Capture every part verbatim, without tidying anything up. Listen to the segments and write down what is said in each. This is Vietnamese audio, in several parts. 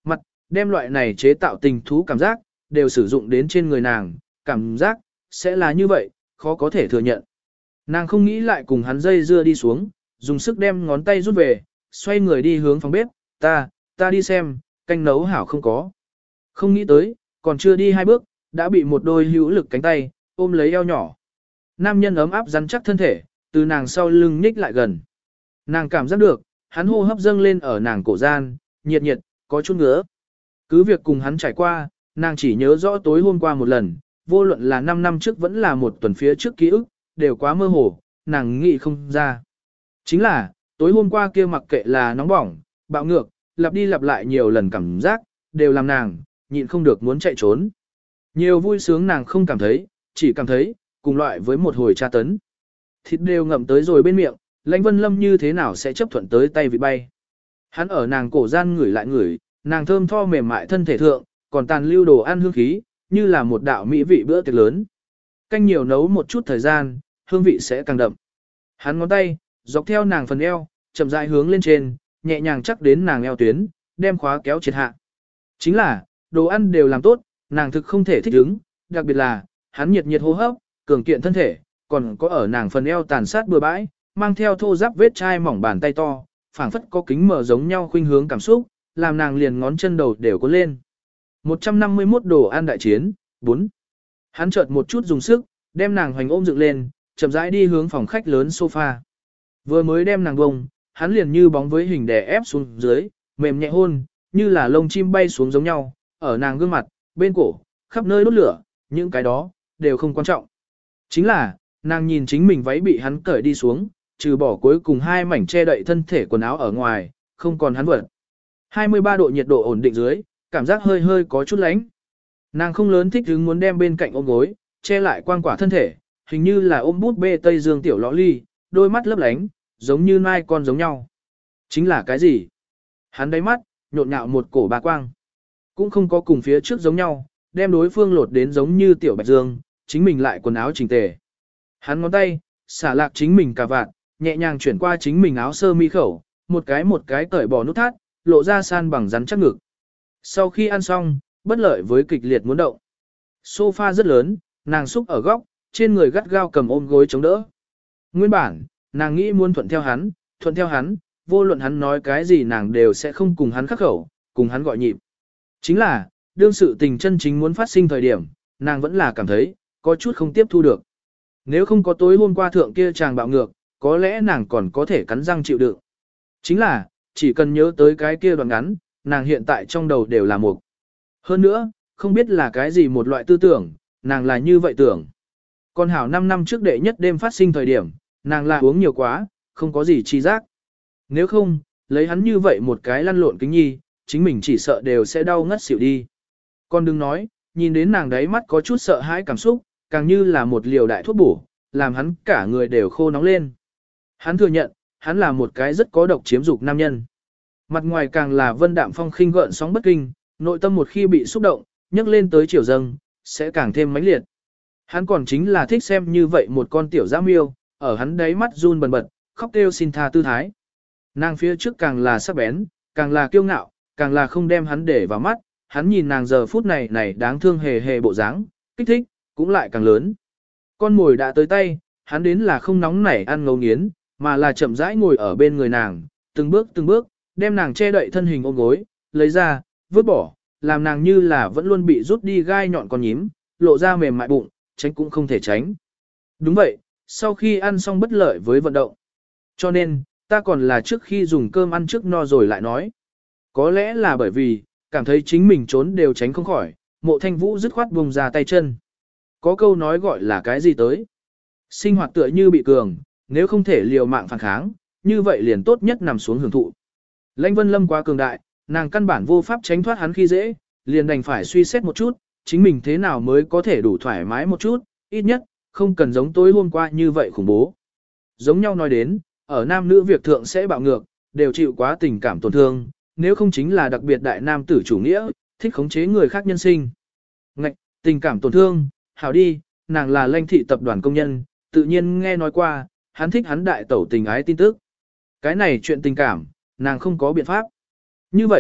mặt, đem loại này chế tạo tình thú cảm giác, đều sử dụng đến trên người nàng, cảm giác, sẽ là như vậy, khó có thể thừa nhận. Nàng không nghĩ lại cùng hắn dây dưa đi xuống, dùng sức đem ngón tay rút về, xoay người đi hướng phòng bếp, ta, ta đi xem, canh nấu hảo không có. Không nghĩ tới, còn chưa đi hai bước, đã bị một đôi hữu lực cánh tay, ôm lấy eo nhỏ. Nam nhân ấm áp rắn chắc thân thể, từ nàng sau lưng nhích lại gần. Nàng cảm giác được, hắn hô hấp dâng lên ở nàng cổ gian, nhiệt nhiệt, có chút ngứa. Cứ việc cùng hắn trải qua, nàng chỉ nhớ rõ tối hôm qua một lần, vô luận là năm năm trước vẫn là một tuần phía trước ký ức, đều quá mơ hồ, nàng nghĩ không ra. Chính là, tối hôm qua kia mặc kệ là nóng bỏng, bạo ngược, lặp đi lặp lại nhiều lần cảm giác, đều làm nàng, nhịn không được muốn chạy trốn. Nhiều vui sướng nàng không cảm thấy, chỉ cảm thấy, cùng loại với một hồi tra tấn. Thịt đều ngậm tới rồi bên miệng, Lãnh Vân Lâm như thế nào sẽ chấp thuận tới tay vị bay. Hắn ở nàng cổ gian ngửi lại ngửi, nàng thơm tho mềm mại thân thể thượng, còn tàn lưu đồ ăn hương khí, như là một đạo mỹ vị bữa tiệc lớn. Canh nhiều nấu một chút thời gian, hương vị sẽ càng đậm. Hắn ngón tay, dọc theo nàng phần eo, chậm rãi hướng lên trên, nhẹ nhàng chắc đến nàng eo tuyến, đem khóa kéo triệt hạ. Chính là, đồ ăn đều làm tốt, nàng thực không thể thích ứng, đặc biệt là, hắn nhiệt nhiệt hô hấp, cường kiện thân thể, còn có ở nàng phần eo tàn sát bừa bãi, mang theo thô ráp vết chai mỏng bàn tay to, phảng phất có kính mở giống nhau khuynh hướng cảm xúc, làm nàng liền ngón chân đầu đều có lên. một trăm năm mươi mốt đồ ăn đại chiến, bốn. Hắn chợt một chút dùng sức, đem nàng hoành ôm dựng lên, chậm rãi đi hướng phòng khách lớn sofa. Vừa mới đem nàng bông, hắn liền như bóng với hình đè ép xuống dưới, mềm nhẹ hôn, như là lông chim bay xuống giống nhau, ở nàng gương mặt, bên cổ, khắp nơi đốt lửa, những cái đó, đều không quan trọng. Chính là, nàng nhìn chính mình váy bị hắn cởi đi xuống, trừ bỏ cuối cùng hai mảnh che đậy thân thể quần áo ở ngoài, không còn hắn vật. hai mươi ba độ nhiệt độ ổn định dưới, cảm giác hơi hơi có chút lánh. Nàng không lớn thích hứng muốn đem bên cạnh ôm gối, che lại quang quả thân thể, hình như là ôm bút bê Tây Dương tiểu lõ ly, đôi mắt lấp lánh, giống như nai con giống nhau. Chính là cái gì? Hắn đáy mắt, nhộn nhạo một cổ bà quang. Cũng không có cùng phía trước giống nhau, đem đối phương lột đến giống như tiểu bạch dương, chính mình lại quần áo chỉnh tề. Hắn ngón tay, xả lạc chính mình cả vạn, nhẹ nhàng chuyển qua chính mình áo sơ mi khẩu, một cái một cái cởi bỏ nút thắt, lộ ra san bằng rắn chắc ngực. Sau khi ăn xong, bất lợi với kịch liệt muốn động. Sofa rất lớn, nàng xúc ở góc, trên người gắt gao cầm ôm gối chống đỡ. Nguyên bản, nàng nghĩ muốn thuận theo hắn, thuận theo hắn, vô luận hắn nói cái gì nàng đều sẽ không cùng hắn khắc khẩu, cùng hắn gọi nhịp. Chính là, đương sự tình chân chính muốn phát sinh thời điểm, nàng vẫn là cảm thấy, có chút không tiếp thu được. Nếu không có tối hôm qua thượng kia chàng bạo ngược, có lẽ nàng còn có thể cắn răng chịu đựng. Chính là, chỉ cần nhớ tới cái kia đoạn ngắn, nàng hiện tại trong đầu đều là một. Hơn nữa, không biết là cái gì một loại tư tưởng, nàng là như vậy tưởng. Còn hảo năm năm trước đệ nhất đêm phát sinh thời điểm, nàng là uống nhiều quá, không có gì chi giác. Nếu không, lấy hắn như vậy một cái lăn lộn kính nhi, chính mình chỉ sợ đều sẽ đau ngất xỉu đi. Còn đừng nói, nhìn đến nàng đáy mắt có chút sợ hãi cảm xúc, càng như là một liều đại thuốc bổ, làm hắn cả người đều khô nóng lên. Hắn thừa nhận, hắn là một cái rất có độc chiếm dục nam nhân. Mặt ngoài càng là vân đạm phong khinh gợn sóng bất kinh, nội tâm một khi bị xúc động, nhấc lên tới chiều dâng, sẽ càng thêm mãnh liệt. Hắn còn chính là thích xem như vậy một con tiểu dã miêu, ở hắn đáy mắt run bần bật, khóc kêu xin tha tư thái. Nàng phía trước càng là sắc bén, càng là kiêu ngạo, càng là không đem hắn để vào mắt, hắn nhìn nàng giờ phút này này đáng thương hề hề bộ dáng, kích thích, cũng lại càng lớn. Con mồi đã tới tay, hắn đến là không nóng nảy ăn ngấu nghiến, mà là chậm rãi ngồi ở bên người nàng, từng bước từng bước, đem nàng che đậy thân hình ôm gối, lấy ra, vứt bỏ, làm nàng như là vẫn luôn bị rút đi gai nhọn con nhím, lộ ra mềm mại bụng, tránh cũng không thể tránh. Đúng vậy, sau khi ăn xong bất lợi với vận động. Cho nên, ta còn là trước khi dùng cơm ăn trước no rồi lại nói. Có lẽ là bởi vì, cảm thấy chính mình trốn đều tránh không khỏi, Mộ Thanh Vũ dứt khoát vùng ra tay chân. Có câu nói gọi là cái gì tới? Sinh hoạt tựa như bị cường, nếu không thể liều mạng phản kháng, như vậy liền tốt nhất nằm xuống hưởng thụ. Lãnh Vân Lâm quá cường đại, nàng căn bản vô pháp tránh thoát hắn khi dễ, liền đành phải suy xét một chút, chính mình thế nào mới có thể đủ thoải mái một chút, ít nhất, không cần giống tối hôm qua như vậy khủng bố. Giống nhau nói đến, ở nam nữ việc thượng sẽ bạo ngược, đều chịu quá tình cảm tổn thương, nếu không chính là đặc biệt đại nam tử chủ nghĩa, thích khống chế người khác nhân sinh. Ngạch, tình cảm tổn thương, hảo đi, nàng là Lãnh thị tập đoàn công nhân, tự nhiên nghe nói qua, hắn thích hắn đại tẩu tình ái tin tức. Cái này chuyện tình cảm, nàng không có biện pháp. Như vậy,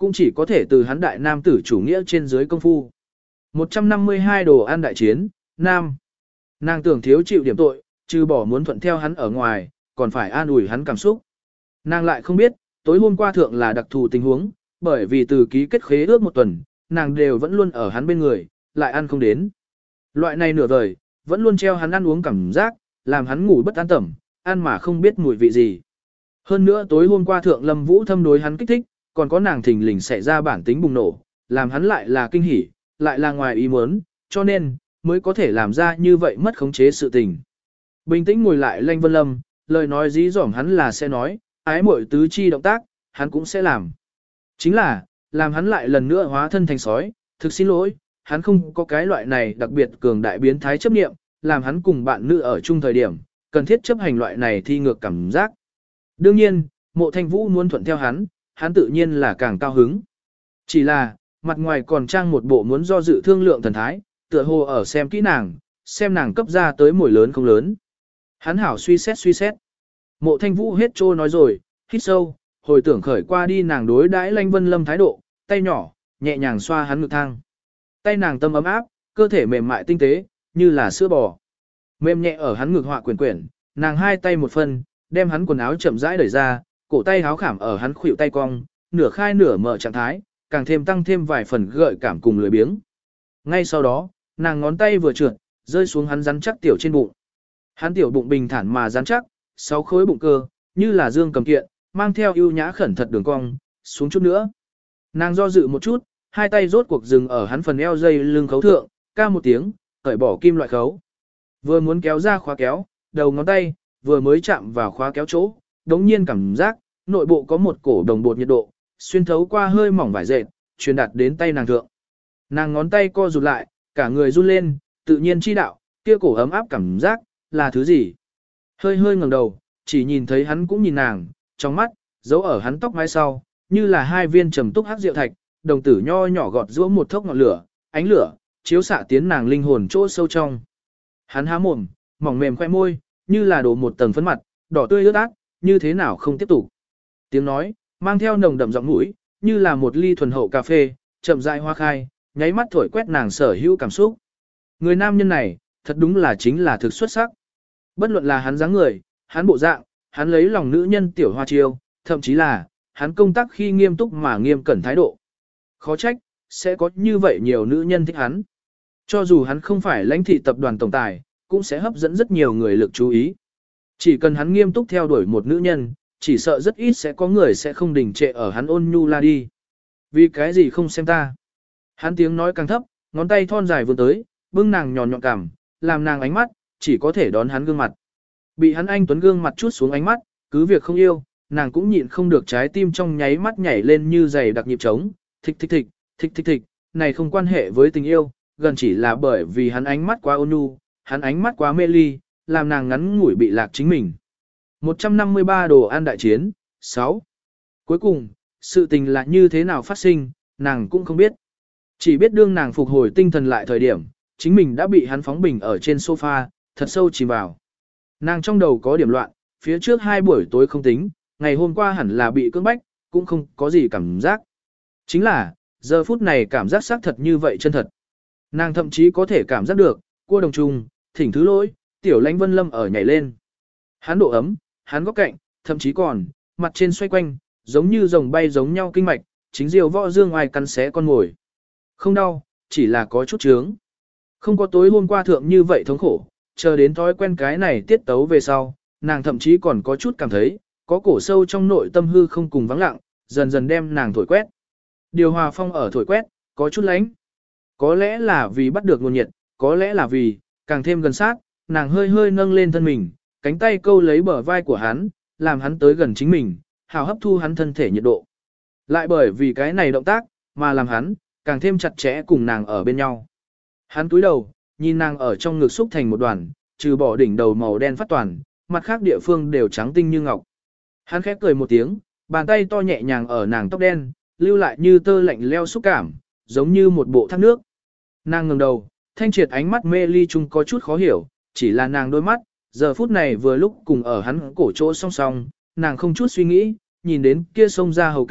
cũng chỉ có thể từ hắn đại nam tử chủ nghĩa trên dưới công phu. một trăm năm mươi hai đồ ăn đại chiến, nam. Nàng tưởng thiếu chịu điểm tội, trừ bỏ muốn thuận theo hắn ở ngoài, còn phải an ủi hắn cảm xúc. Nàng lại không biết, tối hôm qua thượng là đặc thù tình huống, bởi vì từ ký kết khế ước một tuần, nàng đều vẫn luôn ở hắn bên người, lại ăn không đến. Loại này nửa vời, vẫn luôn treo hắn ăn uống cảm giác, làm hắn ngủ bất an tẩm, ăn mà không biết mùi vị gì. Hơn nữa tối hôm qua thượng Lâm Vũ Thâm đối hắn kích thích, còn có nàng thình lình xảy ra bản tính bùng nổ, làm hắn lại là kinh hỉ, lại là ngoài ý muốn, cho nên, mới có thể làm ra như vậy mất khống chế sự tình. Bình tĩnh ngồi lại Lanh Vân Lâm, lời nói dí dỏm hắn là sẽ nói, ái muội tứ chi động tác, hắn cũng sẽ làm. Chính là, làm hắn lại lần nữa hóa thân thành sói, thực xin lỗi, hắn không có cái loại này đặc biệt cường đại biến thái chấp niệm, làm hắn cùng bạn nữ ở chung thời điểm, cần thiết chấp hành loại này thi ngược cảm giác. Đương nhiên, Mộ Thanh Vũ muốn thuận theo hắn, hắn tự nhiên là càng cao hứng. Chỉ là, mặt ngoài còn trang một bộ muốn do dự thương lượng thần thái, tựa hồ ở xem kỹ nàng, xem nàng cấp ra tới mồi lớn không lớn. Hắn hảo suy xét suy xét. Mộ Thanh Vũ hết trô nói rồi, hít sâu, hồi tưởng khởi qua đi nàng đối đãi Lanh Vân Lâm thái độ, tay nhỏ, nhẹ nhàng xoa hắn ngực thang. Tay nàng tâm ấm áp, cơ thể mềm mại tinh tế, như là sữa bò. Mềm nhẹ ở hắn ngực họa quyển quyển, nàng hai tay một phân, đem hắn quần áo chậm rãi đẩy ra, cổ tay háo khảm ở hắn khuỷu tay cong, nửa khai nửa mở trạng thái, càng thêm tăng thêm vài phần gợi cảm cùng lười biếng. Ngay sau đó, nàng ngón tay vừa trượt, rơi xuống hắn rắn chắc tiểu trên bụng. Hắn tiểu bụng bình thản mà rắn chắc, sáu khối bụng cơ, như là dương cầm kiện, mang theo ưu nhã khẩn thật đường cong, xuống chút nữa. Nàng do dự một chút, hai tay rốt cuộc dừng ở hắn phần eo dây lưng khấu thượng, ca một tiếng, cởi bỏ kim loại khấu. Vừa muốn kéo ra khóa kéo, đầu ngón tay, vừa mới chạm vào khóa kéo chỗ, đống nhiên cảm giác, nội bộ có một cổ đồng bột nhiệt độ, xuyên thấu qua hơi mỏng vải dệt, truyền đạt đến tay nàng thượng. Nàng ngón tay co rụt lại, cả người run lên, tự nhiên chi đạo, kia cổ ấm áp cảm giác, là thứ gì? Hơi hơi ngẩng đầu, chỉ nhìn thấy hắn cũng nhìn nàng, trong mắt, giấu ở hắn tóc mái sau, như là hai viên trầm túc hắc rượu thạch, đồng tử nho nhỏ gọt giữa một thốc ngọn lửa, ánh lửa, chiếu xạ tiến nàng linh hồn chỗ sâu trong. Hắn há mồm, mỏng mềm khoe môi, như là đổ một tầng phấn mặt, đỏ tươi ướt át, như thế nào không tiếp tục. Tiếng nói, mang theo nồng đậm giọng mũi, như là một ly thuần hậu cà phê, chậm rãi hoa khai, nháy mắt thổi quét nàng sở hữu cảm xúc. Người nam nhân này, thật đúng là chính là thực xuất sắc. Bất luận là hắn dáng người, hắn bộ dạng, hắn lấy lòng nữ nhân tiểu hoa chiêu, thậm chí là, hắn công tác khi nghiêm túc mà nghiêm cẩn thái độ. Khó trách, sẽ có như vậy nhiều nữ nhân thích hắn. Cho dù hắn không phải lãnh thị tập đoàn tổng tài, cũng sẽ hấp dẫn rất nhiều người lực chú ý. Chỉ cần hắn nghiêm túc theo đuổi một nữ nhân, chỉ sợ rất ít sẽ có người sẽ không đình trệ ở hắn ôn nhu la đi. Vì cái gì không xem ta? Hắn tiếng nói càng thấp, ngón tay thon dài vươn tới, bưng nàng nhọn nhọn cằm, làm nàng ánh mắt, chỉ có thể đón hắn gương mặt. Bị hắn anh tuấn gương mặt chút xuống ánh mắt, cứ việc không yêu, nàng cũng nhịn không được trái tim trong nháy mắt nhảy lên như giày đặc nhịp trống, thịch thịch thịch, thịch thịch thịch, này không quan hệ với tình yêu, gần chỉ là bởi vì hắn ánh mắt quá ôn nhu, hắn ánh mắt quá mê ly, làm nàng ngắn ngủi bị lạc chính mình. một trăm năm mươi ba đồ ăn đại chiến, sáu. Cuối cùng, sự tình là như thế nào phát sinh, nàng cũng không biết. Chỉ biết đương nàng phục hồi tinh thần lại thời điểm, chính mình đã bị hắn phóng bình ở trên sofa, thật sâu chìm vào. Nàng trong đầu có điểm loạn, phía trước hai buổi tối không tính, ngày hôm qua hẳn là bị cưỡng bách, cũng không có gì cảm giác. Chính là, giờ phút này cảm giác xác thật như vậy chân thật. Nàng thậm chí có thể cảm giác được, cua đồng trùng, thỉnh thứ lỗi, tiểu Lãnh Vân Lâm ở nhảy lên. Hắn độ ấm, hắn góc cạnh, thậm chí còn, mặt trên xoay quanh, giống như rồng bay giống nhau kinh mạch, chính diều võ dương ngoài cắn xé con ngồi. Không đau, chỉ là có chút chướng. Không có tối hôm qua thượng như vậy thống khổ, chờ đến thói quen cái này tiết tấu về sau, nàng thậm chí còn có chút cảm thấy, có cổ sâu trong nội tâm hư không cùng vắng lặng, dần dần đem nàng thổi quét. Điều hòa phong ở thổi quét, có chút lánh. Có lẽ là vì bắt được nguồn nhiệt, có lẽ là vì, càng thêm gần sát, nàng hơi hơi nâng lên thân mình, cánh tay câu lấy bờ vai của hắn, làm hắn tới gần chính mình, hào hấp thu hắn thân thể nhiệt độ. Lại bởi vì cái này động tác, mà làm hắn, càng thêm chặt chẽ cùng nàng ở bên nhau. Hắn túi đầu, nhìn nàng ở trong ngực xúc thành một đoàn, trừ bỏ đỉnh đầu màu đen phát toàn, mặt khác địa phương đều trắng tinh như ngọc. Hắn khép cười một tiếng, bàn tay to nhẹ nhàng ở nàng tóc đen, lưu lại như tơ lạnh leo xúc cảm, giống như một bộ thác nước. Nàng ngẩng đầu, thanh triệt ánh mắt mê ly chung có chút khó hiểu, chỉ là nàng đôi mắt, giờ phút này vừa lúc cùng ở hắn cổ chỗ song song, nàng không chút suy nghĩ, nhìn đến kia sông ra hầu kết,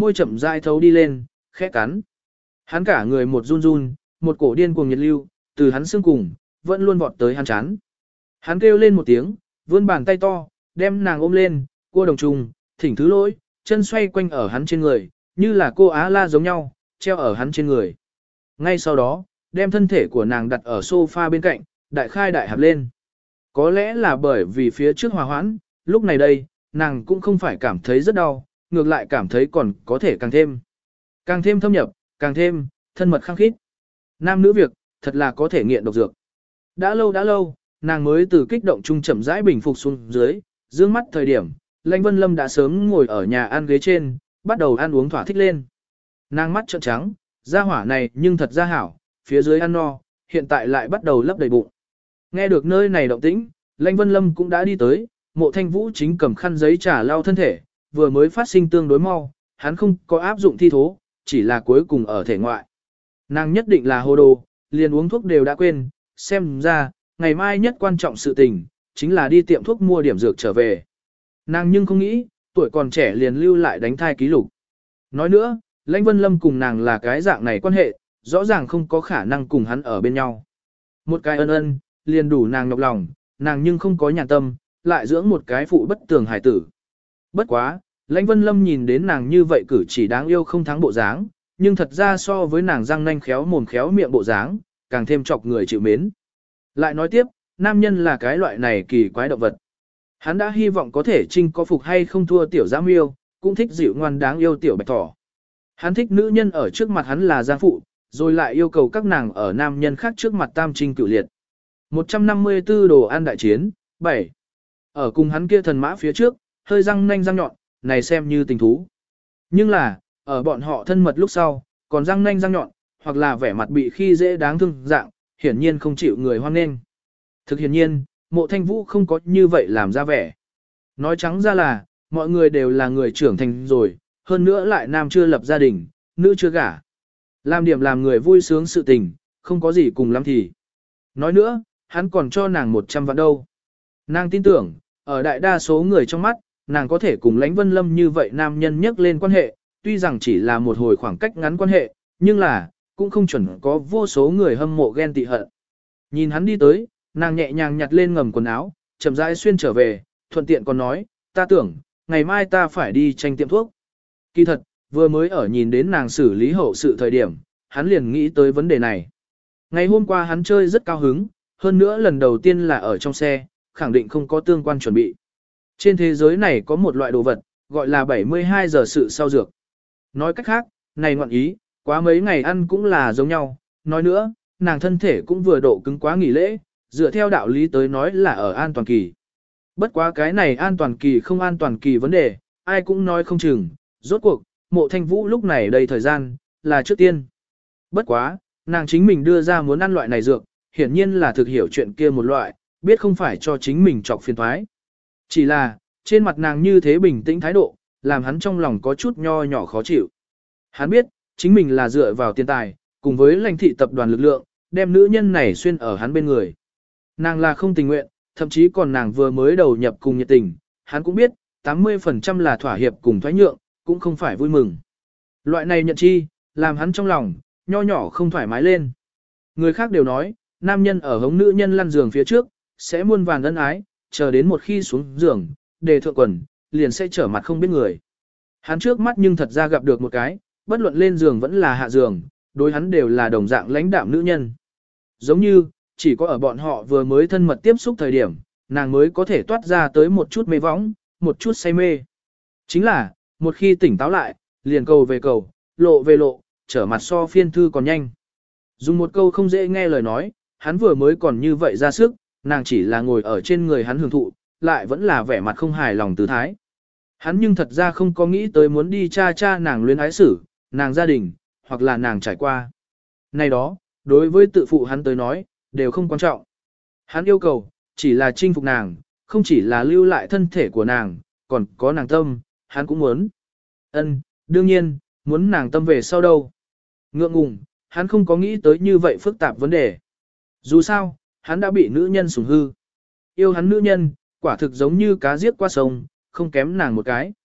môi chậm rãi thấu đi lên, khẽ cắn. Hắn cả người một run run, một cổ điên cuồng nhiệt lưu, từ hắn xương cùng, vẫn luôn vọt tới hắn chán. Hắn kêu lên một tiếng, vươn bàn tay to, đem nàng ôm lên, cua đồng trùng, thỉnh thứ lỗi, chân xoay quanh ở hắn trên người, như là cô Á La giống nhau, treo ở hắn trên người. Ngay sau đó, đem thân thể của nàng đặt ở sofa bên cạnh, đại khai đại hợp lên. Có lẽ là bởi vì phía trước hòa hoãn, lúc này đây, nàng cũng không phải cảm thấy rất đau, ngược lại cảm thấy còn có thể càng thêm. Càng thêm thâm nhập, càng thêm, thân mật khăng khít. Nam nữ việc, thật là có thể nghiện độc dược. Đã lâu đã lâu, nàng mới từ kích động trung chậm rãi bình phục xuống dưới, dương mắt thời điểm, Lãnh Vân Lâm đã sớm ngồi ở nhà ăn ghế trên, bắt đầu ăn uống thỏa thích lên. Nàng mắt trợn trắng, ra hỏa này nhưng thật ra hảo, phía dưới ăn no, hiện tại lại bắt đầu lấp đầy bụng. Nghe được nơi này động tĩnh, Lãnh Vân Lâm cũng đã đi tới, Mộ Thanh Vũ chính cầm khăn giấy trà lau thân thể, vừa mới phát sinh tương đối mau, hắn không có áp dụng thi thố, chỉ là cuối cùng ở thể ngoại. Nàng nhất định là hồ đồ, liền uống thuốc đều đã quên, xem ra, ngày mai nhất quan trọng sự tình, chính là đi tiệm thuốc mua điểm dược trở về. Nàng nhưng không nghĩ, tuổi còn trẻ liền lưu lại đánh thai ký lục. Nói nữa, Lãnh Vân Lâm cùng nàng là cái dạng này quan hệ, rõ ràng không có khả năng cùng hắn ở bên nhau. Một cái ân ân, liền đủ nàng nhọc lòng, nàng nhưng không có nhàn tâm, lại dưỡng một cái phụ bất tường hài tử. Bất quá, Lãnh Vân Lâm nhìn đến nàng như vậy cử chỉ đáng yêu không thắng bộ dáng, nhưng thật ra so với nàng răng nanh khéo mồm khéo miệng bộ dáng, càng thêm chọc người chịu mến. Lại nói tiếp, nam nhân là cái loại này kỳ quái động vật. Hắn đã hy vọng có thể trinh có phục hay không thua tiểu giám yêu, cũng thích dịu ngoan đáng yêu tiểu bạch thỏ. Hắn thích nữ nhân ở trước mặt hắn là giang phụ, rồi lại yêu cầu các nàng ở nam nhân khác trước mặt tam trinh cửu liệt. một trăm năm mươi tư đồ an đại chiến, bảy. Ở cùng hắn kia thần mã phía trước, hơi răng nanh răng nhọn, này xem như tình thú. Nhưng là, ở bọn họ thân mật lúc sau, còn răng nanh răng nhọn, hoặc là vẻ mặt bị khi dễ đáng thương dạng, hiển nhiên không chịu người hoan nghênh. Thực hiển nhiên, Mộ Thanh Vũ không có như vậy làm ra vẻ. Nói trắng ra là, mọi người đều là người trưởng thành rồi, hơn nữa lại nam chưa lập gia đình, nữ chưa gả. Làm điểm làm người vui sướng sự tình, không có gì cùng lắm thì. Nói nữa, hắn còn cho nàng một trăm vạn đâu. Nàng tin tưởng, ở đại đa số người trong mắt, nàng có thể cùng Lãnh Vân Lâm như vậy nam nhân nhắc lên quan hệ, tuy rằng chỉ là một hồi khoảng cách ngắn quan hệ, nhưng là, cũng không chuẩn có vô số người hâm mộ ghen tị hận. Nhìn hắn đi tới, nàng nhẹ nhàng nhặt lên ngầm quần áo, chậm rãi xuyên trở về, thuận tiện còn nói, ta tưởng, ngày mai ta phải đi tranh tiệm thuốc. Kỳ thật, vừa mới ở nhìn đến nàng xử lý hậu sự thời điểm, hắn liền nghĩ tới vấn đề này. Ngày hôm qua hắn chơi rất cao hứng, hơn nữa lần đầu tiên là ở trong xe, khẳng định không có tương quan chuẩn bị. Trên thế giới này có một loại đồ vật, gọi là bảy mươi hai giờ sự sau dược. Nói cách khác, này ngoạn ý, quá mấy ngày ăn cũng là giống nhau. Nói nữa, nàng thân thể cũng vừa độ cứng quá nghỉ lễ, dựa theo đạo lý tới nói là ở an toàn kỳ. Bất quá cái này an toàn kỳ không an toàn kỳ vấn đề, ai cũng nói không chừng. Rốt cuộc, Mộ Thanh Vũ lúc này đây thời gian, là trước tiên. Bất quá, nàng chính mình đưa ra muốn ăn loại này dược, hiển nhiên là thực hiểu chuyện kia một loại, biết không phải cho chính mình trọc phiền toái. Chỉ là, trên mặt nàng như thế bình tĩnh thái độ, làm hắn trong lòng có chút nho nhỏ khó chịu. Hắn biết, chính mình là dựa vào tiền tài, cùng với lãnh thị tập đoàn lực lượng, đem nữ nhân này xuyên ở hắn bên người. Nàng là không tình nguyện, thậm chí còn nàng vừa mới đầu nhập cùng nhiệt tình, hắn cũng biết, tám mươi phần trăm là thỏa hiệp cùng thoái nhượng, cũng không phải vui mừng. Loại này nhận chi, làm hắn trong lòng, nho nhỏ không thoải mái lên. Người khác đều nói, nam nhân ở hống nữ nhân lăn giường phía trước, sẽ muôn vàn ân ái, chờ đến một khi xuống giường, đề thượng quần, liền sẽ trở mặt không biết người. Hắn trước mắt nhưng thật ra gặp được một cái, bất luận lên giường vẫn là hạ giường, đối hắn đều là đồng dạng lãnh đạm nữ nhân. Giống như, chỉ có ở bọn họ vừa mới thân mật tiếp xúc thời điểm, nàng mới có thể toát ra tới một chút mê võng, một chút say mê. Chính là, một khi tỉnh táo lại, liền cầu về cầu, lộ về lộ, trở mặt so phiên thư còn nhanh. Dùng một câu không dễ nghe lời nói, hắn vừa mới còn như vậy ra sức, nàng chỉ là ngồi ở trên người hắn hưởng thụ, lại vẫn là vẻ mặt không hài lòng tư thái. Hắn nhưng thật ra không có nghĩ tới muốn đi cha cha nàng luyến ái xử, nàng gia đình, hoặc là nàng trải qua. Này đó, đối với tự phụ hắn tới nói, đều không quan trọng. Hắn yêu cầu, chỉ là chinh phục nàng, không chỉ là lưu lại thân thể của nàng, còn có nàng tâm, hắn cũng muốn. Ân, đương nhiên, muốn nàng tâm về sau đâu. Ngượng ngùng, hắn không có nghĩ tới như vậy phức tạp vấn đề. Dù sao, hắn đã bị nữ nhân sủng hư. Yêu hắn nữ nhân, quả thực giống như cá giết qua sông, không kém nàng một cái.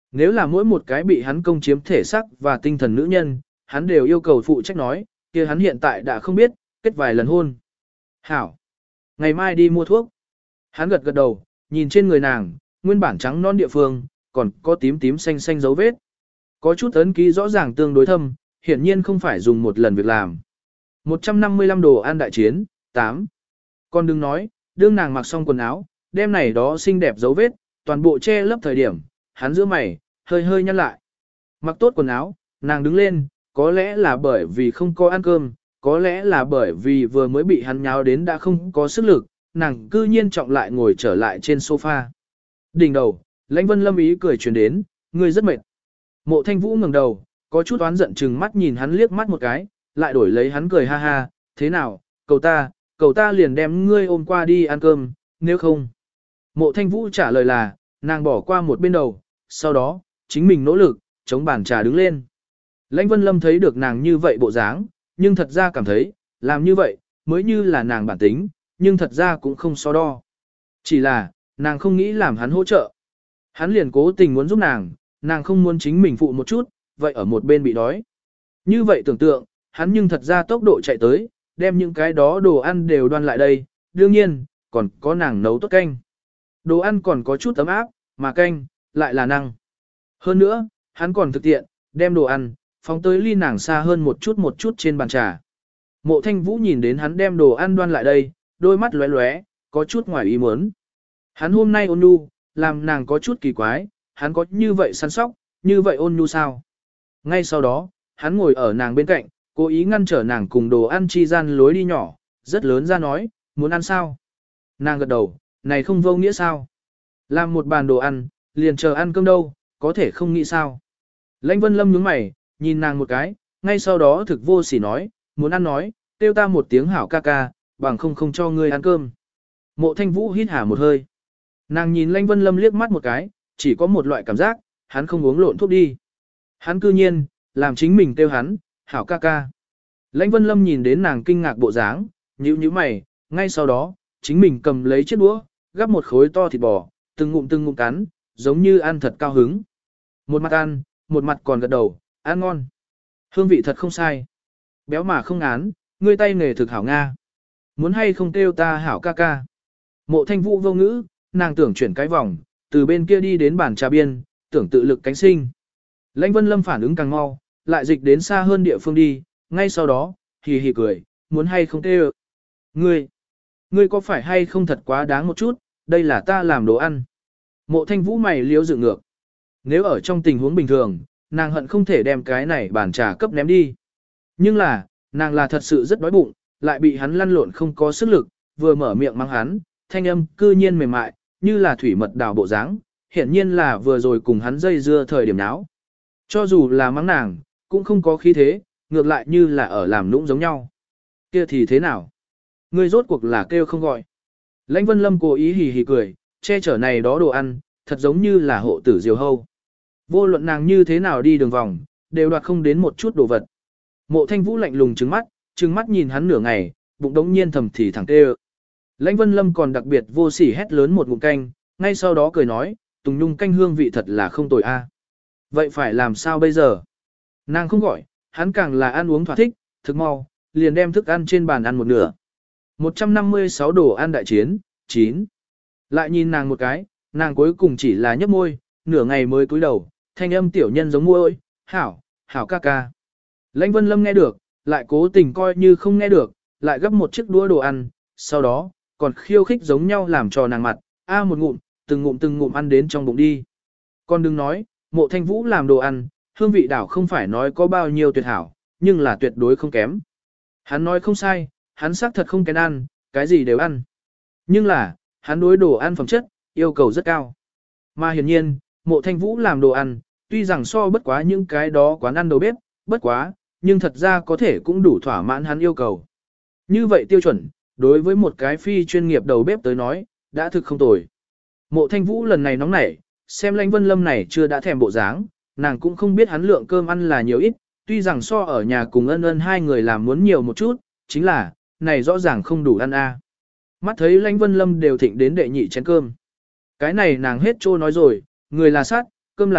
Nếu là mỗi một cái bị hắn công chiếm thể xác và tinh thần nữ nhân, hắn đều yêu cầu phụ trách nói, kia hắn hiện tại đã không biết, kết vài lần hôn. Hảo. Ngày mai đi mua thuốc. Hắn gật gật đầu, nhìn trên người nàng, nguyên bản trắng non địa phương, còn có tím tím xanh xanh dấu vết. Có chút ấn ký rõ ràng tương đối thâm, hiển nhiên không phải dùng một lần việc làm. một trăm năm mươi lăm đồ ăn đại chiến, tám. Con đừng nói, đương nàng mặc xong quần áo, đem này đó xinh đẹp dấu vết, toàn bộ che lấp thời điểm, hắn giữa mày, hơi hơi nhăn lại. Mặc tốt quần áo, nàng đứng lên, có lẽ là bởi vì không có ăn cơm, có lẽ là bởi vì vừa mới bị hắn nháo đến đã không có sức lực, nàng cư nhiên trọng lại ngồi trở lại trên sofa. Đỉnh đầu, Lãnh Vân Lâm ý cười truyền đến, ngươi rất mệt. Mộ Thanh Vũ ngẩng đầu, có chút oán giận chừng mắt nhìn hắn liếc mắt một cái, lại đổi lấy hắn cười ha ha, thế nào, cầu ta, cầu ta liền đem ngươi ôm qua đi ăn cơm, nếu không. Mộ Thanh Vũ trả lời là, nàng bỏ qua một bên đầu, sau đó, chính mình nỗ lực, chống bàn trà đứng lên. Lãnh Vân Lâm thấy được nàng như vậy bộ dáng, nhưng thật ra cảm thấy, làm như vậy, mới như là nàng bản tính, nhưng thật ra cũng không so đo. Chỉ là, nàng không nghĩ làm hắn hỗ trợ. Hắn liền cố tình muốn giúp nàng, nàng không muốn chính mình phụ một chút, vậy ở một bên bị đói. Như vậy tưởng tượng, hắn nhưng thật ra tốc độ chạy tới, đem những cái đó đồ ăn đều đoan lại đây, đương nhiên, còn có nàng nấu tốt canh. Đồ ăn còn có chút ấm áp, mà canh, lại là năng. Hơn nữa, hắn còn thực tiện, đem đồ ăn, phóng tới ly nàng xa hơn một chút một chút trên bàn trà. Mộ Thanh Vũ nhìn đến hắn đem đồ ăn đoan lại đây, đôi mắt lóe lóe, có chút ngoài ý muốn. Hắn hôm nay ôn nhu, làm nàng có chút kỳ quái, hắn có như vậy săn sóc, như vậy ôn nhu sao? Ngay sau đó, hắn ngồi ở nàng bên cạnh, cố ý ngăn trở nàng cùng đồ ăn chi gian lối đi nhỏ, rất lớn ra nói, muốn ăn sao? Nàng gật đầu, này không vô nghĩa sao? Làm một bàn đồ ăn, liền chờ ăn cơm đâu, có thể không nghĩ sao? Lãnh Vân Lâm nhướng mày, nhìn nàng một cái, ngay sau đó thực vô sỉ nói, muốn ăn nói, kêu ta một tiếng hảo ca ca, bằng không không cho ngươi ăn cơm. Mộ Thanh Vũ hít hà một hơi. Nàng nhìn Lãnh Vân Lâm liếc mắt một cái, chỉ có một loại cảm giác, hắn không uống lộn thuốc đi. Hắn cư nhiên, làm chính mình kêu hắn, hảo ca ca. Lãnh Vân Lâm nhìn đến nàng kinh ngạc bộ dáng, nhíu nhíu mày, ngay sau đó, chính mình cầm lấy chiếc đũa, gắp một khối to thịt bò, từng ngụm từng ngụm cắn, giống như ăn thật cao hứng. Một mặt ăn, một mặt còn gật đầu, ăn ngon. Hương vị thật không sai. Béo mà không ngán, ngươi tay nghề thực hảo Nga. Muốn hay không kêu ta hảo ca ca. Mộ Thanh Vũ vô ngữ, nàng tưởng chuyển cái vòng, từ bên kia đi đến bàn trà biên, tưởng tự lực cánh sinh. Lãnh Vân Lâm phản ứng càng mau, lại dịch đến xa hơn địa phương đi, ngay sau đó, hì hì cười, muốn hay không kêu. Ngươi, ngươi có phải hay không thật quá đáng một chút, đây là ta làm đồ ăn. Mộ Thanh Vũ mày liếu dựng ngược. Nếu ở trong tình huống bình thường, nàng hận không thể đem cái này bàn trà cấp ném đi. Nhưng là, nàng là thật sự rất đói bụng, lại bị hắn lăn lộn không có sức lực, vừa mở miệng mắng hắn, thanh âm cư nhiên mềm mại, như là thủy mật đào bộ dáng, hiển nhiên là vừa rồi cùng hắn dây dưa thời điểm náo. Cho dù là mắng nàng, cũng không có khí thế, ngược lại như là ở làm nũng giống nhau. Kia thì thế nào? Ngươi rốt cuộc là kêu không gọi. Lãnh Vân Lâm cố ý hì hì cười, che chở này đó đồ ăn, thật giống như là hộ tử diều hâu. Vô luận nàng như thế nào đi đường vòng, đều đoạt không đến một chút đồ vật. Mộ Thanh Vũ lạnh lùng trừng mắt, trừng mắt nhìn hắn nửa ngày, bụng đống nhiên thầm thì thẳng tê. Lãnh Vân Lâm còn đặc biệt vô sỉ hét lớn một ngụm canh, ngay sau đó cười nói, Tùng Nhung canh hương vị thật là không tồi a. Vậy phải làm sao bây giờ? Nàng không gọi, hắn càng là ăn uống thỏa thích, thực mau, liền đem thức ăn trên bàn ăn một nửa. một trăm năm mươi sáu đồ ăn đại chiến, chín. Lại nhìn nàng một cái, nàng cuối cùng chỉ là nhấp môi, nửa ngày mới cúi đầu, thanh âm tiểu nhân giống môi, hảo, hảo ca ca. Lãnh Vân Lâm nghe được, lại cố tình coi như không nghe được, lại gấp một chiếc đũa đồ ăn, sau đó, còn khiêu khích giống nhau làm cho nàng mặt, a một ngụm, từng ngụm từng ngụm ăn đến trong bụng đi. Còn đừng nói, Mộ Thanh Vũ làm đồ ăn, hương vị đảo không phải nói có bao nhiêu tuyệt hảo, nhưng là tuyệt đối không kém. Hắn nói không sai, hắn xác thật không kén ăn, cái gì đều ăn. Nhưng là, hắn đối đồ ăn phẩm chất, yêu cầu rất cao. Mà hiển nhiên, Mộ Thanh Vũ làm đồ ăn, tuy rằng so bất quá những cái đó quán ăn đầu bếp, bất quá, nhưng thật ra có thể cũng đủ thỏa mãn hắn yêu cầu. Như vậy tiêu chuẩn, đối với một cái phi chuyên nghiệp đầu bếp tới nói, đã thực không tồi. Mộ Thanh Vũ lần này nóng nảy, xem Lãnh Vân Lâm này chưa đã thèm bộ dáng, nàng cũng không biết hắn lượng cơm ăn là nhiều ít, tuy rằng so ở nhà cùng ân ân hai người làm muốn nhiều một chút, chính là, này rõ ràng không đủ ăn a. Mắt thấy Lãnh Vân Lâm đều thịnh đến đệ nhị chén cơm. Cái này nàng hết trô nói rồi, người là sắt, cơm là thép,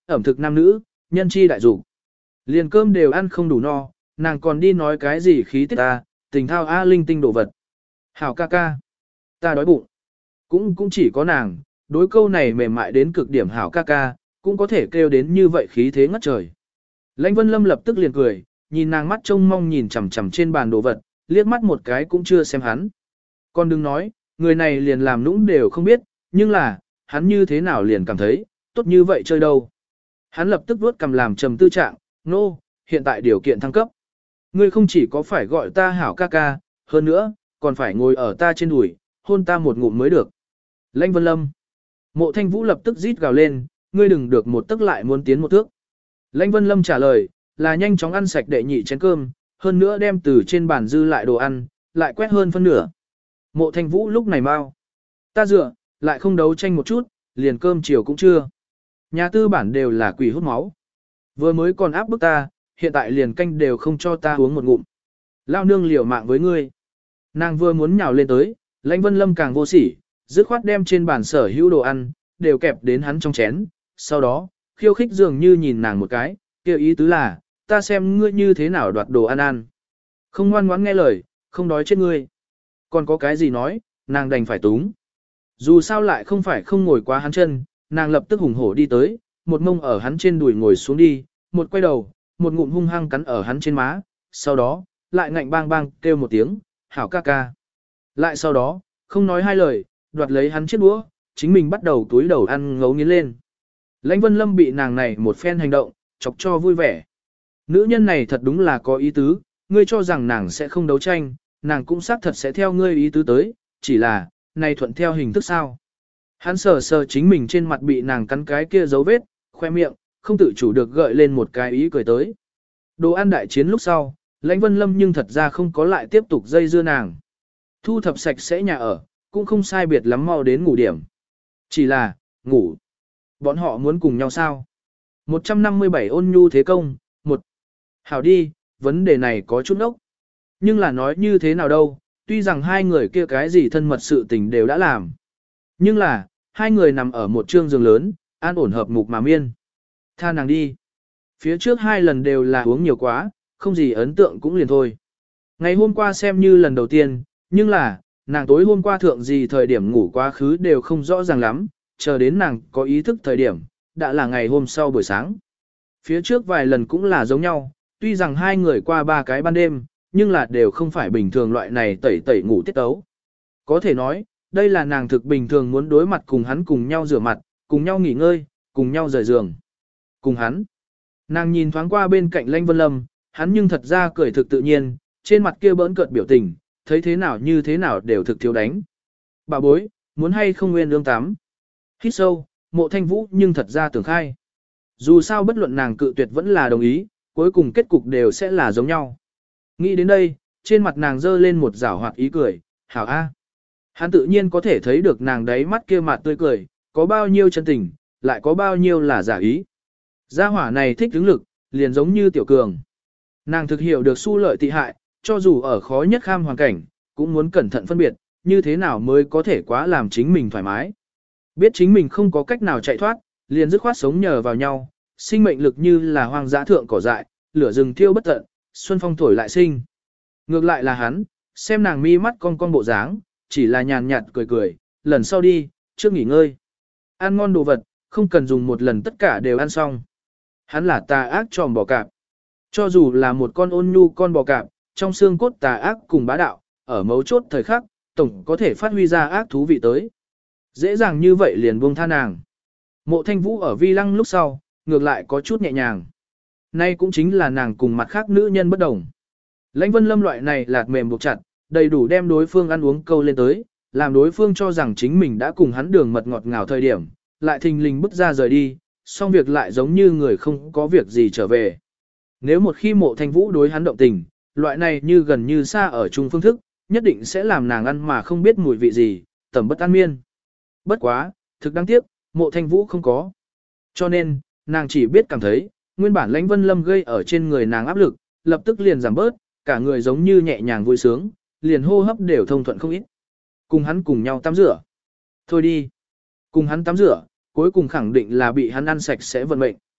ẩm thực nam nữ, nhân chi đại dục. Liền cơm đều ăn không đủ no, nàng còn đi nói cái gì khí tiết ta, tình thao a linh tinh đồ vật. Hảo ca ca, ta đói bụng. Cũng cũng chỉ có nàng, đối câu này mềm mại đến cực điểm hảo ca ca, cũng có thể kêu đến như vậy khí thế ngất trời. Lãnh Vân Lâm lập tức liền cười, nhìn nàng mắt trông mong nhìn chằm chằm trên bàn đồ vật, liếc mắt một cái cũng chưa xem hắn. Còn đừng nói, người này liền làm nũng đều không biết, nhưng là, hắn như thế nào liền cảm thấy, tốt như vậy chơi đâu. Hắn lập tức vuốt cầm làm trầm tư trạng, nô, no, hiện tại điều kiện thăng cấp. Ngươi không chỉ có phải gọi ta hảo ca ca, hơn nữa, còn phải ngồi ở ta trên đùi, hôn ta một ngụm mới được. Lãnh Vân Lâm. Mộ Thanh Vũ lập tức rít gào lên, ngươi đừng được một tức lại muốn tiến một thước. Lãnh Vân Lâm trả lời, là nhanh chóng ăn sạch đệ nhị chén cơm, hơn nữa đem từ trên bàn dư lại đồ ăn, lại quét hơn phân nửa. Mộ Thanh Vũ lúc này mau. Ta dựa, lại không đấu tranh một chút, liền cơm chiều cũng chưa. Nhà tư bản đều là quỷ hút máu. Vừa mới còn áp bức ta, hiện tại liền canh đều không cho ta uống một ngụm. Lao nương liều mạng với ngươi. Nàng vừa muốn nhào lên tới, Lãnh Vân Lâm càng vô sỉ, dứt khoát đem trên bàn sở hữu đồ ăn, đều kẹp đến hắn trong chén. Sau đó, khiêu khích dường như nhìn nàng một cái, kêu ý tứ là, ta xem ngươi như thế nào đoạt đồ ăn ăn. Không ngoan ngoãn nghe lời, không đói chết ngươi. Còn có cái gì nói, nàng đành phải túng. Dù sao lại không phải không ngồi quá hắn chân, nàng lập tức hùng hổ đi tới, một mông ở hắn trên đùi ngồi xuống đi, một quay đầu, một ngụm hung hăng cắn ở hắn trên má, sau đó, lại ngạnh bang bang kêu một tiếng, hảo ca ca. Lại sau đó, không nói hai lời, đoạt lấy hắn chiếc đũa, chính mình bắt đầu túi đầu ăn ngấu nghiến lên. Lãnh Vân Lâm bị nàng này một phen hành động, chọc cho vui vẻ. Nữ nhân này thật đúng là có ý tứ, ngươi cho rằng nàng sẽ không đấu tranh, nàng cũng xác thật sẽ theo ngươi ý tứ tới, chỉ là, này thuận theo hình thức sao. Hắn sờ sờ chính mình trên mặt bị nàng cắn cái kia dấu vết, khoe miệng, không tự chủ được gợi lên một cái ý cười tới. Đồ ăn đại chiến lúc sau, Lãnh Vân Lâm nhưng thật ra không có lại tiếp tục dây dưa nàng. Thu thập sạch sẽ nhà ở, cũng không sai biệt lắm mau đến ngủ điểm. Chỉ là, ngủ. Bọn họ muốn cùng nhau sao? một trăm năm mươi bảy ôn nhu thế công, một. Hảo đi, vấn đề này có chút ốc. Nhưng là nói như thế nào đâu, tuy rằng hai người kia cái gì thân mật sự tình đều đã làm. Nhưng là, hai người nằm ở một trương giường lớn, an ổn hợp mục mà miên. Tha nàng đi. Phía trước hai lần đều là uống nhiều quá, không gì ấn tượng cũng liền thôi. Ngày hôm qua xem như lần đầu tiên, nhưng là, nàng tối hôm qua thượng gì thời điểm ngủ quá khứ đều không rõ ràng lắm, chờ đến nàng có ý thức thời điểm, đã là ngày hôm sau buổi sáng. Phía trước vài lần cũng là giống nhau, tuy rằng hai người qua ba cái ban đêm, nhưng là đều không phải bình thường loại này tẩy tẩy ngủ tiết tấu. Có thể nói, đây là nàng thực bình thường muốn đối mặt cùng hắn cùng nhau rửa mặt, cùng nhau nghỉ ngơi, cùng nhau rời giường. Cùng hắn. Nàng nhìn thoáng qua bên cạnh Lãnh Vân Lâm, hắn nhưng thật ra cười thực tự nhiên, trên mặt kia bỡn cợt biểu tình, thấy thế nào như thế nào đều thực thiếu đánh. Bà bối, muốn hay không nguyên ương tắm. Hít sâu, Mộ Thanh Vũ nhưng thật ra tưởng khai. Dù sao bất luận nàng cự tuyệt vẫn là đồng ý, cuối cùng kết cục đều sẽ là giống nhau. Nghĩ đến đây, trên mặt nàng dơ lên một rảo hoạt ý cười, hảo a. Hắn tự nhiên có thể thấy được nàng đáy mắt kia mặt tươi cười, có bao nhiêu chân tình, lại có bao nhiêu là giả ý. Gia hỏa này thích hứng lực, liền giống như tiểu cường. Nàng thực hiểu được su lợi tị hại, cho dù ở khó nhất kham hoàn cảnh, cũng muốn cẩn thận phân biệt, như thế nào mới có thể quá làm chính mình thoải mái. Biết chính mình không có cách nào chạy thoát, liền dứt khoát sống nhờ vào nhau, sinh mệnh lực như là hoang dã thượng cỏ dại, lửa rừng thiêu bất tận, xuân phong thổi lại sinh. Ngược lại là hắn, xem nàng mi mắt con con bộ dáng, chỉ là nhàn nhạt cười cười, lần sau đi, trước nghỉ ngơi. Ăn ngon đồ vật, không cần dùng một lần tất cả đều ăn xong. Hắn là tà ác tròm bò cạp. Cho dù là một con ôn nhu con bò cạp, trong xương cốt tà ác cùng bá đạo, ở mấu chốt thời khắc, tổng có thể phát huy ra ác thú vị tới. Dễ dàng như vậy liền buông tha nàng. Mộ Thanh Vũ ở vi lăng lúc sau, ngược lại có chút nhẹ nhàng. Nay cũng chính là nàng cùng mặt khác nữ nhân bất đồng. Lãnh Vân Lâm loại này lạt mềm buộc chặt, đầy đủ đem đối phương ăn uống câu lên tới, làm đối phương cho rằng chính mình đã cùng hắn đường mật ngọt ngào thời điểm, lại thình lình bước ra rời đi, xong việc lại giống như người không có việc gì trở về. Nếu một khi Mộ Thanh Vũ đối hắn động tình, loại này như gần như xa ở chung phương thức, nhất định sẽ làm nàng ăn mà không biết mùi vị gì, tầm bất an miên. Bất quá, thực đáng tiếc, Mộ Thanh Vũ không có. Cho nên, nàng chỉ biết cảm thấy, nguyên bản Lãnh Vân Lâm gây ở trên người nàng áp lực, lập tức liền giảm bớt, cả người giống như nhẹ nhàng vui sướng, liền hô hấp đều thông thuận không ít. Cùng hắn cùng nhau tắm rửa. Thôi đi. Cùng hắn tắm rửa, cuối cùng khẳng định là bị hắn ăn sạch sẽ vận mệnh.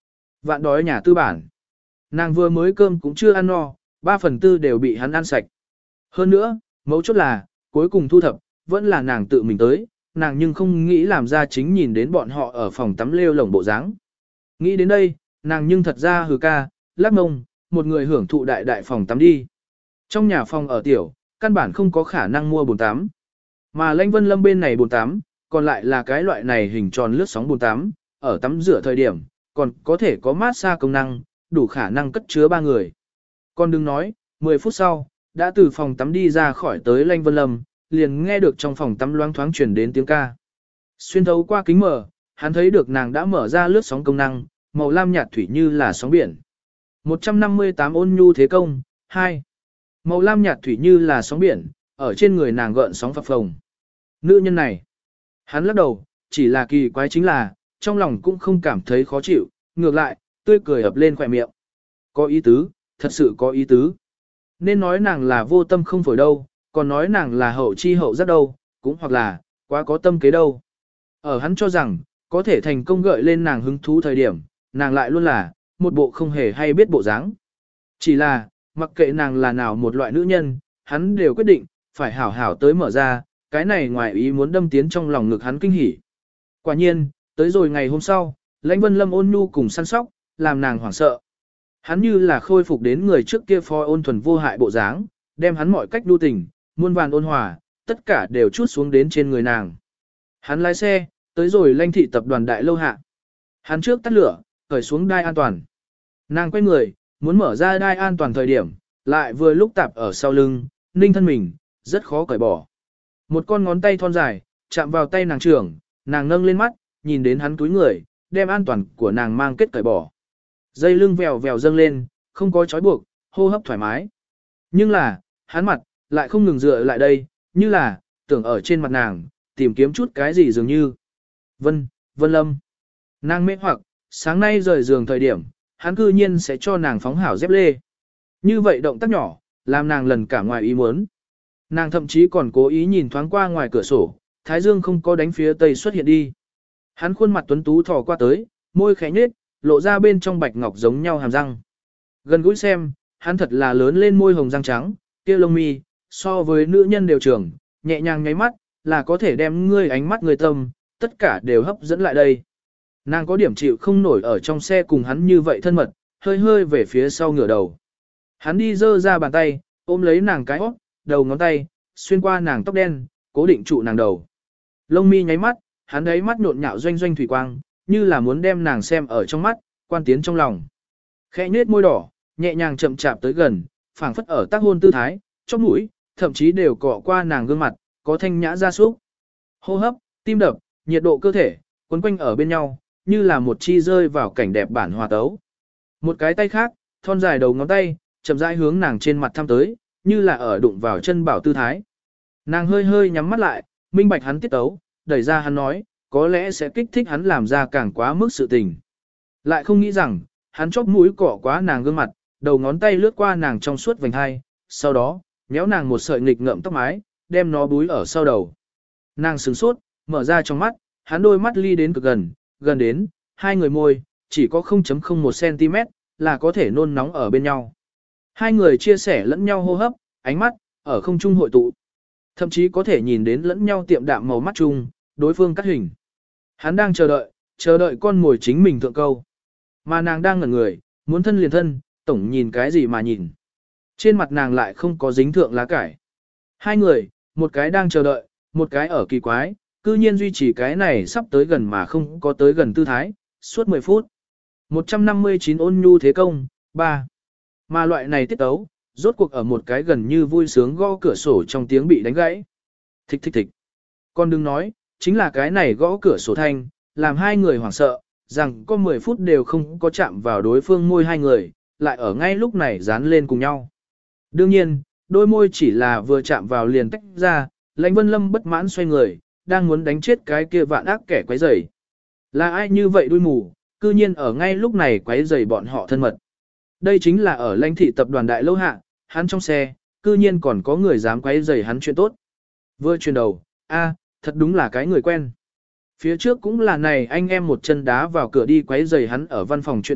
Vạn đói nhà tư bản. Nàng vừa mới cơm cũng chưa ăn no, ba phần tư đều bị hắn ăn sạch. Hơn nữa, mấu chốt là, cuối cùng thu thập, vẫn là nàng tự mình tới, nàng nhưng không nghĩ làm ra chính nhìn đến bọn họ ở phòng tắm lêu lồng bộ dáng. Nghĩ đến đây, nàng nhưng thật ra hừ ca, lắc mông, một người hưởng thụ đại đại phòng tắm đi. Trong nhà phòng ở tiểu, căn bản không có khả năng mua bồn tắm. Mà Lãnh Vân Lâm bên này bồn tắm, còn lại là cái loại này hình tròn lướt sóng bồn tắm, ở tắm rửa thời điểm, còn có thể có massage công năng, đủ khả năng cất chứa ba người. Còn đừng nói, mười phút sau, đã từ phòng tắm đi ra khỏi tới Lãnh Vân Lâm, liền nghe được trong phòng tắm loáng thoáng truyền đến tiếng ca. Xuyên thấu qua kính mở, hắn thấy được nàng đã mở ra lướt sóng công năng, màu lam nhạt thủy như là sóng biển. một trăm năm mươi tám ôn nhu thế công, hai. Màu lam nhạt thủy như là sóng biển, ở trên người nàng gợn sóng phập phồng. Nữ nhân này, hắn lắc đầu, chỉ là kỳ quái chính là, trong lòng cũng không cảm thấy khó chịu, ngược lại, tươi cười ập lên khỏe miệng. Có ý tứ, thật sự có ý tứ. Nên nói nàng là vô tâm không phổi đâu, còn nói nàng là hậu chi hậu rất đâu, cũng hoặc là, quá có tâm kế đâu. Ở hắn cho rằng, có thể thành công gợi lên nàng hứng thú thời điểm, nàng lại luôn là, một bộ không hề hay biết bộ dáng. Chỉ là, mặc kệ nàng là nào một loại nữ nhân, hắn đều quyết định, phải hảo hảo tới mở ra, cái này ngoài ý muốn đâm tiến trong lòng ngực hắn kinh hỉ. Quả nhiên, tới rồi ngày hôm sau, Lãnh Vân Lâm ôn nhu cùng săn sóc, làm nàng hoảng sợ. Hắn như là khôi phục đến người trước kia phó ôn thuần vô hại bộ dáng, đem hắn mọi cách đu tình, muôn vàn ôn hòa, tất cả đều chút xuống đến trên người nàng. Hắn lái xe, tới rồi Lãnh thị tập đoàn đại lâu hạ. Hắn trước tắt lửa, khởi xuống đai an toàn. Nàng quay người, muốn mở ra đai an toàn thời điểm, lại vừa lúc tạp ở sau lưng, ninh thân mình, rất khó cởi bỏ. Một con ngón tay thon dài, chạm vào tay nàng trưởng, nàng nâng lên mắt, nhìn đến hắn túi người, đem an toàn của nàng mang kết cởi bỏ. Dây lưng vèo vèo dâng lên, không có trói buộc, hô hấp thoải mái. Nhưng là, hắn mặt, lại không ngừng dựa lại đây, như là, tưởng ở trên mặt nàng, tìm kiếm chút cái gì dường như. Vân, Vân Lâm. Nàng mê hoặc, sáng nay rời giường thời điểm, hắn cư nhiên sẽ cho nàng phóng hảo dép lê. Như vậy động tác nhỏ, làm nàng lần cả ngoài ý muốn. Nàng thậm chí còn cố ý nhìn thoáng qua ngoài cửa sổ, thái dương không có đánh phía tây xuất hiện đi. Hắn khuôn mặt tuấn tú thò qua tới, môi khẽ nhếch, lộ ra bên trong bạch ngọc giống nhau hàm răng. Gần gũi xem, hắn thật là lớn lên môi hồng răng trắng, kia lông mi, so với nữ nhân đều trưởng, nhẹ nhàng nháy mắt, là có thể đem ngươi ánh mắt người tâm, tất cả đều hấp dẫn lại đây. Nàng có điểm chịu không nổi ở trong xe cùng hắn như vậy thân mật, hơi hơi về phía sau ngửa đầu. Hắn đi dơ ra bàn tay, ôm lấy nàng cái hót, đầu ngón tay, xuyên qua nàng tóc đen, cố định trụ nàng đầu. Lông mi nháy mắt, hắn ấy mắt nhộn nhạo doanh doanh thủy quang, như là muốn đem nàng xem ở trong mắt, quan tiến trong lòng. Khẽ nhếch môi đỏ, nhẹ nhàng chậm chạp tới gần, phảng phất ở tác hôn tư thái, chóp mũi, thậm chí đều cọ qua nàng gương mặt, có thanh nhã ra súc. Hô hấp, tim đập, nhiệt độ cơ thể, quấn quanh ở bên nhau, như là một chi rơi vào cảnh đẹp bản hòa tấu. Một cái tay khác, thon dài đầu ngón tay, chậm rãi hướng nàng trên mặt thăm tới, như là ở đụng vào chân bảo tư thái. Nàng hơi hơi nhắm mắt lại, minh bạch hắn tiết tấu, đẩy ra hắn nói, có lẽ sẽ kích thích hắn làm ra càng quá mức sự tình. Lại không nghĩ rằng, hắn chóp mũi cọ quá nàng gương mặt, đầu ngón tay lướt qua nàng trong suốt vành hai, sau đó, nhéo nàng một sợi nghịch ngợm tóc mái, đem nó búi ở sau đầu. Nàng sửng sốt, mở ra trong mắt, hắn đôi mắt ly đến cực gần, gần đến, hai người môi, chỉ có không chấm không một xăng-ti-mét, là có thể nôn nóng ở bên nhau. Hai người chia sẻ lẫn nhau hô hấp, ánh mắt, ở không trung hội tụ. Thậm chí có thể nhìn đến lẫn nhau tiệm đạm màu mắt chung, đối phương cắt hình. Hắn đang chờ đợi, chờ đợi con mồi chính mình thượng câu. Mà nàng đang ngẩn người, muốn thân liền thân, tổng nhìn cái gì mà nhìn. Trên mặt nàng lại không có dính thượng lá cải. Hai người, một cái đang chờ đợi, một cái ở kỳ quái, cư nhiên duy trì cái này sắp tới gần mà không có tới gần tư thái, suốt mười phút. một trăm năm mươi chín ôn nhu thế công, ba. Mà loại này tiết tấu, rốt cuộc ở một cái gần như vui sướng gõ cửa sổ trong tiếng bị đánh gãy. Thích thích thích. Con đừng nói, chính là cái này gõ cửa sổ thanh, làm hai người hoảng sợ, rằng có mười phút đều không có chạm vào đối phương môi hai người, lại ở ngay lúc này dán lên cùng nhau. Đương nhiên, đôi môi chỉ là vừa chạm vào liền tách ra, Lãnh Vân Lâm bất mãn xoay người, đang muốn đánh chết cái kia vạn ác kẻ quấy rầy. Là ai như vậy đuôi mù, cư nhiên ở ngay lúc này quấy rầy bọn họ thân mật. Đây chính là ở Lãnh thị tập đoàn đại lâu hạ, hắn trong xe, cư nhiên còn có người dám quấy rầy hắn chuyện tốt. Vừa chuyển đầu, a, thật đúng là cái người quen. Phía trước cũng là này anh em một chân đá vào cửa đi quấy rầy hắn ở văn phòng chuyện tốt,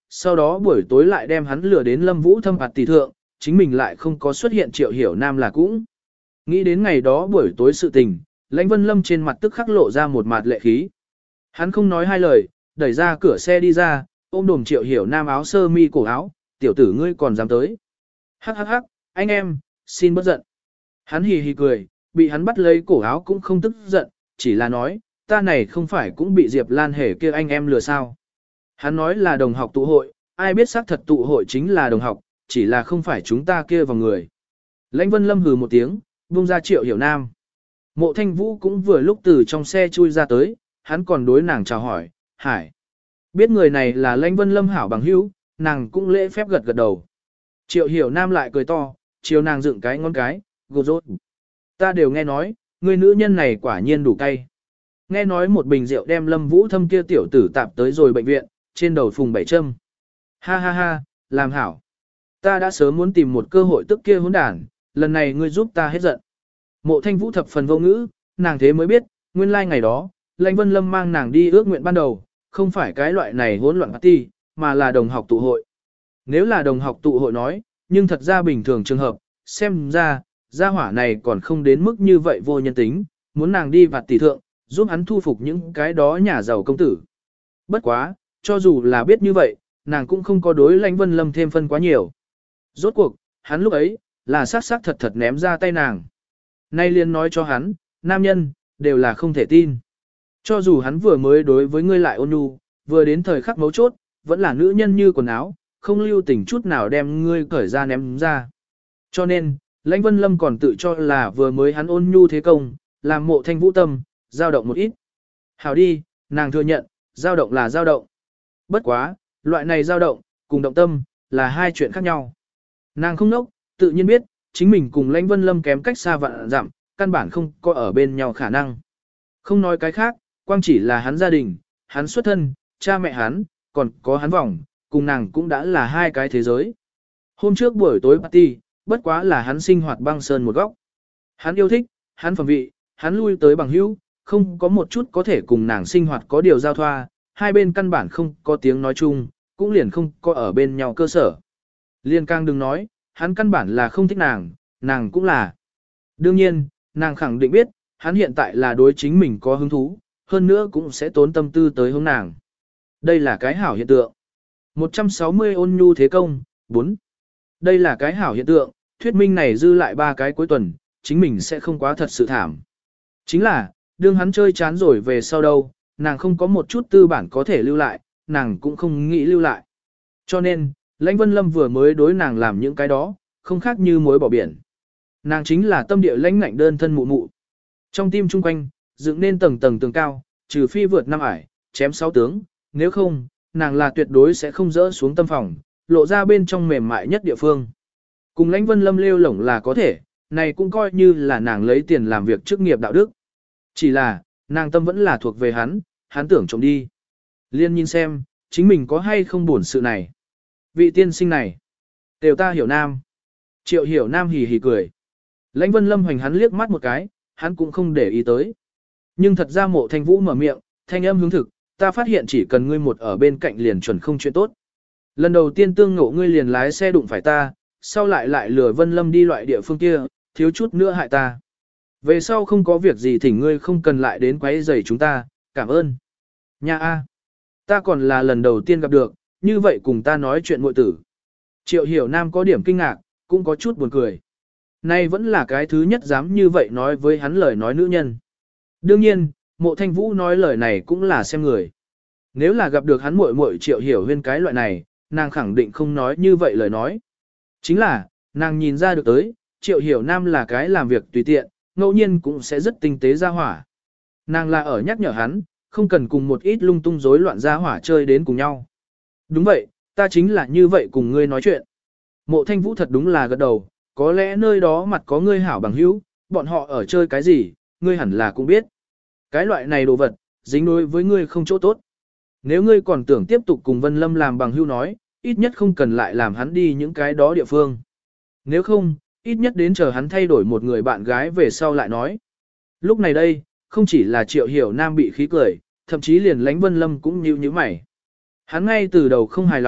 sau đó buổi tối lại đem hắn lừa đến Lâm Vũ Thâm phạt tỷ thượng, chính mình lại không có xuất hiện Triệu Hiểu Nam là cũng. Nghĩ đến ngày đó buổi tối sự tình, Lãnh Vân Lâm trên mặt tức khắc lộ ra một mặt lệ khí. Hắn không nói hai lời, đẩy ra cửa xe đi ra, ôm đồm Triệu Hiểu Nam áo sơ mi cổ áo, tiểu tử ngươi còn dám tới. Hắc hắc hắc, anh em, xin bớt giận. Hắn hì hì cười, bị hắn bắt lấy cổ áo cũng không tức giận, chỉ là nói, ta này không phải cũng bị Diệp Lan Hề kia anh em lừa sao. Hắn nói là đồng học tụ hội, ai biết xác thật tụ hội chính là đồng học, chỉ là không phải chúng ta kia vào người. Lãnh Vân Lâm hừ một tiếng, buông ra Triệu Hiểu Nam. Mộ Thanh Vũ cũng vừa lúc từ trong xe chui ra tới, hắn còn đối nàng chào hỏi, hải. Biết người này là Lãnh Vân Lâm hảo bằng hữu, nàng cũng lễ phép gật gật đầu. Triệu Hiểu Nam lại cười to, chiều nàng dựng cái ngón cái, gột rốt. Ta đều nghe nói, người nữ nhân này quả nhiên đủ cay. Nghe nói một bình rượu đem Lâm Vũ Thâm kia tiểu tử tạp tới rồi bệnh viện, trên đầu phùng bảy châm. Ha ha ha, làm hảo. Ta đã sớm muốn tìm một cơ hội tức kia hỗn đản, lần này ngươi giúp ta hết giận. Mộ Thanh Vũ thập phần vô ngữ, nàng thế mới biết, nguyên lai like ngày đó, Lãnh Vân Lâm mang nàng đi ước nguyện ban đầu, không phải cái loại này hỗn loạn party, mà là đồng học tụ hội. Nếu là đồng học tụ hội nói, nhưng thật ra bình thường trường hợp, xem ra, gia hỏa này còn không đến mức như vậy vô nhân tính, muốn nàng đi vặt tỷ thượng, giúp hắn thu phục những cái đó nhà giàu công tử. Bất quá, cho dù là biết như vậy, nàng cũng không có đối Lãnh Vân Lâm thêm phân quá nhiều. Rốt cuộc, hắn lúc ấy, là sát sát thật thật ném ra tay nàng. Nay liền nói cho hắn, nam nhân, đều là không thể tin. Cho dù hắn vừa mới đối với ngươi lại ôn nhu, vừa đến thời khắc mấu chốt, vẫn là nữ nhân như quần áo, không lưu tình chút nào đem ngươi cởi ra ném ra. Cho nên, Lãnh Vân Lâm còn tự cho là vừa mới hắn ôn nhu thế công, làm Mộ Thanh Vũ tâm, dao động một ít. Hảo đi, nàng thừa nhận, dao động là dao động. Bất quá, loại này dao động, cùng động tâm, là hai chuyện khác nhau. Nàng không nốc, tự nhiên biết, chính mình cùng Lãnh Vân Lâm kém cách xa vạn dặm, căn bản không có ở bên nhau khả năng. Không nói cái khác, quang chỉ là hắn gia đình, hắn xuất thân, cha mẹ hắn, còn có hắn vòng, cùng nàng cũng đã là hai cái thế giới. Hôm trước buổi tối party, bất quá là hắn sinh hoạt băng sơn một góc. Hắn yêu thích, hắn phẩm vị, hắn lui tới bằng hữu, không có một chút có thể cùng nàng sinh hoạt có điều giao thoa, hai bên căn bản không có tiếng nói chung, cũng liền không có ở bên nhau cơ sở. Liên càng đừng nói, hắn căn bản là không thích nàng, nàng cũng là. Đương nhiên, nàng khẳng định biết, hắn hiện tại là đối chính mình có hứng thú, hơn nữa cũng sẽ tốn tâm tư tới hướng nàng. Đây là cái hảo hiện tượng. một trăm sáu mươi ôn nhu thế công, bốn. Đây là cái hảo hiện tượng, thuyết minh này dư lại ba cái cuối tuần, chính mình sẽ không quá thật sự thảm. Chính là, đương hắn chơi chán rồi về sau đâu, nàng không có một chút tư bản có thể lưu lại, nàng cũng không nghĩ lưu lại. Cho nên, Lãnh Vân Lâm vừa mới đối nàng làm những cái đó, không khác như muối bỏ biển. Nàng chính là tâm địa lãnh ngạnh đơn thân mụ mụ. Trong tim chung quanh, dựng nên tầng tầng tường cao, trừ phi vượt năm ải, chém sáu tướng, nếu không, nàng là tuyệt đối sẽ không dỡ xuống tâm phòng, lộ ra bên trong mềm mại nhất địa phương. Cùng Lãnh Vân Lâm lêu lổng là có thể, này cũng coi như là nàng lấy tiền làm việc chức nghiệp đạo đức. Chỉ là, nàng tâm vẫn là thuộc về hắn, hắn tưởng trộm đi. Liên nhìn xem, chính mình có hay không buồn sự này. Vị tiên sinh này, đều ta hiểu nam. Triệu hiểu nam hì hì cười. Lãnh Vân Lâm hoành hắn liếc mắt một cái, hắn cũng không để ý tới. Nhưng thật ra Mộ Thanh Vũ mở miệng, thanh âm hướng thực, ta phát hiện chỉ cần ngươi một ở bên cạnh liền chuẩn không chuyện tốt. Lần đầu tiên tương ngộ ngươi liền lái xe đụng phải ta, sau lại lại lừa Vân Lâm đi loại địa phương kia, thiếu chút nữa hại ta. Về sau không có việc gì thỉnh ngươi không cần lại đến quấy rầy chúng ta, cảm ơn. Nha a, ta còn là lần đầu tiên gặp được, như vậy cùng ta nói chuyện muội tử. Triệu hiểu nam có điểm kinh ngạc, cũng có chút buồn cười. Nay vẫn là cái thứ nhất dám như vậy nói với hắn lời nói nữ nhân. Đương nhiên, Mộ Thanh Vũ nói lời này cũng là xem người. Nếu là gặp được hắn muội muội Triệu Hiểu Huyên cái loại này, nàng khẳng định không nói như vậy lời nói. Chính là, nàng nhìn ra được tới, Triệu Hiểu Nam là cái làm việc tùy tiện, ngẫu nhiên cũng sẽ rất tinh tế ra hỏa. Nàng là ở nhắc nhở hắn, không cần cùng một ít lung tung rối loạn ra hỏa chơi đến cùng nhau. Đúng vậy, ta chính là như vậy cùng ngươi nói chuyện. Mộ Thanh Vũ thật đúng là gật đầu, có lẽ nơi đó mặt có ngươi hảo bằng hữu, bọn họ ở chơi cái gì, ngươi hẳn là cũng biết. Cái loại này đồ vật, dính đối với ngươi không chỗ tốt. Nếu ngươi còn tưởng tiếp tục cùng Vân Lâm làm bằng hữu nói, ít nhất không cần lại làm hắn đi những cái đó địa phương. Nếu không, ít nhất đến chờ hắn thay đổi một người bạn gái về sau lại nói. Lúc này đây, không chỉ là Triệu Hiểu Nam bị khí cười, thậm chí liền Lãnh Vân Lâm cũng nhíu nhíu mày. Hắn ngay từ đầu không hài lòng,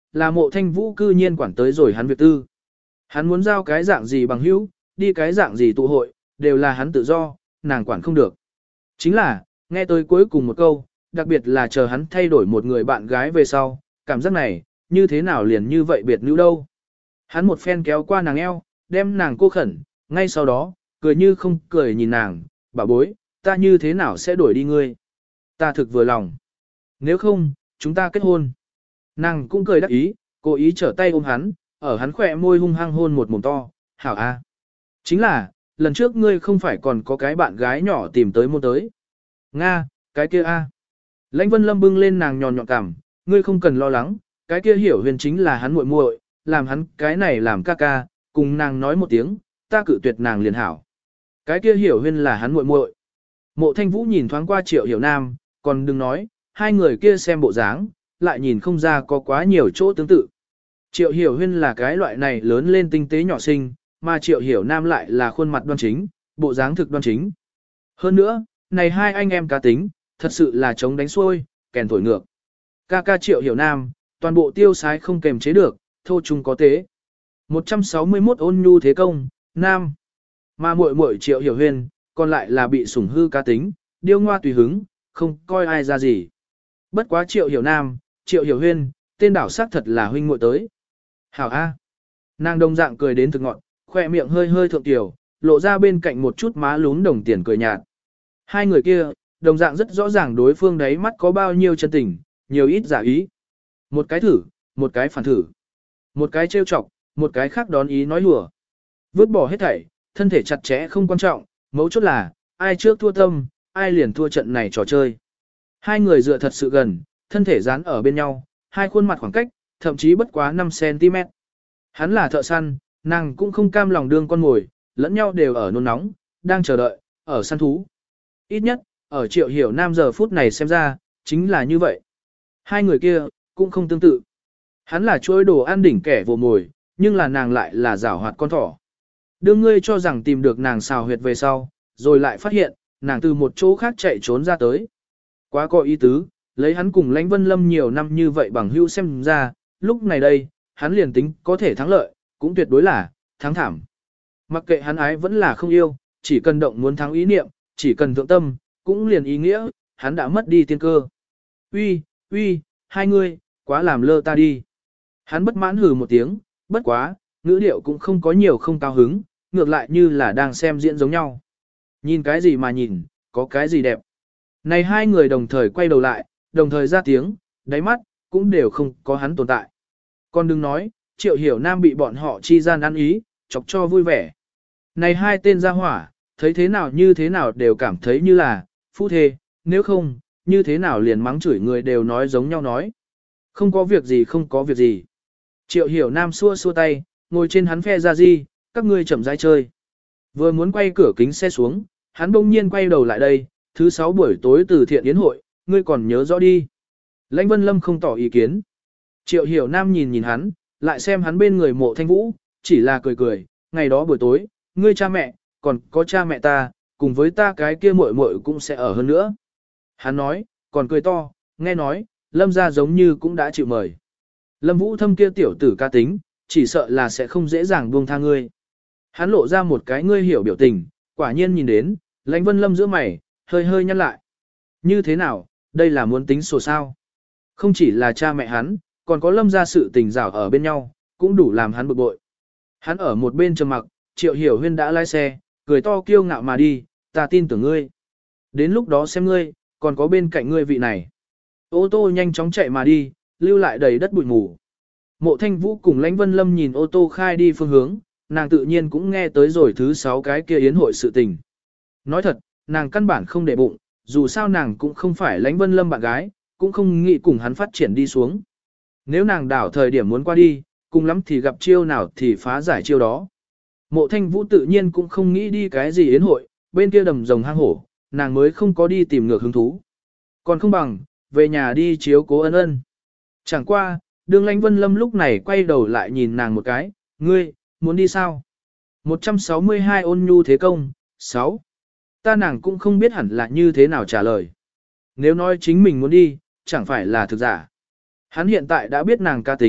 là Mộ Thanh Vũ cư nhiên quản tới rồi hắn việc tư. Hắn muốn giao cái dạng gì bằng hữu, đi cái dạng gì tụ hội, đều là hắn tự do, nàng quản không được. Chính là, nghe tới cuối cùng một câu, đặc biệt là chờ hắn thay đổi một người bạn gái về sau, cảm giác này, như thế nào liền như vậy biệt nữ đâu. Hắn một phen kéo qua nàng eo, đem nàng cô khẩn, ngay sau đó, cười như không cười nhìn nàng, bảo bối, ta như thế nào sẽ đổi đi ngươi. Ta thực vừa lòng. Nếu không, chúng ta kết hôn. Nàng cũng cười đắc ý, cố ý trở tay ôm hắn, ở hắn khỏe môi hung hăng hôn một mồm to, hảo a. Chính là, lần trước ngươi không phải còn có cái bạn gái nhỏ tìm tới môn tới. Nga, cái kia a. Lãnh Vân Lâm bưng lên nàng nhòn nhọn cằm, ngươi không cần lo lắng, cái kia Hiểu Huyền chính là hắn muội muội, làm hắn cái này làm ca ca, cùng nàng nói một tiếng, ta cự tuyệt nàng liền hảo. Cái kia Hiểu Huyền là hắn muội muội. Mộ Thanh Vũ nhìn thoáng qua Triệu Hiểu Nam, còn đừng nói, hai người kia xem bộ dáng, lại nhìn không ra có quá nhiều chỗ tương tự. Triệu Hiểu Huyên là cái loại này lớn lên tinh tế nhỏ xinh, mà Triệu Hiểu Nam lại là khuôn mặt đoan chính, bộ dáng thực đoan chính. Hơn nữa, này hai anh em cá tính, thật sự là chống đánh xuôi, kèn thổi ngược. Ca ca Triệu Hiểu Nam, toàn bộ tiêu sái không kềm chế được, thô chung có tế. một trăm sáu mươi mốt ôn nhu thế công, Nam. Mà muội muội Triệu Hiểu Huyên, còn lại là bị sủng hư cá tính, điêu ngoa tùy hứng, không coi ai ra gì. Bất quá Triệu Hiểu Nam, Triệu Hiểu Huyên, tên đảo sắc thật là huynh muội tới. Hảo A. Nàng đồng dạng cười đến thực ngọn, khoe miệng hơi hơi thượng tiểu, lộ ra bên cạnh một chút má lún đồng tiền cười nhạt. Hai người kia, đồng dạng rất rõ ràng đối phương đấy mắt có bao nhiêu chân tình, nhiều ít giả ý. Một cái thử, một cái phản thử. Một cái trêu chọc, một cái khác đón ý nói hùa. Vứt bỏ hết thảy, thân thể chặt chẽ không quan trọng, mấu chốt là, ai trước thua tâm, ai liền thua trận này trò chơi. Hai người dựa thật sự gần, thân thể dán ở bên nhau, hai khuôn mặt khoảng cách, thậm chí bất quá năm xăng ti mét. Hắn là thợ săn, nàng cũng không cam lòng đương con mồi, lẫn nhau đều ở nôn nóng, đang chờ đợi, ở săn thú. Ít nhất, ở Triệu Hiểu Nam giờ phút này xem ra, chính là như vậy. Hai người kia, cũng không tương tự. Hắn là chuỗi đồ ăn đỉnh kẻ vồ mồi, nhưng là nàng lại là giảo hoạt con thỏ. Đương ngươi cho rằng tìm được nàng xào huyệt về sau, rồi lại phát hiện, nàng từ một chỗ khác chạy trốn ra tới. Quá có ý tứ, lấy hắn cùng Lãnh Vân Lâm nhiều năm như vậy bằng hữu xem ra, lúc này đây, hắn liền tính có thể thắng lợi, cũng tuyệt đối là, thắng thảm. Mặc kệ hắn ái vẫn là không yêu, chỉ cần động muốn thắng ý niệm, chỉ cần thượng tâm, cũng liền ý nghĩa, hắn đã mất đi tiên cơ. Uy, uy, hai ngươi, quá làm lơ ta đi. Hắn bất mãn hừ một tiếng, bất quá, ngữ điệu cũng không có nhiều không cao hứng, ngược lại như là đang xem diễn giống nhau. Nhìn cái gì mà nhìn, có cái gì đẹp. Này hai người đồng thời quay đầu lại, đồng thời ra tiếng, đáy mắt, cũng đều không có hắn tồn tại. Còn đừng nói, Triệu Hiểu Nam bị bọn họ chi gian ăn ý, chọc cho vui vẻ. Này hai tên gia hỏa, thấy thế nào như thế nào đều cảm thấy như là, phu thê, nếu không, như thế nào liền mắng chửi người đều nói giống nhau nói. Không có việc gì không có việc gì. Triệu Hiểu Nam xua xua tay, ngồi trên hắn phe ra di, các ngươi chậm rãi chơi. Vừa muốn quay cửa kính xe xuống, hắn bỗng nhiên quay đầu lại đây, thứ sáu buổi tối từ thiện yến hội, ngươi còn nhớ rõ đi. Lãnh Vân Lâm không tỏ ý kiến. Triệu Hiểu Nam nhìn nhìn hắn, lại xem hắn bên người Mộ Thanh Vũ, chỉ là cười cười, ngày đó buổi tối, ngươi cha mẹ, còn có cha mẹ ta, cùng với ta cái kia muội muội cũng sẽ ở hơn nữa. Hắn nói, còn cười to, nghe nói, Lâm gia giống như cũng đã chịu mời. Lâm Vũ Thâm kia tiểu tử ca tính, chỉ sợ là sẽ không dễ dàng buông tha ngươi. Hắn lộ ra một cái ngươi hiểu biểu tình, quả nhiên nhìn đến, Lãnh Vân Lâm giữa mày, hơi hơi nhăn lại. Như thế nào, đây là muốn tính sổ sao? Không chỉ là cha mẹ hắn, còn có Lâm gia sự tình rào ở bên nhau, cũng đủ làm hắn bực bội. Hắn ở một bên trầm mặc, Triệu Hiểu Huyên đã lái xe, cười to kiêu ngạo mà đi, ta tin tưởng ngươi. Đến lúc đó xem ngươi, còn có bên cạnh ngươi vị này. Ô tô nhanh chóng chạy mà đi, lưu lại đầy đất bụi mù. Mộ Thanh Vũ cùng Lãnh Vân Lâm nhìn ô tô khai đi phương hướng, nàng tự nhiên cũng nghe tới rồi thứ sáu cái kia yến hội sự tình. Nói thật, nàng căn bản không để bụng, dù sao nàng cũng không phải Lãnh Vân Lâm bạn gái, cũng không nghĩ cùng hắn phát triển đi xuống. Nếu nàng đảo thời điểm muốn qua đi, cùng lắm thì gặp chiêu nào thì phá giải chiêu đó. Mộ Thanh Vũ tự nhiên cũng không nghĩ đi cái gì yến hội, bên kia đầm rồng hang hổ, nàng mới không có đi tìm ngược hứng thú. Còn không bằng, về nhà đi chiếu cố ân ân. Chẳng qua, đường Lãnh Vân Lâm lúc này quay đầu lại nhìn nàng một cái, ngươi, muốn đi sao? một trăm sáu mươi hai ôn nhu thế công, sáu. Ta nàng cũng không biết hẳn là như thế nào trả lời. Nếu nói chính mình muốn đi, chẳng phải là thực giả. Hắn hiện tại đã biết nàng ca tính,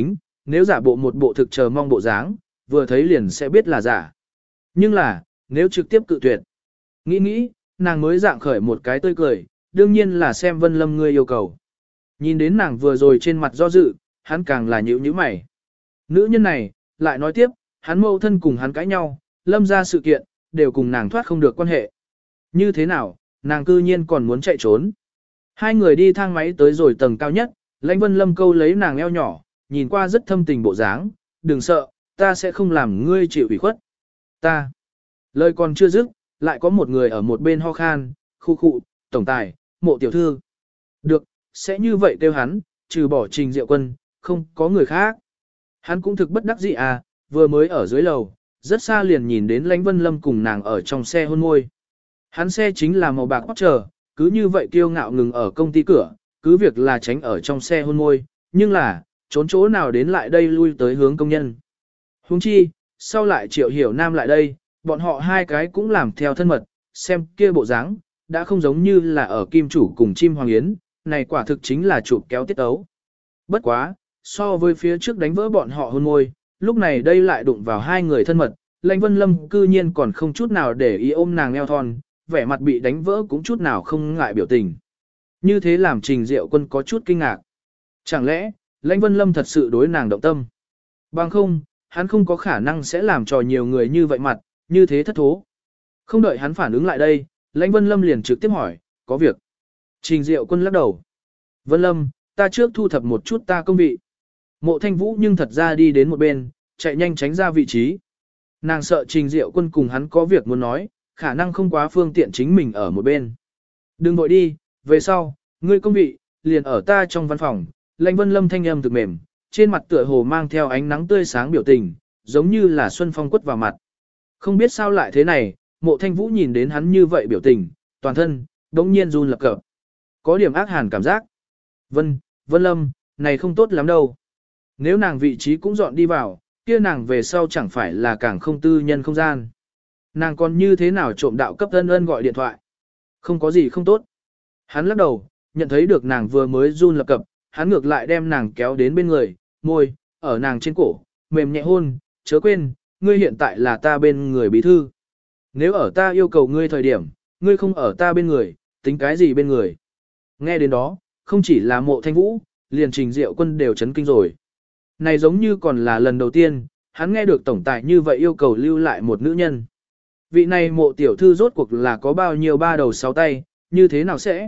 nếu giả bộ một bộ thực chờ mong bộ dáng, vừa thấy liền sẽ biết là giả. Nhưng là, nếu trực tiếp cự tuyệt. Nghĩ nghĩ, nàng mới dạng khởi một cái tươi cười, đương nhiên là xem Vân Lâm ngươi yêu cầu. Nhìn đến nàng vừa rồi trên mặt do dự, hắn càng là nhíu nhíu mày. Nữ nhân này, lại nói tiếp, hắn mâu thân cùng hắn cãi nhau, Lâm ra sự kiện, đều cùng nàng thoát không được quan hệ. Như thế nào, nàng cư nhiên còn muốn chạy trốn. Hai người đi thang máy tới rồi tầng cao nhất, Lãnh Vân Lâm câu lấy nàng eo nhỏ, nhìn qua rất thâm tình bộ dáng, đừng sợ, ta sẽ không làm ngươi chịu ủy khuất. Ta. Lời còn chưa dứt, lại có một người ở một bên ho khan, khu khụ, tổng tài, Mộ tiểu thư. Được, sẽ như vậy kêu hắn, trừ bỏ Trình Diệu Quân, không có người khác. Hắn cũng thực bất đắc dĩ à, vừa mới ở dưới lầu, rất xa liền nhìn đến Lãnh Vân Lâm cùng nàng ở trong xe hôn môi. Hắn xe chính là màu bạc Porsche, cứ như vậy kiêu ngạo ngừng ở công ty cửa, cứ việc là tránh ở trong xe hôn môi, nhưng là, trốn chỗ nào đến lại đây lui tới hướng công nhân. Huống chi, sau lại Triệu Hiểu Nam lại đây, bọn họ hai cái cũng làm theo thân mật, xem kia bộ dáng, đã không giống như là ở kim chủ cùng chim hoàng yến, này quả thực chính là chụp kéo tiết ấu. Bất quá, so với phía trước đánh vỡ bọn họ hôn môi, lúc này đây lại đụng vào hai người thân mật, Lãnh Vân Lâm cư nhiên còn không chút nào để ý ôm nàng eo thon, vẻ mặt bị đánh vỡ cũng chút nào không ngại biểu tình. Như thế làm Trình Diệu Quân có chút kinh ngạc. Chẳng lẽ, Lãnh Vân Lâm thật sự đối nàng động tâm? Bằng không, hắn không có khả năng sẽ làm cho nhiều người như vậy mặt, như thế thất thố. Không đợi hắn phản ứng lại đây, Lãnh Vân Lâm liền trực tiếp hỏi, có việc. Trình Diệu Quân lắc đầu. Vân Lâm, ta trước thu thập một chút ta công vị. Mộ Thanh Vũ nhưng thật ra đi đến một bên, chạy nhanh tránh ra vị trí. Nàng sợ Trình Diệu Quân cùng hắn có việc muốn nói, khả năng không quá phương tiện chính mình ở một bên. Đừng vội đi, về sau, ngươi công vị, liền ở ta trong văn phòng. Lãnh Vân Lâm thanh âm thực mềm, trên mặt tựa hồ mang theo ánh nắng tươi sáng biểu tình, giống như là xuân phong quất vào mặt. Không biết sao lại thế này, Mộ Thanh Vũ nhìn đến hắn như vậy biểu tình, toàn thân, đống nhiên run lập cập. Có điểm ác hàn cảm giác. Vân, Vân Lâm, này không tốt lắm đâu. Nếu nàng vị trí cũng dọn đi vào, kia nàng về sau chẳng phải là càng không tư nhân không gian. Nàng còn như thế nào trộm đạo cấp ân ân gọi điện thoại. Không có gì không tốt. Hắn lắc đầu, nhận thấy được nàng vừa mới run lập cập, hắn ngược lại đem nàng kéo đến bên người, môi, ở nàng trên cổ, mềm nhẹ hôn, chớ quên, ngươi hiện tại là ta bên người bí thư. Nếu ở ta yêu cầu ngươi thời điểm, ngươi không ở ta bên người, tính cái gì bên người. Nghe đến đó, không chỉ là Mộ Thanh Vũ, liền Trình Diệu Quân đều chấn kinh rồi. Này giống như còn là lần đầu tiên, hắn nghe được tổng tài như vậy yêu cầu lưu lại một nữ nhân. Vị này Mộ tiểu thư rốt cuộc là có bao nhiêu ba đầu sáu tay, như thế nào sẽ?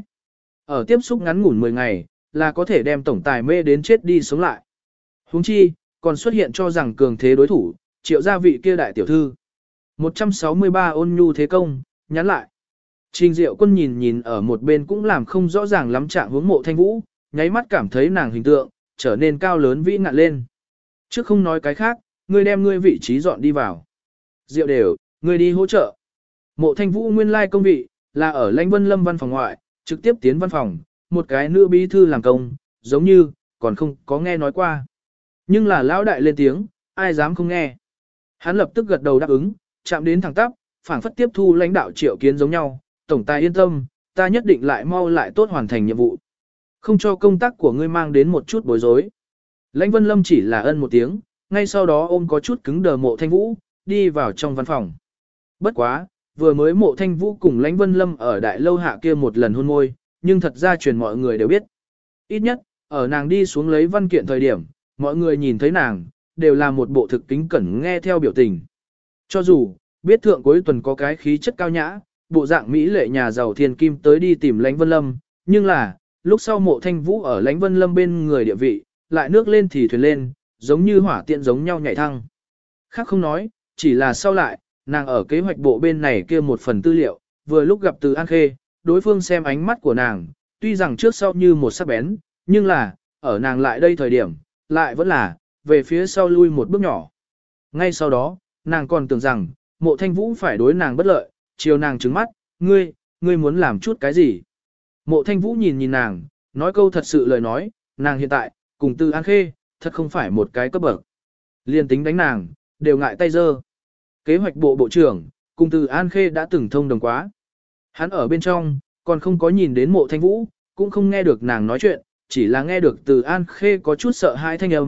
Ở tiếp xúc ngắn ngủn mười ngày, là có thể đem tổng tài mê đến chết đi sống lại. Huống chi, còn xuất hiện cho rằng cường thế đối thủ, Triệu gia vị kia đại tiểu thư. một trăm sáu mươi ba ôn nhu thế công, nhắn lại. Trình Diệu Quân nhìn nhìn ở một bên cũng làm không rõ ràng lắm trạng hướng Mộ Thanh Vũ, nháy mắt cảm thấy nàng hình tượng, trở nên cao lớn vĩ ngạn lên. Trước không nói cái khác, ngươi đem ngươi vị trí dọn đi vào. Diệu đều, ngươi đi hỗ trợ. Mộ Thanh Vũ nguyên lai công vị, là ở Lãnh Vân Lâm văn phòng ngoại, trực tiếp tiến văn phòng, một cái nữ bí thư làm công, giống như, còn không có nghe nói qua. Nhưng là lão đại lên tiếng, ai dám không nghe. Hắn lập tức gật đầu đáp ứng, chạm đến thẳng tắp, phảng phất tiếp thu lãnh đạo Triệu Kiến giống nhau, tổng tài yên tâm, ta nhất định lại mau lại tốt hoàn thành nhiệm vụ. Không cho công tác của ngươi mang đến một chút bối rối. Lãnh Vân Lâm chỉ là ân một tiếng, ngay sau đó ôm có chút cứng đờ Mộ Thanh Vũ, đi vào trong văn phòng. Bất quá, vừa mới Mộ Thanh Vũ cùng Lãnh Vân Lâm ở đại lâu hạ kia một lần hôn môi, nhưng thật ra truyền mọi người đều biết. Ít nhất, ở nàng đi xuống lấy văn kiện thời điểm, mọi người nhìn thấy nàng, đều là một bộ thực kính cẩn nghe theo biểu tình. Cho dù, biết thượng cuối tuần có cái khí chất cao nhã, bộ dạng Mỹ lệ nhà giàu thiên kim tới đi tìm Lãnh Vân Lâm, nhưng là, lúc sau Mộ Thanh Vũ ở Lãnh Vân Lâm bên người địa vị, lại nước lên thì thuyền lên, giống như hỏa tiện giống nhau nhảy thăng. Khác không nói, chỉ là sau lại, nàng ở kế hoạch bộ bên này kia một phần tư liệu, vừa lúc gặp Từ An Khê, đối phương xem ánh mắt của nàng, tuy rằng trước sau như một sắc bén, nhưng là, ở nàng lại đây thời điểm, lại vẫn là, về phía sau lui một bước nhỏ. Ngay sau đó, nàng còn tưởng rằng, Mộ Thanh Vũ phải đối nàng bất lợi, chiều nàng trừng mắt, ngươi, ngươi muốn làm chút cái gì? Mộ Thanh Vũ nhìn nhìn nàng, nói câu thật sự lời nói, nàng hiện tại, cùng Từ An Khê, thật không phải một cái cấp bậc. Liên tính đánh nàng, đều ngại tay dơ. Kế hoạch bộ bộ trưởng, cùng Từ An Khê đã từng thông đồng quá. Hắn ở bên trong, còn không có nhìn đến Mộ Thanh Vũ, cũng không nghe được nàng nói chuyện, chỉ là nghe được Từ An Khê có chút sợ hãi thanh âm,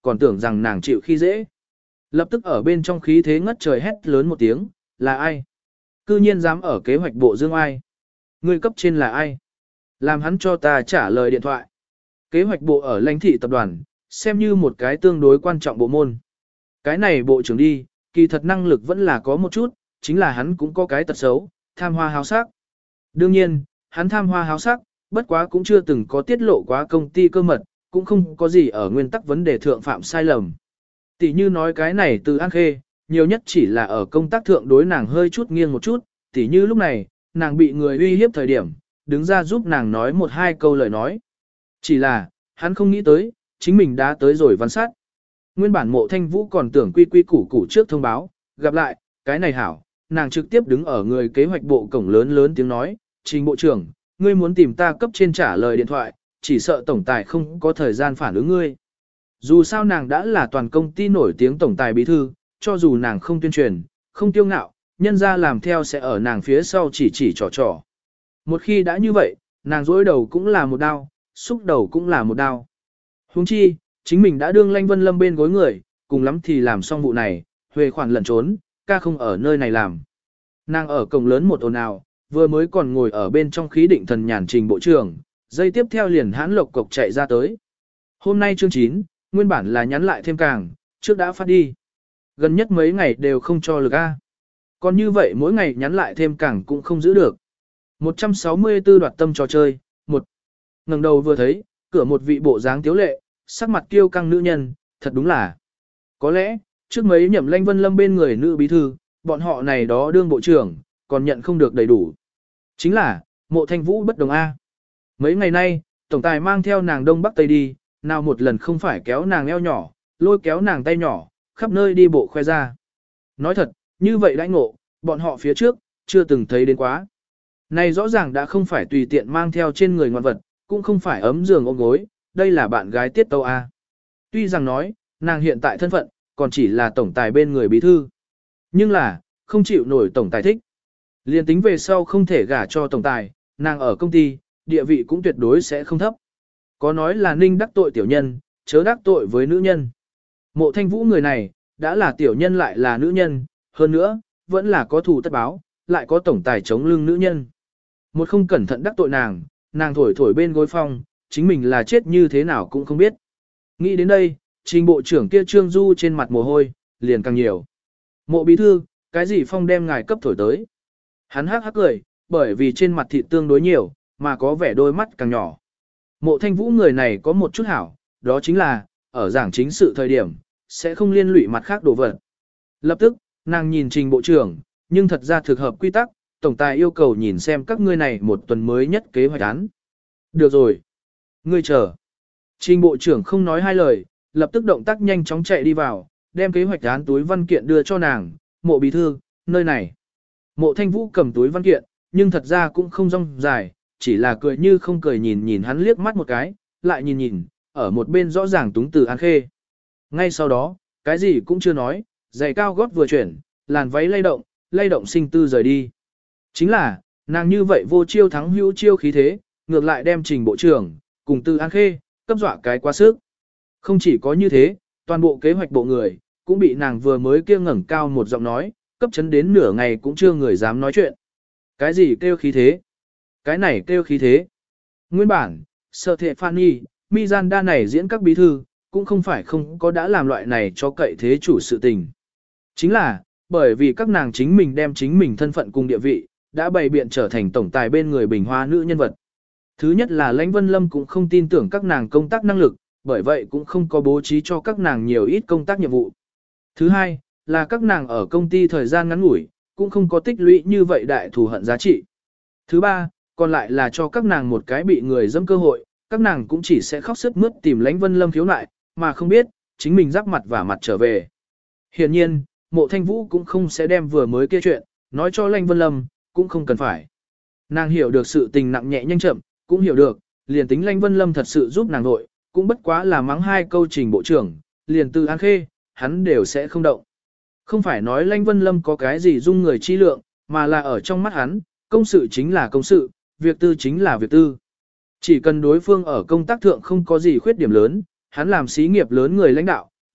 còn tưởng rằng nàng chịu khi dễ. Lập tức ở bên trong khí thế ngất trời hét lớn một tiếng, là ai? Cư nhiên dám ở kế hoạch bộ dương ai? Người cấp trên là ai? Làm hắn cho ta trả lời điện thoại. Kế hoạch bộ ở lãnh thị tập đoàn, xem như một cái tương đối quan trọng bộ môn. Cái này bộ trưởng đi, kỳ thật năng lực vẫn là có một chút, chính là hắn cũng có cái tật xấu, tham hoa háo sắc. Đương nhiên, hắn tham hoa háo sắc, bất quá cũng chưa từng có tiết lộ quá công ty cơ mật, cũng không có gì ở nguyên tắc vấn đề thượng phạm sai lầm. Tỷ như nói cái này từ An Khê, nhiều nhất chỉ là ở công tác thượng đối nàng hơi chút nghiêng một chút, tỷ như lúc này, nàng bị người uy hiếp thời điểm, đứng ra giúp nàng nói một hai câu lời nói. Chỉ là, hắn không nghĩ tới, chính mình đã tới rồi văn sát. Nguyên bản Mộ Thanh Vũ còn tưởng quy quy củ củ trước thông báo, gặp lại, cái này hảo, nàng trực tiếp đứng ở người kế hoạch bộ cổng lớn lớn tiếng nói, Trình bộ trưởng, ngươi muốn tìm ta cấp trên trả lời điện thoại, chỉ sợ tổng tài không có thời gian phản ứng ngươi. Dù sao nàng đã là toàn công ty nổi tiếng tổng tài bí thư, cho dù nàng không tuyên truyền, không tiêu ngạo, nhân ra làm theo sẽ ở nàng phía sau chỉ chỉ trò trò. Một khi đã như vậy, nàng dối đầu cũng là một đao, xúc đầu cũng là một đao. Huống chi, chính mình đã đương Lanh Vân Lâm bên gối người, cùng lắm thì làm xong vụ này, huề khoản lẩn trốn, ca không ở nơi này làm. Nàng ở cổng lớn một ồn ào, vừa mới còn ngồi ở bên trong khí định thần nhàn Trình bộ trưởng, dây tiếp theo liền hãn lộc cộc chạy ra tới. Hôm nay chương chín, nguyên bản là nhắn lại thêm càng, trước đã phát đi. Gần nhất mấy ngày đều không cho lực A. Còn như vậy mỗi ngày nhắn lại thêm càng cũng không giữ được. một trăm sáu mươi tư đoạt tâm trò chơi, một. Ngẩng đầu vừa thấy, cửa một vị bộ dáng tiếu lệ, sắc mặt kiêu căng nữ nhân, thật đúng là. Có lẽ, trước mấy nhậm Lanh Vân Lâm bên người nữ bí thư, bọn họ này đó đương bộ trưởng, còn nhận không được đầy đủ. Chính là, Mộ Thanh Vũ bất đồng A. Mấy ngày nay, tổng tài mang theo nàng đông bắc tây đi, nào một lần không phải kéo nàng eo nhỏ, lôi kéo nàng tay nhỏ, khắp nơi đi bộ khoe ra. Nói thật, như vậy đãi ngộ, bọn họ phía trước, chưa từng thấy đến quá. Này rõ ràng đã không phải tùy tiện mang theo trên người ngoạn vật, cũng không phải ấm giường ôm gối, đây là bạn gái tiết tâu A. Tuy rằng nói, nàng hiện tại thân phận, còn chỉ là tổng tài bên người bí thư. Nhưng là, không chịu nổi tổng tài thích. Liên tính về sau không thể gả cho tổng tài, nàng ở công ty, địa vị cũng tuyệt đối sẽ không thấp. Có nói là ninh đắc tội tiểu nhân, chớ đắc tội với nữ nhân. Mộ Thanh Vũ người này, đã là tiểu nhân lại là nữ nhân, hơn nữa, vẫn là có thù tất báo, lại có tổng tài chống lưng nữ nhân. Một không cẩn thận đắc tội nàng, nàng thổi thổi bên gối phong, chính mình là chết như thế nào cũng không biết. Nghĩ đến đây, Trình bộ trưởng kia Trương Du trên mặt mồ hôi, liền càng nhiều. Mộ bí thư, cái gì phong đem ngài cấp thổi tới? Hắn hắc hắc cười, bởi vì trên mặt thịt tương đối nhiều, mà có vẻ đôi mắt càng nhỏ. Mộ Thanh Vũ người này có một chút hảo, đó chính là, ở giảng chính sự thời điểm, sẽ không liên lụy mặt khác đồ vật. Lập tức, nàng nhìn Trình bộ trưởng, nhưng thật ra thực hợp quy tắc, tổng tài yêu cầu nhìn xem các ngươi này một tuần mới nhất kế hoạch án. Được rồi. Ngươi chờ. Trình bộ trưởng không nói hai lời, lập tức động tác nhanh chóng chạy đi vào, đem kế hoạch án túi văn kiện đưa cho nàng, Mộ bí thư, nơi này. Mộ Thanh Vũ cầm túi văn kiện, nhưng thật ra cũng không rong dài, chỉ là cười như không cười nhìn nhìn hắn liếc mắt một cái, lại nhìn nhìn, ở một bên rõ ràng túng từ An Khê. Ngay sau đó, cái gì cũng chưa nói, giày cao gót vừa chuyển, làn váy lay động, lay động sinh tư rời đi. Chính là, nàng như vậy vô chiêu thắng hữu chiêu khí thế, ngược lại đem Trình bộ trưởng, cùng từ An Khê, cấp dọa cái quá sức. Không chỉ có như thế, toàn bộ kế hoạch bộ người, cũng bị nàng vừa mới kia ngẩng cao một giọng nói, cấp chấn đến nửa ngày cũng chưa người dám nói chuyện. Cái gì kêu khí thế? Cái này kêu khí thế. Nguyên bản, sở thệ Fanny, Mizanda này diễn các bí thư, cũng không phải không có đã làm loại này cho cậy thế chủ sự tình. Chính là, bởi vì các nàng chính mình đem chính mình thân phận cùng địa vị, đã bày biện trở thành tổng tài bên người bình hoa nữ nhân vật. Thứ nhất là Lãnh Vân Lâm cũng không tin tưởng các nàng công tác năng lực, bởi vậy cũng không có bố trí cho các nàng nhiều ít công tác nhiệm vụ. Thứ hai, là các nàng ở công ty thời gian ngắn ngủi, cũng không có tích lũy như vậy đại thù hận giá trị. Thứ ba, còn lại là cho các nàng một cái bị người dâm cơ hội, các nàng cũng chỉ sẽ khóc sướt mướt tìm Lãnh Vân Lâm khiếu nại, mà không biết, chính mình rắc mặt và mặt trở về. Hiển nhiên, Mộ Thanh Vũ cũng không sẽ đem vừa mới kia chuyện, nói cho Lãnh Vân Lâm, cũng không cần phải. Nàng hiểu được sự tình nặng nhẹ nhanh chậm, cũng hiểu được, liền tính Lãnh Vân Lâm thật sự giúp nàng nội, cũng bất quá là mắng hai câu Trình bộ trưởng, liền từ An Khê, hắn đều sẽ không động. Không phải nói Lãnh Vân Lâm có cái gì dung người chi lượng, mà là ở trong mắt hắn, công sự chính là công sự, việc tư chính là việc tư. Chỉ cần đối phương ở công tác thượng không có gì khuyết điểm lớn, hắn làm xí nghiệp lớn người lãnh đạo,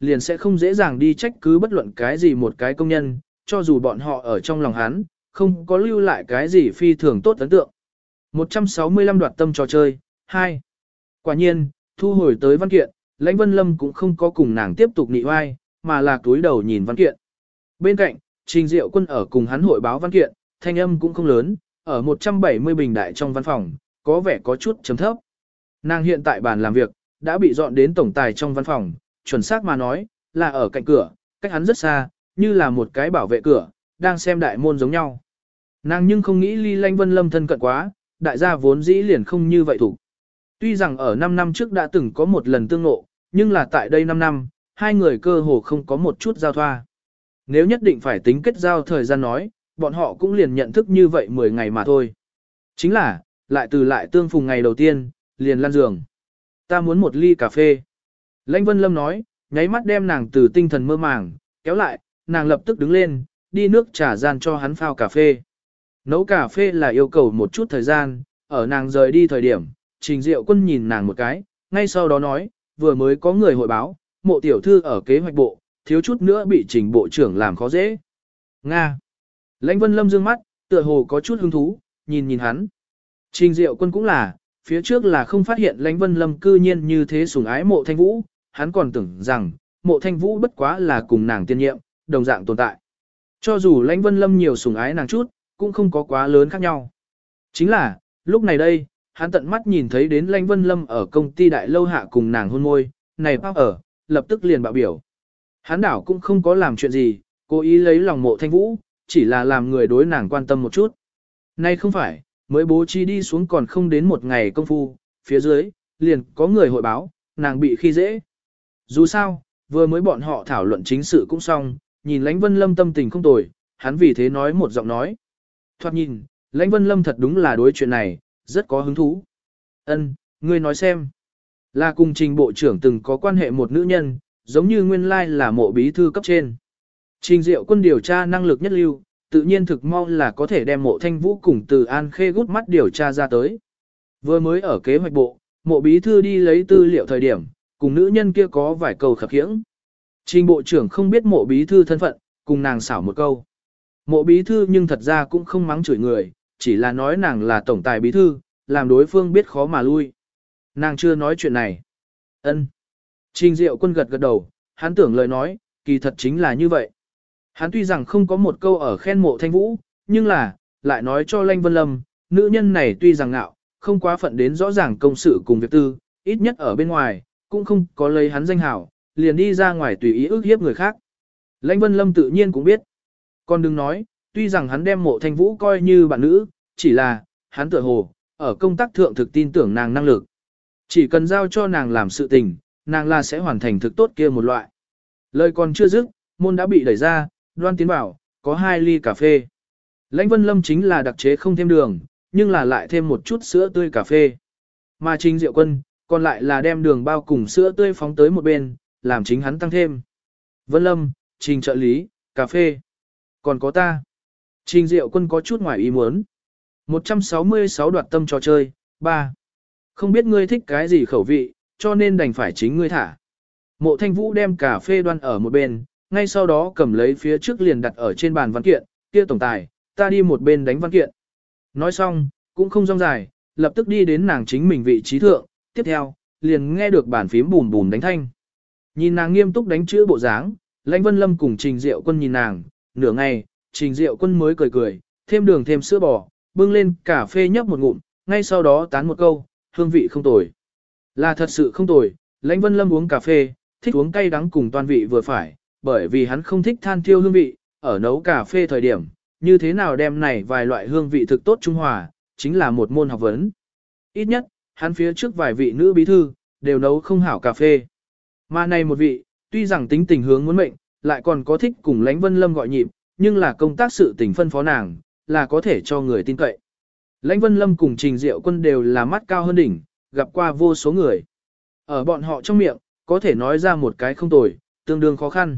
liền sẽ không dễ dàng đi trách cứ bất luận cái gì một cái công nhân, cho dù bọn họ ở trong lòng hắn, không có lưu lại cái gì phi thường tốt ấn tượng. một trăm sáu mươi lăm đoạt tâm trò chơi, hai. Quả nhiên, thu hồi tới văn kiện, Lãnh Vân Lâm cũng không có cùng nàng tiếp tục nị oai, mà là túi đầu nhìn văn kiện. Bên cạnh, Trình Diệu Quân ở cùng hắn hội báo văn kiện, thanh âm cũng không lớn, ở một trăm bảy mươi bình đại trong văn phòng, có vẻ có chút chấm thấp. Nàng hiện tại bàn làm việc, đã bị dọn đến tổng tài trong văn phòng, chuẩn xác mà nói, là ở cạnh cửa, cách hắn rất xa, như là một cái bảo vệ cửa, đang xem đại môn giống nhau. Nàng nhưng không nghĩ ly Lãnh Vân Lâm thân cận quá, đại gia vốn dĩ liền không như vậy thủ. Tuy rằng ở năm năm trước đã từng có một lần tương ngộ, nhưng là tại đây năm năm, hai người cơ hồ không có một chút giao thoa. Nếu nhất định phải tính kết giao thời gian nói, bọn họ cũng liền nhận thức như vậy mười ngày mà thôi. Chính là, lại từ lại tương phùng ngày đầu tiên, liền lăn giường. Ta muốn một ly cà phê. Lãnh Vân Lâm nói, nháy mắt đem nàng từ tinh thần mơ màng, kéo lại, nàng lập tức đứng lên, đi nước trà gian cho hắn phao cà phê. Nấu cà phê là yêu cầu một chút thời gian, ở nàng rời đi thời điểm, Trình Diệu Quân nhìn nàng một cái, ngay sau đó nói, vừa mới có người hội báo, Mộ tiểu thư ở kế hoạch bộ, thiếu chút nữa bị Trình bộ trưởng làm khó dễ. Nga. Lãnh Vân Lâm dương mắt, tựa hồ có chút hứng thú, nhìn nhìn hắn. Trình Diệu Quân cũng là, phía trước là không phát hiện Lãnh Vân Lâm cư nhiên như thế sủng ái Mộ Thanh Vũ, hắn còn tưởng rằng, Mộ Thanh Vũ bất quá là cùng nàng tiên nhiệm, đồng dạng tồn tại. Cho dù Lãnh Vân Lâm nhiều sủng ái nàng chút, cũng không có quá lớn khác nhau. Chính là, lúc này đây, hắn tận mắt nhìn thấy đến Lãnh Vân Lâm ở công ty đại lâu hạ cùng nàng hôn môi, này bác ở, lập tức liền bạo biểu. Hắn đảo cũng không có làm chuyện gì, cố ý lấy lòng Mộ Thanh Vũ, chỉ là làm người đối nàng quan tâm một chút. Nay không phải, mới bố trí đi xuống còn không đến một ngày công phu, phía dưới, liền có người hội báo, nàng bị khi dễ. Dù sao, vừa mới bọn họ thảo luận chính sự cũng xong, nhìn Lãnh Vân Lâm tâm tình không tồi, hắn vì thế nói một giọng nói. Thoạt nhìn, Lãnh Vân Lâm thật đúng là đối chuyện này, rất có hứng thú. Ân, ngươi nói xem. Là cùng Trình bộ trưởng từng có quan hệ một nữ nhân, giống như nguyên lai là Mộ bí thư cấp trên. Trình Diệu Quân điều tra năng lực nhất lưu, tự nhiên thực mau là có thể đem Mộ Thanh Vũ cùng Từ An Khê gút mắt điều tra ra tới. Vừa mới ở kế hoạch bộ, Mộ bí thư đi lấy tư liệu thời điểm, cùng nữ nhân kia có vài câu khập khiễng. Trình bộ trưởng không biết Mộ bí thư thân phận, cùng nàng xảo một câu. Mộ bí thư nhưng thật ra cũng không mắng chửi người, chỉ là nói nàng là tổng tài bí thư, làm đối phương biết khó mà lui. Nàng chưa nói chuyện này. Ân. Trình Diệu Quân gật gật đầu, hắn tưởng lời nói, kỳ thật chính là như vậy. Hắn tuy rằng không có một câu ở khen Mộ Thanh Vũ, nhưng là, lại nói cho Lãnh Vân Lâm, nữ nhân này tuy rằng ngạo, không quá phận đến rõ ràng công sự cùng việc tư, ít nhất ở bên ngoài, cũng không có lấy hắn danh hảo, liền đi ra ngoài tùy ý ước hiếp người khác. Lãnh Vân Lâm tự nhiên cũng biết. Còn đừng nói, tuy rằng hắn đem Mộ Thanh Vũ coi như bạn nữ, chỉ là, hắn tựa hồ, ở công tác thượng thực tin tưởng nàng năng lực. Chỉ cần giao cho nàng làm sự tình, nàng là sẽ hoàn thành thực tốt kia một loại. Lời còn chưa dứt, môn đã bị đẩy ra, Đoan tiến bảo, có hai ly cà phê. Lãnh Vân Lâm chính là đặc chế không thêm đường, nhưng là lại thêm một chút sữa tươi cà phê. Mà Trình Diệu Quân, còn lại là đem đường bao cùng sữa tươi phóng tới một bên, làm chính hắn tăng thêm. Vân Lâm, Trình trợ lý, cà phê. Còn có ta. Trình Diệu Quân có chút ngoài ý muốn. một trăm sáu mươi sáu đoạt tâm trò chơi, ba. Không biết ngươi thích cái gì khẩu vị, cho nên đành phải chính ngươi thả. Mộ Thanh Vũ đem cà phê đoan ở một bên, ngay sau đó cầm lấy phía trước liền đặt ở trên bàn văn kiện, kia tổng tài, ta đi một bên đánh văn kiện. Nói xong, cũng không rong dài, lập tức đi đến nàng chính mình vị trí thượng, tiếp theo, liền nghe được bàn phím bùm bùm đánh thanh. Nhìn nàng nghiêm túc đánh chữ bộ dáng, Lãnh Vân Lâm cùng Trình Diệu Quân nhìn nàng, nửa ngày, Trình Diệu Quân mới cười cười, thêm đường thêm sữa bò, bưng lên cà phê nhấp một ngụm, ngay sau đó tán một câu, hương vị không tồi. Là thật sự không tồi, Lãnh Vân Lâm uống cà phê, thích uống cay đắng cùng toan vị vừa phải, bởi vì hắn không thích than thiêu hương vị, ở nấu cà phê thời điểm, như thế nào đem này vài loại hương vị thực tốt trung hòa, chính là một môn học vấn. Ít nhất, hắn phía trước vài vị nữ bí thư, đều nấu không hảo cà phê. Mà này một vị, tuy rằng tính tình hướng muốn mệnh, lại còn có thích cùng Lãnh Vân Lâm gọi nhịp, nhưng là công tác sự tình phân phó nàng, là có thể cho người tin cậy. Lãnh Vân Lâm cùng Trình Diệu Quân đều là mắt cao hơn đỉnh, gặp qua vô số người. Ở bọn họ trong miệng, có thể nói ra một cái không tồi, tương đương khó khăn.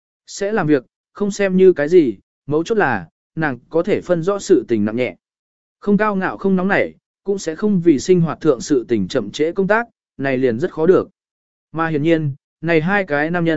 Sẽ làm việc, không xem như cái gì, mấu chốt là, nàng có thể phân rõ sự tình nặng nhẹ. Không cao ngạo không nóng nảy, cũng sẽ không vì sinh hoạt thượng sự tình chậm trễ công tác, này liền rất khó được. Mà hiển nhiên, này hai cái nam nhân,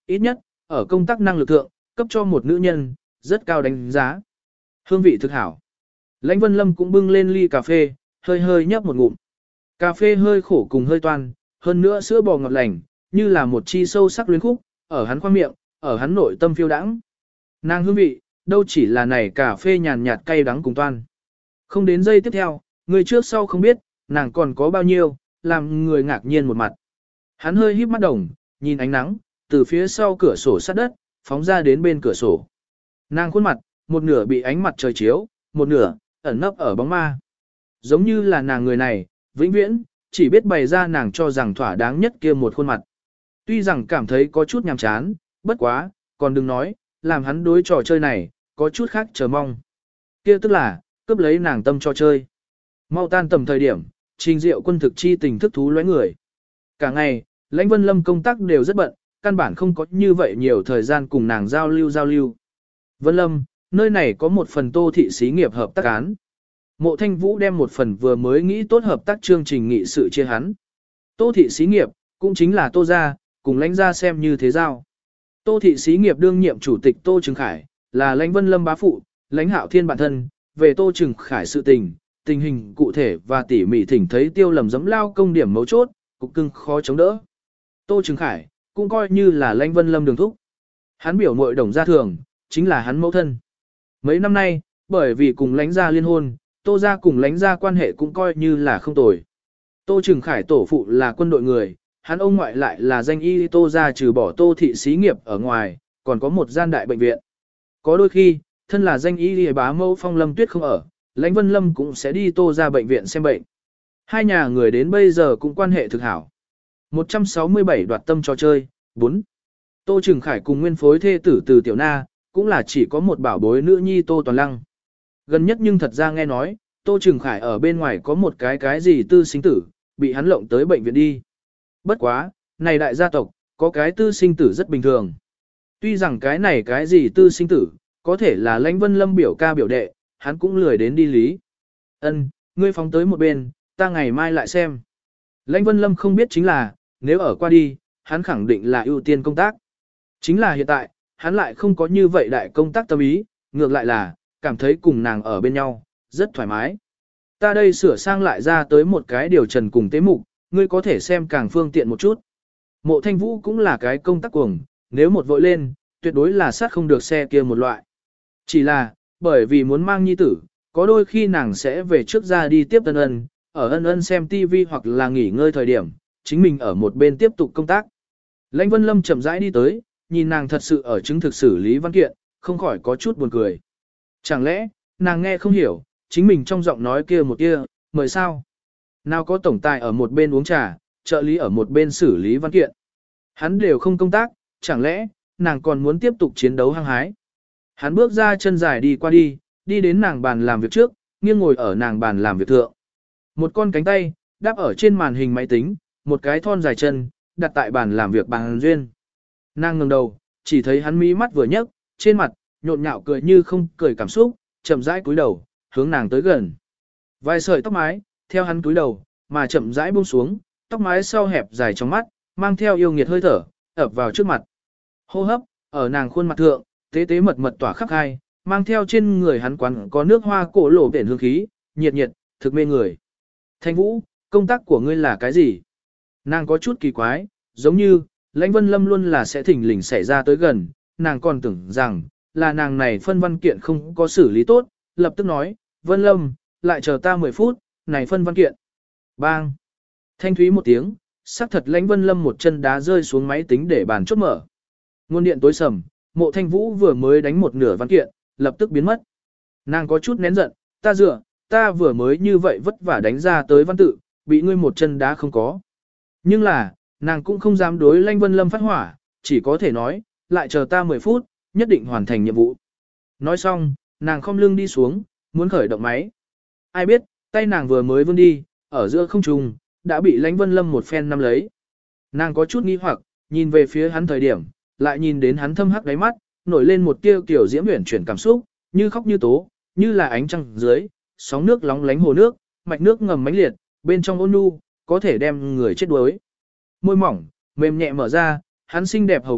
ít nhất, ở công tác năng lực thượng, cấp cho một nữ nhân, rất cao đánh giá. Hương vị thực hảo. Lãnh Vân Lâm cũng bưng lên ly cà phê, hơi hơi nhấp một ngụm. Cà phê hơi khổ cùng hơi toan, hơn nữa sữa bò ngọt lành, như là một chi sâu sắc luyến khúc, ở hắn khoang miệng, ở hắn nội tâm phiêu đãng. Nàng hương vị, đâu chỉ là này cà phê nhàn nhạt cay đắng cùng toan. Không đến giây tiếp theo, người trước sau không biết, nàng còn có bao nhiêu, làm người ngạc nhiên một mặt. Hắn hơi híp mắt đồng, nhìn ánh nắng, từ phía sau cửa sổ sát đất, phóng ra đến bên cửa sổ. Nàng khuôn mặt, một nửa bị ánh mặt trời chiếu, một nửa, ẩn nấp ở bóng ma. Giống như là nàng người này, vĩnh viễn, chỉ biết bày ra nàng cho rằng thỏa đáng nhất kia một khuôn mặt. Tuy rằng cảm thấy có chút nhàm chán, bất quá, còn đừng nói, làm hắn đối trò chơi này, có chút khác chờ mong. Kia tức là, cướp lấy nàng tâm cho chơi. Mau tan tầm thời điểm, Trình Diệu Quân thực chi tình thức thú lóe người. Cả ngày, Lãnh Vân Lâm công tác đều rất bận, căn bản không có như vậy nhiều thời gian cùng nàng giao lưu giao lưu. Vân Lâm, nơi này có một phần Tô thị xí nghiệp hợp tác án. Mộ Thanh Vũ đem một phần vừa mới nghĩ tốt hợp tác chương trình nghị sự chia hắn. Tô thị xí nghiệp, cũng chính là Tô gia, cùng Lãnh gia xem như thế giao. Tô thị xí nghiệp đương nhiệm chủ tịch Tô Trừng Khải, là Lãnh Vân Lâm bá phụ, Lãnh Hạo Thiên bản thân, về Tô Trừng Khải sự tình, tình hình cụ thể và tỉ mỉ thỉnh thấy tiêu lầm dẫm lao công điểm mấu chốt, cục cưng khó chống đỡ. Tô Trừng Khải, cũng coi như là Lãnh Vân Lâm đường thúc. Hắn biểu muội Đồng gia thường, chính là hắn mẫu thân. Mấy năm nay, bởi vì cùng Lãnh gia liên hôn, Tô gia cùng Lãnh gia quan hệ cũng coi như là không tồi. Tô Trừng Khải tổ phụ là quân đội người, hắn ông ngoại lại là danh y Tô gia trừ bỏ Tô thị xí nghiệp ở ngoài, còn có một gian đại bệnh viện. Có đôi khi, thân là danh y bá mẫu Phong Lâm Tuyết không ở, Lãnh Vân Lâm cũng sẽ đi Tô gia bệnh viện xem bệnh. Hai nhà người đến bây giờ cũng quan hệ thực hảo. một trăm sáu mươi bảy đoạt tâm trò chơi, bốn. Tô Trừng Khải cùng nguyên phối thê tử Từ Tiểu Na, cũng là chỉ có một bảo bối nữ nhi Tô Toàn Lăng. Gần nhất nhưng thật ra nghe nói, Tô Trừng Khải ở bên ngoài có một cái cái gì tư sinh tử, bị hắn lộng tới bệnh viện đi. Bất quá, này đại gia tộc, có cái tư sinh tử rất bình thường. Tuy rằng cái này cái gì tư sinh tử, có thể là Lãnh Vân Lâm biểu ca biểu đệ, hắn cũng lười đến đi lý. Ân, ngươi phóng tới một bên, ta ngày mai lại xem. Lãnh Vân Lâm không biết chính là, nếu ở qua đi, hắn khẳng định là ưu tiên công tác. Chính là hiện tại, hắn lại không có như vậy đại công tác tâm ý, ngược lại là, cảm thấy cùng nàng ở bên nhau, rất thoải mái. Ta đây sửa sang lại ra tới một cái điều trần cùng tế mục, ngươi có thể xem càng phương tiện một chút. Mộ Thanh Vũ cũng là cái công tác cuồng, nếu một vội lên, tuyệt đối là sát không được xe kia một loại. Chỉ là, bởi vì muốn mang nhi tử, có đôi khi nàng sẽ về trước ra đi tiếp Ân Ân, ở Ân Ân xem ti vi hoặc là nghỉ ngơi thời điểm, chính mình ở một bên tiếp tục công tác. Lãnh Vân Lâm chậm rãi đi tới, nhìn nàng thật sự ở chứng thực xử lý văn kiện, không khỏi có chút buồn cười. Chẳng lẽ, nàng nghe không hiểu, chính mình trong giọng nói kia một kia, mời sao? Nào có tổng tài ở một bên uống trà, trợ lý ở một bên xử lý văn kiện. Hắn đều không công tác, chẳng lẽ, nàng còn muốn tiếp tục chiến đấu hăng hái. Hắn bước ra chân dài đi qua đi, đi đến nàng bàn làm việc trước, nghiêng ngồi ở nàng bàn làm việc thượng. Một con cánh tay, đáp ở trên màn hình máy tính, một cái thon dài chân, đặt tại bàn làm việc bàn duyên. Nàng ngẩng đầu, chỉ thấy hắn mí mắt vừa nhấc, trên mặt, nhộn nhạo cười như không cười cảm xúc, chậm rãi cúi đầu, hướng nàng tới gần. Vài sợi tóc mái, theo hắn cúi đầu, mà chậm rãi buông xuống, tóc mái sau hẹp dài trong mắt, mang theo yêu nghiệt hơi thở, ập vào trước mặt. Hô hấp, ở nàng khuôn mặt thượng, tế tế mật mật tỏa khắp hai, mang theo trên người hắn quán có nước hoa cổ lổ biển hương khí, nhiệt nhiệt, thực mê người. Thanh Vũ, công tác của ngươi là cái gì? Nàng có chút kỳ quái, giống như, Lãnh Vân Lâm luôn là sẽ thỉnh lình xảy ra tới gần, nàng còn tưởng rằng, là nàng này phân văn kiện không có xử lý tốt, lập tức nói, Vân Lâm, lại chờ ta mười phút, này phân văn kiện. Bang! Thanh thúy một tiếng, sắc thật Lãnh Vân Lâm một chân đá rơi xuống máy tính để bàn chốt mở. Nguồn điện tối sầm, Mộ Thanh Vũ vừa mới đánh một nửa văn kiện, lập tức biến mất. Nàng có chút nén giận, ta dựa, ta vừa mới như vậy vất vả đánh ra tới văn tự, bị ngươi một chân đá không có. Nhưng là, nàng cũng không dám đối Lãnh Vân Lâm phát hỏa, chỉ có thể nói, lại chờ ta mười phút, nhất định hoàn thành nhiệm vụ. Nói xong, nàng khom lưng đi xuống, muốn khởi động máy. Ai biết, tay nàng vừa mới vươn đi, ở giữa không trung, đã bị Lãnh Vân Lâm một phen nắm lấy. Nàng có chút nghi hoặc, nhìn về phía hắn thời điểm, lại nhìn đến hắn thâm hắc đáy mắt, nổi lên một tia kiểu diễm uyển chuyển cảm xúc, như khóc như tố, như là ánh trăng dưới, sóng nước lóng lánh hồ nước, mạch nước ngầm mãnh liệt, bên trong ôn nhu, có thể đem người chết đuối. Môi mỏng, mềm nhẹ mở ra, hắn xinh đẹp hầu kết,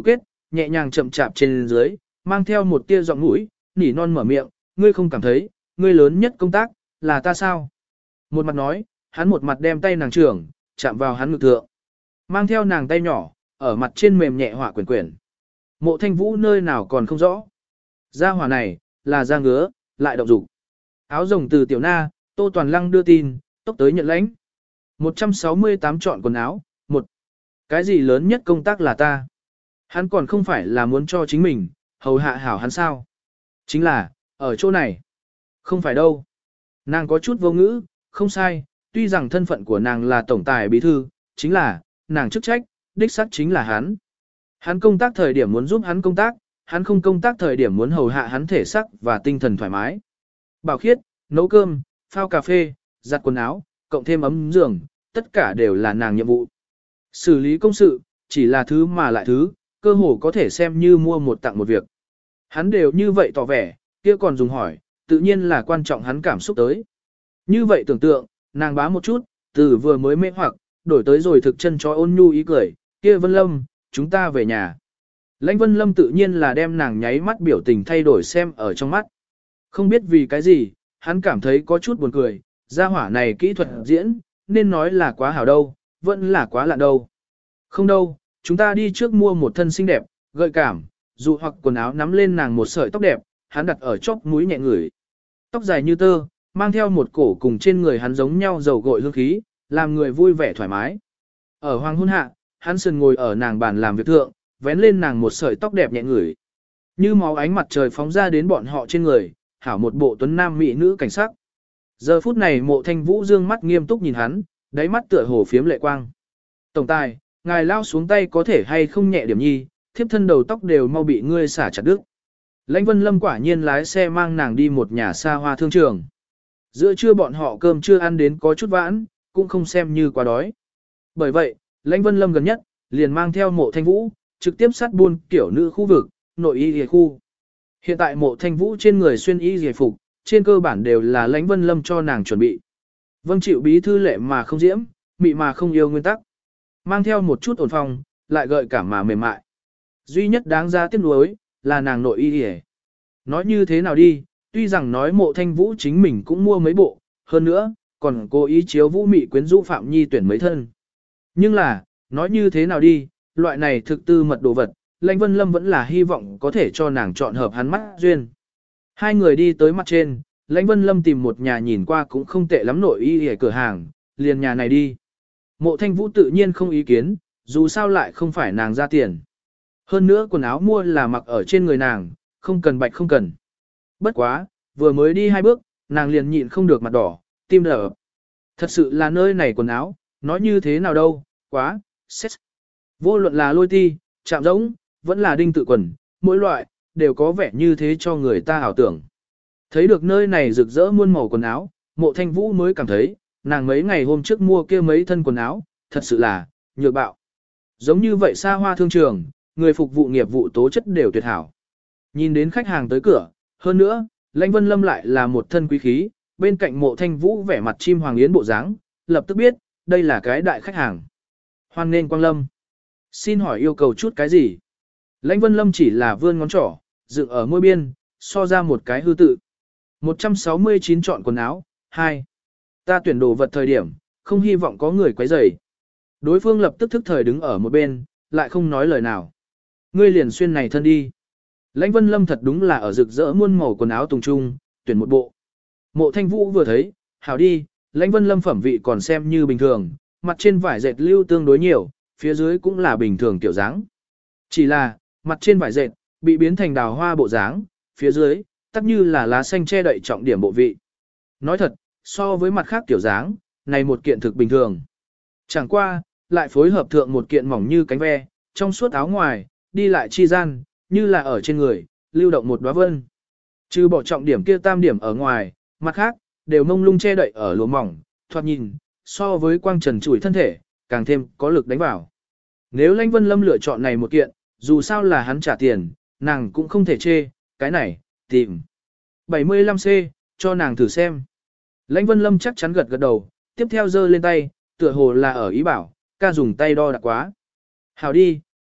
nhẹ nhàng chậm chạp trên dưới, mang theo một tia giọng mũi, nỉ non mở miệng, ngươi không cảm thấy, ngươi lớn nhất công tác, là ta sao? Một mặt nói, hắn một mặt đem tay nàng trưởng, chạm vào hắn ngực thượng. Mang theo nàng tay nhỏ, ở mặt trên mềm nhẹ hỏa quyển quyển. Mộ Thanh Vũ nơi nào còn không rõ. Gia hỏa này, là da ngứa, lại động dục. Áo rồng từ tiểu na, Tô Toàn Lăng đưa tin, tốc tới nhận lãnh. một trăm sáu mươi tám chọn quần áo, một. Cái gì lớn nhất công tác là ta? Hắn còn không phải là muốn cho chính mình, hầu hạ hảo hắn sao? Chính là, ở chỗ này. Không phải đâu. Nàng có chút vô ngữ, không sai, tuy rằng thân phận của nàng là tổng tài bí thư, chính là, nàng chức trách, đích xác chính là hắn. Hắn công tác thời điểm muốn giúp hắn công tác, hắn không công tác thời điểm muốn hầu hạ hắn thể sắc và tinh thần thoải mái. Bảo khiết, nấu cơm, phao cà phê, giặt quần áo, cộng thêm ấm giường, tất cả đều là nàng nhiệm vụ. Xử lý công sự, chỉ là thứ mà lại thứ, cơ hồ có thể xem như mua một tặng một việc. Hắn đều như vậy tỏ vẻ, kia còn dùng hỏi, tự nhiên là quan trọng hắn cảm xúc tới. Như vậy tưởng tượng, nàng bá một chút, từ vừa mới mê hoặc, đổi tới rồi thực chân cho ôn nhu ý cười, kia Vân Lâm, chúng ta về nhà. Lãnh Vân Lâm tự nhiên là đem nàng nháy mắt biểu tình thay đổi xem ở trong mắt. Không biết vì cái gì, hắn cảm thấy có chút buồn cười, gia hỏa này kỹ thuật diễn, nên nói là quá hảo đâu, vẫn là quá lạ đâu. Không đâu, chúng ta đi trước mua một thân xinh đẹp, gợi cảm, dù hoặc quần áo nắm lên nàng một sợi tóc đẹp, hắn đặt ở chóp mũi nhẹ ngửi. Tóc dài như tơ, mang theo một cổ cùng trên người hắn giống nhau dầu gội hương khí, làm người vui vẻ thoải mái. Ở hoàng hôn hạ, hắn sườn ngồi ở nàng bàn làm việc thượng, vén lên nàng một sợi tóc đẹp nhẹ ngửi. Như máu ánh mặt trời phóng ra đến bọn họ trên người, hảo một bộ tuấn nam mỹ nữ cảnh sắc. Giờ phút này Mộ Thanh Vũ dương mắt nghiêm túc nhìn hắn, đáy mắt tựa hồ phiếm lệ quang. Tổng tài, ngài lao xuống tay có thể hay không nhẹ điểm nhi, thiếp thân đầu tóc đều mau bị ngươi xả chặt đứt. Lãnh Vân Lâm quả nhiên lái xe mang nàng đi một nhà xa hoa thương trường. Giữa trưa bọn họ cơm chưa ăn đến có chút vãn, cũng không xem như quá đói. Bởi vậy, Lãnh Vân Lâm gần nhất, liền mang theo Mộ Thanh Vũ, trực tiếp sát buôn kiểu nữ khu vực, nội y y khu. Hiện tại Mộ Thanh Vũ trên người xuyên y y phục, trên cơ bản đều là Lãnh Vân Lâm cho nàng chuẩn bị. Vâng chịu bí thư lệ mà không diễm, mị mà không yêu nguyên tắc. Mang theo một chút ổn phong, lại gợi cảm mà mềm mại. Duy nhất đáng giá tiếc nuối, là nàng nội y y. Nói như thế nào đi, tuy rằng nói Mộ Thanh Vũ chính mình cũng mua mấy bộ, hơn nữa, còn cố ý chiếu Vũ Mị quyến rũ Phạm Nhi tuyển mấy thân. Nhưng là, nói như thế nào đi, loại này thực tư mật đồ vật, Lãnh Vân Lâm vẫn là hy vọng có thể cho nàng chọn hợp hắn mắt duyên. Hai người đi tới mặt trên, Lãnh Vân Lâm tìm một nhà nhìn qua cũng không tệ lắm nội y ở cửa hàng, liền nhà này đi. Mộ Thanh Vũ tự nhiên không ý kiến, dù sao lại không phải nàng ra tiền. Hơn nữa quần áo mua là mặc ở trên người nàng, không cần bạch không cần. Bất quá, vừa mới đi hai bước, nàng liền nhịn không được mặt đỏ, tim đập. Thật sự là nơi này quần áo, nói như thế nào đâu, quá, xét. Vô luận là lôi ti, chạm rỗng, vẫn là đinh tự quần, mỗi loại, đều có vẻ như thế cho người ta ảo tưởng. Thấy được nơi này rực rỡ muôn màu quần áo, Mộ Thanh Vũ mới cảm thấy, nàng mấy ngày hôm trước mua kia mấy thân quần áo, thật sự là, nhược bạo. Giống như vậy xa hoa thương trường, người phục vụ nghiệp vụ tố chất đều tuyệt hảo. Nhìn đến khách hàng tới cửa, hơn nữa, Lãnh Vân Lâm lại là một thân quý khí, bên cạnh Mộ Thanh Vũ vẻ mặt chim hoàng yến bộ dáng, lập tức biết, đây là cái đại khách hàng. Hoan nghênh Quang Lâm. Xin hỏi yêu cầu chút cái gì? Lãnh Vân Lâm chỉ là vươn ngón trỏ, dựng ở môi biên, so ra một cái hư tự. một trăm sáu mươi chín chọn quần áo, hai. Ta tuyển đồ vật thời điểm, không hy vọng có người quấy rầy. Đối phương lập tức thức thời đứng ở một bên, lại không nói lời nào. Ngươi liền xuyên này thân đi. Lãnh Vân Lâm thật đúng là ở rực rỡ muôn màu quần áo tùng trung, tuyển một bộ. Mộ Thanh Vũ vừa thấy, hảo đi, Lãnh Vân Lâm phẩm vị còn xem như bình thường, mặt trên vải dệt lưu tương đối nhiều, phía dưới cũng là bình thường kiểu dáng. Chỉ là, mặt trên vải dệt, bị biến thành đào hoa bộ dáng, phía dưới, tắc như là lá xanh che đậy trọng điểm bộ vị. Nói thật, so với mặt khác kiểu dáng, này một kiện thực bình thường. Chẳng qua, lại phối hợp thượng một kiện mỏng như cánh ve, trong suốt áo ngoài, đi lại chi gian, như là ở trên người, lưu động một đóa vân. Trừ bỏ trọng điểm kia tam điểm ở ngoài, mặt khác, đều mông lung che đậy ở lụa mỏng, thoạt nhìn, so với quang trần chủi thân thể, càng thêm có lực đánh vào. Nếu Lãnh Vân Lâm lựa chọn này một kiện, dù sao là hắn trả tiền, nàng cũng không thể chê, cái này, tìm. bảy mươi lăm C, cho nàng thử xem. Lãnh Vân Lâm chắc chắn gật gật đầu, tiếp theo giơ lên tay, tựa hồ là ở ý bảo, ca dùng tay đo đạc quá. Hảo đi,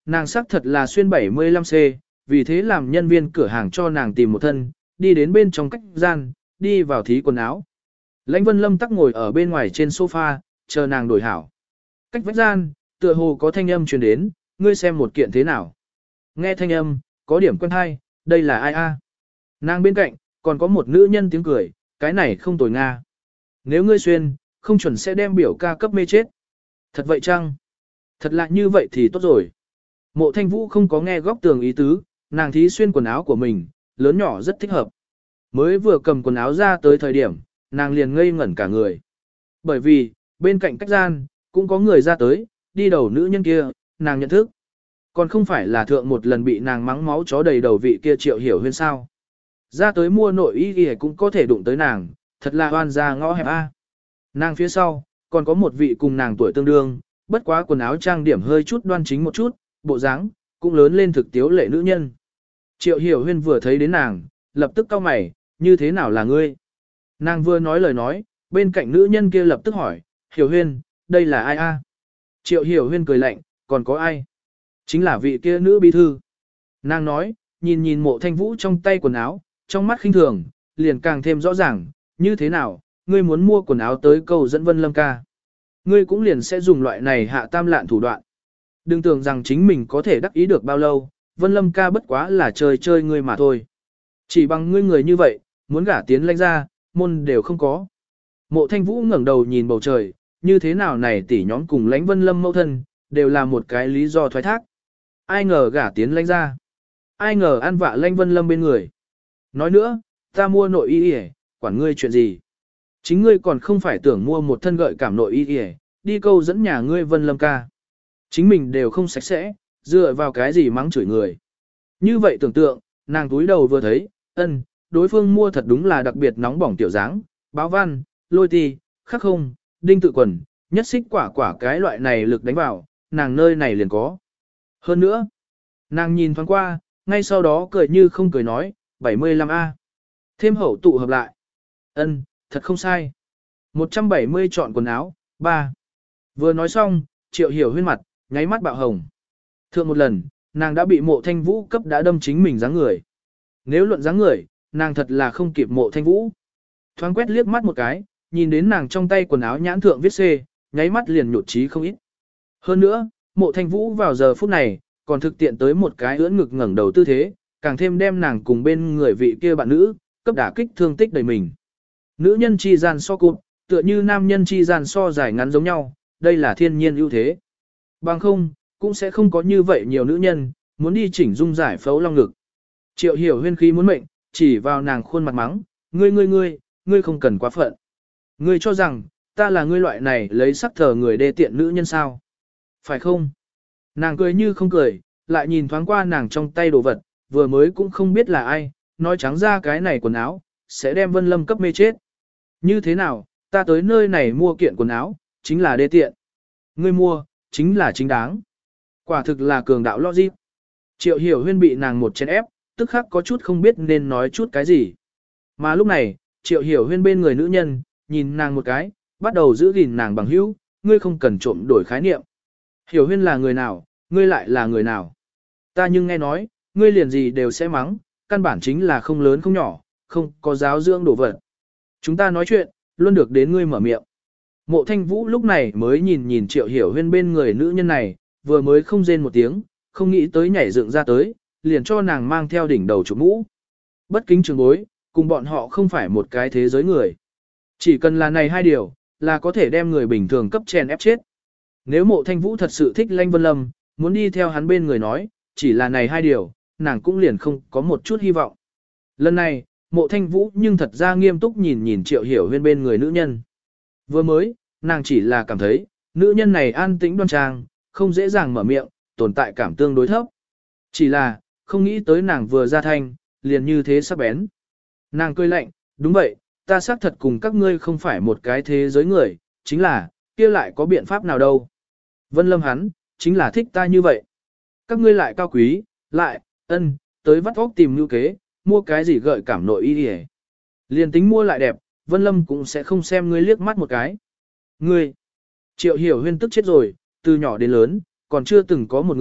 Nàng sắc thật là xuyên bảy mươi lăm xê, vì thế làm nhân viên cửa hàng cho nàng tìm một thân, đi đến bên trong cách gian, đi vào thí quần áo. Lãnh Vân Lâm tắc ngồi ở bên ngoài trên sofa, chờ nàng đổi hảo. Cách vách gian, tựa hồ có thanh âm truyền đến, ngươi xem một kiện thế nào. Nghe thanh âm, có điểm quen hay, đây là ai a? Nàng bên cạnh, còn có một nữ nhân tiếng cười, cái này không tồi nga. Nếu ngươi xuyên, không chuẩn sẽ đem biểu ca cấp mê chết. Thật vậy chăng? Thật lạ như vậy thì tốt rồi. Mộ Thanh Vũ không có nghe góc tường ý tứ, nàng thí xuyên quần áo của mình, lớn nhỏ rất thích hợp. Mới vừa cầm quần áo ra tới thời điểm, nàng liền ngây ngẩn cả người. Bởi vì, bên cạnh cách gian, cũng có người ra tới, đi đầu nữ nhân kia, nàng nhận thức. Còn không phải là thượng một lần bị nàng mắng máu chó đầy đầu vị kia Triệu Hiểu Huyên sao. Ra tới mua nội y y cũng có thể đụng tới nàng, thật là oan ra ngõ hẹp a. Nàng phía sau, còn có một vị cùng nàng tuổi tương đương, bất quá quần áo trang điểm hơi chút đoan chính một chút, bộ dáng cũng lớn lên thực tiếu lệ nữ nhân. Triệu Hiểu Huyên vừa thấy đến nàng, lập tức cau mày, như thế nào là ngươi? Nàng vừa nói lời nói, bên cạnh nữ nhân kia lập tức hỏi, Hiểu Huyên, đây là ai a? Triệu Hiểu Huyên cười lạnh, còn có ai? Chính là vị kia nữ bí thư. Nàng nói, nhìn nhìn Mộ Thanh Vũ trong tay quần áo, trong mắt khinh thường, liền càng thêm rõ ràng, như thế nào, ngươi muốn mua quần áo tới cầu dẫn Vân Lâm ca. Ngươi cũng liền sẽ dùng loại này hạ tam lạn thủ đoạn. Đừng tưởng rằng chính mình có thể đắc ý được bao lâu, Vân Lâm ca bất quá là chơi chơi ngươi mà thôi. Chỉ bằng ngươi người như vậy, muốn gả tiến lãnh ra, môn đều không có. Mộ Thanh Vũ ngẩng đầu nhìn bầu trời, như thế nào này tỷ nhóm cùng lãnh Vân Lâm mâu thân, đều là một cái lý do thoái thác. Ai ngờ gả tiến lãnh ra. Ai ngờ ăn vạ lãnh Vân Lâm bên người. Nói nữa, ta mua nội y y, quản ngươi chuyện gì. Chính ngươi còn không phải tưởng mua một thân gợi cảm nội y y, đi câu dẫn nhà ngươi Vân Lâm ca. Chính mình đều không sạch sẽ, dựa vào cái gì mắng chửi người. Như vậy tưởng tượng, nàng túi đầu vừa thấy, ân, đối phương mua thật đúng là đặc biệt nóng bỏng tiểu dáng, báo văn, lôi ti, khắc không, đinh tự quần, nhất xích quả quả cái loại này lực đánh vào, nàng nơi này liền có. Hơn nữa, nàng nhìn thoáng qua, ngay sau đó cười như không cười nói, bảy mươi lăm A. Thêm hậu tụ hợp lại. Ân, thật không sai. một trăm bảy mươi chọn quần áo, ba. Vừa nói xong, Triệu Hiểu Huyên mặt, nháy mắt bạo hồng. Thượng một lần, nàng đã bị Mộ Thanh Vũ cấp đã đâm chính mình dáng người. Nếu luận dáng người, nàng thật là không kịp Mộ Thanh Vũ. Thoáng quét liếc mắt một cái, nhìn đến nàng trong tay quần áo nhãn thượng viết C, nháy mắt liền nhột trí không ít. Hơn nữa, Mộ Thanh Vũ vào giờ phút này, còn thực tiện tới một cái ưỡn ngực ngẩng đầu tư thế, càng thêm đem nàng cùng bên người vị kia bạn nữ, cấp đả kích thương tích đầy mình. Nữ nhân chi gian so cụt, tựa như nam nhân chi gian so dài ngắn giống nhau, đây là thiên nhiên ưu thế. Bằng không, cũng sẽ không có như vậy nhiều nữ nhân, muốn đi chỉnh dung giải phẫu long ngực. Triệu Hiểu Huyên khí muốn mệnh, chỉ vào nàng khuôn mặt mắng, ngươi ngươi ngươi, ngươi không cần quá phận. Ngươi cho rằng, ta là ngươi loại này lấy sắc thờ người đê tiện nữ nhân sao? Phải không? Nàng cười như không cười, lại nhìn thoáng qua nàng trong tay đồ vật, vừa mới cũng không biết là ai, nói trắng ra cái này quần áo, sẽ đem Vân Lâm cấp mê chết. Như thế nào, ta tới nơi này mua kiện quần áo, chính là đê tiện. Ngươi mua, chính là chính đáng. Quả thực là cường đạo logic. Triệu Hiểu Huyên bị nàng một chén ép, tức khắc có chút không biết nên nói chút cái gì. Mà lúc này, Triệu Hiểu Huyên bên người nữ nhân, nhìn nàng một cái, bắt đầu giữ gìn nàng bằng hữu, ngươi không cần trộm đổi khái niệm. Hiểu Huyên là người nào, ngươi lại là người nào. Ta nhưng nghe nói, ngươi liền gì đều sẽ mắng, căn bản chính là không lớn không nhỏ, không có giáo dưỡng đổ vật. Chúng ta nói chuyện, luôn được đến ngươi mở miệng. Mộ Thanh Vũ lúc này mới nhìn nhìn Triệu Hiểu Huyên bên người nữ nhân này, vừa mới không rên một tiếng, không nghĩ tới nhảy dựng ra tới, liền cho nàng mang theo đỉnh đầu chụp mũ. Bất kính trường bối, cùng bọn họ không phải một cái thế giới người. Chỉ cần là này hai điều, là có thể đem người bình thường cấp chèn ép chết. Nếu Mộ Thanh Vũ thật sự thích Lãnh Vân Lâm, muốn đi theo hắn bên người nói, chỉ là này hai điều, nàng cũng liền không có một chút hy vọng. Lần này, Mộ Thanh Vũ nhưng thật ra nghiêm túc nhìn nhìn Triệu Hiểu Huyên bên người nữ nhân. Vừa mới, nàng chỉ là cảm thấy, nữ nhân này an tĩnh đoan trang, không dễ dàng mở miệng, tồn tại cảm tương đối thấp. Chỉ là, không nghĩ tới nàng vừa ra thanh, liền như thế sắc bén. Nàng cười lạnh, đúng vậy, ta xác thật cùng các ngươi không phải một cái thế giới người, chính là, kia lại có biện pháp nào đâu. Vân Lâm hắn, chính là thích ta như vậy. Các ngươi lại cao quý, lại, ân, tới vắt óc tìm như kế, mua cái gì gợi cảm nội y đi. Liền tính mua lại đẹp, Vân Lâm cũng sẽ không xem ngươi liếc mắt một cái. Ngươi, Triệu Hiểu Huyên tức chết rồi, từ nhỏ đến lớn, còn chưa từng có một người,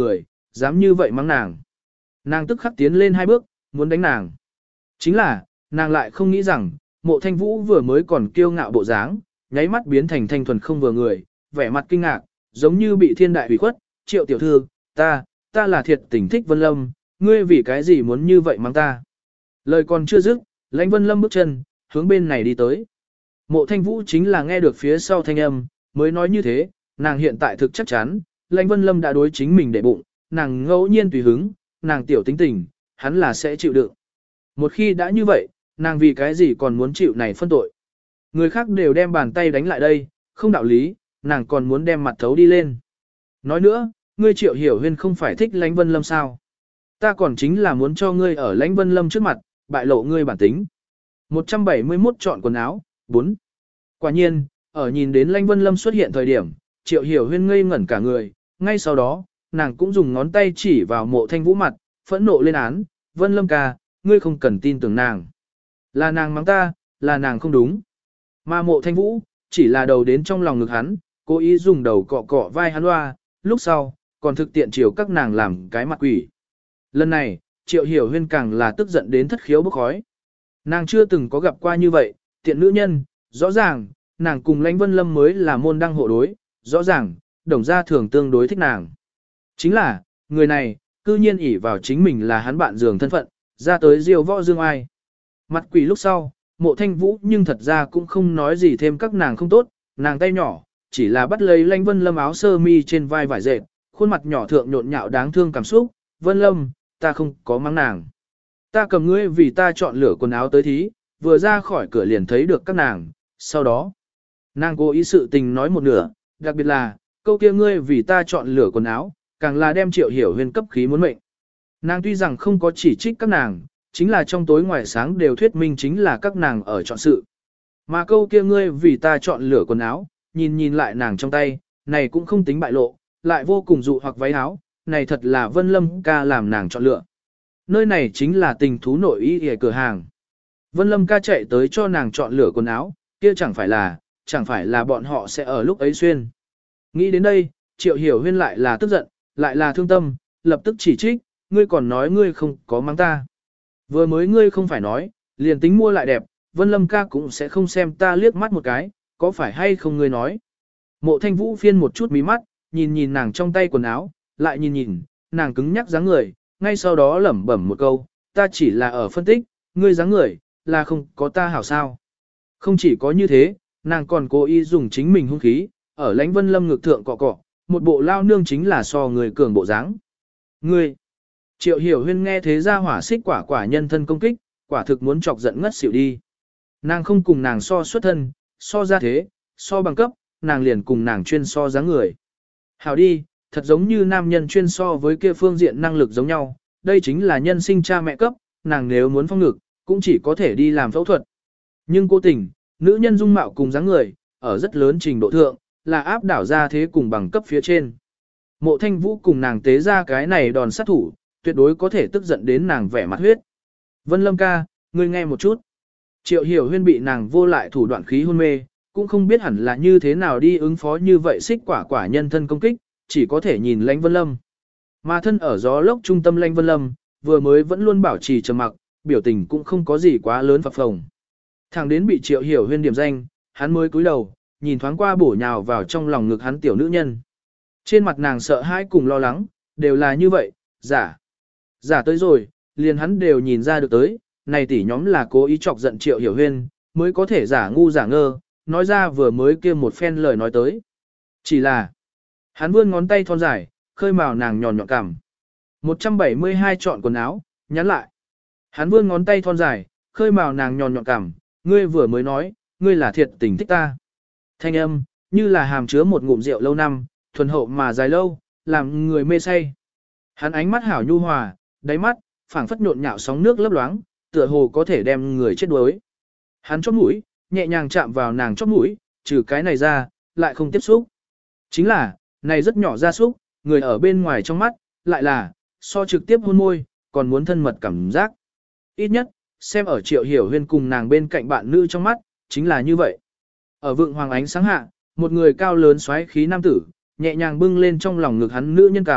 dám như vậy mắng nàng. Nàng tức khắc tiến lên hai bước, muốn đánh nàng. Chính là, nàng lại không nghĩ rằng, Mộ Thanh Vũ vừa mới còn kiêu ngạo bộ dáng, nháy mắt biến thành thanh thuần không vừa người, vẻ mặt kinh ngạc, giống như bị thiên đại hủy khuất, Triệu tiểu thư, ta, ta là thiệt tình thích Vân Lâm, ngươi vì cái gì muốn như vậy mắng ta. Lời còn chưa dứt, Lãnh Vân Lâm bước chân, hướng bên này đi tới. Mộ Thanh Vũ chính là nghe được phía sau thanh âm, mới nói như thế, nàng hiện tại thực chắc chắn, Lãnh Vân Lâm đã đối chính mình để bụng, nàng ngẫu nhiên tùy hứng, nàng tiểu tính tình, hắn là sẽ chịu đựng. Một khi đã như vậy, nàng vì cái gì còn muốn chịu này phân tội. Người khác đều đem bàn tay đánh lại đây, không đạo lý, nàng còn muốn đem mặt thấu đi lên. Nói nữa, ngươi Triệu Hiểu Huyên không phải thích Lãnh Vân Lâm sao? Ta còn chính là muốn cho ngươi ở Lãnh Vân Lâm trước mặt, bại lộ ngươi bản tính. một trăm bảy mươi mốt chọn quần áo, bốn. Quả nhiên, ở nhìn đến Lãnh Vân Lâm xuất hiện thời điểm, Triệu Hiểu Huyên ngây ngẩn cả người, ngay sau đó, nàng cũng dùng ngón tay chỉ vào Mộ Thanh Vũ mặt, phẫn nộ lên án, Vân Lâm ca, ngươi không cần tin tưởng nàng. Là nàng mắng ta, là nàng không đúng. Mà Mộ Thanh Vũ, chỉ là đầu đến trong lòng ngực hắn, cố ý dùng đầu cọ cọ vai hắn loa, lúc sau, còn thực tiện chiều các nàng làm cái mặt quỷ. Lần này, Triệu Hiểu Huyên càng là tức giận đến thất khiếu bốc khói. Nàng chưa từng có gặp qua như vậy, tiện nữ nhân, rõ ràng, nàng cùng Lãnh Vân Lâm mới là môn đăng hộ đối, rõ ràng, đồng gia thường tương đối thích nàng. Chính là, người này, cư nhiên ỷ vào chính mình là hắn bạn giường thân phận, ra tới diêu võ dương ai. Mặt quỷ lúc sau, Mộ Thanh Vũ nhưng thật ra cũng không nói gì thêm các nàng không tốt, nàng tay nhỏ, chỉ là bắt lấy Lãnh Vân Lâm áo sơ mi trên vai vải dệt, khuôn mặt nhỏ thượng nhộn nhạo đáng thương cảm xúc, Vân Lâm, ta không có mắng nàng. Ta cầm ngươi vì ta chọn lựa quần áo tới thí, vừa ra khỏi cửa liền thấy được các nàng, sau đó, nàng cố ý sự tình nói một nửa, đặc biệt là, câu kia ngươi vì ta chọn lựa quần áo, càng là đem Triệu Hiểu Huyên cấp khí muốn mệnh. Nàng tuy rằng không có chỉ trích các nàng, chính là trong tối ngoài sáng đều thuyết minh chính là các nàng ở chọn sự. Mà câu kia ngươi vì ta chọn lựa quần áo, nhìn nhìn lại nàng trong tay, này cũng không tính bại lộ, lại vô cùng dụ hoặc váy áo, này thật là Vân Lâm ca làm nàng chọn lựa. Nơi này chính là tình thú nội y ở cửa hàng. Vân Lâm ca chạy tới cho nàng chọn lựa quần áo, kia chẳng phải là, chẳng phải là bọn họ sẽ ở lúc ấy xuyên. Nghĩ đến đây, Triệu Hiểu Huyên lại là tức giận, lại là thương tâm, lập tức chỉ trích, ngươi còn nói ngươi không có mắng ta. Vừa mới ngươi không phải nói, liền tính mua lại đẹp, Vân Lâm ca cũng sẽ không xem ta liếc mắt một cái, có phải hay không ngươi nói. Mộ Thanh Vũ phiên một chút mí mắt, nhìn nhìn nàng trong tay quần áo, lại nhìn nhìn, nàng cứng nhắc dáng người, ngay sau đó lẩm bẩm một câu, ta chỉ là ở phân tích, ngươi dáng người, là không có ta hảo sao. Không chỉ có như thế, nàng còn cố ý dùng chính mình hung khí, ở Lãnh Vân Lâm ngực thượng cọ cọ, một bộ lao nương chính là so người cường bộ dáng. Ngươi, Triệu Hiểu Huyên nghe thế ra hỏa xích quả quả nhân thân công kích, quả thực muốn chọc giận ngất xỉu đi. Nàng không cùng nàng so xuất thân, so ra thế, so bằng cấp, nàng liền cùng nàng chuyên so dáng người. Hảo đi, thật giống như nam nhân chuyên so với kia phương diện năng lực giống nhau, đây chính là nhân sinh cha mẹ cấp, nàng nếu muốn phong ngực, cũng chỉ có thể đi làm phẫu thuật. Nhưng cố tình, nữ nhân dung mạo cùng dáng người, ở rất lớn trình độ thượng, là áp đảo ra thế cùng bằng cấp phía trên. Mộ Thanh Vũ cùng nàng tế ra cái này đòn sát thủ, tuyệt đối có thể tức giận đến nàng vẻ mặt huyết. Vân Lâm ca, ngươi nghe một chút. Triệu Hiểu Huyên bị nàng vô lại thủ đoạn khí hôn mê, cũng không biết hẳn là như thế nào đi ứng phó như vậy xích quả quả nhân thân công kích, chỉ có thể nhìn Lãnh Vân Lâm. Mà thân ở gió lốc trung tâm Lãnh Vân Lâm, vừa mới vẫn luôn bảo trì trầm mặc, biểu tình cũng không có gì quá lớn phập phồng. Thằng đến bị Triệu Hiểu Huyên điểm danh, hắn mới cúi đầu, nhìn thoáng qua bổ nhào vào trong lòng ngực hắn tiểu nữ nhân. Trên mặt nàng sợ hãi cùng lo lắng, đều là như vậy, giả. Giả tới rồi, liền hắn đều nhìn ra được tới, này tỷ nhóm là cố ý chọc giận Triệu Hiểu Huyên, mới có thể giả ngu giả ngơ, nói ra vừa mới kia một phen lời nói tới. Chỉ là, hắn vươn ngón tay thon dài, khơi mào nàng nhọn nhọn cằm. một trăm bảy mươi hai chọn quần áo, nhắn lại. Hắn vươn ngón tay thon dài, khơi mào nàng nhọn nhọn cằm, ngươi vừa mới nói, ngươi là thiệt tình thích ta. Thanh âm, như là hàm chứa một ngụm rượu lâu năm, thuần hậu mà dài lâu, làm người mê say. Hắn ánh mắt hảo nhu hòa, đáy mắt, phảng phất nhộn nhạo sóng nước lấp loáng, tựa hồ có thể đem người chết đuối. Hắn chóp mũi, nhẹ nhàng chạm vào nàng chóp mũi, trừ cái này ra, lại không tiếp xúc. Chính là, này rất nhỏ ra xúc, người ở bên ngoài trong mắt, lại là, so trực tiếp hôn môi, còn muốn thân mật cảm giác. Ít nhất, xem ở Triệu Hiểu Huyên cùng nàng bên cạnh bạn nữ trong mắt, chính là như vậy. Ở vượng hoàng ánh sáng hạ, một người cao lớn xoáy khí nam tử, nhẹ nhàng bưng lên trong lòng ngực hắn nữ nhân cảm,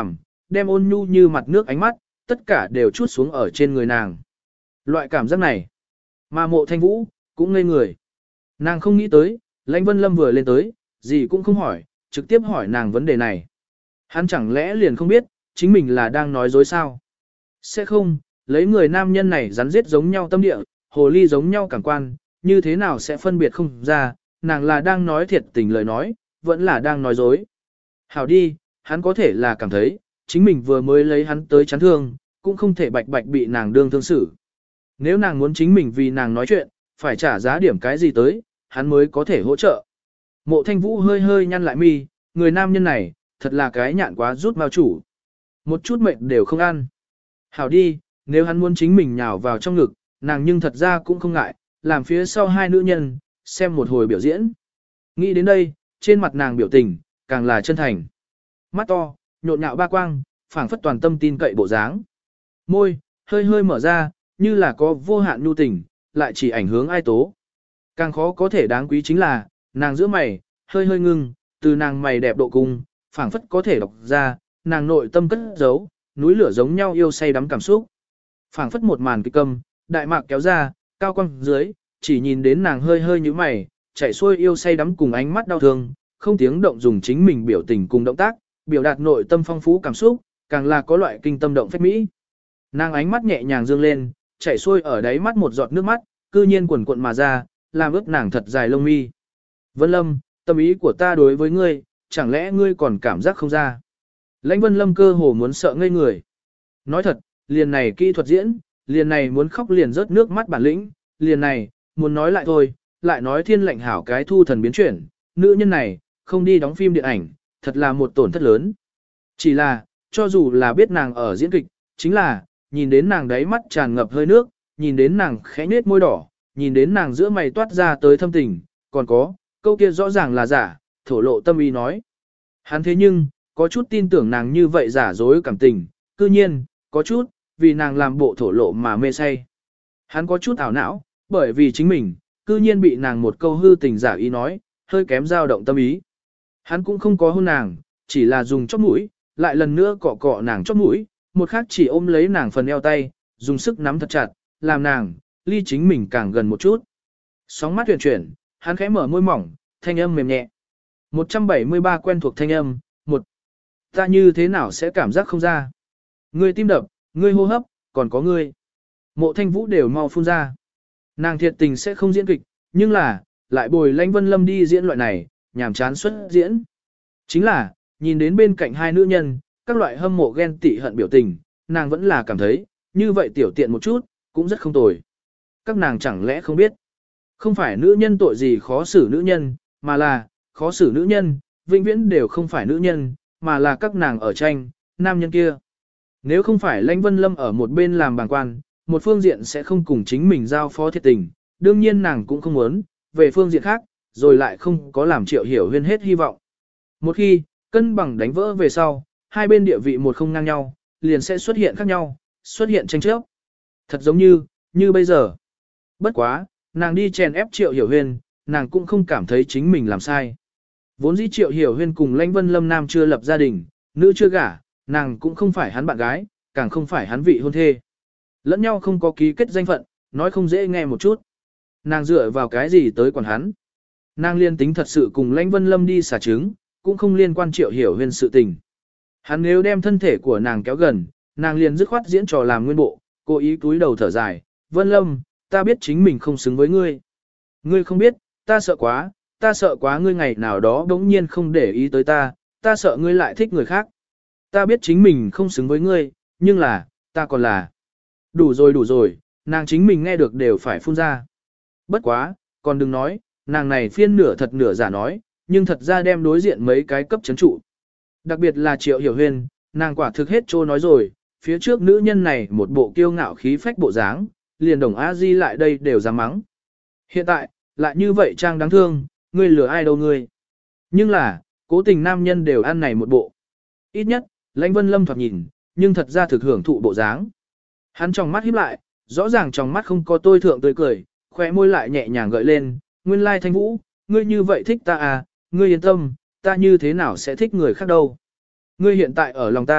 đem ôn nhu như mặt nước ánh mắt, tất cả đều chút xuống ở trên người nàng. Loại cảm giác này, mà Mộ Thanh Vũ cũng ngây người. Nàng không nghĩ tới, Lãnh Vân Lâm vừa lên tới, gì cũng không hỏi, trực tiếp hỏi nàng vấn đề này. Hắn chẳng lẽ liền không biết, chính mình là đang nói dối sao? Sẽ không, lấy người nam nhân này rắn giết giống nhau tâm địa, hồ ly giống nhau cảm quan, như thế nào sẽ phân biệt không ra, nàng là đang nói thiệt tình lời nói, vẫn là đang nói dối. Hảo đi, hắn có thể là cảm thấy, chính mình vừa mới lấy hắn tới chán thương, cũng không thể bạch bạch bị nàng đương thương xử. Nếu nàng muốn chính mình vì nàng nói chuyện, phải trả giá điểm cái gì tới, hắn mới có thể hỗ trợ. Mộ Thanh Vũ hơi hơi nhăn lại mi, người nam nhân này, thật là cái nhạn quá rút mao chủ. Một chút mệt đều không ăn. Hảo đi, nếu hắn muốn chính mình nhào vào trong ngực, nàng nhưng thật ra cũng không ngại, làm phía sau hai nữ nhân, xem một hồi biểu diễn. Nghĩ đến đây, trên mặt nàng biểu tình, càng là chân thành. Mắt to, nhộn nhạo ba quang, phảng phất toàn tâm tin cậy bộ dáng. Môi, hơi hơi mở ra, như là có vô hạn nhu tình, lại chỉ ảnh hướng ai tố. Càng khó có thể đáng quý chính là, nàng giữa mày, hơi hơi ngưng, từ nàng mày đẹp độ cung, phảng phất có thể đọc ra, nàng nội tâm cất giấu, núi lửa giống nhau yêu say đắm cảm xúc. Phảng phất một màn kịch câm, đại mạc kéo ra, cao quang dưới, chỉ nhìn đến nàng hơi hơi như mày, chạy xuôi yêu say đắm cùng ánh mắt đau thương, không tiếng động dùng chính mình biểu tình cùng động tác, biểu đạt nội tâm phong phú cảm xúc, càng là có loại kinh tâm động phách mỹ. Nàng ánh mắt nhẹ nhàng dương lên, chạy xuôi ở đáy mắt một giọt nước mắt, cư nhiên quần cuộn mà ra, làm ướt nàng thật dài lông mi. Vân Lâm, tâm ý của ta đối với ngươi, chẳng lẽ ngươi còn cảm giác không ra? Lãnh Vân Lâm cơ hồ muốn sợ ngây người. Nói thật, liền này kỹ thuật diễn, liền này muốn khóc liền rớt nước mắt bản lĩnh, liền này, muốn nói lại thôi, lại nói thiên lệnh hảo cái thu thần biến chuyển, nữ nhân này, không đi đóng phim điện ảnh, thật là một tổn thất lớn. Chỉ là, cho dù là biết nàng ở diễn kịch, chính là, nhìn đến nàng đáy mắt tràn ngập hơi nước, nhìn đến nàng khẽ nết môi đỏ, nhìn đến nàng giữa mày toát ra tới thâm tình, còn có, câu kia rõ ràng là giả, thổ lộ tâm ý nói. Hắn thế nhưng, có chút tin tưởng nàng như vậy giả dối cảm tình, cư nhiên, có chút, vì nàng làm bộ thổ lộ mà mê say. Hắn có chút ảo não, bởi vì chính mình, cư nhiên bị nàng một câu hư tình giả ý nói, hơi kém dao động tâm ý. Hắn cũng không có hôn nàng, chỉ là dùng chóp mũi, lại lần nữa cọ cọ nàng chóp mũi, một khác chỉ ôm lấy nàng phần eo tay, dùng sức nắm thật chặt, làm nàng, ly chính mình càng gần một chút. Sóng mắt chuyển chuyển, hắn khẽ mở môi mỏng, thanh âm mềm nhẹ. một trăm bảy mươi ba quen thuộc thanh âm, một. Ta như thế nào sẽ cảm giác không ra? Ngươi tim đập, ngươi hô hấp, còn có ngươi. Mộ Thanh Vũ đều mau phun ra. Nàng thiệt tình sẽ không diễn kịch, nhưng là, lại bồi Lãnh Vân Lâm đi diễn loại này, nhàm chán xuất diễn. Chính là, nhìn đến bên cạnh hai nữ nhân, các loại hâm mộ ghen tị hận biểu tình, nàng vẫn là cảm thấy, như vậy tiểu tiện một chút, cũng rất không tồi. Các nàng chẳng lẽ không biết, không phải nữ nhân tội gì khó xử nữ nhân, mà là, khó xử nữ nhân, vĩnh viễn đều không phải nữ nhân, mà là các nàng ở tranh, nam nhân kia. Nếu không phải Lãnh Vân Lâm ở một bên làm bàng quan, một phương diện sẽ không cùng chính mình giao phó thiệt tình, đương nhiên nàng cũng không muốn, về phương diện khác, rồi lại không có làm Triệu Hiểu Huyên hết hy vọng. Một khi, cân bằng đánh vỡ về sau, hai bên địa vị một không ngang nhau, liền sẽ xuất hiện khác nhau, xuất hiện tranh chấp. Thật giống như, như bây giờ. Bất quá, nàng đi chèn ép Triệu Hiểu Huyên, nàng cũng không cảm thấy chính mình làm sai. Vốn dĩ Triệu Hiểu Huyên cùng Lãnh Vân Lâm nam chưa lập gia đình, nữ chưa gả, nàng cũng không phải hắn bạn gái, càng không phải hắn vị hôn thê. Lẫn nhau không có ký kết danh phận, nói không dễ nghe một chút. Nàng dựa vào cái gì tới quản hắn. Nàng liên tính thật sự cùng Lãnh Vân Lâm đi xả trứng, cũng không liên quan Triệu Hiểu Huyên sự tình. Hắn nếu đem thân thể của nàng kéo gần, nàng liền dứt khoát diễn trò làm nguyên bộ, cố ý túi đầu thở dài, Vân Lâm, ta biết chính mình không xứng với ngươi. Ngươi không biết, ta sợ quá, ta sợ quá ngươi ngày nào đó đống nhiên không để ý tới ta, ta sợ ngươi lại thích người khác. Ta biết chính mình không xứng với ngươi, nhưng là, ta còn là. Đủ rồi đủ rồi, nàng chính mình nghe được đều phải phun ra. Bất quá, còn đừng nói, nàng này phiên nửa thật nửa giả nói, nhưng thật ra đem đối diện mấy cái cấp chấn trụ. Đặc biệt là Triệu Hiểu Huyên, nàng quả thực hết trô nói rồi, phía trước nữ nhân này một bộ kiêu ngạo khí phách bộ dáng, liền đồng a di lại đây đều dám mắng. Hiện tại, lại như vậy trang đáng thương, ngươi lừa ai đâu ngươi. Nhưng là, cố tình nam nhân đều ăn này một bộ. Ít nhất, Lãnh Vân Lâm thoạt nhìn, nhưng thật ra thực hưởng thụ bộ dáng. Hắn trong mắt híp lại, rõ ràng trong mắt không có tôi thượng tươi cười, khóe môi lại nhẹ nhàng gợi lên, nguyên lai Thanh Vũ, ngươi như vậy thích ta à, ngươi yên tâm, ta như thế nào sẽ thích người khác đâu. Ngươi hiện tại ở lòng ta,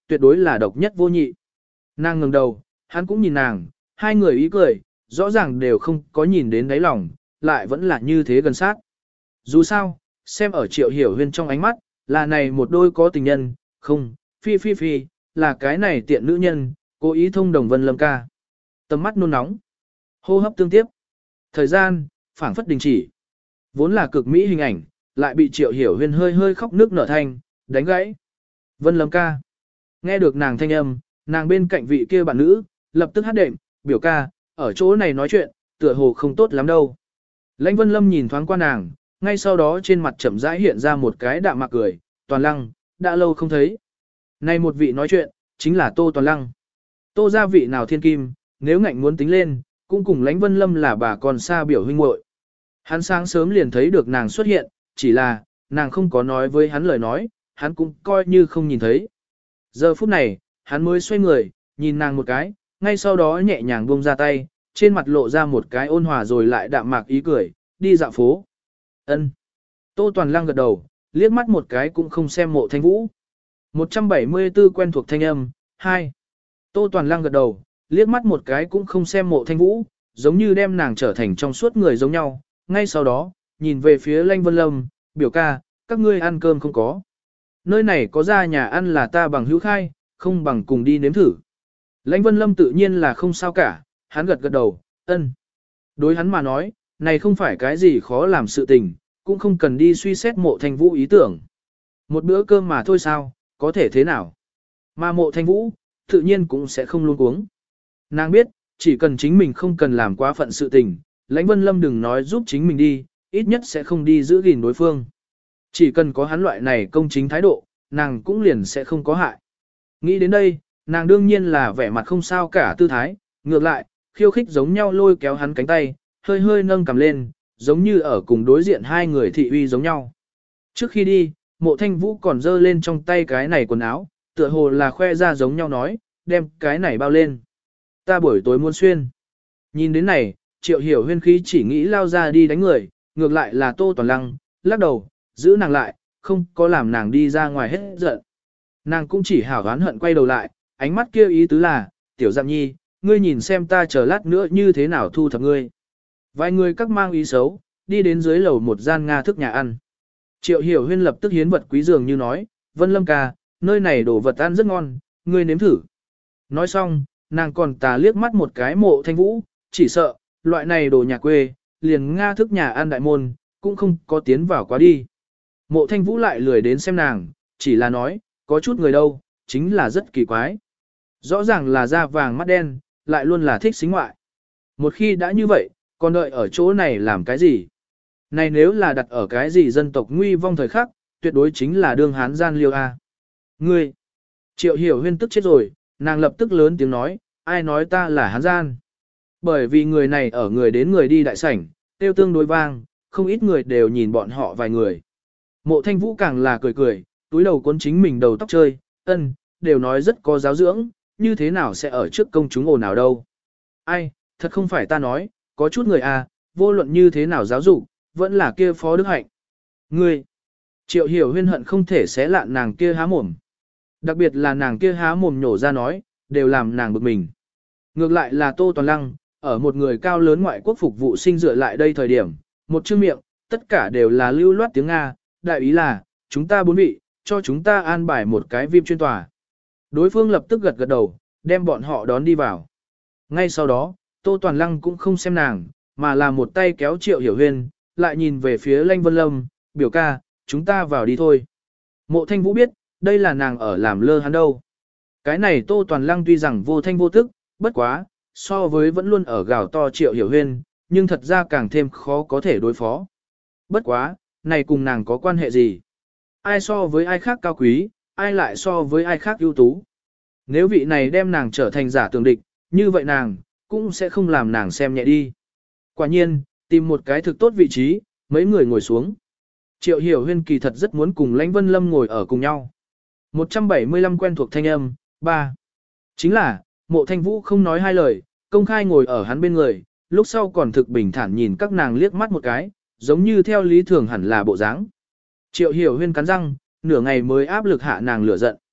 tuyệt đối là độc nhất vô nhị. Nàng ngẩng đầu, hắn cũng nhìn nàng, hai người ý cười, rõ ràng đều không có nhìn đến đáy lòng, lại vẫn là như thế gần sát. Dù sao, xem ở Triệu Hiểu Huyên trong ánh mắt, là này một đôi có tình nhân, không, phi phi phi, là cái này tiện nữ nhân, cố ý thông đồng Vân Lâm ca. Tầm mắt nôn nóng, hô hấp tương tiếp. Thời gian, phảng phất đình chỉ. Vốn là cực mỹ hình ảnh, lại bị Triệu Hiểu Huyên hơi hơi khóc nước nở thanh, đánh gãy. Vân Lâm ca. Nghe được nàng thanh âm, nàng bên cạnh vị kia bạn nữ, lập tức hát đệm, biểu ca, ở chỗ này nói chuyện, tựa hồ không tốt lắm đâu. Lãnh Vân Lâm nhìn thoáng qua nàng, ngay sau đó trên mặt chậm rãi hiện ra một cái đạm mạc cười, Toàn Lăng, đã lâu không thấy. Này một vị nói chuyện, chính là Tô Toàn Lăng. Tô gia vị nào thiên kim, nếu ngạnh muốn tính lên, cũng cùng Lãnh Vân Lâm là bà con xa biểu huynh muội. Hắn sáng sớm liền thấy được nàng xuất hiện, chỉ là, nàng không có nói với hắn lời nói, hắn cũng coi như không nhìn thấy. Giờ phút này, hắn mới xoay người, nhìn nàng một cái, ngay sau đó nhẹ nhàng buông ra tay, trên mặt lộ ra một cái ôn hòa rồi lại đạm mạc ý cười, đi dạo phố. Ân. Tô Toàn Lăng gật đầu, liếc mắt một cái cũng không xem Mộ Thanh Vũ. một trăm bảy mươi tư quen thuộc thanh âm, hai. Tô Toàn Lăng gật đầu, liếc mắt một cái cũng không xem Mộ Thanh Vũ, giống như đem nàng trở thành trong suốt người giống nhau. Ngay sau đó, nhìn về phía Lãnh Vân Lâm, biểu ca, các ngươi ăn cơm không có. Nơi này có ra nhà ăn là ta bằng hữu khai, không bằng cùng đi nếm thử. Lãnh Vân Lâm tự nhiên là không sao cả, hắn gật gật đầu, ân. Đối hắn mà nói, này không phải cái gì khó làm sự tình, cũng không cần đi suy xét Mộ Thanh Vũ ý tưởng. Một bữa cơm mà thôi sao, có thể thế nào. Mà Mộ Thanh Vũ, tự nhiên cũng sẽ không luôn uống. Nàng biết, chỉ cần chính mình không cần làm quá phận sự tình, Lãnh Vân Lâm đừng nói giúp chính mình đi, ít nhất sẽ không đi giữ gìn đối phương. Chỉ cần có hắn loại này công chính thái độ, nàng cũng liền sẽ không có hại. Nghĩ đến đây, nàng đương nhiên là vẻ mặt không sao cả tư thái, ngược lại, khiêu khích giống nhau lôi kéo hắn cánh tay, hơi hơi nâng cầm lên, giống như ở cùng đối diện hai người thị uy giống nhau. Trước khi đi, Mộ Thanh Vũ còn giơ lên trong tay cái này quần áo, tựa hồ là khoe ra giống nhau nói, đem cái này bao lên. Ta buổi tối muốn xuyên. Nhìn đến này, Triệu Hiểu Huyên khí chỉ nghĩ lao ra đi đánh người, ngược lại là Tô Toàn Lăng, lắc đầu, giữ nàng lại, không có làm nàng đi ra ngoài hết giận. Nàng cũng chỉ hảo oán hận quay đầu lại, ánh mắt kia ý tứ là, tiểu Dạm Nhi, ngươi nhìn xem ta chờ lát nữa như thế nào thu thập ngươi. Vài người các mang ý xấu, đi đến dưới lầu một gian Nga thức nhà ăn. Triệu Hiểu Huyên lập tức hiến vật quý dường như nói, Vân Lâm ca, nơi này đồ vật ăn rất ngon, ngươi nếm thử. Nói xong, nàng còn tà liếc mắt một cái Mộ Thanh Vũ, chỉ sợ, loại này đồ nhà quê, liền Nga thức nhà ăn đại môn, cũng không có tiến vào quá đi. Mộ Thanh Vũ lại lười đến xem nàng, chỉ là nói, có chút người đâu, chính là rất kỳ quái. Rõ ràng là da vàng mắt đen, lại luôn là thích xính ngoại. Một khi đã như vậy, còn đợi ở chỗ này làm cái gì? Này nếu là đặt ở cái gì dân tộc nguy vong thời khắc, tuyệt đối chính là đương hán gian liêu a. Ngươi! Triệu Hiểu Huyên tức chết rồi, nàng lập tức lớn tiếng nói, ai nói ta là hán gian? Bởi vì người này ở người đến người đi đại sảnh, tiêu tương đối vang, không ít người đều nhìn bọn họ vài người. Mộ Thanh Vũ càng là cười cười, túi đầu cuốn chính mình đầu tóc chơi, ân, đều nói rất có giáo dưỡng, như thế nào sẽ ở trước công chúng ồn nào đâu. Ai, thật không phải ta nói, có chút người à, vô luận như thế nào giáo dục, vẫn là kia Phó Đức Hạnh. Ngươi, Triệu Hiểu Huyên hận không thể xé lạn nàng kia há mồm. Đặc biệt là nàng kia há mồm nhổ ra nói, đều làm nàng bực mình. Ngược lại là Tô Toàn Lăng, ở một người cao lớn ngoại quốc phục vụ sinh dựa lại đây thời điểm, một chữ miệng, tất cả đều là lưu loát tiếng Nga, đại ý là, chúng ta bốn vị, cho chúng ta an bài một cái vi ai pi chuyên tòa. Đối phương lập tức gật gật đầu, đem bọn họ đón đi vào. Ngay sau đó, Tô Toàn Lăng cũng không xem nàng, mà là một tay kéo Triệu Hiểu Huyên, lại nhìn về phía Lãnh Vân Lâm, biểu ca, chúng ta vào đi thôi. Mộ Thanh Vũ biết, đây là nàng ở làm lơ hắn đâu. Cái này Tô Toàn Lăng tuy rằng vô thanh vô tức, bất quá, so với vẫn luôn ở gào to Triệu Hiểu Huyên, nhưng thật ra càng thêm khó có thể đối phó. Bất quá, này cùng nàng có quan hệ gì? Ai so với ai khác cao quý, ai lại so với ai khác ưu tú? Nếu vị này đem nàng trở thành giả tường địch, như vậy nàng, cũng sẽ không làm nàng xem nhẹ đi. Quả nhiên, tìm một cái thực tốt vị trí, mấy người ngồi xuống. Triệu Hiểu Huyên kỳ thật rất muốn cùng Lãnh Vân Lâm ngồi ở cùng nhau. một trăm bảy mươi lăm quen thuộc thanh âm, ba. Chính là, Mộ Thanh Vũ không nói hai lời, công khai ngồi ở hắn bên người, lúc sau còn thực bình thản nhìn các nàng liếc mắt một cái, giống như theo lý thường hẳn là bộ dáng. Triệu Hiểu Huyên cắn răng, nửa ngày mới áp lực hạ nàng lửa giận.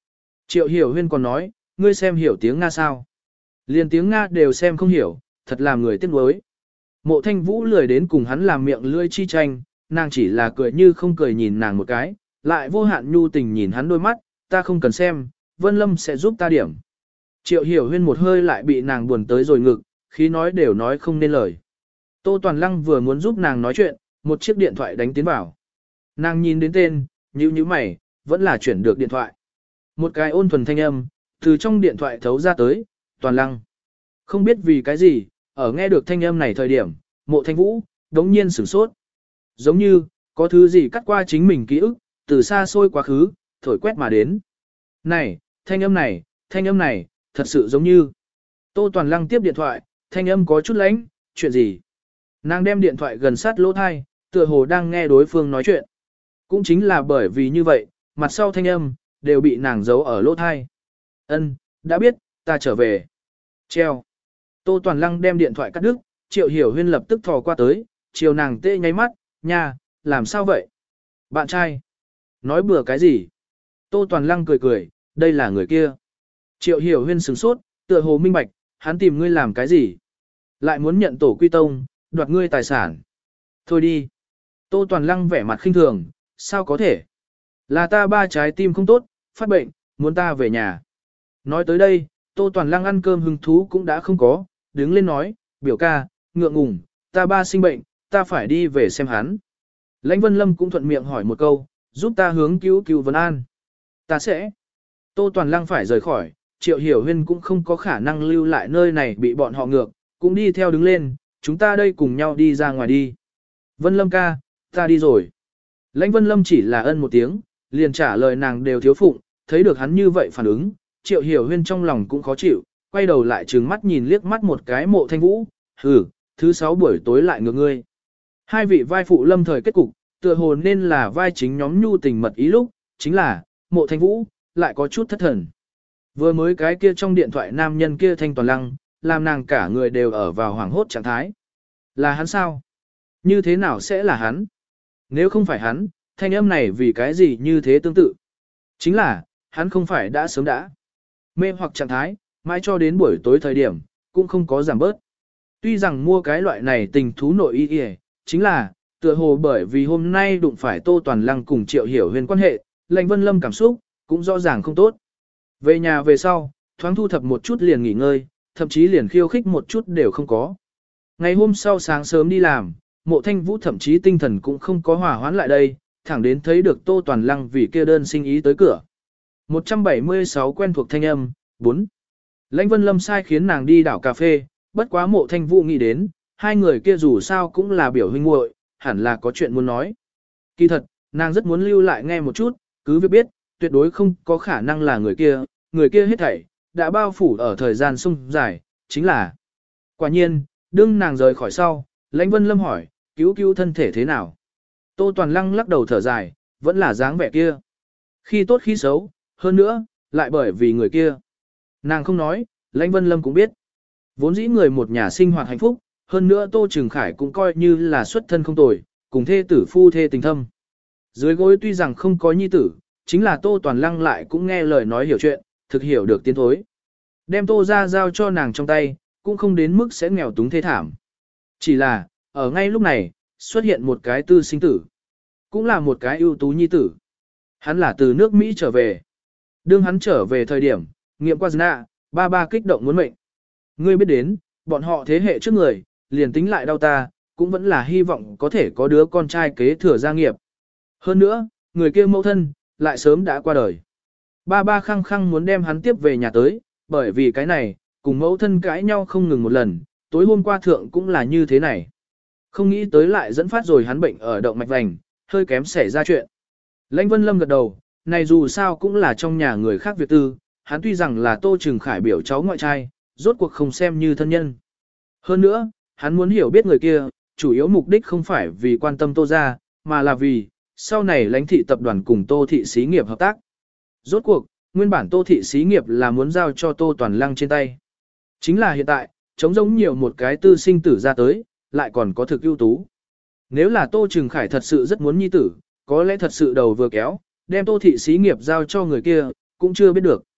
Triệu Hiểu Huyên còn nói, ngươi xem hiểu tiếng Nga sao? Liền tiếng Nga đều xem không hiểu, thật làm người tiếc nuối. Mộ Thanh Vũ lười đến cùng hắn làm miệng lưỡi chi tranh, nàng chỉ là cười như không cười nhìn nàng một cái, lại vô hạn nhu tình nhìn hắn đôi mắt, ta không cần xem, Vân Lâm sẽ giúp ta điểm. Triệu Hiểu Huyên một hơi lại bị nàng buồn tới rồi ngực, khí nói đều nói không nên lời. Tô Toàn Lăng vừa muốn giúp nàng nói chuyện, một chiếc điện thoại đánh tiến vào. Nàng nhìn đến tên, nhíu nhíu mày, vẫn là chuyển được điện thoại. Một cái ôn thuần thanh âm, từ trong điện thoại thấu ra tới, Toàn Lăng. Không biết vì cái gì, ở nghe được thanh âm này thời điểm, Mộ Thanh Vũ, đống nhiên sửng sốt. Giống như, có thứ gì cắt qua chính mình ký ức, từ xa xôi quá khứ, thổi quét mà đến. Này, thanh âm này, thanh âm này, thật sự giống như. Tô Toàn Lăng tiếp điện thoại, thanh âm có chút lãnh, chuyện gì? Nàng đem điện thoại gần sát lỗ thai, tựa hồ đang nghe đối phương nói chuyện. Cũng chính là bởi vì như vậy, mặt sau thanh âm, đều bị nàng giấu ở lỗ thai. Ân, đã biết, ta trở về. Treo. Tô Toàn Lăng đem điện thoại cắt đứt, Triệu Hiểu Huyên lập tức thò qua tới, chiều nàng tê nháy mắt, nha, làm sao vậy? Bạn trai. Nói bừa cái gì? Tô Toàn Lăng cười cười, đây là người kia. Triệu Hiểu Huyên sửng sốt, tựa hồ minh bạch, hắn tìm ngươi làm cái gì? Lại muốn nhận tổ quy tông, đoạt ngươi tài sản. Thôi đi. Tô Toàn Lăng vẻ mặt khinh thường, sao có thể? Là ta ba trái tim không tốt, phát bệnh, muốn ta về nhà. Nói tới đây, Tô Toàn Lăng ăn cơm hứng thú cũng đã không có, đứng lên nói, biểu ca, ngượng ngùng, ta ba sinh bệnh, ta phải đi về xem hắn. Lãnh Vân Lâm cũng thuận miệng hỏi một câu, giúp ta hướng cứu cứu Vân An. Ta sẽ. Tô Toàn Lăng phải rời khỏi, Triệu Hiểu Huyên cũng không có khả năng lưu lại nơi này bị bọn họ ngược, cũng đi theo đứng lên, chúng ta đây cùng nhau đi ra ngoài đi. Vân Lâm ca, ta đi rồi. Lãnh Vân Lâm chỉ là ân một tiếng, liền trả lời nàng đều thiếu phụng, thấy được hắn như vậy phản ứng, Triệu Hiểu Huyên trong lòng cũng khó chịu, quay đầu lại trừng mắt nhìn liếc mắt một cái Mộ Thanh Vũ, hừ, thứ sáu buổi tối lại ngược ngươi. Hai vị vai phụ lâm thời kết cục, tựa hồ nên là vai chính nhóm nhu tình mật ý lúc, chính là, Mộ Thanh Vũ, lại có chút thất thần. Vừa mới cái kia trong điện thoại nam nhân kia Thanh Toàn Lăng, làm nàng cả người đều ở vào hoảng hốt trạng thái. Là hắn sao? Như thế nào sẽ là hắn? Nếu không phải hắn, thanh âm này vì cái gì như thế tương tự? Chính là, hắn không phải đã sớm đã. Mê hoặc trạng thái, mãi cho đến buổi tối thời điểm, cũng không có giảm bớt. Tuy rằng mua cái loại này tình thú nội y y, chính là, tựa hồ bởi vì hôm nay đụng phải Tô Toàn Lăng cùng Triệu Hiểu Huyên quan hệ, Lãnh Vân Lâm cảm xúc, cũng rõ ràng không tốt. Về nhà về sau, thoáng thu thập một chút liền nghỉ ngơi, thậm chí liền khiêu khích một chút đều không có. Ngày hôm sau sáng sớm đi làm, Mộ Thanh Vũ thậm chí tinh thần cũng không có hòa hoãn lại đây, thẳng đến thấy được Tô Toàn Lăng vì kia đơn sinh ý tới cửa. một trăm bảy mươi sáu quen thuộc thanh âm, bốn. Lãnh Vân Lâm sai khiến nàng đi đảo cà phê, bất quá Mộ Thanh Vũ nghĩ đến, hai người kia dù sao cũng là biểu huynh muội, hẳn là có chuyện muốn nói. Kỳ thật, nàng rất muốn lưu lại nghe một chút, cứ việc biết, tuyệt đối không có khả năng là người kia, người kia hết thảy, đã bao phủ ở thời gian sung dài, chính là. Quả nhiên, đương nàng rời khỏi sau, Lãnh Vân Lâm hỏi, cứu cứu thân thể thế nào? Tô Toàn Lăng lắc đầu thở dài, vẫn là dáng vẻ kia. Khi tốt khi xấu, hơn nữa, lại bởi vì người kia. Nàng không nói, Lãnh Vân Lâm cũng biết. Vốn dĩ người một nhà sinh hoạt hạnh phúc, hơn nữa Tô Trường Khải cũng coi như là xuất thân không tồi, cùng thê tử phu thê tình thâm. Dưới gối tuy rằng không có nhi tử, chính là Tô Toàn Lăng lại cũng nghe lời nói hiểu chuyện, thực hiểu được tiến thối. Đem Tô ra giao cho nàng trong tay, cũng không đến mức sẽ nghèo túng thê thảm. Chỉ là, ở ngay lúc này, xuất hiện một cái tư sinh tử. Cũng là một cái ưu tú nhi tử. Hắn là từ nước Mỹ trở về. Đương hắn trở về thời điểm, nghiệm qua nạ, ba ba kích động muốn mệnh. Ngươi biết đến, bọn họ thế hệ trước người, liền tính lại đau ta, cũng vẫn là hy vọng có thể có đứa con trai kế thừa gia nghiệp. Hơn nữa, người kia mẫu thân, lại sớm đã qua đời. Ba ba khăng khăng muốn đem hắn tiếp về nhà tới, bởi vì cái này, cùng mẫu thân cãi nhau không ngừng một lần, tối hôm qua thượng cũng là như thế này. Không nghĩ tới lại dẫn phát rồi hắn bệnh ở động mạch vành, hơi kém xảy ra chuyện. Lãnh Vân Lâm gật đầu, này dù sao cũng là trong nhà người khác việc tư, hắn tuy rằng là Tô Trừng Khải biểu cháu ngoại trai, rốt cuộc không xem như thân nhân. Hơn nữa, hắn muốn hiểu biết người kia, chủ yếu mục đích không phải vì quan tâm Tô gia, mà là vì, sau này lãnh thị tập đoàn cùng Tô thị xí nghiệp hợp tác. Rốt cuộc, nguyên bản Tô thị xí nghiệp là muốn giao cho Tô Toàn Lăng trên tay. Chính là hiện tại, trống giống nhiều một cái tư sinh tử ra tới, lại còn có thực ưu tú. Nếu là Tô Trừng Khải thật sự rất muốn nhi tử, có lẽ thật sự đầu vừa kéo, đem Tô thị xí nghiệp giao cho người kia, cũng chưa biết được.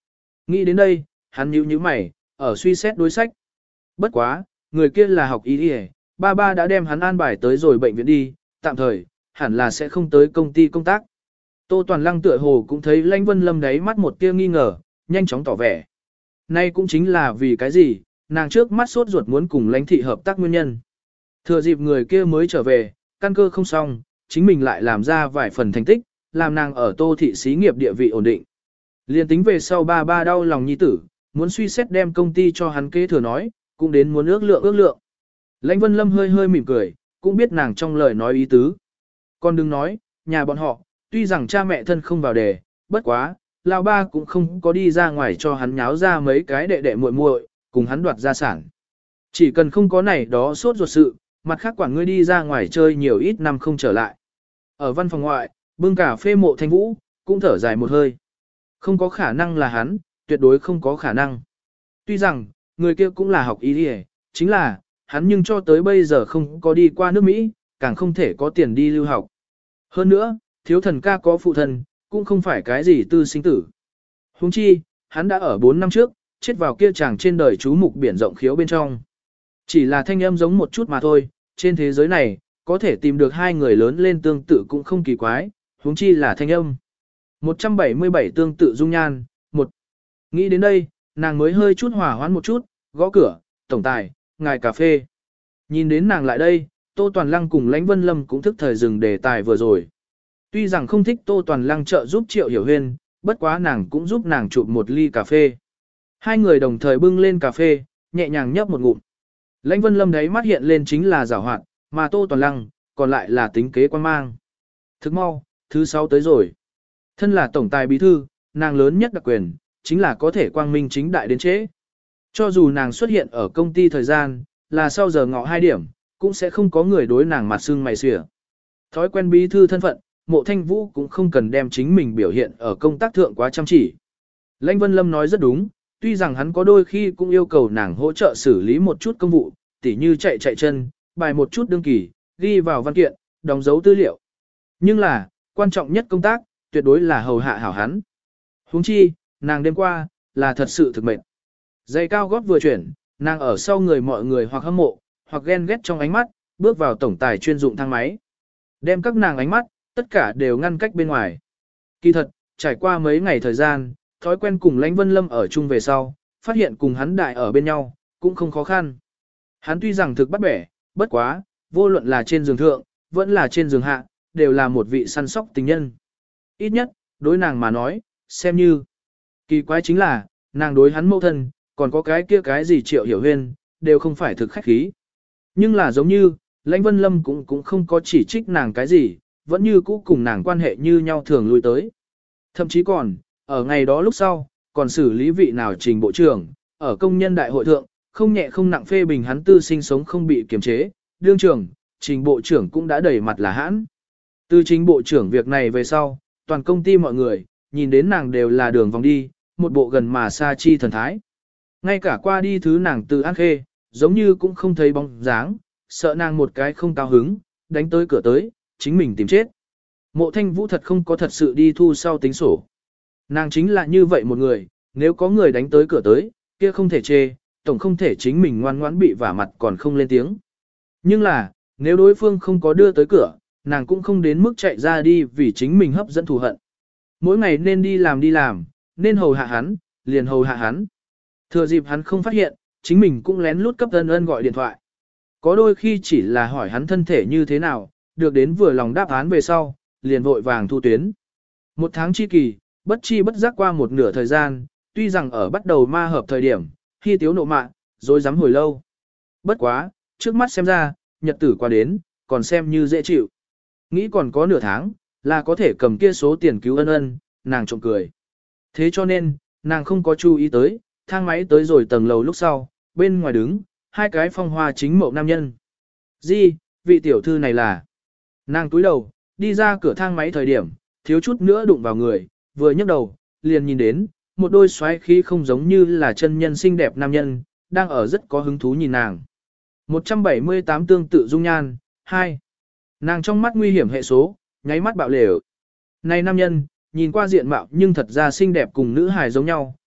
Nghĩ đến đây, hắn nhíu nhíu mày, ở suy xét đối sách. Bất quá, người kia là học y y, ba ba đã đem hắn an bài tới rồi bệnh viện đi, tạm thời, hẳn là sẽ không tới công ty công tác. Tô Toàn Lăng tựa hồ cũng thấy Lãnh Vân Lâm đáy mắt một tia nghi ngờ, nhanh chóng tỏ vẻ. Nay cũng chính là vì cái gì, nàng trước mắt sốt ruột muốn cùng Lãnh thị hợp tác nguyên nhân. Thừa dịp người kia mới trở về, căn cơ không xong, chính mình lại làm ra vài phần thành tích, làm nàng ở Tô thị xí nghiệp địa vị ổn định. Liên tính về sau ba ba đau lòng nhi tử, muốn suy xét đem công ty cho hắn kế thừa nói, cũng đến muốn ước lượng ước lượng. Lãnh Vân Lâm hơi hơi mỉm cười, cũng biết nàng trong lời nói ý tứ. Còn đừng nói, nhà bọn họ, tuy rằng cha mẹ thân không vào đề, bất quá, lão ba cũng không có đi ra ngoài cho hắn nháo ra mấy cái đệ đệ muội muội, cùng hắn đoạt gia sản. Chỉ cần không có này đó sốt ruột sự, mặt khác quản ngươi đi ra ngoài chơi nhiều ít năm không trở lại. Ở văn phòng ngoại, bưng cà phê Mộ Thanh Vũ, cũng thở dài một hơi. Không có khả năng là hắn, tuyệt đối không có khả năng. Tuy rằng, người kia cũng là học y đi, chính là, hắn nhưng cho tới bây giờ không có đi qua nước Mỹ, càng không thể có tiền đi lưu học. Hơn nữa, thiếu thần ca có phụ thân, cũng không phải cái gì tư sinh tử. Huống chi, hắn đã ở bốn năm trước, chết vào kia chàng trên đời chú mục biển rộng khiếu bên trong. Chỉ là thanh âm giống một chút mà thôi, trên thế giới này, có thể tìm được hai người lớn lên tương tự cũng không kỳ quái, huống chi là thanh âm. một trăm bảy mươi bảy tương tự dung nhan, một. Nghĩ đến đây, nàng mới hơi chút hỏa hoãn một chút, gõ cửa, tổng tài, ngài cà phê. Nhìn đến nàng lại đây, Tô Toàn Lăng cùng Lãnh Vân Lâm cũng thức thời dừng đề tài vừa rồi. Tuy rằng không thích Tô Toàn Lăng trợ giúp Triệu Hiểu Huyên, bất quá nàng cũng giúp nàng chụp một ly cà phê. Hai người đồng thời bưng lên cà phê, nhẹ nhàng nhấp một ngụm. Lãnh Vân Lâm đấy mắt hiện lên chính là giảo hoạt, mà Tô Toàn Lăng, còn lại là tính kế quan mang. Thức mau, thứ sáu tới rồi. Thân là tổng tài bí thư, nàng lớn nhất đặc quyền, chính là có thể quang minh chính đại đến trễ. Cho dù nàng xuất hiện ở công ty thời gian, là sau giờ ngọ hai điểm, cũng sẽ không có người đối nàng mặt sưng mày xỉa. Thói quen bí thư thân phận, Mộ Thanh Vũ cũng không cần đem chính mình biểu hiện ở công tác thượng quá chăm chỉ. Lãnh Vân Lâm nói rất đúng, tuy rằng hắn có đôi khi cũng yêu cầu nàng hỗ trợ xử lý một chút công vụ, tỉ như chạy chạy chân, bài một chút đương kỳ, ghi vào văn kiện, đóng dấu tư liệu. Nhưng là, quan trọng nhất công tác, tuyệt đối là hầu hạ hảo hắn. Huống chi, nàng đêm qua, là thật sự thực mệt. Giày cao gót vừa chuyển, nàng ở sau người mọi người hoặc hâm mộ, hoặc ghen ghét trong ánh mắt, bước vào tổng tài chuyên dụng thang máy. Đem các nàng ánh mắt, tất cả đều ngăn cách bên ngoài. Kỳ thật, trải qua mấy ngày thời gian, thói quen cùng Lãnh Vân Lâm ở chung về sau, phát hiện cùng hắn đại ở bên nhau, cũng không khó khăn. Hắn tuy rằng thực bắt bẻ, bất quá, vô luận là trên giường thượng, vẫn là trên giường hạ, đều là một vị săn sóc tình nhân. Ít nhất, đối nàng mà nói, xem như. Kỳ quái chính là, nàng đối hắn mâu thân, còn có cái kia cái gì Triệu Hiểu Huyên, đều không phải thực khách khí. Nhưng là giống như, Lãnh Vân Lâm cũng cũng không có chỉ trích nàng cái gì, vẫn như cũ cùng nàng quan hệ như nhau thường lui tới. Thậm chí còn, ở ngày đó lúc sau, còn xử lý vị nào trình bộ trưởng, ở công nhân đại hội thượng, không nhẹ không nặng phê bình hắn tư sinh sống không bị kiềm chế, đương trưởng, trình bộ trưởng cũng đã đẩy mặt là hãn. Từ trình bộ trưởng việc này về sau, toàn công ty mọi người, nhìn đến nàng đều là đường vòng đi, một bộ gần mà xa chi thần thái. Ngay cả qua đi thứ nàng từ An Khê, giống như cũng không thấy bóng dáng, sợ nàng một cái không cao hứng, đánh tới cửa tới, chính mình tìm chết. Mộ Thanh Vũ thật không có thật sự đi thu sau tính sổ. Nàng chính là như vậy một người, nếu có người đánh tới cửa tới, kia không thể chê, tổng không thể chính mình ngoan ngoãn bị vả mặt còn không lên tiếng. Nhưng là, nếu đối phương không có đưa tới cửa, nàng cũng không đến mức chạy ra đi vì chính mình hấp dẫn thù hận. Mỗi ngày nên đi làm đi làm, nên hầu hạ hắn, liền hầu hạ hắn. Thừa dịp hắn không phát hiện, chính mình cũng lén lút cấp ân ân gọi điện thoại. Có đôi khi chỉ là hỏi hắn thân thể như thế nào, được đến vừa lòng đáp án về sau, liền vội vàng thu tuyến. Một tháng chi kỳ, bất chi bất giác qua một nửa thời gian, tuy rằng ở bắt đầu ma hợp thời điểm, khi tiếu nộ mạ, rồi dám hồi lâu. Bất quá, trước mắt xem ra, nhật tử qua đến, còn xem như dễ chịu. Nghĩ còn có nửa tháng, là có thể cầm kia số tiền cứu ân ân, nàng trộm cười. Thế cho nên, nàng không có chú ý tới, thang máy tới rồi tầng lầu lúc sau, bên ngoài đứng, hai cái phong hoa chính mẫu nam nhân. Di, vị tiểu thư này là. Nàng túi đầu, đi ra cửa thang máy thời điểm, thiếu chút nữa đụng vào người, vừa nhấc đầu, liền nhìn đến, một đôi xoáy khí không giống như là chân nhân xinh đẹp nam nhân, đang ở rất có hứng thú nhìn nàng. một trăm bảy mươi tám tương tự dung nhan, hai. Nàng trong mắt nguy hiểm hệ số, nháy mắt bạo lều. Này nam nhân, nhìn qua diện mạo nhưng thật ra xinh đẹp cùng nữ hài giống nhau,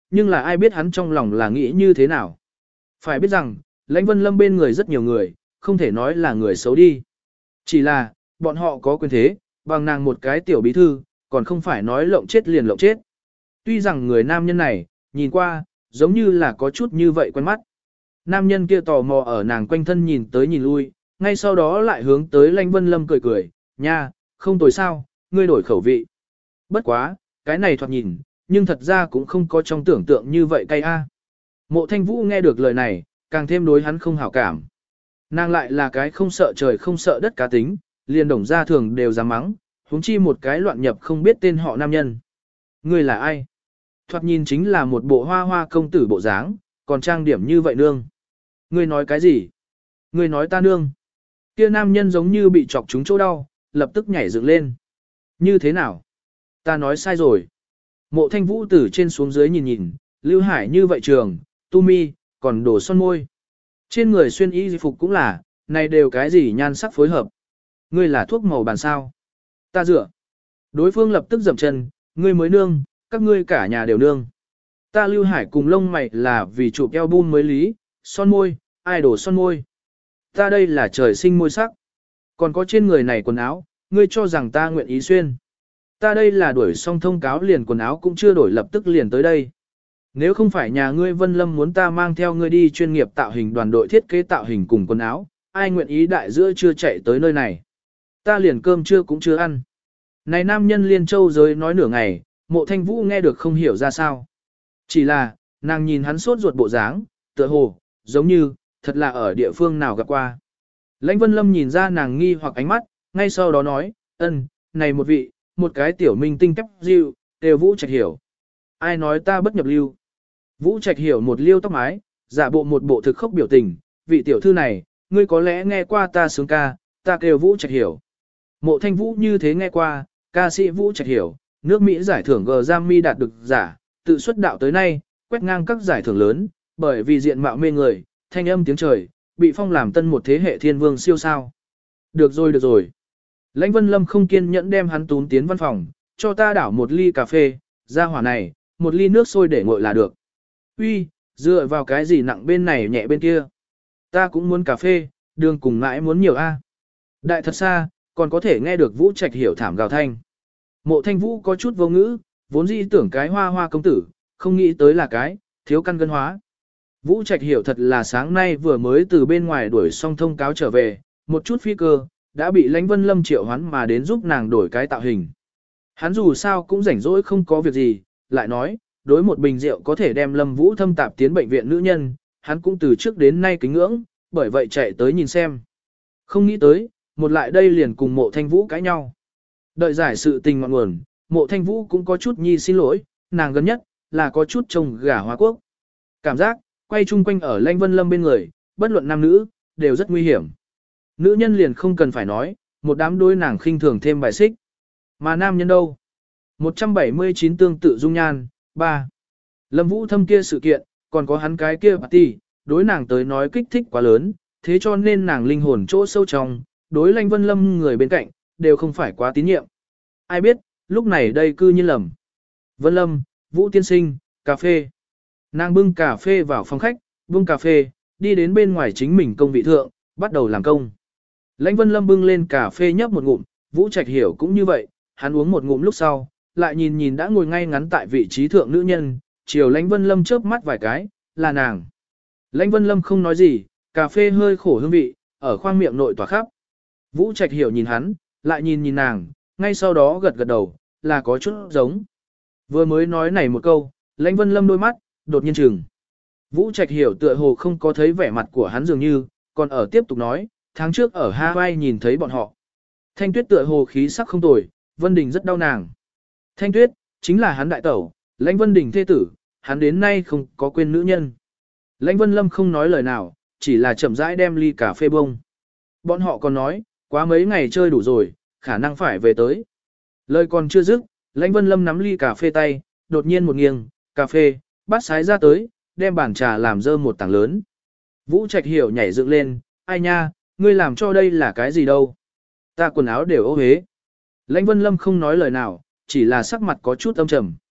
nhưng là ai biết hắn trong lòng là nghĩ như thế nào. Phải biết rằng, Lãnh Vân Lâm bên người rất nhiều người, không thể nói là người xấu đi. Chỉ là, bọn họ có quyền thế, bằng nàng một cái tiểu bí thư, còn không phải nói lộng chết liền lộng chết. Tuy rằng người nam nhân này, nhìn qua, giống như là có chút như vậy quen mắt. Nam nhân kia tò mò ở nàng quanh thân nhìn tới nhìn lui, ngay sau đó lại hướng tới Lãnh Vân Lâm cười cười, nha, không tồi sao, ngươi đổi khẩu vị. Bất quá, cái này thoạt nhìn, nhưng thật ra cũng không có trong tưởng tượng như vậy cay a. Mộ Thanh Vũ nghe được lời này, càng thêm đối hắn không hảo cảm. Nàng lại là cái không sợ trời không sợ đất cá tính, liền đồng gia thường đều dám mắng, huống chi một cái loạn nhập không biết tên họ nam nhân. Ngươi là ai? Thoạt nhìn chính là một bộ hoa hoa công tử bộ dáng, còn trang điểm như vậy nương. Ngươi nói cái gì? Ngươi nói ta nương. Kia nam nhân giống như bị chọc trúng chỗ đau, lập tức nhảy dựng lên. Như thế nào? Ta nói sai rồi. Mộ Thanh Vũ từ trên xuống dưới nhìn nhìn, Lưu Hải như vậy trường, tu mi, còn đổ son môi. Trên người xuyên y phục cũng là, này đều cái gì nhan sắc phối hợp. Ngươi là thuốc màu bàn sao? Ta dựa. Đối phương lập tức dậm chân, ngươi mới nương, các ngươi cả nhà đều nương. Ta Lưu Hải cùng lông mày là vì chụp album mới lý, son môi, ai đổ son môi. Ta đây là trời sinh môi sắc. Còn có trên người này quần áo, ngươi cho rằng ta nguyện ý xuyên. Ta đây là đuổi xong thông cáo liền quần áo cũng chưa đổi lập tức liền tới đây. Nếu không phải nhà ngươi Vân Lâm muốn ta mang theo ngươi đi chuyên nghiệp tạo hình đoàn đội thiết kế tạo hình cùng quần áo, ai nguyện ý đại giữa chưa chạy tới nơi này. Ta liền cơm trưa cũng chưa ăn. Này nam nhân Liên Châu giới nói nửa ngày, Mộ Thanh Vũ nghe được không hiểu ra sao. Chỉ là, nàng nhìn hắn sốt ruột bộ dáng, tựa hồ, giống như, thật là ở địa phương nào gặp qua. Lãnh Vân Lâm nhìn ra nàng nghi hoặc ánh mắt, ngay sau đó nói, ân, này một vị, một cái tiểu minh tinh kép diệu, đều Vũ Trạch Hiểu. Ai nói ta bất nhập lưu? Vũ Trạch Hiểu một liêu tóc mái, giả bộ một bộ thực khốc biểu tình, vị tiểu thư này, ngươi có lẽ nghe qua ta sướng ca, ta kêu Vũ Trạch Hiểu. Mộ Thanh Vũ như thế nghe qua, ca sĩ Vũ Trạch Hiểu, nước Mỹ giải thưởng Grammy đạt được giả, tự xuất đạo tới nay, quét ngang các giải thưởng lớn, bởi vì diện mạo mê người, thanh âm tiếng trời, bị phong làm tân một thế hệ thiên vương siêu sao. Được rồi được rồi. Lãnh Vân Lâm không kiên nhẫn đem hắn tún tiến văn phòng, cho ta đảo một ly cà phê, ra hỏa này, một ly nước sôi để nguội là được. Uy, dựa vào cái gì nặng bên này nhẹ bên kia. Ta cũng muốn cà phê, đường cùng mãi muốn nhiều a. Đại thật xa, còn có thể nghe được Vũ Trạch Hiểu thảm gào thanh. Mộ Thanh Vũ có chút vô ngữ, vốn dĩ tưởng cái hoa hoa công tử, không nghĩ tới là cái, thiếu căn gân hóa. Vũ Trạch Hiểu thật là sáng nay vừa mới từ bên ngoài đuổi xong thông cáo trở về, một chút phi cơ, đã bị Lãnh Vân Lâm triệu hoán mà đến giúp nàng đổi cái tạo hình. Hắn dù sao cũng rảnh rỗi không có việc gì, lại nói, đối một bình rượu có thể đem Lâm Vũ thâm tạp tiến bệnh viện nữ nhân, hắn cũng từ trước đến nay kính ngưỡng, bởi vậy chạy tới nhìn xem. Không nghĩ tới, một lại đây liền cùng Mộ Thanh Vũ cãi nhau. Đợi giải sự tình ngọn nguồn, Mộ Thanh Vũ cũng có chút nhi xin lỗi, nàng gần nhất, là có chút trông gà Hoa Quốc. Cảm giác, quay chung quanh ở Lãnh Vân Lâm bên người, bất luận nam nữ, đều rất nguy hiểm. Nữ nhân liền không cần phải nói, một đám đôi nàng khinh thường thêm bài xích. Mà nam nhân đâu? một trăm bảy mươi chín tương tự dung nhan, ba. Lâm Vũ thâm kia sự kiện, còn có hắn cái kia party, đối nàng tới nói kích thích quá lớn, thế cho nên nàng linh hồn chỗ sâu trong, đối Lãnh Vân Lâm người bên cạnh, đều không phải quá tín nhiệm. Ai biết, lúc này đây cư nhiên lầm. Vân Lâm, Vũ tiên sinh, cà phê. Nàng bưng cà phê vào phòng khách, bưng cà phê, đi đến bên ngoài chính mình công vị thượng, bắt đầu làm công. Lãnh Vân Lâm bưng lên cà phê nhấp một ngụm, Vũ Trạch Hiểu cũng như vậy, hắn uống một ngụm lúc sau, lại nhìn nhìn đã ngồi ngay ngắn tại vị trí thượng nữ nhân, chiều Lãnh Vân Lâm chớp mắt vài cái, là nàng. Lãnh Vân Lâm không nói gì, cà phê hơi khổ hương vị, ở khoang miệng nội tỏa khắp. Vũ Trạch Hiểu nhìn hắn, lại nhìn nhìn nàng, ngay sau đó gật gật đầu, là có chút giống. Vừa mới nói này một câu, Lãnh Vân Lâm đôi mắt, đột nhiên chừng. Vũ Trạch Hiểu tựa hồ không có thấy vẻ mặt của hắn dường như, còn ở tiếp tục nói, tháng trước ở Hawaii nhìn thấy bọn họ. Thanh Tuyết tựa hồ khí sắc không tồi, Vân Đình rất đau nàng. Thanh Tuyết, chính là hắn đại tẩu, Lãnh Vân Đình thê tử, hắn đến nay không có quên nữ nhân. Lãnh Vân Lâm không nói lời nào, chỉ là chậm rãi đem ly cà phê bông. Bọn họ còn nói, quá mấy ngày chơi đủ rồi, khả năng phải về tới. Lời còn chưa dứt, Lãnh Vân Lâm nắm ly cà phê tay, đột nhiên một nghiêng, cà phê, bát sái ra tới, đem bàn trà làm dơ một tảng lớn. Vũ Trạch Hiểu nhảy dựng lên, ai nha, ngươi làm cho đây là cái gì đâu? Ta quần áo đều ô hế. Lãnh Vân Lâm không nói lời nào, chỉ là sắc mặt có chút âm trầm.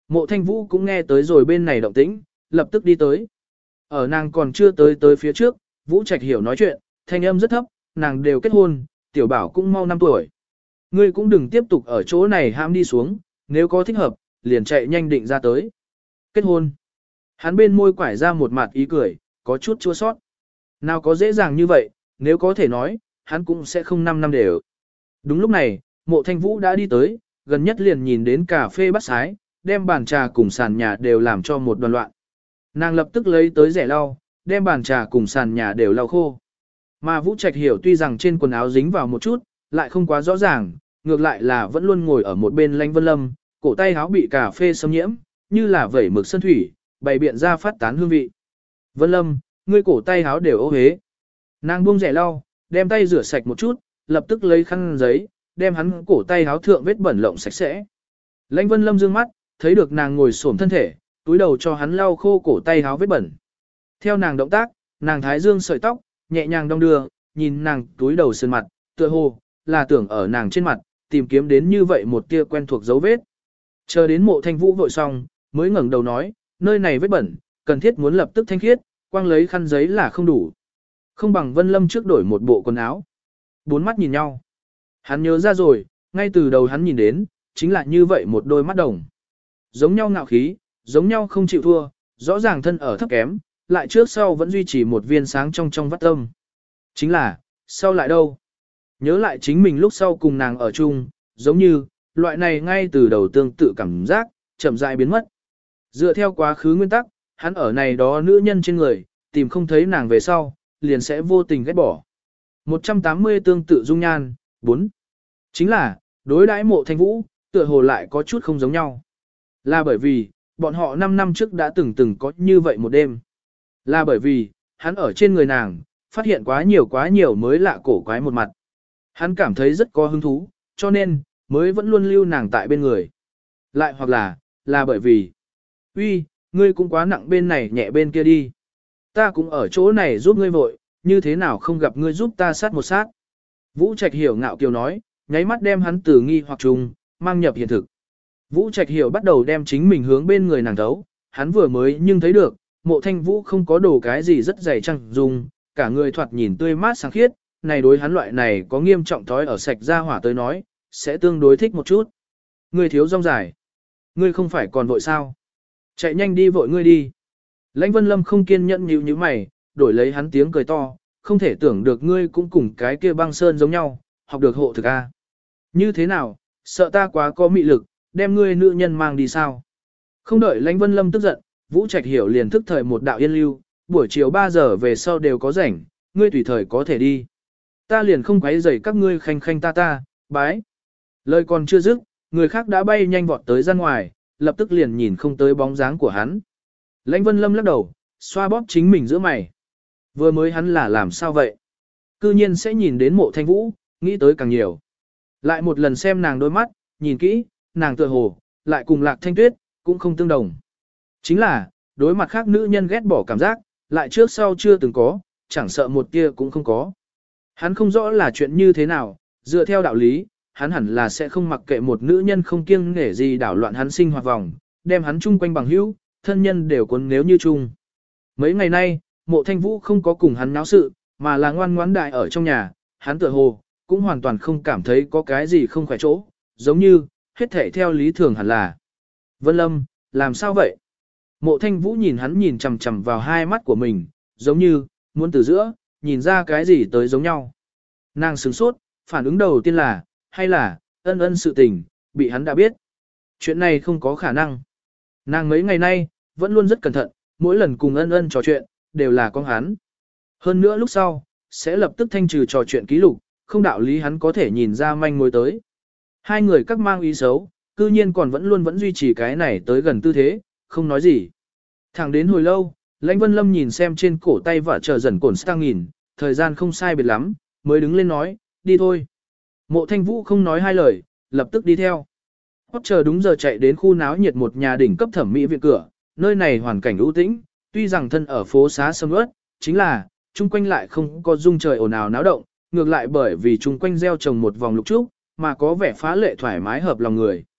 Mộ Thanh Vũ cũng nghe tới rồi bên này động tĩnh, lập tức đi tới. Ở nàng còn chưa tới tới phía trước, Vũ Trạch Hiểu nói chuyện, thanh âm rất thấp, nàng đều kết hôn, tiểu bảo cũng mau năm tuổi. Ngươi cũng đừng tiếp tục ở chỗ này hãm đi xuống, nếu có thích hợp, liền chạy nhanh định ra tới. Kết hôn. Hắn bên môi quải ra một mặt ý cười, có chút chua sót. Nào có dễ dàng như vậy, nếu có thể nói, hắn cũng sẽ không năm năm đều. Đúng lúc này, Mộ Thanh Vũ đã đi tới, gần nhất liền nhìn đến cà phê bắt sái, đem bàn trà cùng sàn nhà đều làm cho một đoàn loạn. Nàng lập tức lấy tới rẻ lau, đem bàn trà cùng sàn nhà đều lau khô. Mà Vũ Trạch Hiểu tuy rằng trên quần áo dính vào một chút, lại không quá rõ ràng, ngược lại là vẫn luôn ngồi ở một bên Lãnh Vân Lâm, cổ tay áo bị cà phê xâm nhiễm, như là vẩy mực sơn thủy, bày biện ra phát tán hương vị. Vân Lâm, ngươi cổ tay áo đều ô hế. Nàng buông rẻ lau, đem tay rửa sạch một chút, lập tức lấy khăn giấy, đem hắn cổ tay áo thượng vết bẩn lộng sạch sẽ. Lãnh Vân Lâm dương mắt, thấy được nàng ngồi xổm thân thể, túi đầu cho hắn lau khô cổ tay áo vết bẩn. Theo nàng động tác, nàng thái dương sợi tóc, nhẹ nhàng đong đưa, nhìn nàng túi đầu sơn mặt, tựa hồ là tưởng ở nàng trên mặt, tìm kiếm đến như vậy một tia quen thuộc dấu vết. Chờ đến Mộ Thanh Vũ vội xong, mới ngẩng đầu nói, nơi này vết bẩn, cần thiết muốn lập tức thanh khiết, quang lấy khăn giấy là không đủ. Không bằng Vân Lâm trước đổi một bộ quần áo. Bốn mắt nhìn nhau. Hắn nhớ ra rồi, ngay từ đầu hắn nhìn đến, chính là như vậy một đôi mắt đồng. Giống nhau ngạo khí, giống nhau không chịu thua, rõ ràng thân ở thấp kém, lại trước sau vẫn duy trì một viên sáng trong trong vắt tâm. Chính là, sau lại đâu? Nhớ lại chính mình lúc sau cùng nàng ở chung, giống như, loại này ngay từ đầu tương tự cảm giác, chậm rãi biến mất. Dựa theo quá khứ nguyên tắc, hắn ở này đó nữ nhân trên người, tìm không thấy nàng về sau, liền sẽ vô tình ghét bỏ. một trăm tám mươi tương tự dung nhan, bốn. Chính là, đối đãi Mộ Thanh Vũ, tựa hồ lại có chút không giống nhau. Là bởi vì, bọn họ năm năm trước đã từng từng có như vậy một đêm. Là bởi vì, hắn ở trên người nàng, phát hiện quá nhiều quá nhiều mới lạ cổ quái một mặt. Hắn cảm thấy rất có hứng thú, cho nên, mới vẫn luôn lưu nàng tại bên người. Lại hoặc là, là bởi vì, uy, ngươi cũng quá nặng bên này nhẹ bên kia đi. Ta cũng ở chỗ này giúp ngươi vội, như thế nào không gặp ngươi giúp ta sát một sát. Vũ Trạch Hiểu ngạo kiều nói, nháy mắt đem hắn từ nghi hoặc trùng, mang nhập hiện thực. Vũ Trạch Hiểu bắt đầu đem chính mình hướng bên người nàng thấu, hắn vừa mới nhưng thấy được, Mộ Thanh Vũ không có đồ cái gì rất dày trăng dùng, cả người thoạt nhìn tươi mát sáng khiết, này đối hắn loại này có nghiêm trọng thói ở sạch ra hỏa tới nói, sẽ tương đối thích một chút. Ngươi thiếu rong dài. Ngươi không phải còn vội sao? Chạy nhanh đi vội ngươi đi. Lãnh Vân Lâm không kiên nhẫn nhíu nhíu mày, đổi lấy hắn tiếng cười to, không thể tưởng được ngươi cũng cùng cái kia băng sơn giống nhau, học được hộ thực a. Như thế nào, sợ ta quá có mị lực, đem ngươi nữ nhân mang đi sao? Không đợi Lãnh Vân Lâm tức giận, Vũ Trạch Hiểu liền thức thời một đạo yên lưu, buổi chiều ba giờ về sau đều có rảnh, ngươi tùy thời có thể đi. Ta liền không quấy rầy các ngươi khanh khanh ta ta, bái. Lời còn chưa dứt, người khác đã bay nhanh vọt tới ra ngoài, lập tức liền nhìn không tới bóng dáng của hắn. Lãnh Vân Lâm lắc đầu, xoa bóp chính mình giữa mày. Vừa mới hắn là làm sao vậy? Cư nhiên sẽ nhìn đến Mộ Thanh Vũ, nghĩ tới càng nhiều. Lại một lần xem nàng đôi mắt, nhìn kỹ, nàng tựa hồ, lại cùng Lạc Thanh Tuyết, cũng không tương đồng. Chính là, đối mặt khác nữ nhân ghét bỏ cảm giác, lại trước sau chưa từng có, chẳng sợ một tia cũng không có. Hắn không rõ là chuyện như thế nào, dựa theo đạo lý, hắn hẳn là sẽ không mặc kệ một nữ nhân không kiêng nể gì đảo loạn hắn sinh hoạt vòng, đem hắn chung quanh bằng hữu, thân nhân đều cuốn nếu như chung. Mấy ngày nay, Mộ Thanh Vũ không có cùng hắn náo sự, mà là ngoan ngoãn đại ở trong nhà, hắn tựa hồ, cũng hoàn toàn không cảm thấy có cái gì không khỏe chỗ, giống như, hết thể theo lý thường hẳn là. Vân Lâm, làm sao vậy? Mộ Thanh Vũ nhìn hắn nhìn chằm chằm vào hai mắt của mình, giống như, muốn từ giữa, nhìn ra cái gì tới giống nhau. Nàng sửng sốt, phản ứng đầu tiên là, hay là, ân ân sự tình, bị hắn đã biết. Chuyện này không có khả năng. Nàng mấy ngày nay, vẫn luôn rất cẩn thận, mỗi lần cùng ân ân trò chuyện, đều là con hắn. Hơn nữa lúc sau, sẽ lập tức thanh trừ trò chuyện ký lục, không đạo lý hắn có thể nhìn ra manh mối tới. Hai người các mang ý xấu, cư nhiên còn vẫn luôn vẫn duy trì cái này tới gần tư thế, không nói gì. Thẳng đến hồi lâu, Lãnh Vân Lâm nhìn xem trên cổ tay vợ chờ dần cổn stang nghìn, thời gian không sai biệt lắm, mới đứng lên nói, đi thôi. Mộ Thanh Vũ không nói hai lời, lập tức đi theo. Hót chờ đúng giờ chạy đến khu náo nhiệt một nhà đỉnh cấp thẩm mỹ viện cửa, nơi này hoàn cảnh ưu tĩnh, tuy rằng thân ở phố xá sầm uất, chính là, chung quanh lại không có rung trời ồn ào náo động, ngược lại bởi vì chung quanh gieo trồng một vòng lục trúc, mà có vẻ phá lệ thoải mái hợp lòng người.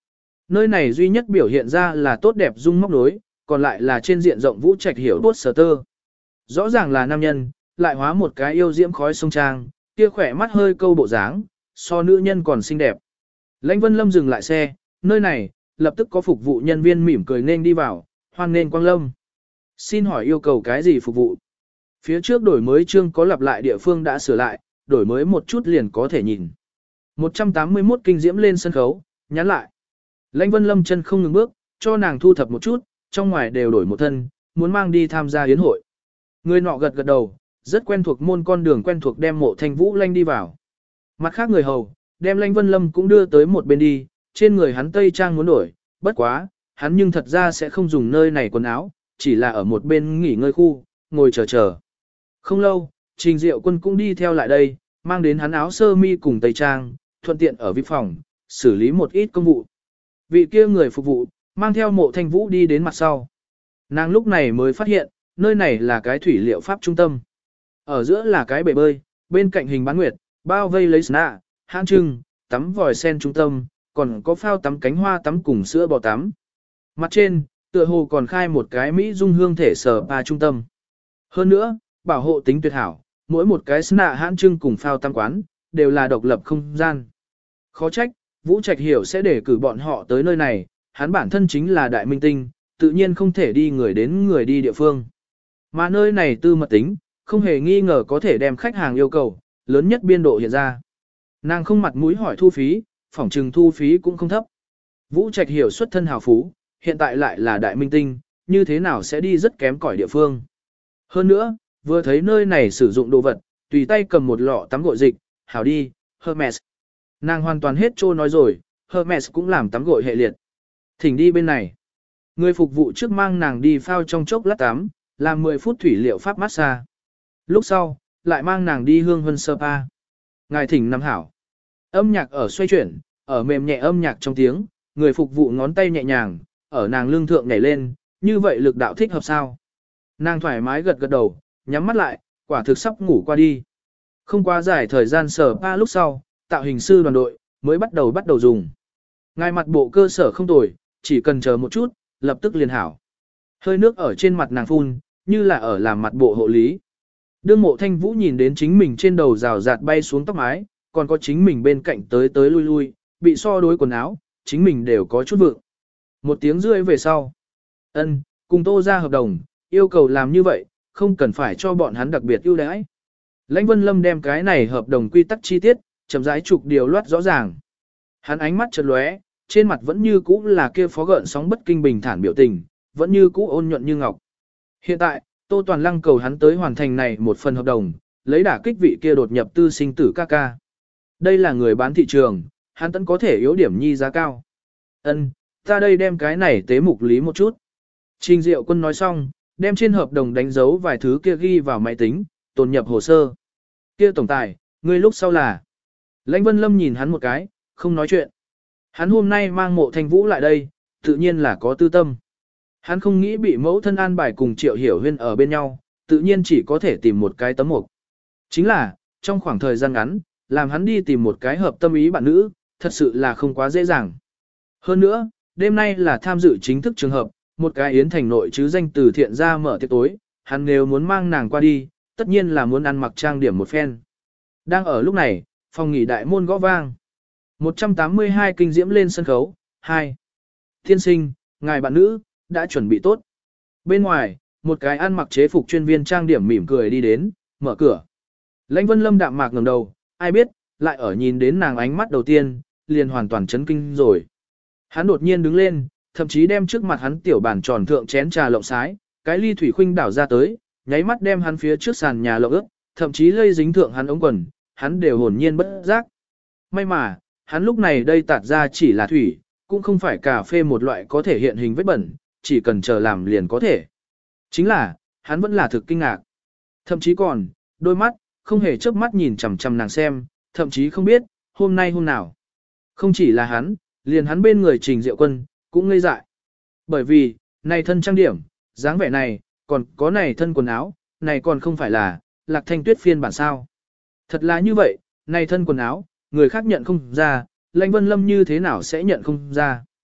Nơi này duy nhất biểu hiện ra là tốt đẹp dung móc đối, còn lại là trên diện rộng Vũ Trạch hiểu tốt sở tơ. Rõ ràng là nam nhân, lại hóa một cái yêu diễm khói sông trang, kia khỏe mắt hơi câu bộ dáng, so nữ nhân còn xinh đẹp. Lãnh Vân Lâm dừng lại xe, nơi này, lập tức có phục vụ nhân viên mỉm cười nên đi vào, hoan nên Quang Lâm. Xin hỏi yêu cầu cái gì phục vụ? Phía trước đổi mới chương có lặp lại địa phương đã sửa lại, đổi mới một chút liền có thể nhìn. một trăm tám mươi mốt kinh diễm lên sân khấu, nhắn lại. Lãnh Vân Lâm chân không ngừng bước, cho nàng thu thập một chút, trong ngoài đều đổi một thân, muốn mang đi tham gia yến hội. Người nọ gật gật đầu, rất quen thuộc môn con đường quen thuộc đem Mộ Thanh Vũ lanh đi vào. Mặt khác người hầu, đem Lãnh Vân Lâm cũng đưa tới một bên đi, trên người hắn tây trang muốn đổi, bất quá, hắn nhưng thật ra sẽ không dùng nơi này quần áo, chỉ là ở một bên nghỉ ngơi khu, ngồi chờ chờ. Không lâu, Trình Diệu Quân cũng đi theo lại đây, mang đến hắn áo sơ mi cùng tây trang, thuận tiện ở vi phòng, xử lý một ít công vụ. Vị kia người phục vụ, mang theo Mộ Thanh Vũ đi đến mặt sau. Nàng lúc này mới phát hiện, nơi này là cái thủy liệu pháp trung tâm. Ở giữa là cái bể bơi, bên cạnh hình bán nguyệt, bao vây lấy sna, hãng trưng, tắm vòi sen trung tâm, còn có phao tắm cánh hoa tắm cùng sữa bò tắm. Mặt trên, tựa hồ còn khai một cái Mỹ dung hương thể spa trung tâm. Hơn nữa, bảo hộ tính tuyệt hảo, mỗi một cái sna hãng trưng cùng phao tắm quán, đều là độc lập không gian. Khó trách, Vũ Trạch Hiểu sẽ để cử bọn họ tới nơi này, hắn bản thân chính là đại minh tinh, tự nhiên không thể đi người đến người đi địa phương. Mà nơi này tư mật tính, không hề nghi ngờ có thể đem khách hàng yêu cầu, lớn nhất biên độ hiện ra. Nàng không mặt mũi hỏi thu phí, phỏng trừng thu phí cũng không thấp. Vũ Trạch Hiểu xuất thân hào phú, hiện tại lại là đại minh tinh, như thế nào sẽ đi rất kém cỏi địa phương. Hơn nữa, vừa thấy nơi này sử dụng đồ vật, tùy tay cầm một lọ tắm gội dịch, hảo đi, Hermes. Nàng hoàn toàn hết trô nói rồi, Hermes cũng làm tắm gội hệ liệt. Thỉnh đi bên này. Người phục vụ trước mang nàng đi phao trong chốc lát tắm, làm mười phút thủy liệu pháp massage. Lúc sau, lại mang nàng đi hương vân spa. Ngài thỉnh nằm hảo. Âm nhạc ở xoay chuyển, ở mềm nhẹ âm nhạc trong tiếng, người phục vụ ngón tay nhẹ nhàng, ở nàng lưng thượng nhảy lên, như vậy lực đạo thích hợp sao. Nàng thoải mái gật gật đầu, nhắm mắt lại, quả thực sắp ngủ qua đi. Không quá dài thời gian spa lúc sau, tạo hình sư đoàn đội, mới bắt đầu bắt đầu dùng. Ngài mặt bộ cơ sở không tồi, chỉ cần chờ một chút, lập tức liền hảo. Hơi nước ở trên mặt nàng phun, như là ở làm mặt bộ hộ lý. Đương Mộ Thanh Vũ nhìn đến chính mình trên đầu rào rạt bay xuống tóc mái, còn có chính mình bên cạnh tới tới lui lui, bị so đối quần áo, chính mình đều có chút vượng. Một tiếng rưỡi về sau. Ân, cùng Tô ra hợp đồng, yêu cầu làm như vậy, không cần phải cho bọn hắn đặc biệt ưu đãi. Lãnh Vân Lâm đem cái này hợp đồng quy tắc chi tiết, chậm rãi trục điều loát rõ ràng. Hắn ánh mắt chợt lóe, trên mặt vẫn như cũ là kia phó gợn sóng bất kinh bình thản biểu tình, vẫn như cũ ôn nhuận như ngọc. Hiện tại, Tô Toàn Lăng cầu hắn tới hoàn thành này một phần hợp đồng, lấy đả kích vị kia đột nhập tư sinh tử ca ca. Đây là người bán thị trường, hắn tẫn có thể yếu điểm nhi giá cao. Ân, ta đây đem cái này tế mục lý một chút. Trình Diệu Quân nói xong, đem trên hợp đồng đánh dấu vài thứ kia ghi vào máy tính, tồn nhập hồ sơ. Kia tổng tài, ngươi lúc sau là. Lãnh Vân Lâm nhìn hắn một cái, không nói chuyện. Hắn hôm nay mang Mộ Thanh Vũ lại đây, tự nhiên là có tư tâm. Hắn không nghĩ bị mẫu thân an bài cùng Triệu Hiểu Huyên ở bên nhau, tự nhiên chỉ có thể tìm một cái tấm mục. Chính là, trong khoảng thời gian ngắn, làm hắn đi tìm một cái hợp tâm ý bạn nữ, thật sự là không quá dễ dàng. Hơn nữa, đêm nay là tham dự chính thức trường hợp, một cái yến thành nội chứ danh từ thiện ra mở tiệc tối, hắn nếu muốn mang nàng qua đi, tất nhiên là muốn ăn mặc trang điểm một phen. Đang ở lúc này, phòng nghỉ đại môn gõ vang. một trăm tám mươi hai kinh diễm lên sân khấu, hai. Thiên sinh, ngài bạn nữ, đã chuẩn bị tốt. Bên ngoài, một cái ăn mặc chế phục chuyên viên trang điểm mỉm cười đi đến, mở cửa. Lãnh Vân Lâm đạm mạc ngẩng đầu, ai biết, lại ở nhìn đến nàng ánh mắt đầu tiên, liền hoàn toàn chấn kinh rồi. Hắn đột nhiên đứng lên, thậm chí đem trước mặt hắn tiểu bàn tròn thượng chén trà lộng sái, cái ly thủy khuynh đảo ra tới, nháy mắt đem hắn phía trước sàn nhà lộng ướt, thậm chí lây dính thượng hắn ống quần, hắn đều hồn nhiên bất giác. May mà, hắn lúc này đây tạt ra chỉ là thủy, cũng không phải cà phê một loại có thể hiện hình vết bẩn, chỉ cần chờ làm liền có thể. Chính là, hắn vẫn là thực kinh ngạc. Thậm chí còn, đôi mắt, không hề chớp mắt nhìn chằm chằm nàng xem, thậm chí không biết, hôm nay hôm nào. Không chỉ là hắn, liền hắn bên người Trình Diệu Quân, cũng ngây dại. Bởi vì, này thân trang điểm, dáng vẻ này, còn có này thân quần áo, này còn không phải là, Lạc Thanh Tuyết phiên bản sao. Thật là như vậy, này thân quần áo, người khác nhận không ra, Lãnh Vân Lâm như thế nào sẽ nhận không ra.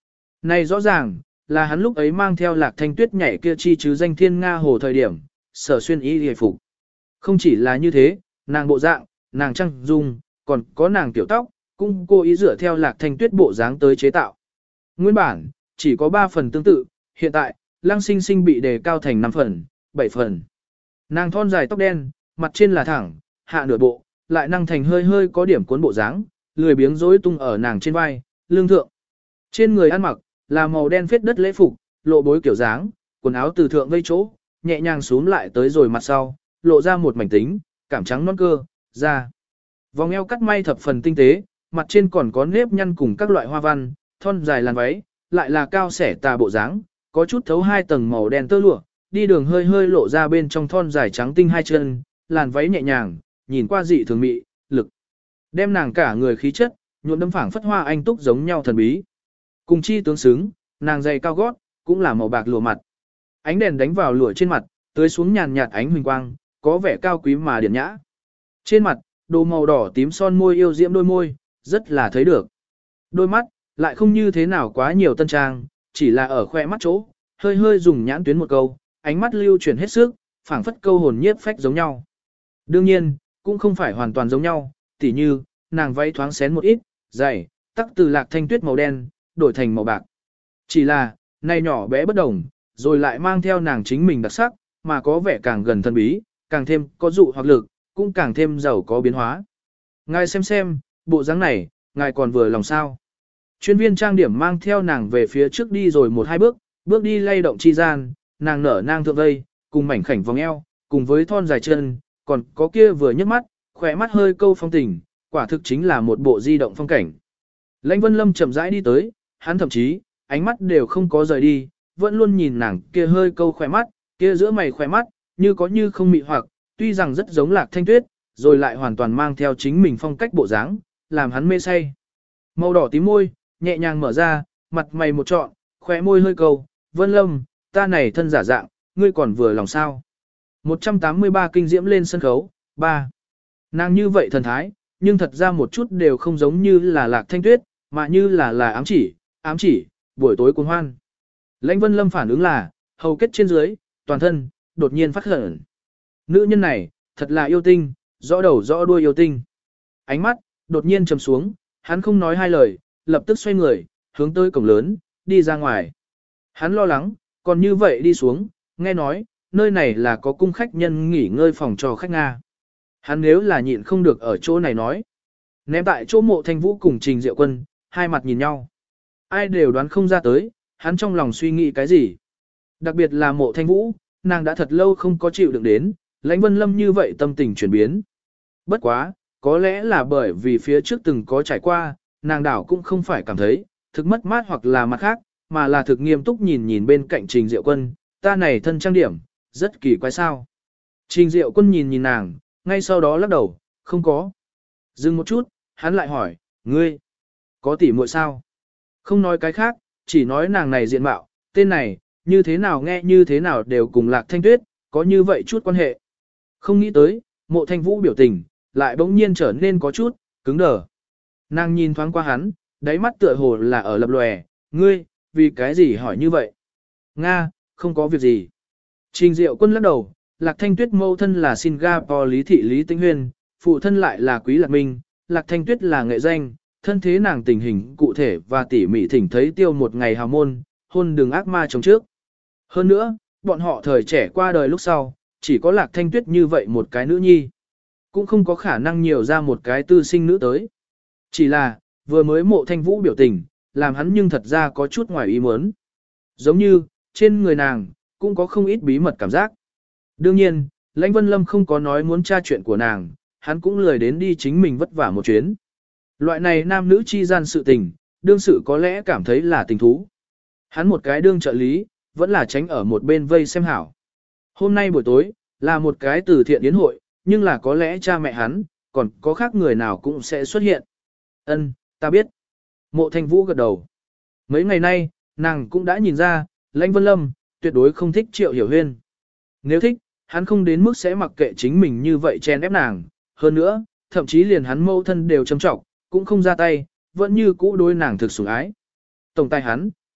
Này rõ ràng, là hắn lúc ấy mang theo Lạc Thanh Tuyết nhảy kia chi chứ danh thiên Nga hồ thời điểm, sở xuyên y hề phục. Không chỉ là như thế, nàng bộ dạng, nàng trang dung, còn có nàng tiểu tóc, cũng cố ý dựa theo Lạc Thanh Tuyết bộ dáng tới chế tạo. Nguyên bản, chỉ có ba phần tương tự, hiện tại, Lăng Sinh Sinh bị đề cao thành năm phần, bảy phần. Nàng thon dài tóc đen, mặt trên là thẳng, hạ nửa bộ, lại năng thành hơi hơi có điểm cuốn bộ dáng, lười biếng rối tung ở nàng trên vai, lưng thượng. Trên người ăn mặc, là màu đen phết đất lễ phục, lộ bối kiểu dáng, quần áo từ thượng vây chỗ, nhẹ nhàng xuống lại tới rồi mặt sau, lộ ra một mảnh tính, cảm trắng non cơ, da. Vòng eo cắt may thập phần tinh tế, mặt trên còn có nếp nhăn cùng các loại hoa văn, thon dài làn váy, lại là cao xẻ tà bộ dáng, có chút thấu hai tầng màu đen tơ lụa, đi đường hơi hơi lộ ra bên trong thon dài trắng tinh hai chân, làn váy nhẹ nhàng, nhìn qua dị thường mị, lực. Đem nàng cả người khí chất, nhuộm đâm phảng phất hoa anh túc giống nhau thần bí. Cùng chi tướng xứng, nàng giày cao gót, cũng là màu bạc lụa mặt. Ánh đèn đánh vào lụa trên mặt, tưới xuống nhàn nhạt ánh huỳnh quang, có vẻ cao quý mà điển nhã. Trên mặt, đồ màu đỏ tím son môi yêu diễm đôi môi, rất là thấy được. Đôi mắt, lại không như thế nào quá nhiều tân trang, chỉ là ở khoe mắt chỗ, hơi hơi dùng nhãn tuyến một câu, ánh mắt lưu chuyển hết sức, phảng phất câu hồn nhiếp phách giống nhau. Đương nhiên, cũng không phải hoàn toàn giống nhau, tỉ như, nàng váy thoáng xén một ít, dày, tắc từ Lạc Thanh Tuyết màu đen, đổi thành màu bạc. Chỉ là, này nhỏ bé bất đồng, rồi lại mang theo nàng chính mình đặc sắc, mà có vẻ càng gần thân bí, càng thêm có dụ hoặc lực, cũng càng thêm giàu có biến hóa. Ngài xem xem, bộ dáng này, ngài còn vừa lòng sao. Chuyên viên trang điểm mang theo nàng về phía trước đi rồi một hai bước, bước đi lay động chi gian, nàng nở nang thượng vây, cùng mảnh khảnh vòng eo, cùng với thon dài chân, còn có kia vừa nhấc mắt, khỏe mắt hơi câu phong tình, quả thực chính là một bộ di động phong cảnh. Lãnh Vân Lâm chậm rãi đi tới, hắn thậm chí, ánh mắt đều không có rời đi, vẫn luôn nhìn nàng kia hơi câu khỏe mắt, kia giữa mày khỏe mắt, như có như không mị hoặc, tuy rằng rất giống Lạc Thanh Tuyết, rồi lại hoàn toàn mang theo chính mình phong cách bộ dáng, làm hắn mê say. Màu đỏ tím môi, nhẹ nhàng mở ra, mặt mày một trọn, khóe môi hơi câu, Vân Lâm, ta này thân giả dạng, ngươi còn vừa lòng sao. một trăm tám mươi ba kinh diễm lên sân khấu, ba. Nàng như vậy thần thái, nhưng thật ra một chút đều không giống như là Lạc Thanh Tuyết, mà như là là ám chỉ, ám chỉ, buổi tối cuồng hoan. Lãnh Vân Lâm phản ứng là, hầu kết trên dưới, toàn thân, đột nhiên phát khẩn. Nữ nhân này, thật là yêu tinh, rõ đầu rõ đuôi yêu tinh. Ánh mắt, đột nhiên trầm xuống, hắn không nói hai lời, lập tức xoay người, hướng tới cổng lớn, đi ra ngoài. Hắn lo lắng, còn như vậy đi xuống, nghe nói, nơi này là có cung khách nhân nghỉ ngơi phòng cho khách Nga. Hắn nếu là nhịn không được ở chỗ này nói. Ném tại chỗ Mộ Thanh Vũ cùng Trình Diệu Quân, hai mặt nhìn nhau. Ai đều đoán không ra tới, hắn trong lòng suy nghĩ cái gì. Đặc biệt là Mộ Thanh Vũ, nàng đã thật lâu không có chịu đựng đến, Lãnh Vân Lâm như vậy tâm tình chuyển biến. Bất quá, có lẽ là bởi vì phía trước từng có trải qua, nàng đảo cũng không phải cảm thấy, thực mất mát hoặc là mặt khác, mà là thực nghiêm túc nhìn nhìn bên cạnh Trình Diệu Quân, ta này thân trang điểm, rất kỳ quái sao. Trình Diệu Quân nhìn nhìn nàng, ngay sau đó lắc đầu, không có. Dừng một chút, hắn lại hỏi, ngươi, có tỉ muội sao? Không nói cái khác, chỉ nói nàng này diện mạo, tên này, như thế nào nghe như thế nào đều cùng Lạc Thanh Tuyết, có như vậy chút quan hệ. Không nghĩ tới, Mộ Thanh Vũ biểu tình, lại bỗng nhiên trở nên có chút, cứng đờ. Nàng nhìn thoáng qua hắn, đáy mắt tựa hồ là ở lập lòe, ngươi, vì cái gì hỏi như vậy? Nga, không có việc gì. Trình Diệu Quân lắc đầu, Lạc Thanh Tuyết mẫu thân là Singapore Lý Thị Lý Tĩnh Huyên, phụ thân lại là Quý Lạc Minh, Lạc Thanh Tuyết là nghệ danh, thân thế nàng tình hình cụ thể và tỉ mỉ thỉnh thấy tiêu một ngày hào môn, hôn đường ác ma chống trước. Hơn nữa, bọn họ thời trẻ qua đời lúc sau, chỉ có Lạc Thanh Tuyết như vậy một cái nữ nhi. Cũng không có khả năng nhiều ra một cái tư sinh nữ tới. Chỉ là, vừa mới Mộ Thanh Vũ biểu tình, làm hắn nhưng thật ra có chút ngoài ý muốn. Giống như, trên người nàng, cũng có không ít bí mật cảm giác. Đương nhiên, Lãnh Vân Lâm không có nói muốn tra chuyện của nàng, hắn cũng lười đến đi chính mình vất vả một chuyến. Loại này nam nữ chi gian sự tình, đương sự có lẽ cảm thấy là tình thú. Hắn một cái đương trợ lý, vẫn là tránh ở một bên vây xem hảo. Hôm nay buổi tối, là một cái từ thiện yến hội, nhưng là có lẽ cha mẹ hắn, còn có khác người nào cũng sẽ xuất hiện. Ân, ta biết. Mộ Thanh Vũ gật đầu. Mấy ngày nay, nàng cũng đã nhìn ra, Lãnh Vân Lâm, tuyệt đối không thích Triệu Hiểu Huyên. Nếu thích, hắn không đến mức sẽ mặc kệ chính mình như vậy chen ép nàng. Hơn nữa, thậm chí liền hắn mâu thân đều châm trọng, cũng không ra tay, vẫn như cũ đối nàng thực sủng ái. Tổng tài hắn,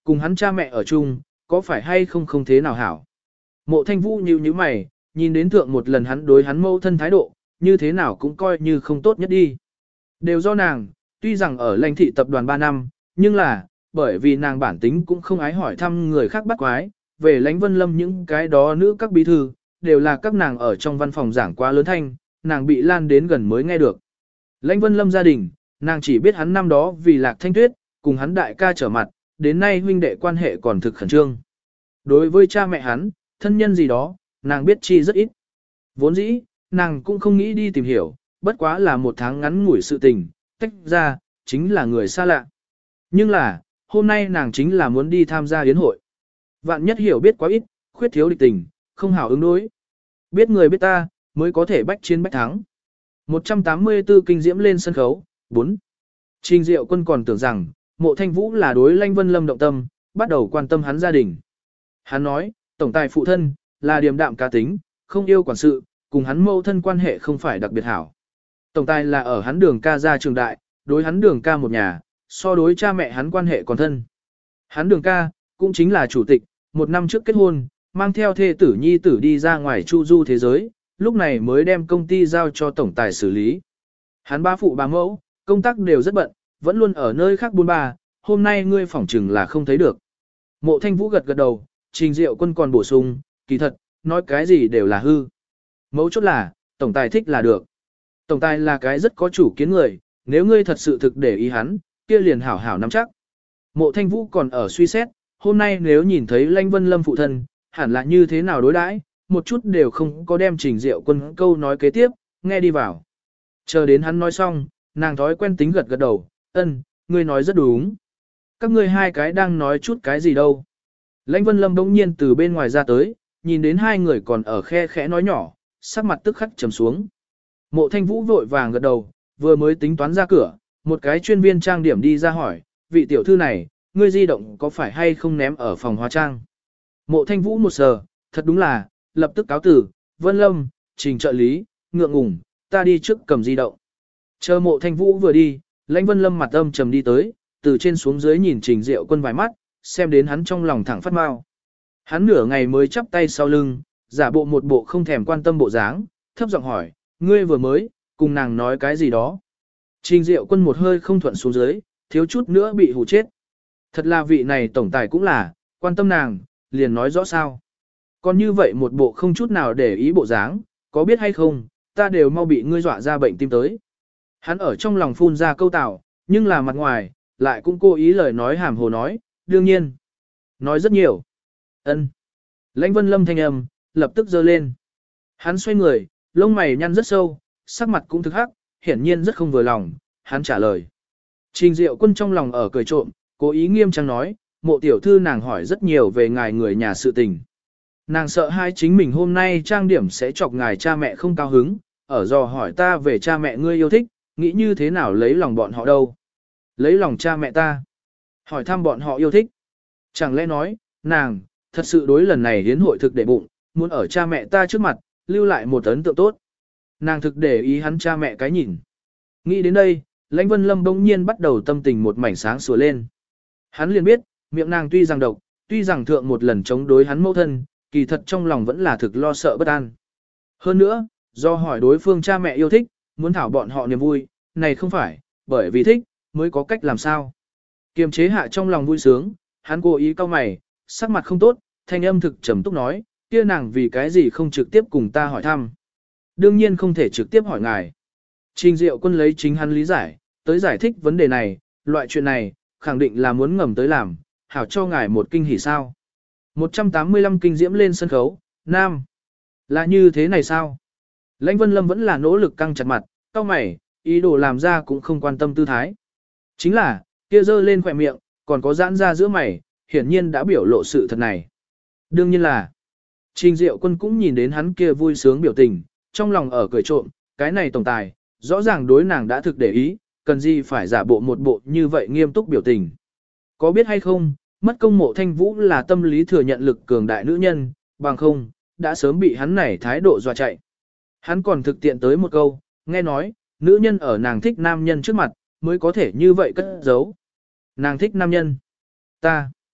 cùng hắn cha mẹ ở chung, có phải hay không không thế nào hảo. Mộ Thanh Vũ nhíu nhíu mày, nhìn đến thượng một lần hắn đối hắn mâu thân thái độ, như thế nào cũng coi như không tốt nhất đi. Đều do nàng, tuy rằng ở lãnh thị tập đoàn ba năm, nhưng là, bởi vì nàng bản tính cũng không ái hỏi thăm người khác bắt quái, về lãnh Vân Lâm những cái đó nữ các bí thư, đều là các nàng ở trong văn phòng giảng quá lớn thanh, nàng bị lan đến gần mới nghe được. Lãnh Vân Lâm gia đình, nàng chỉ biết hắn năm đó vì Lạc Thanh Tuyết, cùng hắn đại ca trở mặt, đến nay huynh đệ quan hệ còn thực khẩn trương. Đối với cha mẹ hắn, thân nhân gì đó, nàng biết chi rất ít. Vốn dĩ, nàng cũng không nghĩ đi tìm hiểu, bất quá là một tháng ngắn ngủi sự tình, tách ra, chính là người xa lạ. Nhưng là, hôm nay nàng chính là muốn đi tham gia yến hội. Vạn nhất hiểu biết quá ít, khuyết thiếu địch tình, không hảo ứng đối. Biết người biết ta, mới có thể bách chiến bách thắng. một trăm tám mươi tư kinh diễm lên sân khấu, bốn. Trình Diệu Quân còn tưởng rằng, Mộ Thanh Vũ là đối Lãnh Vân Lâm động tâm, bắt đầu quan tâm hắn gia đình. Hắn nói, tổng tài phụ thân, là điềm đạm cá tính, không yêu quản sự, cùng hắn mâu thân quan hệ không phải đặc biệt hảo. Tổng tài là ở hắn đường ca gia trường đại, đối hắn đường ca một nhà, so đối cha mẹ hắn quan hệ còn thân. Hắn đường ca, cũng chính là chủ tịch, một năm trước kết hôn, mang theo thê tử nhi tử đi ra ngoài chu du thế giới, lúc này mới đem công ty giao cho tổng tài xử lý. Hắn ba phụ ba mẫu, công tác đều rất bận, vẫn luôn ở nơi khác buôn ba, hôm nay ngươi phỏng chừng là không thấy được. Mộ Thanh Vũ gật gật đầu, Trình Diệu Quân còn bổ sung, kỳ thật, nói cái gì đều là hư. Mấu chốt là, tổng tài thích là được. Tổng tài là cái rất có chủ kiến người, nếu ngươi thật sự thực để ý hắn, kia liền hảo hảo nắm chắc. Mộ Thanh Vũ còn ở suy xét, hôm nay nếu nhìn thấy Lãnh Vân Lâm phụ thân, hẳn là như thế nào đối đãi, một chút đều không có đem Trình Diệu Quân câu nói kế tiếp, nghe đi vào. Chờ đến hắn nói xong, nàng thói quen tính gật gật đầu, ân, ngươi nói rất đúng. Các ngươi hai cái đang nói chút cái gì đâu. Lãnh Vân Lâm bỗng nhiên từ bên ngoài ra tới, nhìn đến hai người còn ở khe khẽ nói nhỏ, sắc mặt tức khắc trầm xuống. Mộ Thanh Vũ vội vàng gật đầu, vừa mới tính toán ra cửa, một cái chuyên viên trang điểm đi ra hỏi, vị tiểu thư này, ngươi di động có phải hay không ném ở phòng hóa trang? Mộ Thanh Vũ một sờ, thật đúng là, lập tức cáo tử, Vân Lâm, Trình trợ lý, ngượng ngùng, ta đi trước cầm di động. Chờ Mộ Thanh Vũ vừa đi, Lãnh Vân Lâm mặt âm trầm đi tới, từ trên xuống dưới nhìn Trình Diệu Quân vài mắt, xem đến hắn trong lòng thẳng phát mau. Hắn nửa ngày mới chắp tay sau lưng, giả bộ một bộ không thèm quan tâm bộ dáng, thấp giọng hỏi, ngươi vừa mới, cùng nàng nói cái gì đó. Trình Diệu Quân một hơi không thuận xuống dưới, thiếu chút nữa bị hù chết. Thật là vị này tổng tài cũng là, quan tâm nàng, liền nói rõ sao. Còn như vậy một bộ không chút nào để ý bộ dáng, có biết hay không, ta đều mau bị ngươi dọa ra bệnh tim tới. Hắn ở trong lòng phun ra câu tạo, nhưng là mặt ngoài, lại cũng cố ý lời nói hàm hồ nói, đương nhiên. Nói rất nhiều. Ân. Lãnh Vân Lâm thanh âm, lập tức giơ lên. Hắn xoay người, lông mày nhăn rất sâu, sắc mặt cũng thực hắc, hiển nhiên rất không vừa lòng, hắn trả lời. Trình Diệu Quân trong lòng ở cười trộm, cố ý nghiêm trang nói, Mộ tiểu thư nàng hỏi rất nhiều về ngài người nhà sự tình. Nàng sợ hai chính mình hôm nay trang điểm sẽ chọc ngài cha mẹ không cao hứng, ở dò hỏi ta về cha mẹ ngươi yêu thích, nghĩ như thế nào lấy lòng bọn họ đâu. Lấy lòng cha mẹ ta. Hỏi thăm bọn họ yêu thích. Chẳng lẽ nói, nàng, thật sự đối lần này hiến hội thực để bụng, muốn ở cha mẹ ta trước mặt, lưu lại một ấn tượng tốt. Nàng thực để ý hắn cha mẹ cái nhìn. Nghĩ đến đây, Lãnh Vân Lâm bỗng nhiên bắt đầu tâm tình một mảnh sáng sủa lên. Hắn liền biết, miệng nàng tuy rằng độc, tuy rằng thượng một lần chống đối hắn mẫu thân, kỳ thật trong lòng vẫn là thực lo sợ bất an. Hơn nữa, do hỏi đối phương cha mẹ yêu thích, muốn thảo bọn họ niềm vui, này không phải, bởi vì thích, mới có cách làm sao. Kiềm chế hạ trong lòng vui sướng, hắn cố ý cau mày, sắc mặt không tốt, thanh âm thực trầm túc nói, kia nàng vì cái gì không trực tiếp cùng ta hỏi thăm. Đương nhiên không thể trực tiếp hỏi ngài. Trình Diệu Quân lấy chính hắn lý giải, tới giải thích vấn đề này, loại chuyện này, khẳng định là muốn ngầm tới làm, hảo cho ngài một kinh hỉ sao. một trăm tám mươi lăm kinh diễm lên sân khấu, nam. Là như thế này sao? Lãnh Vân Lâm vẫn là nỗ lực căng chặt mặt, cau mày, ý đồ làm ra cũng không quan tâm tư thái. Chính là, kia dơ lên khỏe miệng, còn có giãn ra giữa mày, hiển nhiên đã biểu lộ sự thật này. Đương nhiên là, Trình Diệu Quân cũng nhìn đến hắn kia vui sướng biểu tình, trong lòng ở cười trộm, cái này tổng tài, rõ ràng đối nàng đã thực để ý, cần gì phải giả bộ một bộ như vậy nghiêm túc biểu tình. Có biết hay không, mất công Mộ Thanh Vũ là tâm lý thừa nhận lực cường đại nữ nhân, bằng không, đã sớm bị hắn này thái độ dọa chạy. Hắn còn thực tiện tới một câu, nghe nói, nữ nhân ở nàng thích nam nhân trước mặt, mới có thể như vậy cất giấu. Nàng thích nam nhân. Ta.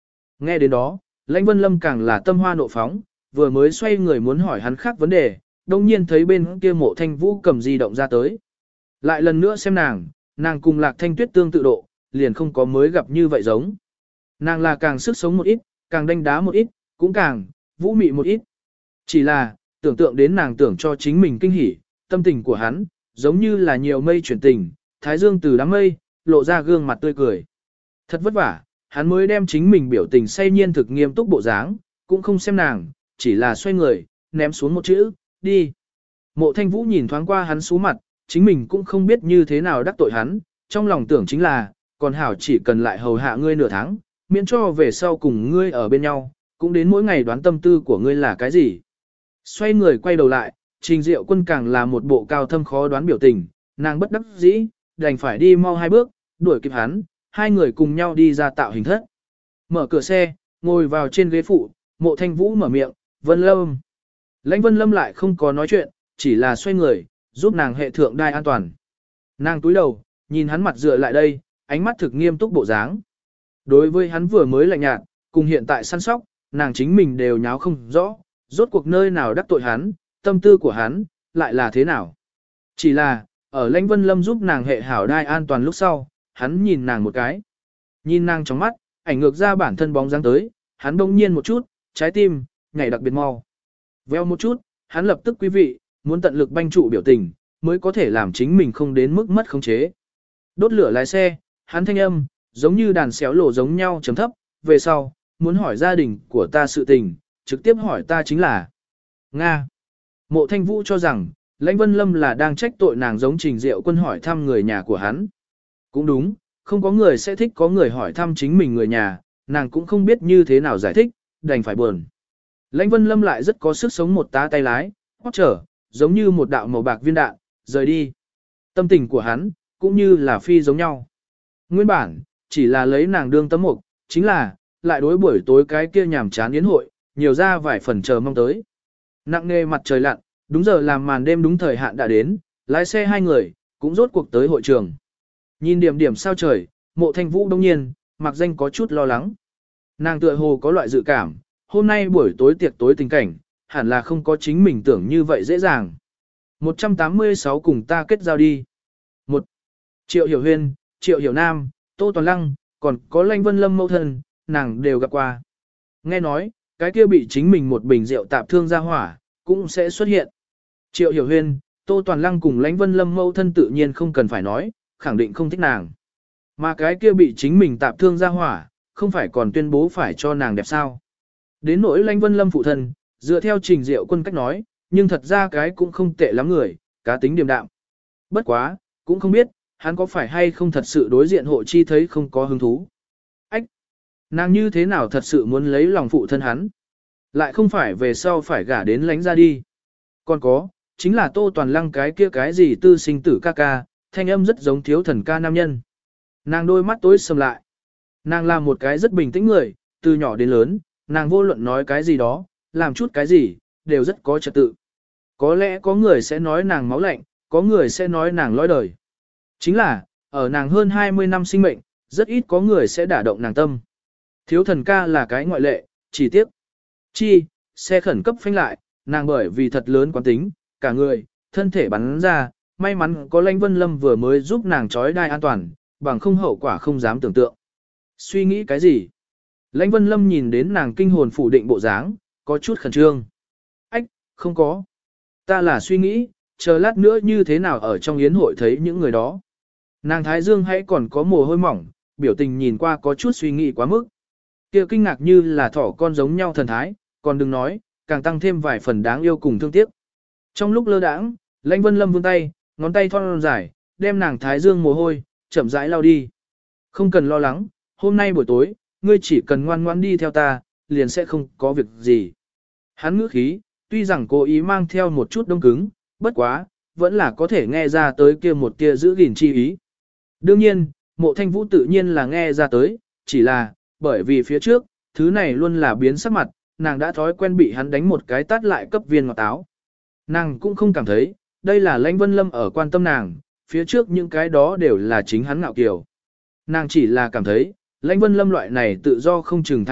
Nghe đến đó, Lãnh Vân Lâm càng là tâm hoa nộ phóng, vừa mới xoay người muốn hỏi hắn khác vấn đề, đông nhiên thấy bên kia Mộ Thanh Vũ cầm di động ra tới. Lại lần nữa xem nàng, nàng cùng Lạc Thanh Tuyết tương tự độ, liền không có mới gặp như vậy giống. Nàng là càng sức sống một ít, càng đánh đá một ít, cũng càng vũ mị một ít. Chỉ là, tưởng tượng đến nàng tưởng cho chính mình kinh hỉ, tâm tình của hắn, giống như là nhiều mây chuyển tình, thái dương từ đám mây, lộ ra gương mặt tươi cười. Thật vất vả, hắn mới đem chính mình biểu tình say nhiên thực nghiêm túc bộ dáng, cũng không xem nàng, chỉ là xoay người, ném xuống một chữ, đi. Mộ Thanh Vũ nhìn thoáng qua hắn sú mặt, chính mình cũng không biết như thế nào đắc tội hắn, trong lòng tưởng chính là, còn hảo chỉ cần lại hầu hạ ngươi nửa tháng, miễn cho về sau cùng ngươi ở bên nhau, cũng đến mỗi ngày đoán tâm tư của ngươi là cái gì. Xoay người quay đầu lại, Trình Diệu Quân càng là một bộ cao thâm khó đoán biểu tình, nàng bất đắc dĩ, đành phải đi mau hai bước, đuổi kịp hắn, hai người cùng nhau đi ra tạo hình thất. Mở cửa xe, ngồi vào trên ghế phụ, Mộ Thanh Vũ mở miệng, Vân Lâm. Lãnh Vân Lâm lại không có nói chuyện, chỉ là xoay người, giúp nàng hệ thượng đai an toàn. Nàng túi đầu, nhìn hắn mặt dựa lại đây, ánh mắt thực nghiêm túc bộ dáng. Đối với hắn vừa mới lạnh nhạt, cùng hiện tại săn sóc, nàng chính mình đều nháo không rõ, rốt cuộc nơi nào đắc tội hắn, tâm tư của hắn, lại là thế nào. Chỉ là, ở Lãnh Vân Lâm giúp nàng hệ hảo đai an toàn lúc sau, hắn nhìn nàng một cái. Nhìn nàng trong mắt, ảnh ngược ra bản thân bóng dáng tới, hắn đông nhiên một chút, trái tim, nhảy đặc biệt mau. Veo một chút, hắn lập tức quý vị, muốn tận lực banh trụ biểu tình, mới có thể làm chính mình không đến mức mất khống chế. Đốt lửa lái xe, hắn thanh âm, giống như đàn xéo lộ giống nhau chấm thấp, về sau, muốn hỏi gia đình của ta sự tình, trực tiếp hỏi ta chính là Nga. Mộ Thanh Vũ cho rằng, Lãnh Vân Lâm là đang trách tội nàng giống Trình Diệu Quân hỏi thăm người nhà của hắn. Cũng đúng, không có người sẽ thích có người hỏi thăm chính mình người nhà, nàng cũng không biết như thế nào giải thích, đành phải buồn. Lãnh Vân Lâm lại rất có sức sống một tá tay lái, hót trở, giống như một đạo màu bạc viên đạn, rời đi. Tâm tình của hắn, cũng như là phi giống nhau. Nguyên bản, chỉ là lấy nàng đương tấm mục, chính là, lại đối buổi tối cái kia nhàm chán yến hội, nhiều ra vài phần chờ mong tới. Nặng nề mặt trời lặn, đúng giờ làm màn đêm đúng thời hạn đã đến, lái xe hai người, cũng rốt cuộc tới hội trường. Nhìn điểm điểm sao trời, Mộ Thanh Vũ đông nhiên, mặc danh có chút lo lắng. Nàng tựa hồ có loại dự cảm, hôm nay buổi tối tiệc tối tình cảnh, hẳn là không có chính mình tưởng như vậy dễ dàng. một trăm tám mươi sáu cùng ta kết giao đi. một. Triệu Hiểu Huyên, Triệu Hiểu Nam, Tô Toàn Lăng, còn có Lãnh Vân Lâm mẫu thân, nàng đều gặp qua. Nghe nói, cái kia bị chính mình một bình rượu tạp thương ra hỏa, cũng sẽ xuất hiện. Triệu Hiểu Huyên, Tô Toàn Lăng cùng Lãnh Vân Lâm mẫu thân tự nhiên không cần phải nói, khẳng định không thích nàng. Mà cái kia bị chính mình tạp thương ra hỏa, không phải còn tuyên bố phải cho nàng đẹp sao. Đến nỗi Lãnh Vân Lâm phụ thân, dựa theo Trình Diệu Quân cách nói, nhưng thật ra cái cũng không tệ lắm người, cá tính điềm đạm. Bất quá, cũng không biết, hắn có phải hay không thật sự đối diện hộ chi thấy không có hứng thú. Ách! Nàng như thế nào thật sự muốn lấy lòng phụ thân hắn? Lại không phải về sau phải gả đến Lãnh ra đi. Còn có, chính là Tô Toàn Lăng cái kia cái gì tư sinh tử ca ca, thanh âm rất giống thiếu thần ca nam nhân. Nàng đôi mắt tối sầm lại. Nàng là một cái rất bình tĩnh người, từ nhỏ đến lớn, nàng vô luận nói cái gì đó, làm chút cái gì, đều rất có trật tự. Có lẽ có người sẽ nói nàng máu lạnh, có người sẽ nói nàng lõi đời. Chính là, ở nàng hơn hai mươi năm sinh mệnh, rất ít có người sẽ đả động nàng tâm. Thiếu thần ca là cái ngoại lệ, chỉ tiếc. Chi, xe khẩn cấp phanh lại, nàng bởi vì thật lớn quán tính, cả người, thân thể bắn ra, may mắn có Lãnh Vân Lâm vừa mới giúp nàng trói đai an toàn, bằng không hậu quả không dám tưởng tượng. Suy nghĩ cái gì? Lãnh Vân Lâm nhìn đến nàng kinh hồn phủ định bộ dáng, có chút khẩn trương. Ách, không có. Ta là suy nghĩ, chờ lát nữa như thế nào ở trong yến hội thấy những người đó. Nàng Thái Dương hãy còn có mồ hôi mỏng, biểu tình nhìn qua có chút suy nghĩ quá mức. Kia kinh ngạc như là thỏ con giống nhau thần thái, còn đừng nói, càng tăng thêm vài phần đáng yêu cùng thương tiếc. Trong lúc lơ đãng, Lãnh Vân Lâm vươn tay, ngón tay thon dài, đem nàng Thái Dương mồ hôi, chậm rãi lau đi. Không cần lo lắng, hôm nay buổi tối, ngươi chỉ cần ngoan ngoãn đi theo ta, liền sẽ không có việc gì. Hắn ngữ khí, tuy rằng cố ý mang theo một chút đông cứng, bất quá, vẫn là có thể nghe ra tới kia một kia giữ gìn chi ý. Đương nhiên, Mộ Thanh Vũ tự nhiên là nghe ra tới, chỉ là, bởi vì phía trước, thứ này luôn là biến sắc mặt, nàng đã thói quen bị hắn đánh một cái tát lại cấp viên ngọt táo. Nàng cũng không cảm thấy, đây là Lãnh Vân Lâm ở quan tâm nàng, phía trước những cái đó đều là chính hắn ngạo kiều. Nàng chỉ là cảm thấy, Lãnh Vân Lâm loại này tự do không chừng thái độ,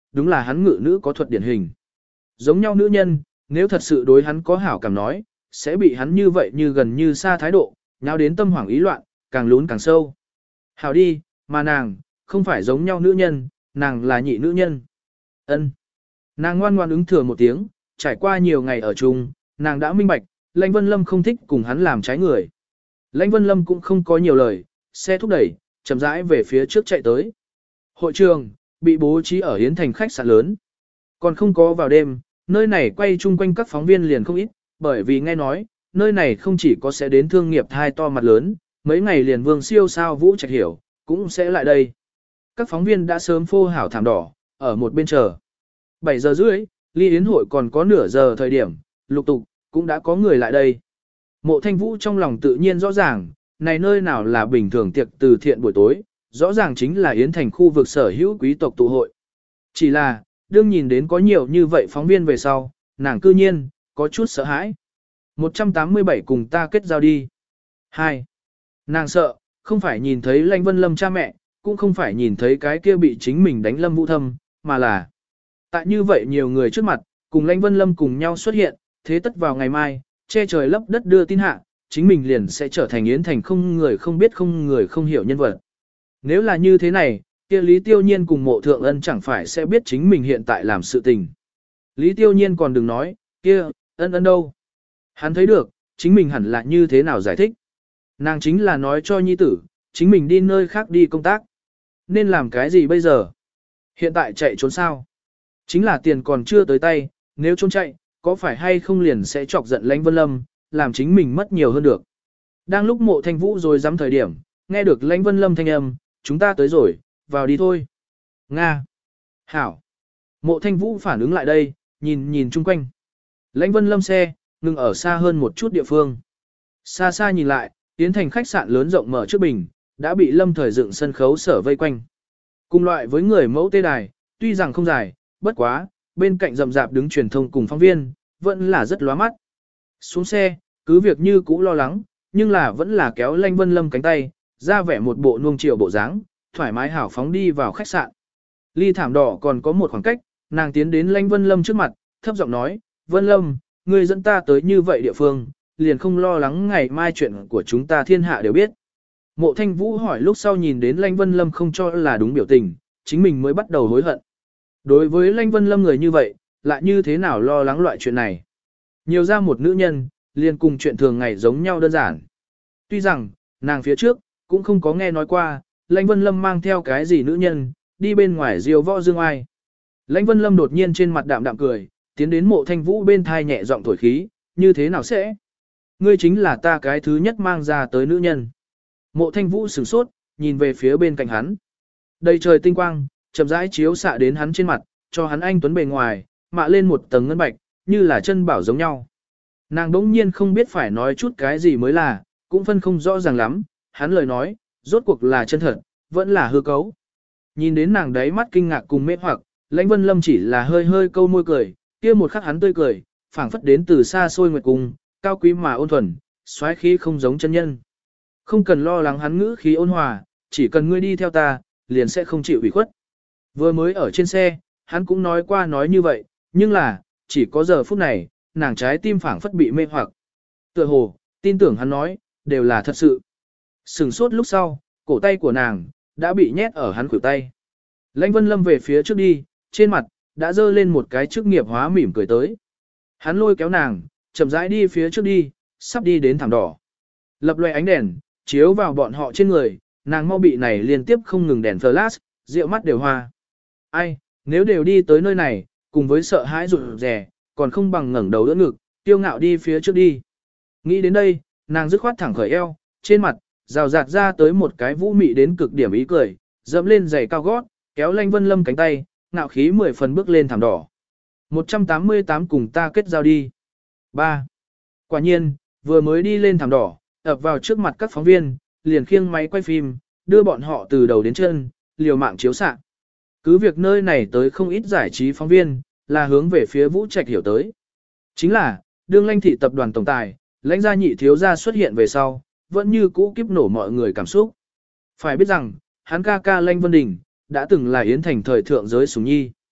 đúng là hắn ngự nữ có thuật điển hình. Giống nhau nữ nhân, nếu thật sự đối hắn có hảo cảm nói, sẽ bị hắn như vậy như gần như xa thái độ, nháo đến tâm hoảng ý loạn, càng lún càng sâu. Hảo đi, mà nàng, không phải giống nhau nữ nhân, nàng là nhị nữ nhân. Ân. Nàng ngoan ngoan ứng thừa một tiếng, trải qua nhiều ngày ở chung, nàng đã minh bạch, Lãnh Vân Lâm không thích cùng hắn làm trái người. Lãnh Vân Lâm cũng không có nhiều lời, xe thúc đẩy, chậm rãi về phía trước chạy tới. Hội trường, bị bố trí ở Yến Thành khách sạn lớn. Còn không có vào đêm, nơi này quay chung quanh các phóng viên liền không ít, bởi vì nghe nói, nơi này không chỉ có sẽ đến thương nghiệp thai to mặt lớn, mấy ngày liền vương siêu sao Vũ Trạch Hiểu, cũng sẽ lại đây. Các phóng viên đã sớm phô hảo thảm đỏ, ở một bên chờ. bảy giờ rưỡi, ly yến hội còn có nửa giờ thời điểm, lục tục, cũng đã có người lại đây. Mộ Thanh Vũ trong lòng tự nhiên rõ ràng, này nơi nào là bình thường tiệc từ thiện buổi tối, rõ ràng chính là Yến Thành khu vực sở hữu quý tộc tụ hội. Chỉ là, đương nhìn đến có nhiều như vậy phóng viên về sau, nàng cư nhiên, có chút sợ hãi. một trăm tám mươi bảy cùng ta kết giao đi. hai. Nàng sợ, không phải nhìn thấy Lãnh Vân Lâm cha mẹ, cũng không phải nhìn thấy cái kia bị chính mình đánh Lâm Vũ Thâm, mà là tại như vậy nhiều người trước mặt, cùng Lãnh Vân Lâm cùng nhau xuất hiện, thế tất vào ngày mai, che trời lấp đất đưa tin hạ, chính mình liền sẽ trở thành Yến Thành không người không biết không người không hiểu nhân vật. Nếu là như thế này, kia Lý Tiêu Nhiên cùng Mộ Thượng Ân chẳng phải sẽ biết chính mình hiện tại làm sự tình. Lý Tiêu Nhiên còn đừng nói, kia, Ân Ân đâu? Hắn thấy được, chính mình hẳn là như thế nào giải thích. Nàng chính là nói cho nhi tử, chính mình đi nơi khác đi công tác. Nên làm cái gì bây giờ? Hiện tại chạy trốn sao? Chính là tiền còn chưa tới tay, nếu trốn chạy, có phải hay không liền sẽ chọc giận Lãnh Vân Lâm, làm chính mình mất nhiều hơn được. Đang lúc Mộ Thanh Vũ rồi dám thời điểm, nghe được Lãnh Vân Lâm thanh âm, chúng ta tới rồi, vào đi thôi. Nga. Hảo. Mộ Thanh Vũ phản ứng lại đây, nhìn nhìn chung quanh. Lãnh Vân Lâm xe, ngừng ở xa hơn một chút địa phương. Xa xa nhìn lại, Yến Thành khách sạn lớn rộng mở trước bình, đã bị Lâm Thời dựng sân khấu sở vây quanh. Cùng loại với người mẫu tê đài, tuy rằng không dài, bất quá, bên cạnh rậm rạp đứng truyền thông cùng phóng viên, vẫn là rất lóa mắt. Xuống xe, cứ việc như cũ lo lắng, nhưng là vẫn là kéo Lãnh Vân Lâm cánh tay, ra vẻ một bộ nuông chiều bộ dáng, thoải mái hảo phóng đi vào khách sạn. Ly thảm đỏ còn có một khoảng cách, nàng tiến đến Lãnh Vân Lâm trước mặt, thấp giọng nói, Vân Lâm, ngươi dẫn ta tới như vậy địa phương, liền không lo lắng ngày mai chuyện của chúng ta thiên hạ đều biết. Mộ Thanh Vũ hỏi lúc sau nhìn đến Lãnh Vân Lâm không cho là đúng biểu tình, chính mình mới bắt đầu hối hận. Đối với Lãnh Vân Lâm người như vậy, lại như thế nào lo lắng loại chuyện này. Nhiều ra một nữ nhân, liền cùng chuyện thường ngày giống nhau đơn giản. Tuy rằng, nàng phía trước, cũng không có nghe nói qua, Lãnh Vân Lâm mang theo cái gì nữ nhân, đi bên ngoài diều võ dương ai. Lãnh Vân Lâm đột nhiên trên mặt đạm đạm cười, tiến đến Mộ Thanh Vũ bên thai nhẹ giọng thổi khí, như thế nào sẽ? Ngươi chính là ta cái thứ nhất mang ra tới nữ nhân. Mộ Thanh Vũ sửng sốt, nhìn về phía bên cạnh hắn. Đầy trời tinh quang, chậm rãi chiếu xạ đến hắn trên mặt, cho hắn anh tuấn bề ngoài, mạ lên một tầng ngân bạch, như là chân bảo giống nhau. Nàng đống nhiên không biết phải nói chút cái gì mới là, cũng phân không rõ ràng lắm, hắn lời nói, rốt cuộc là chân thật, vẫn là hư cấu. Nhìn đến nàng đấy mắt kinh ngạc cùng mê hoặc, Lãnh Vân Lâm chỉ là hơi hơi câu môi cười, kia một khắc hắn tươi cười, phảng phất đến từ xa xôi nguyệt cung, cao quý mà ôn thuần, xoáy khí không giống chân nhân. Không cần lo lắng hắn ngữ khí ôn hòa, chỉ cần ngươi đi theo ta, liền sẽ không chịu ủy khuất. Vừa mới ở trên xe, hắn cũng nói qua nói như vậy, nhưng là, chỉ có giờ phút này, nàng trái tim phảng phất bị mê hoặc. Tựa hồ, tin tưởng hắn nói, đều là thật sự. Sừng sốt lúc sau, cổ tay của nàng, đã bị nhét ở hắn khuỷu tay. Lãnh Vân Lâm về phía trước đi, trên mặt, đã dơ lên một cái chức nghiệp hóa mỉm cười tới. Hắn lôi kéo nàng, chậm rãi đi phía trước đi, sắp đi đến thảm đỏ. Lập loè ánh đèn, chiếu vào bọn họ trên người, nàng mau bị này liên tiếp không ngừng đèn flash, rượu mắt đều hoa. Ai, nếu đều đi tới nơi này, cùng với sợ hãi rụt rè, còn không bằng ngẩng đầu đỡ ngực, tiêu ngạo đi phía trước đi. Nghĩ đến đây, nàng dứt khoát thẳng khởi eo, trên mặt, rào rạt ra tới một cái vũ mị đến cực điểm ý cười, dẫm lên giày cao gót, kéo Lãnh Vân Lâm cánh tay, ngạo khí mười phần bước lên thảm đỏ. một trăm tám mươi tám cùng ta kết giao đi. ba. Quả nhiên, vừa mới đi lên thảm đỏ, ập vào trước mặt các phóng viên, liền khiêng máy quay phim, đưa bọn họ từ đầu đến chân, liều mạng chiếu xạ. Cứ việc nơi này tới không ít giải trí phóng viên, là hướng về phía Vũ Trạch Hiểu tới. Chính là, đương Lãnh thị tập đoàn tổng tài, Lãnh gia nhị thiếu gia xuất hiện về sau, vẫn như cũ kiếp nổ mọi người cảm xúc. Phải biết rằng, hắn ca ca Lãnh Vân Đình, đã từng là Yến Thành thời thượng giới sủng nhi.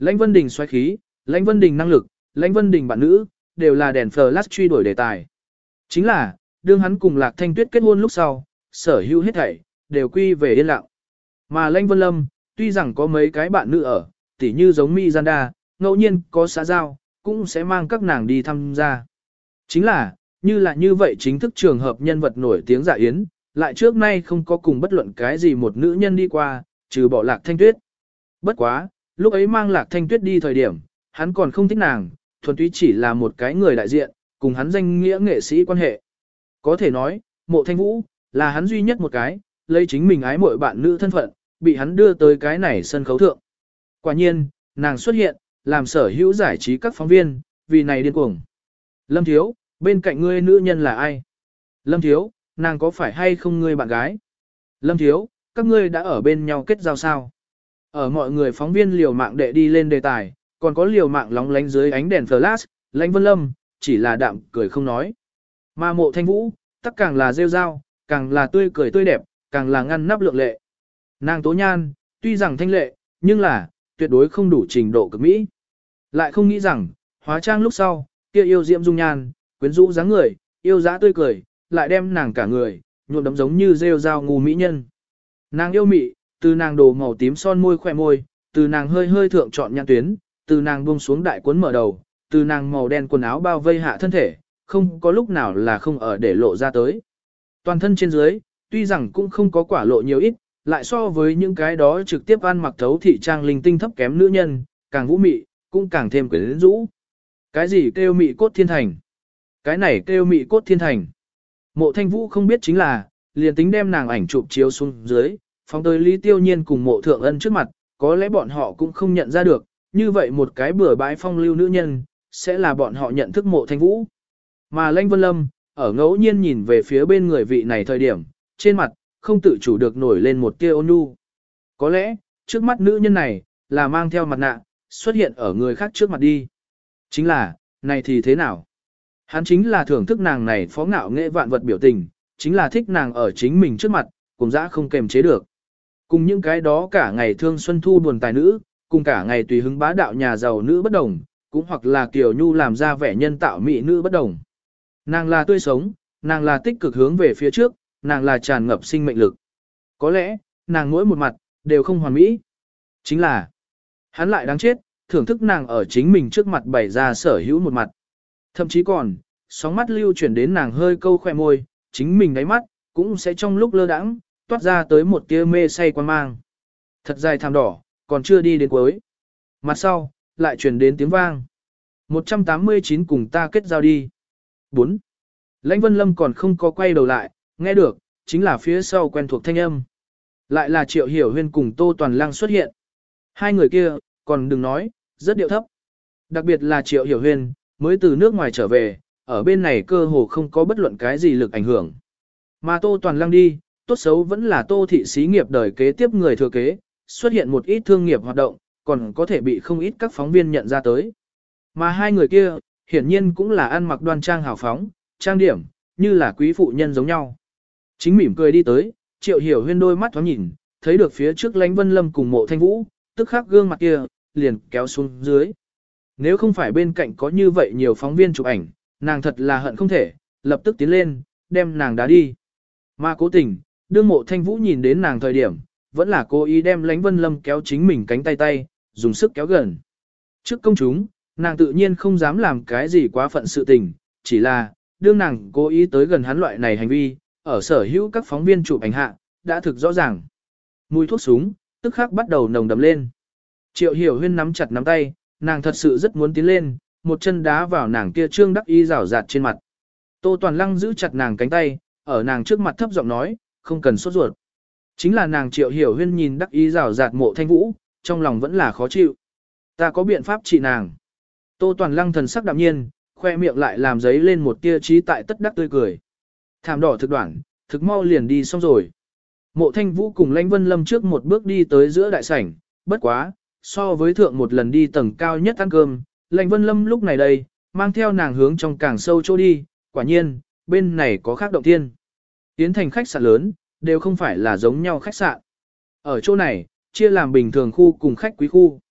Lãnh Vân Đình xoáy khí, Lãnh Vân Đình năng lực, Lãnh Vân Đình bạn nữ, đều là đèn flash truy đuổi đề tài. Chính là, đương hắn cùng Lạc Thanh Tuyết kết hôn lúc sau, sở hữu hết thảy, đều quy về yên lặng. Mà Lãnh Vân Lâm, tuy rằng có mấy cái bạn nữ ở, tỉ như giống Mi Gianda, ngẫu nhiên có xã giao, cũng sẽ mang các nàng đi tham gia. Chính là, như là như vậy chính thức trường hợp nhân vật nổi tiếng dạ yến, lại trước nay không có cùng bất luận cái gì một nữ nhân đi qua, trừ bỏ Lạc Thanh Tuyết. Bất quá, lúc ấy mang Lạc Thanh Tuyết đi thời điểm, hắn còn không thích nàng, thuần túy chỉ là một cái người đại diện, cùng hắn danh nghĩa nghệ sĩ quan hệ. Có thể nói, Mộ Thanh Vũ, là hắn duy nhất một cái, lấy chính mình ái mội bạn nữ thân phận, bị hắn đưa tới cái này sân khấu thượng. Quả nhiên, nàng xuất hiện, làm sở hữu giải trí các phóng viên, vì này điên cuồng. Lâm Thiếu, bên cạnh ngươi nữ nhân là ai? Lâm Thiếu, nàng có phải hay không ngươi bạn gái? Lâm Thiếu, các ngươi đã ở bên nhau kết giao sao? Ở mọi người phóng viên liều mạng đệ đi lên đề tài, còn có liều mạng lóng lánh dưới ánh đèn flash, Lãnh Vân Lâm, chỉ là đạm cười không nói. Mà Mộ Thanh Vũ, tất càng là rêu rao, càng là tươi cười tươi đẹp, càng là ngăn nắp lượng lệ. Nàng tố nhan, tuy rằng thanh lệ, nhưng là, tuyệt đối không đủ trình độ cực mỹ. Lại không nghĩ rằng, hóa trang lúc sau, kia yêu diễm dung nhan, quyến rũ dáng người, yêu dã tươi cười, lại đem nàng cả người, nhuộm đấm giống như rêu rao ngu mỹ nhân. Nàng yêu mị, từ nàng đồ màu tím son môi khỏe môi, từ nàng hơi hơi thượng trọn nhãn tuyến, từ nàng buông xuống đại cuốn mở đầu, từ nàng màu đen quần áo bao vây hạ thân thể, không có lúc nào là không ở để lộ ra tới. Toàn thân trên dưới, tuy rằng cũng không có quả lộ nhiều ít, lại so với những cái đó trực tiếp ăn mặc thấu thị trang linh tinh thấp kém nữ nhân, càng vũ mị, cũng càng thêm quyến rũ. Cái gì kêu mị cốt thiên thành? Cái này kêu mị cốt thiên thành. Mộ Thanh Vũ không biết chính là, liền tính đem nàng ảnh chụp chiếu xuống dưới, phóng tới Lý Tiêu Nhiên cùng Mộ Thượng Ân trước mặt, có lẽ bọn họ cũng không nhận ra được, như vậy một cái bừa bãi phong lưu nữ nhân, sẽ là bọn họ nhận thức Mộ Thanh Vũ. Mà Lãnh Vân Lâm, ở ngẫu nhiên nhìn về phía bên người vị này thời điểm, trên mặt, không tự chủ được nổi lên một tia ôn nhu. Có lẽ, trước mắt nữ nhân này, là mang theo mặt nạ, xuất hiện ở người khác trước mặt đi. Chính là, này thì thế nào? Hắn chính là thưởng thức nàng này phó ngạo nghệ vạn vật biểu tình, chính là thích nàng ở chính mình trước mặt, cùng dã không kềm chế được. Cùng những cái đó cả ngày thương xuân thu buồn tài nữ, cùng cả ngày tùy hứng bá đạo nhà giàu nữ bất đồng, cũng hoặc là Kiều Nhu làm ra vẻ nhân tạo mỹ nữ bất đồng. Nàng là tươi sống, nàng là tích cực hướng về phía trước, nàng là tràn ngập sinh mệnh lực. Có lẽ, nàng mỗi một mặt, đều không hoàn mỹ. Chính là, hắn lại đáng chết, thưởng thức nàng ở chính mình trước mặt bày ra sở hữu một mặt. Thậm chí còn, sóng mắt lưu chuyển đến nàng hơi câu khoe môi, chính mình đáy mắt, cũng sẽ trong lúc lơ đãng toát ra tới một tia mê say quan mang. Thật dài thảm đỏ, còn chưa đi đến cuối. Mặt sau, lại truyền đến tiếng vang. một trăm tám mươi chín cùng ta kết giao đi. bốn. Lãnh Vân Lâm còn không có quay đầu lại, nghe được, chính là phía sau quen thuộc thanh âm. Lại là Triệu Hiểu Huyên cùng Tô Toàn Lăng xuất hiện. Hai người kia, còn đừng nói, rất điệu thấp. Đặc biệt là Triệu Hiểu Huyên, mới từ nước ngoài trở về, ở bên này cơ hồ không có bất luận cái gì lực ảnh hưởng. Mà Tô Toàn Lăng đi, tốt xấu vẫn là Tô thị xí nghiệp đời kế tiếp người thừa kế, xuất hiện một ít thương nghiệp hoạt động, còn có thể bị không ít các phóng viên nhận ra tới. Mà hai người kia, hiển nhiên cũng là ăn mặc đoan trang hào phóng, trang điểm, như là quý phụ nhân giống nhau. Chính mỉm cười đi tới, Triệu Hiểu Huyên đôi mắt thoáng nhìn, thấy được phía trước Lãnh Vân Lâm cùng Mộ Thanh Vũ, tức khắc gương mặt kia, liền kéo xuống dưới. Nếu không phải bên cạnh có như vậy nhiều phóng viên chụp ảnh, nàng thật là hận không thể, lập tức tiến lên, đem nàng đá đi. Mà cố tình, đương Mộ Thanh Vũ nhìn đến nàng thời điểm, vẫn là cố ý đem Lãnh Vân Lâm kéo chính mình cánh tay tay, dùng sức kéo gần. Trước công chúng, nàng tự nhiên không dám làm cái gì quá phận sự tình, chỉ là, đương nàng cố ý tới gần hắn loại này hành vi, ở sở hữu các phóng viên chụp ảnh hạ, đã thực rõ ràng. Mùi thuốc súng, tức khắc bắt đầu nồng đậm lên. Triệu Hiểu Huyên nắm chặt nắm tay, nàng thật sự rất muốn tiến lên, một chân đá vào nàng kia trương đắc y rảo rạt trên mặt. Tô Toàn Lăng giữ chặt nàng cánh tay, ở nàng trước mặt thấp giọng nói, không cần sốt ruột. Chính là nàng Triệu Hiểu Huyên nhìn đắc y rảo rạt Mộ Thanh Vũ, trong lòng vẫn là khó chịu. Ta có biện pháp trị nàng. Tô Toàn Lăng thần sắc đạm nhiên, khoe miệng lại làm giấy lên một tia trí tại tất đắc tươi cười. Thảm đỏ thực đoạn, thực mau liền đi xong rồi. Mộ Thanh Vũ cùng Lãnh Vân Lâm trước một bước đi tới giữa đại sảnh, bất quá, so với thượng một lần đi tầng cao nhất ăn cơm, Lãnh Vân Lâm lúc này đây, mang theo nàng hướng trong càng sâu chỗ đi, quả nhiên, bên này có khác động thiên. Tiến thành khách sạn lớn, đều không phải là giống nhau khách sạn. Ở chỗ này, chia làm bình thường khu cùng khách quý khu.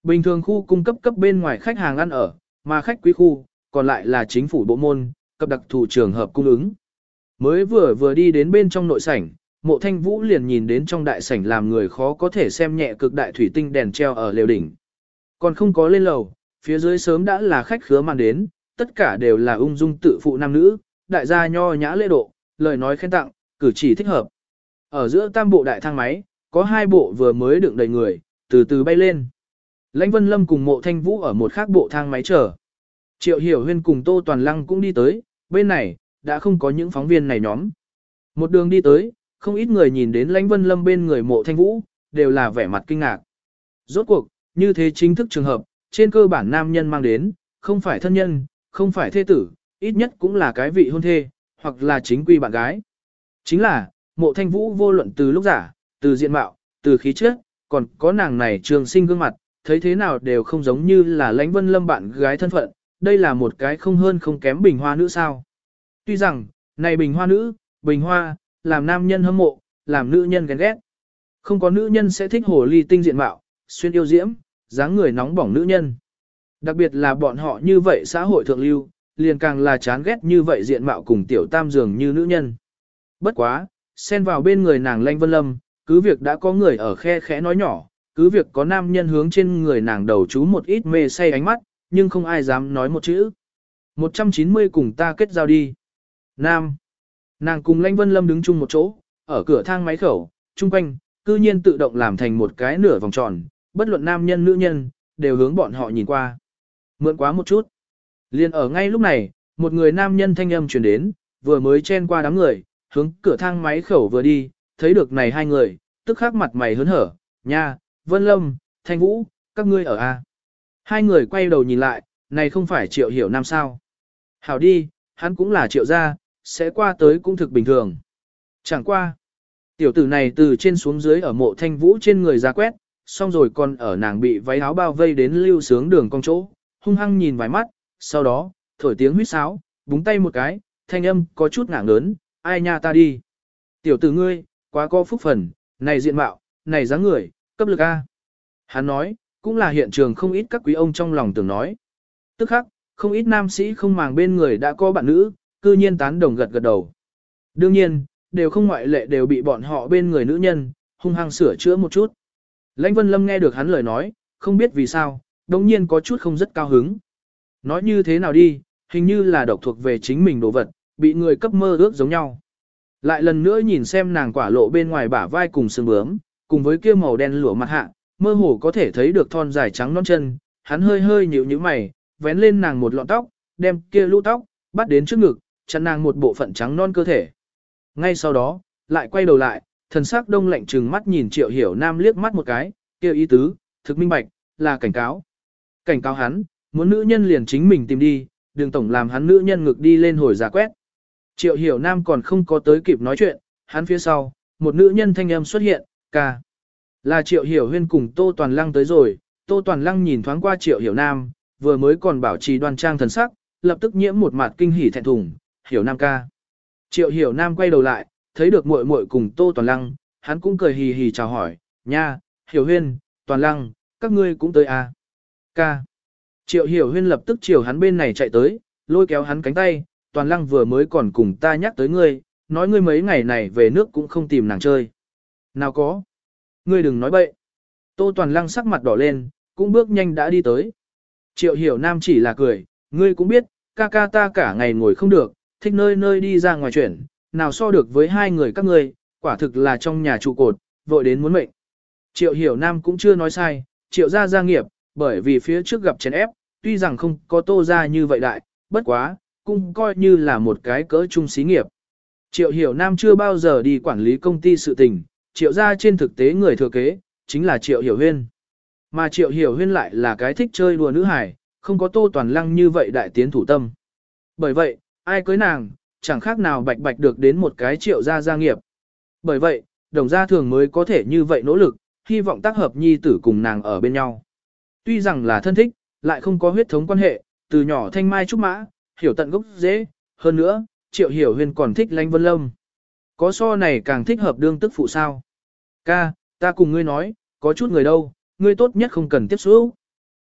Bình thường khu cung cấp cấp bên ngoài khách hàng ăn ở, mà khách quý khu, còn lại là chính phủ bộ môn, cấp đặc thù trường hợp cung ứng. Mới vừa vừa đi đến bên trong nội sảnh, Mộ Thanh Vũ liền nhìn đến trong đại sảnh làm người khó có thể xem nhẹ cực đại thủy tinh đèn treo ở lều đỉnh. Còn không có lên lầu, phía dưới sớm đã là khách khứa màn đến, tất cả đều là ung dung tự phụ nam nữ, đại gia nho nhã lễ độ, lời nói khen tặng, cử chỉ thích hợp. Ở giữa tam bộ đại thang máy, có hai bộ vừa mới đựng đầy người, từ từ bay lên. Lãnh Vân Lâm cùng Mộ Thanh Vũ ở một khác bộ thang máy chờ. Triệu Hiểu Huyên cùng Tô Toàn Lăng cũng đi tới, bên này, đã không có những phóng viên này nhóm. Một đường đi tới, không ít người nhìn đến Lãnh Vân Lâm bên người Mộ Thanh Vũ, đều là vẻ mặt kinh ngạc. Rốt cuộc, như thế chính thức trường hợp, trên cơ bản nam nhân mang đến, không phải thân nhân, không phải thê tử, ít nhất cũng là cái vị hôn thê, hoặc là chính quy bạn gái. Chính là, Mộ Thanh Vũ vô luận từ lúc giả, từ diện mạo, từ khí chất, còn có nàng này trường sinh gương mặt, thấy thế nào đều không giống như là Lãnh Vân Lâm bạn gái thân phận, đây là một cái không hơn không kém bình hoa nữ sao. Tuy rằng, này bình hoa nữ, bình hoa, làm nam nhân hâm mộ, làm nữ nhân ghen ghét. Không có nữ nhân sẽ thích hồ ly tinh diện mạo, xuyên yêu diễm, dáng người nóng bỏng nữ nhân. Đặc biệt là bọn họ như vậy xã hội thượng lưu, liền càng là chán ghét như vậy diện mạo cùng tiểu tam dường như nữ nhân. Bất quá, xen vào bên người nàng Lãnh Vân Lâm, cứ việc đã có người ở khe khẽ nói nhỏ, cứ việc có nam nhân hướng trên người nàng đầu chú một ít mê say ánh mắt, nhưng không ai dám nói một chữ. một trăm chín mươi cùng ta kết giao đi. Nam. Nàng cùng Lãnh Vân Lâm đứng chung một chỗ, ở cửa thang máy khẩu, chung quanh, cư nhiên tự động làm thành một cái nửa vòng tròn, bất luận nam nhân nữ nhân, đều hướng bọn họ nhìn qua. Mượn quá một chút. Liên ở ngay lúc này, một người nam nhân thanh âm truyền đến, vừa mới chen qua đám người, hướng cửa thang máy khẩu vừa đi, thấy được này hai người, tức khắc mặt mày hớn hở, nha, Vân Lâm, Thanh Vũ, các ngươi ở A. Hai người quay đầu nhìn lại, này không phải Triệu Hiểu Nam sao. Hảo đi, hắn cũng là Triệu gia, sẽ qua tới cũng thực bình thường. Chẳng qua. Tiểu tử này từ trên xuống dưới ở Mộ Thanh Vũ trên người ra quét, xong rồi còn ở nàng bị váy áo bao vây đến lưu sướng đường cong chỗ, hung hăng nhìn vài mắt, sau đó, thổi tiếng huýt sáo, búng tay một cái, thanh âm có chút ngạng lớn, ai nha ta đi. Tiểu tử ngươi, quá có phúc phần, này diện mạo, này dáng người, cấp lực A. Hắn nói, cũng là hiện trường không ít các quý ông trong lòng tưởng nói. Tức khắc, không ít nam sĩ không màng bên người đã có bạn nữ, cư nhiên tán đồng gật gật đầu. Đương nhiên, đều không ngoại lệ đều bị bọn họ bên người nữ nhân, hung hăng sửa chữa một chút. Lãnh Vân Lâm nghe được hắn lời nói, không biết vì sao, đồng nhiên có chút không rất cao hứng. Nói như thế nào đi, hình như là độc thuộc về chính mình đồ vật, bị người cấp mơ ước giống nhau. Lại lần nữa nhìn xem nàng quả lộ bên ngoài bả vai cùng xương bướm, cùng với kia màu đen lửa mặt hạ, mơ hồ có thể thấy được thon dài trắng non chân, hắn hơi hơi nhíu nhíu mày, vén lên nàng một lọn tóc, đem kia lũ tóc, bắt đến trước ngực, chặn nàng một bộ phận trắng non cơ thể. Ngay sau đó, lại quay đầu lại, thần sắc đông lạnh trừng mắt nhìn Triệu Hiểu Nam liếc mắt một cái, kia ý tứ, thực minh bạch, là cảnh cáo. Cảnh cáo hắn, muốn nữ nhân liền chính mình tìm đi, đừng tổng làm hắn nữ nhân ngực đi lên hồi giả quét. Triệu Hiểu Nam còn không có tới kịp nói chuyện, hắn phía sau, một nữ nhân thanh âm xuất hiện, ca. Là Triệu Hiểu Huyên cùng Tô Toàn Lăng tới rồi, Tô Toàn Lăng nhìn thoáng qua Triệu Hiểu Nam, vừa mới còn bảo trì đoan trang thần sắc, lập tức nhiễm một mặt kinh hỉ thẹn thùng, Hiểu Nam ca. Triệu Hiểu Nam quay đầu lại, thấy được muội muội cùng Tô Toàn Lăng, hắn cũng cười hì hì chào hỏi, nha, Hiểu Huyên, Toàn Lăng, các ngươi cũng tới à. Ca. Triệu Hiểu Huyên lập tức chiều hắn bên này chạy tới, lôi kéo hắn cánh tay, Toàn Lăng vừa mới còn cùng ta nhắc tới ngươi, nói ngươi mấy ngày này về nước cũng không tìm nàng chơi. Nào có. Ngươi đừng nói bậy. Tô Toàn Lăng sắc mặt đỏ lên, cũng bước nhanh đã đi tới. Triệu Hiểu Nam chỉ là cười, ngươi cũng biết, ca ca ta cả ngày ngồi không được, thích nơi nơi đi ra ngoài chuyển, nào so được với hai người các ngươi, quả thực là trong nhà trụ cột, vội đến muốn mệnh. Triệu Hiểu Nam cũng chưa nói sai, Triệu gia gia nghiệp, bởi vì phía trước gặp chèn ép, tuy rằng không có Tô gia như vậy đại, bất quá, cũng coi như là một cái cỡ trung xí nghiệp. Triệu Hiểu Nam chưa bao giờ đi quản lý công ty sự tình, Triệu gia trên thực tế người thừa kế, chính là Triệu Hiểu Huyên. Mà Triệu Hiểu Huyên lại là cái thích chơi đùa nữ hài, không có Tô Toàn Lăng như vậy đại tiến thủ tâm. Bởi vậy, ai cưới nàng, chẳng khác nào bạch bạch được đến một cái Triệu gia gia nghiệp. Bởi vậy, đồng gia thường mới có thể như vậy nỗ lực, hy vọng tác hợp nhi tử cùng nàng ở bên nhau. Tuy rằng là thân thích, lại không có huyết thống quan hệ, từ nhỏ thanh mai trúc mã, hiểu tận gốc dễ, hơn nữa, Triệu Hiểu Huyên còn thích Lãnh Vân Lâm. Có so này càng thích hợp đương tức phụ sao? Ca, ta cùng ngươi nói, có chút người đâu, ngươi tốt nhất không cần tiếp xúc.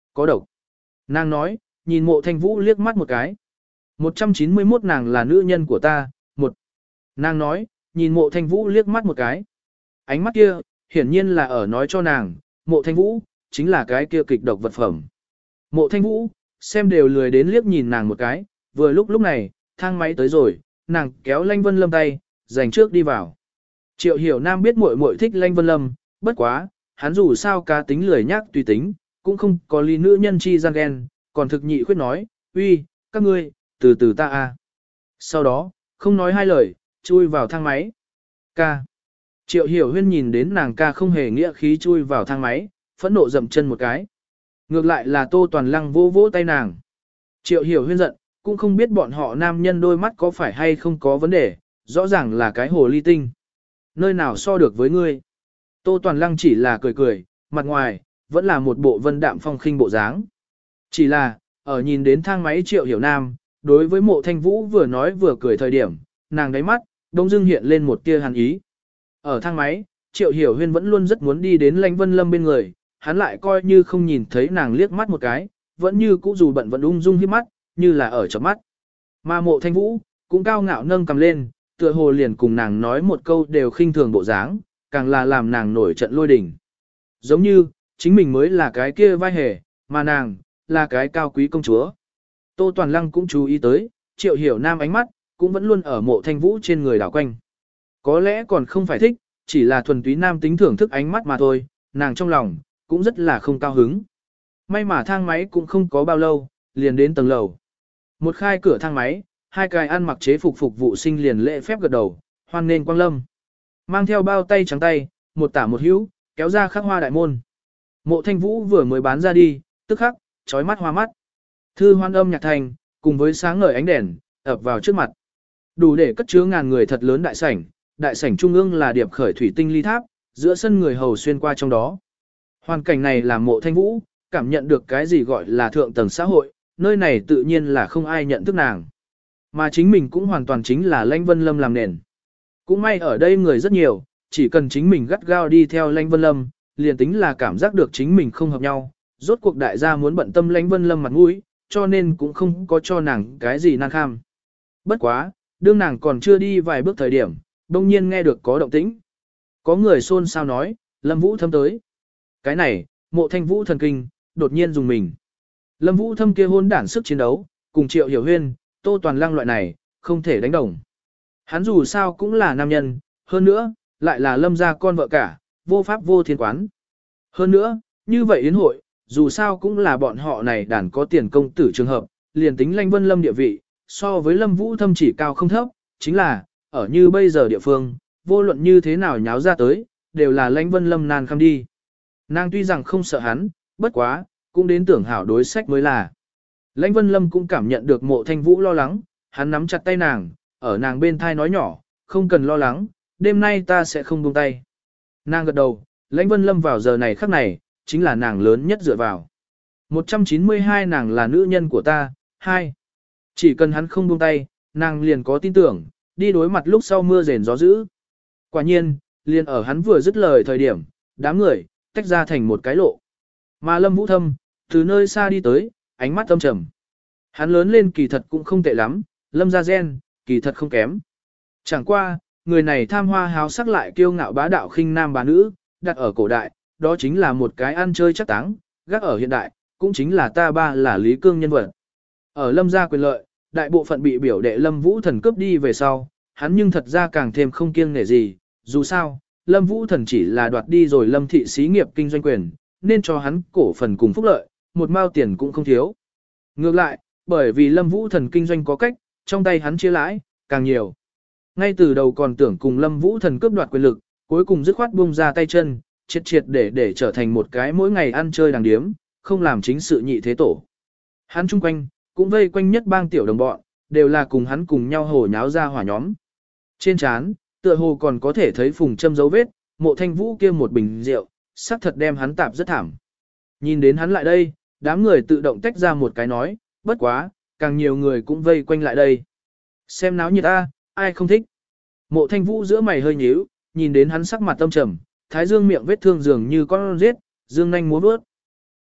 Có độc. Nàng nói, nhìn mộ thanh vũ liếc mắt một cái. một trăm chín mươi mốt nàng là nữ nhân của ta, một. Nàng nói, nhìn mộ thanh vũ liếc mắt một cái. Ánh mắt kia, hiển nhiên là ở nói cho nàng, mộ thanh vũ, chính là cái kia kịch độc vật phẩm. Mộ thanh vũ, xem đều lười đến liếc nhìn nàng một cái, vừa lúc lúc này, thang máy tới rồi, nàng kéo Lanh Vân Lâm tay, dành trước đi vào. Triệu Hiểu Nam biết muội muội thích Lanh Vân Lâm, bất quá, hắn dù sao cá tính lười nhác tùy tính, cũng không có ly nữ nhân chi gian ghen, còn thực nhị khuyết nói, uy, các ngươi, từ từ ta a. Sau đó, không nói hai lời, chui vào thang máy. Ca. Triệu Hiểu Huyên nhìn đến nàng ca không hề nghĩa khí chui vào thang máy, phẫn nộ dậm chân một cái. Ngược lại là Tô Toàn Lăng vô vỗ tay nàng. Triệu Hiểu Huyên giận, cũng không biết bọn họ nam nhân đôi mắt có phải hay không có vấn đề, rõ ràng là cái hồ ly tinh. Nơi nào so được với ngươi. Tô Toàn Lăng chỉ là cười cười, mặt ngoài, vẫn là một bộ vân đạm phong khinh bộ dáng. Chỉ là, ở nhìn đến thang máy Triệu Hiểu Nam, đối với mộ thanh vũ vừa nói vừa cười thời điểm, nàng đáy mắt, đông dưng hiện lên một tia hàn ý. Ở thang máy, Triệu Hiểu Huyên vẫn luôn rất muốn đi đến Lãnh Vân Lâm bên người, hắn lại coi như không nhìn thấy nàng liếc mắt một cái, vẫn như cũ dù bận vẫn ung dung hiếp mắt, như là ở chớp mắt. Mà mộ thanh vũ, cũng cao ngạo nâng cầm lên, tựa hồ liền cùng nàng nói một câu đều khinh thường bộ dáng, càng là làm nàng nổi trận lôi đình. Giống như, chính mình mới là cái kia vai hề, mà nàng, là cái cao quý công chúa. Tô Toàn Lăng cũng chú ý tới, Triệu Hiểu Nam ánh mắt, cũng vẫn luôn ở mộ thanh vũ trên người đảo quanh. Có lẽ còn không phải thích, chỉ là thuần túy nam tính thưởng thức ánh mắt mà thôi, nàng trong lòng, cũng rất là không cao hứng. May mà thang máy cũng không có bao lâu, liền đến tầng lầu. Một khai cửa thang máy, hai cái ăn mặc chế phục phục vụ sinh liền lễ phép gật đầu, hoan nên quang lâm. Mang theo bao tay trắng tay, một tả một hữu, kéo ra khắc hoa đại môn. Mộ thanh vũ vừa mới bán ra đi, tức khắc, chói mắt hoa mắt. Thư hoan âm nhạc thành, cùng với sáng ngời ánh đèn, ập vào trước mặt. Đủ để cất chứa ngàn người thật lớn đại sảnh, đại sảnh trung ương là điệp khởi thủy tinh ly tháp, giữa sân người hầu xuyên qua trong đó. Hoàn cảnh này làm mộ thanh vũ, cảm nhận được cái gì gọi là thượng tầng xã hội, nơi này tự nhiên là không ai nhận thức nàng. Mà chính mình cũng hoàn toàn chính là Lãnh Vân Lâm làm nền. Cũng may ở đây người rất nhiều, chỉ cần chính mình gắt gao đi theo Lãnh Vân Lâm, liền tính là cảm giác được chính mình không hợp nhau. Rốt cuộc đại gia muốn bận tâm Lãnh Vân Lâm mặt mũi, cho nên cũng không có cho nàng cái gì nan kham. Bất quá, đương nàng còn chưa đi vài bước thời điểm, đông nhiên nghe được có động tĩnh. Có người xôn xao nói, Lâm Vũ Thâm tới. Cái này, mộ thanh vũ thần kinh, đột nhiên dùng mình. Lâm Vũ Thâm kia hôn đản sức chiến đấu, cùng Triệu Hiểu Huyên, Tô Toàn Lăng loại này, không thể đánh đồng. Hắn dù sao cũng là nam nhân, hơn nữa, lại là Lâm gia con vợ cả, vô pháp vô thiên quán. Hơn nữa, như vậy yến hội, dù sao cũng là bọn họ này đàn có tiền công tử trường hợp, liền tính Lãnh Vân Lâm địa vị, so với Lâm Vũ Thâm chỉ cao không thấp, chính là, ở như bây giờ địa phương, vô luận như thế nào nháo ra tới, đều là Lãnh Vân Lâm nan khăm đi. Nàng tuy rằng không sợ hắn, bất quá, cũng đến tưởng hảo đối sách mới là. Lãnh Vân Lâm cũng cảm nhận được mộ thanh vũ lo lắng, hắn nắm chặt tay nàng, ở nàng bên thai nói nhỏ, không cần lo lắng, đêm nay ta sẽ không buông tay. Nàng gật đầu, Lãnh Vân Lâm vào giờ này khắc này, chính là nàng lớn nhất dựa vào. một trăm chín mươi hai nàng là nữ nhân của ta, hai. Chỉ cần hắn không buông tay, nàng liền có tin tưởng, đi đối mặt lúc sau mưa rền gió dữ. Quả nhiên, liền ở hắn vừa dứt lời thời điểm, đám người, tách ra thành một cái lộ. Mà Lâm Vũ Thâm, từ nơi xa đi tới, ánh mắt âm trầm. Hắn lớn lên kỳ thật cũng không tệ lắm, Lâm gia gen, kỳ thật không kém. Chẳng qua, người này tham hoa háo sắc lại kiêu ngạo bá đạo khinh nam bá nữ, đặt ở cổ đại, đó chính là một cái ăn chơi chắc táng, gác ở hiện đại, cũng chính là ta ba là Lý Cương nhân vật. Ở Lâm gia quyền lợi, đại bộ phận bị biểu đệ Lâm Vũ Thần cướp đi về sau, hắn nhưng thật ra càng thêm không kiêng nể gì, dù sao, Lâm Vũ Thần chỉ là đoạt đi rồi Lâm thị xí nghiệp kinh doanh quyền, nên cho hắn cổ phần cùng phúc lợi, một mao tiền cũng không thiếu. Ngược lại, bởi vì Lâm Vũ Thần kinh doanh có cách, trong tay hắn chia lãi, càng nhiều. Ngay từ đầu còn tưởng cùng Lâm Vũ Thần cướp đoạt quyền lực, cuối cùng dứt khoát buông ra tay chân, triệt triệt để để trở thành một cái mỗi ngày ăn chơi đàng điếm, không làm chính sự nhị thế tổ. Hắn chung quanh, cũng vây quanh nhất bang tiểu đồng bọn, đều là cùng hắn cùng nhau hồ nháo ra hỏa nhóm. Trên trán, tựa hồ còn có thể thấy phùng châm dấu vết, mộ thanh vũ kia một bình rượu, sắc thật đem hắn tạp rất thảm. Nhìn đến hắn lại đây, đám người tự động tách ra một cái nói, bất quá, càng nhiều người cũng vây quanh lại đây. Xem náo nhiệt a, ai không thích. Mộ thanh vũ giữa mày hơi nhíu, nhìn đến hắn sắc mặt tâm trầm, thái dương miệng vết thương dường như con rết, dương nanh múa bước.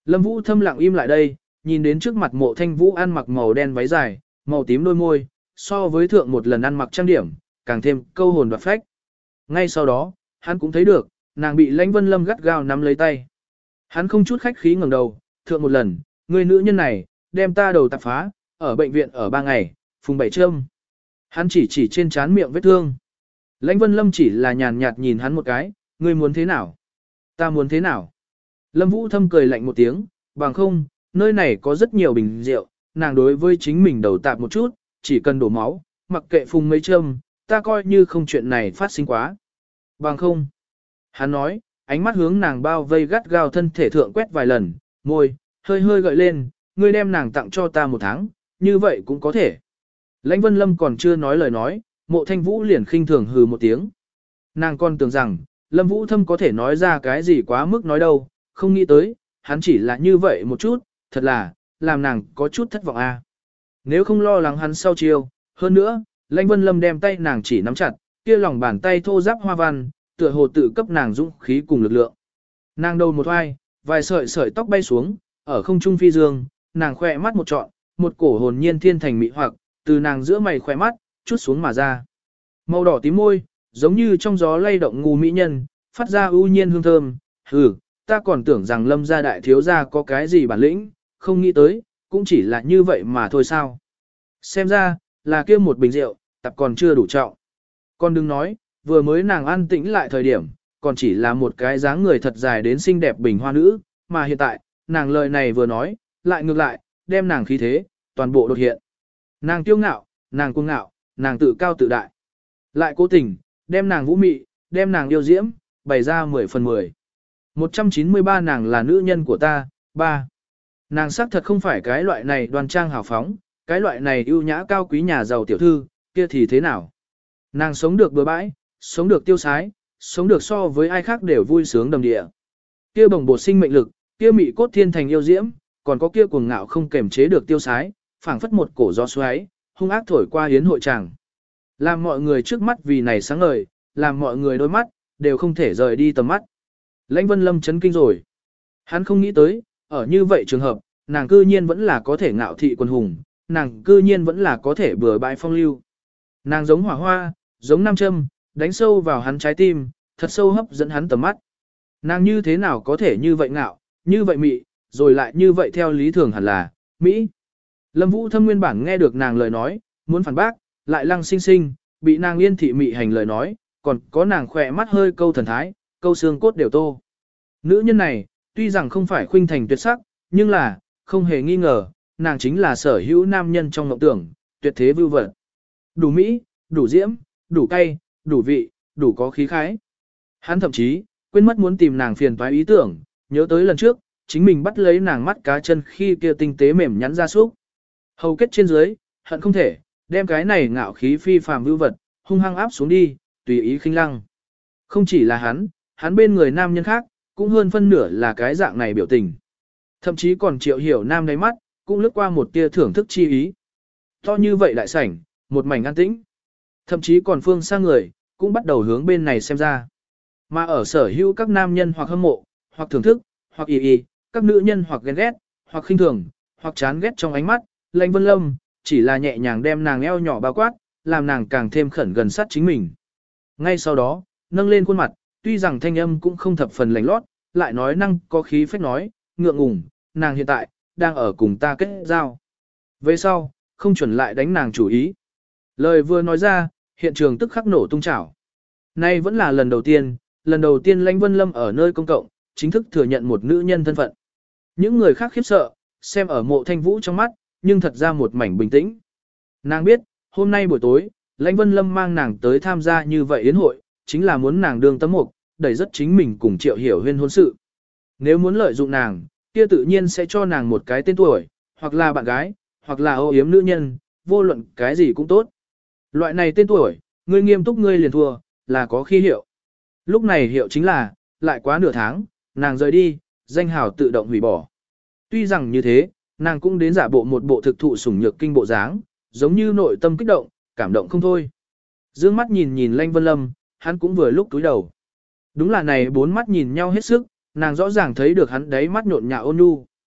Lâm Vũ Thâm lặng im lại đây, nhìn đến trước mặt Mộ Thanh Vũ ăn mặc màu đen váy dài, màu tím đôi môi, so với thượng một lần ăn mặc trang điểm, càng thêm câu hồn đoạt phách. Ngay sau đó, hắn cũng thấy được, nàng bị Lãnh Vân Lâm gắt gao nắm lấy tay. Hắn không chút khách khí ngẩng đầu, thượng một lần, người nữ nhân này, đem ta đầu tạp phá, ở bệnh viện ở ba ngày, phùng bảy châm. Hắn chỉ chỉ trên trán miệng vết thương. Lãnh Vân Lâm chỉ là nhàn nhạt nhìn hắn một cái, ngươi muốn thế nào? Ta muốn thế nào? Lâm Vũ Thâm cười lạnh một tiếng, bằng không, nơi này có rất nhiều bình rượu, nàng đối với chính mình đầu tạp một chút, chỉ cần đổ máu, mặc kệ phùng mấy châm, ta coi như không chuyện này phát sinh quá. Bằng không. Hắn nói, ánh mắt hướng nàng bao vây gắt gao thân thể thượng quét vài lần, môi, hơi hơi gợi lên, ngươi đem nàng tặng cho ta một tháng, như vậy cũng có thể. Lãnh Vân Lâm còn chưa nói lời nói, Mộ Thanh Vũ liền khinh thường hừ một tiếng. Nàng còn tưởng rằng, Lâm Vũ Thâm có thể nói ra cái gì quá mức nói đâu, không nghĩ tới, hắn chỉ là như vậy một chút, thật là, làm nàng có chút thất vọng a. À. Nếu không lo lắng hắn sau chiêu, hơn nữa, Lãnh Vân Lâm đem tay nàng chỉ nắm chặt, kia lòng bàn tay thô ráp hoa văn, tựa hồ tự cấp nàng dũng khí cùng lực lượng. Nàng đầu một hoai, vài sợi sợi tóc bay xuống, ở không trung phi dương, nàng khỏe mắt một trọn, một cổ hồn nhiên thiên thành mị hoặc, từ nàng giữa mày khỏe mắt, chút xuống mà ra. Màu đỏ tím môi, giống như trong gió lay động ngu mỹ nhân, phát ra ưu nhiên hương thơm, hừ, ta còn tưởng rằng Lâm gia đại thiếu gia có cái gì bản lĩnh, không nghĩ tới, cũng chỉ là như vậy mà thôi sao. Xem ra, là kia một bình rượu, tập còn chưa đủ trọng. Con đừng nói, vừa mới nàng an tĩnh lại thời điểm, còn chỉ là một cái dáng người thật dài đến xinh đẹp bình hoa nữ, mà hiện tại, nàng lời này vừa nói, lại ngược lại, đem nàng khí thế, toàn bộ đột hiện. Nàng kiêu ngạo, nàng cuồng ngạo, nàng tự cao tự đại. Lại cố tình, đem nàng vũ mị, đem nàng yêu diễm, bày ra mười phần mười. một trăm chín mươi ba nàng là nữ nhân của ta, ba. Nàng xác thật không phải cái loại này đoan trang hào phóng, cái loại này ưu nhã cao quý nhà giàu tiểu thư, kia thì thế nào? Nàng sống được bừa bãi, sống được tiêu sái, sống được so với ai khác đều vui sướng đầm địa. Kia bồng bột sinh mệnh lực, kia mị cốt thiên thành yêu diễm, còn có kia cuồng ngạo không kềm chế được tiêu sái, phảng phất một cổ gió xoáy, hung ác thổi qua yến hội tràng. Làm mọi người trước mắt vì này sáng ngời, làm mọi người đôi mắt, đều không thể rời đi tầm mắt. Lãnh Vân Lâm chấn kinh rồi. Hắn không nghĩ tới, ở như vậy trường hợp, nàng cư nhiên vẫn là có thể ngạo thị quần hùng, nàng cư nhiên vẫn là có thể bừa bãi phong lưu. Nàng giống hỏa hoa, giống nam châm, đánh sâu vào hắn trái tim, thật sâu hấp dẫn hắn tầm mắt. Nàng như thế nào có thể như vậy ngạo, như vậy mị, rồi lại như vậy theo lý thường hẳn là, Mỹ. Lâm Vũ Thâm nguyên bản nghe được nàng lời nói, muốn phản bác, lại lăng sinh sinh, bị nàng yên thị mị hành lời nói, còn có nàng khỏe mắt hơi câu thần thái, câu xương cốt đều tô. Nữ nhân này, tuy rằng không phải khuynh thành tuyệt sắc, nhưng là, không hề nghi ngờ, nàng chính là sở hữu nam nhân trong mộng tưởng, tuyệt thế vưu vật. Đủ Mỹ, đủ diễm, đủ cay, đủ vị, đủ có khí khái. Hắn thậm chí, quên mất muốn tìm nàng phiền toái ý tưởng, nhớ tới lần trước, chính mình bắt lấy nàng mắt cá chân khi kia tinh tế mềm nhắn ra súc. Hầu kết trên dưới, hận không thể, đem cái này ngạo khí phi phàm vưu vật, hung hăng áp xuống đi, tùy ý khinh lăng. Không chỉ là hắn, hắn bên người nam nhân khác, cũng hơn phân nửa là cái dạng này biểu tình. Thậm chí còn Triệu Hiểu Nam đáy mắt, cũng lướt qua một tia thưởng thức chi ý. To như vậy đại sảnh, một mảnh an tĩnh. Thậm chí còn phương xa người, cũng bắt đầu hướng bên này xem ra. Mà ở sở hữu các nam nhân hoặc hâm mộ, hoặc thưởng thức, hoặc y y, các nữ nhân hoặc ghen ghét, hoặc khinh thường, hoặc chán ghét trong ánh mắt, Lãnh Vân Lâm, chỉ là nhẹ nhàng đem nàng eo nhỏ bao quát, làm nàng càng thêm khẩn gần sát chính mình. Ngay sau đó, nâng lên khuôn mặt, tuy rằng thanh âm cũng không thập phần lành lót, lại nói năng có khí phách nói, ngượng ngùng, nàng hiện tại, đang ở cùng ta kết giao. Về sau, không chuẩn lại đánh nàng chủ ý. Lời vừa nói ra, hiện trường tức khắc nổ tung chảo. Nay vẫn là lần đầu tiên, lần đầu tiên Lãnh Vân Lâm ở nơi công cộng, chính thức thừa nhận một nữ nhân thân phận. Những người khác khiếp sợ, xem ở Mộ Thanh Vũ trong mắt, nhưng thật ra một mảnh bình tĩnh. Nàng biết, hôm nay buổi tối, Lãnh Vân Lâm mang nàng tới tham gia như vậy yến hội, chính là muốn nàng đương tấm mục, đẩy rất chính mình cùng Triệu Hiểu Huyên hôn sự. Nếu muốn lợi dụng nàng, kia tự nhiên sẽ cho nàng một cái tên tuổi, hoặc là bạn gái, hoặc là ô yếm nữ nhân, vô luận cái gì cũng tốt. Loại này tên tuổi, ngươi nghiêm túc ngươi liền thua, là có khi hiệu. Lúc này hiệu chính là, lại quá nửa tháng, nàng rời đi, danh hào tự động hủy bỏ. Tuy rằng như thế, nàng cũng đến giả bộ một bộ thực thụ sủng nhược kinh bộ dáng, giống như nội tâm kích động, cảm động không thôi. Dương mắt nhìn nhìn Lãnh Vân Lâm, hắn cũng vừa lúc túi đầu. Đúng là này bốn mắt nhìn nhau hết sức, nàng rõ ràng thấy được hắn đáy mắt nhộn nhạo ôn nhu.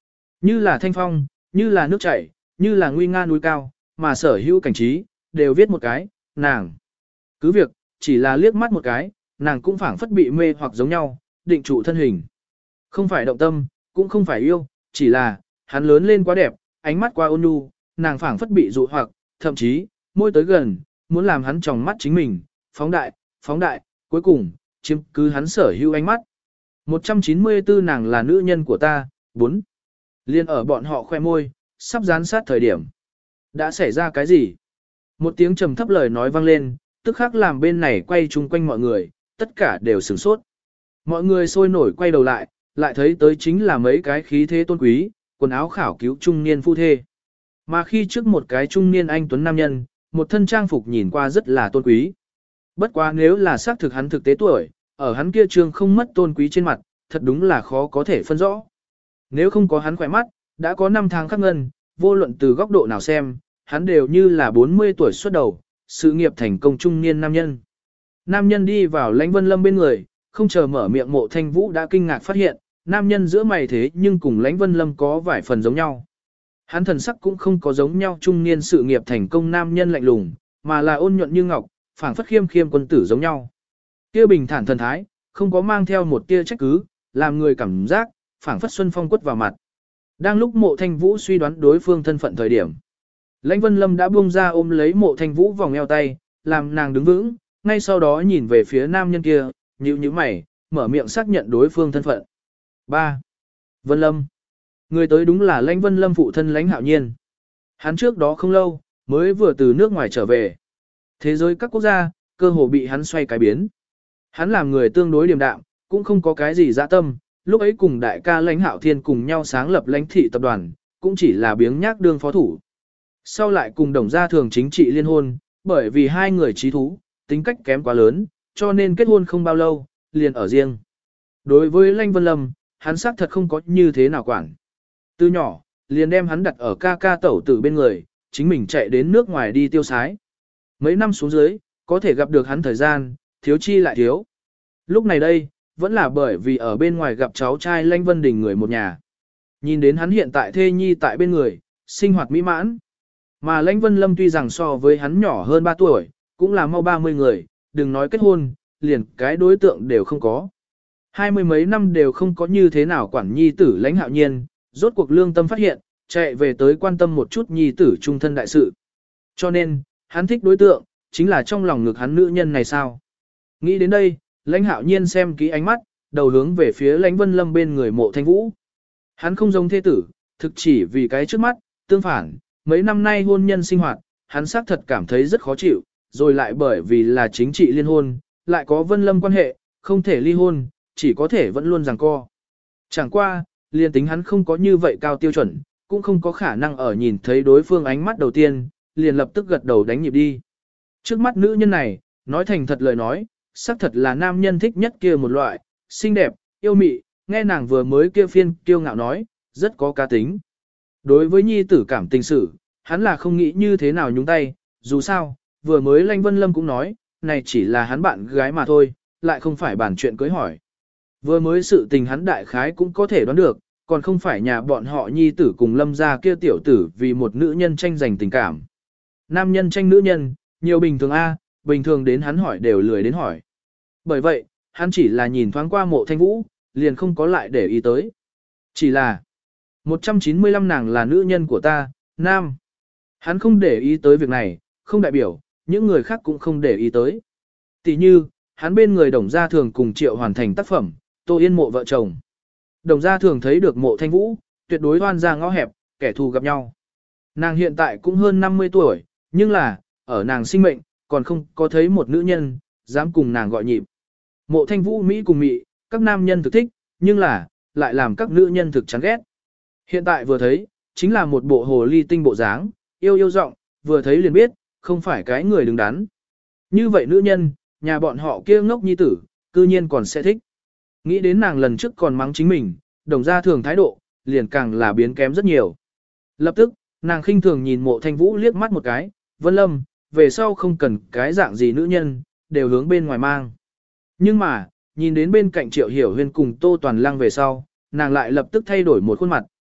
Như là thanh phong, như là nước chảy, như là nguy nga núi cao, mà sở hữu cảnh trí, đều viết một cái, nàng. Cứ việc, chỉ là liếc mắt một cái, nàng cũng phảng phất bị mê hoặc giống nhau, định trụ thân hình. Không phải động tâm, cũng không phải yêu, chỉ là, hắn lớn lên quá đẹp, ánh mắt quá ôn nhu, nàng phảng phất bị dụ hoặc, thậm chí, môi tới gần, muốn làm hắn tròng mắt chính mình, phóng đại, phóng đại, cuối cùng, chiếm cứ hắn sở hữu ánh mắt. một trăm chín mươi tư nàng là nữ nhân của ta, bốn. Liên ở bọn họ khoe môi, sắp dán sát thời điểm. Đã xảy ra cái gì? Một tiếng trầm thấp lời nói vang lên, tức khắc làm bên này quay chung quanh mọi người, tất cả đều sửng sốt. Mọi người sôi nổi quay đầu lại, lại thấy tới chính là mấy cái khí thế tôn quý, quần áo khảo cứu trung niên phu thê. Mà khi trước một cái trung niên anh tuấn nam nhân, một thân trang phục nhìn qua rất là tôn quý. Bất quá nếu là xác thực hắn thực tế tuổi, ở hắn kia trương không mất tôn quý trên mặt, thật đúng là khó có thể phân rõ. Nếu không có hắn khỏe mắt, đã có năm tháng khắc ngân, vô luận từ góc độ nào xem, hắn đều như là bốn mươi tuổi xuất đầu, sự nghiệp thành công trung niên nam nhân. Nam nhân đi vào Lãnh Vân Lâm bên người, không chờ mở miệng Mộ Thanh Vũ đã kinh ngạc phát hiện, nam nhân giữa mày thế nhưng cùng Lãnh Vân Lâm có vài phần giống nhau. Hắn thần sắc cũng không có giống nhau trung niên sự nghiệp thành công nam nhân lạnh lùng, mà là ôn nhuận như ngọc, phảng phất khiêm khiêm quân tử giống nhau. Kia bình thản thần thái, không có mang theo một tia trách cứ, làm người cảm giác, phảng phất xuân phong quất vào mặt. Đang lúc Mộ Thanh Vũ suy đoán đối phương thân phận thời điểm, Lãnh Vân Lâm đã buông ra ôm lấy Mộ Thanh Vũ vòng eo tay, làm nàng đứng vững, ngay sau đó nhìn về phía nam nhân kia, nhíu nhíu mày, mở miệng xác nhận đối phương thân phận. ba. Vân Lâm. Người tới đúng là Lãnh Vân Lâm phụ thân Lãnh Hạo Nhiên. Hắn trước đó không lâu, mới vừa từ nước ngoài trở về. Thế giới các quốc gia, cơ hồ bị hắn xoay cái biến. Hắn làm người tương đối điềm đạm, cũng không có cái gì dạ tâm, lúc ấy cùng đại ca Lãnh Hạo Thiên cùng nhau sáng lập Lãnh thị tập đoàn, cũng chỉ là biếng nhác đương phó thủ. Sau lại cùng đồng gia thường chính trị liên hôn, bởi vì hai người trí thú, tính cách kém quá lớn, cho nên kết hôn không bao lâu, liền ở riêng. Đối với Lãnh Vân Lâm, hắn xác thật không có như thế nào quản. Từ nhỏ, liền đem hắn đặt ở ca ca tẩu tử bên người, chính mình chạy đến nước ngoài đi tiêu sái. Mấy năm xuống dưới, có thể gặp được hắn thời gian, thiếu chi lại thiếu. Lúc này đây, vẫn là bởi vì ở bên ngoài gặp cháu trai Lãnh Vân Đình người một nhà. Nhìn đến hắn hiện tại thê nhi tại bên người, sinh hoạt mỹ mãn. Mà Lãnh Vân Lâm tuy rằng so với hắn nhỏ hơn ba tuổi, cũng là mau ba mươi người, đừng nói kết hôn, liền cái đối tượng đều không có. Hai mươi mấy năm đều không có như thế nào quản nhi tử Lãnh Hạo Nhiên, rốt cuộc lương tâm phát hiện, chạy về tới quan tâm một chút nhi tử trung thân đại sự. Cho nên, hắn thích đối tượng, chính là trong lòng ngực hắn nữ nhân này sao. Nghĩ đến đây, Lãnh Hạo Nhiên xem kỹ ánh mắt, đầu hướng về phía Lãnh Vân Lâm bên người Mộ Thanh Vũ. Hắn không giống thế tử, thực chỉ vì cái trước mắt, tương phản, mấy năm nay hôn nhân sinh hoạt, hắn xác thật cảm thấy rất khó chịu, rồi lại bởi vì là chính trị liên hôn, lại có Vân Lâm quan hệ, không thể ly hôn, chỉ có thể vẫn luôn giằng co. Chẳng qua, liên tính hắn không có như vậy cao tiêu chuẩn, cũng không có khả năng ở nhìn thấy đối phương ánh mắt đầu tiên, liền lập tức gật đầu đánh nhịp đi. Trước mắt nữ nhân này, nói thành thật lời nói, xác thật là nam nhân thích nhất kia một loại, xinh đẹp, yêu mị, nghe nàng vừa mới kia phiên kiêu ngạo nói, rất có cá tính. Đối với nhi tử cảm tình sự, hắn là không nghĩ như thế nào nhúng tay, dù sao, vừa mới Lãnh Vân Lâm cũng nói, này chỉ là hắn bạn gái mà thôi, lại không phải bàn chuyện cưới hỏi. Vừa mới sự tình hắn đại khái cũng có thể đoán được, còn không phải nhà bọn họ nhi tử cùng Lâm gia kia tiểu tử vì một nữ nhân tranh giành tình cảm. Nam nhân tranh nữ nhân, nhiều bình thường A, bình thường đến hắn hỏi đều lười đến hỏi. Bởi vậy, hắn chỉ là nhìn thoáng qua Mộ Thanh Vũ, liền không có lại để ý tới. Chỉ là, một trăm chín mươi lăm nàng là nữ nhân của ta, nam. Hắn không để ý tới việc này, không đại biểu, những người khác cũng không để ý tới. Tỷ như, hắn bên người Đồng Gia Thường cùng Triệu hoàn thành tác phẩm, Tô Yên Mộ vợ chồng. Đồng Gia Thường thấy được Mộ Thanh Vũ, tuyệt đối oan ra ngõ hẹp, kẻ thù gặp nhau. Nàng hiện tại cũng hơn năm mươi tuổi, nhưng là, ở nàng sinh mệnh, còn không có thấy một nữ nhân, dám cùng nàng gọi nhịp. Mộ Thanh Vũ Mỹ cùng Mỹ, các nam nhân thực thích, nhưng là, lại làm các nữ nhân thực chán ghét. Hiện tại vừa thấy, chính là một bộ hồ ly tinh bộ dáng, yêu yêu giọng, vừa thấy liền biết, không phải cái người đứng đắn. Như vậy nữ nhân, nhà bọn họ kia ngốc nhi tử, cư nhiên còn sẽ thích. Nghĩ đến nàng lần trước còn mắng chính mình, Đồng Gia Thường thái độ, liền càng là biến kém rất nhiều. Lập tức, nàng khinh thường nhìn Mộ Thanh Vũ liếc mắt một cái, Vân Lâm, về sau không cần cái dạng gì nữ nhân, đều hướng bên ngoài mang. Nhưng mà, nhìn đến bên cạnh Triệu Hiểu Huyên cùng Tô Toàn Lăng về sau, nàng lại lập tức thay đổi một khuôn mặt,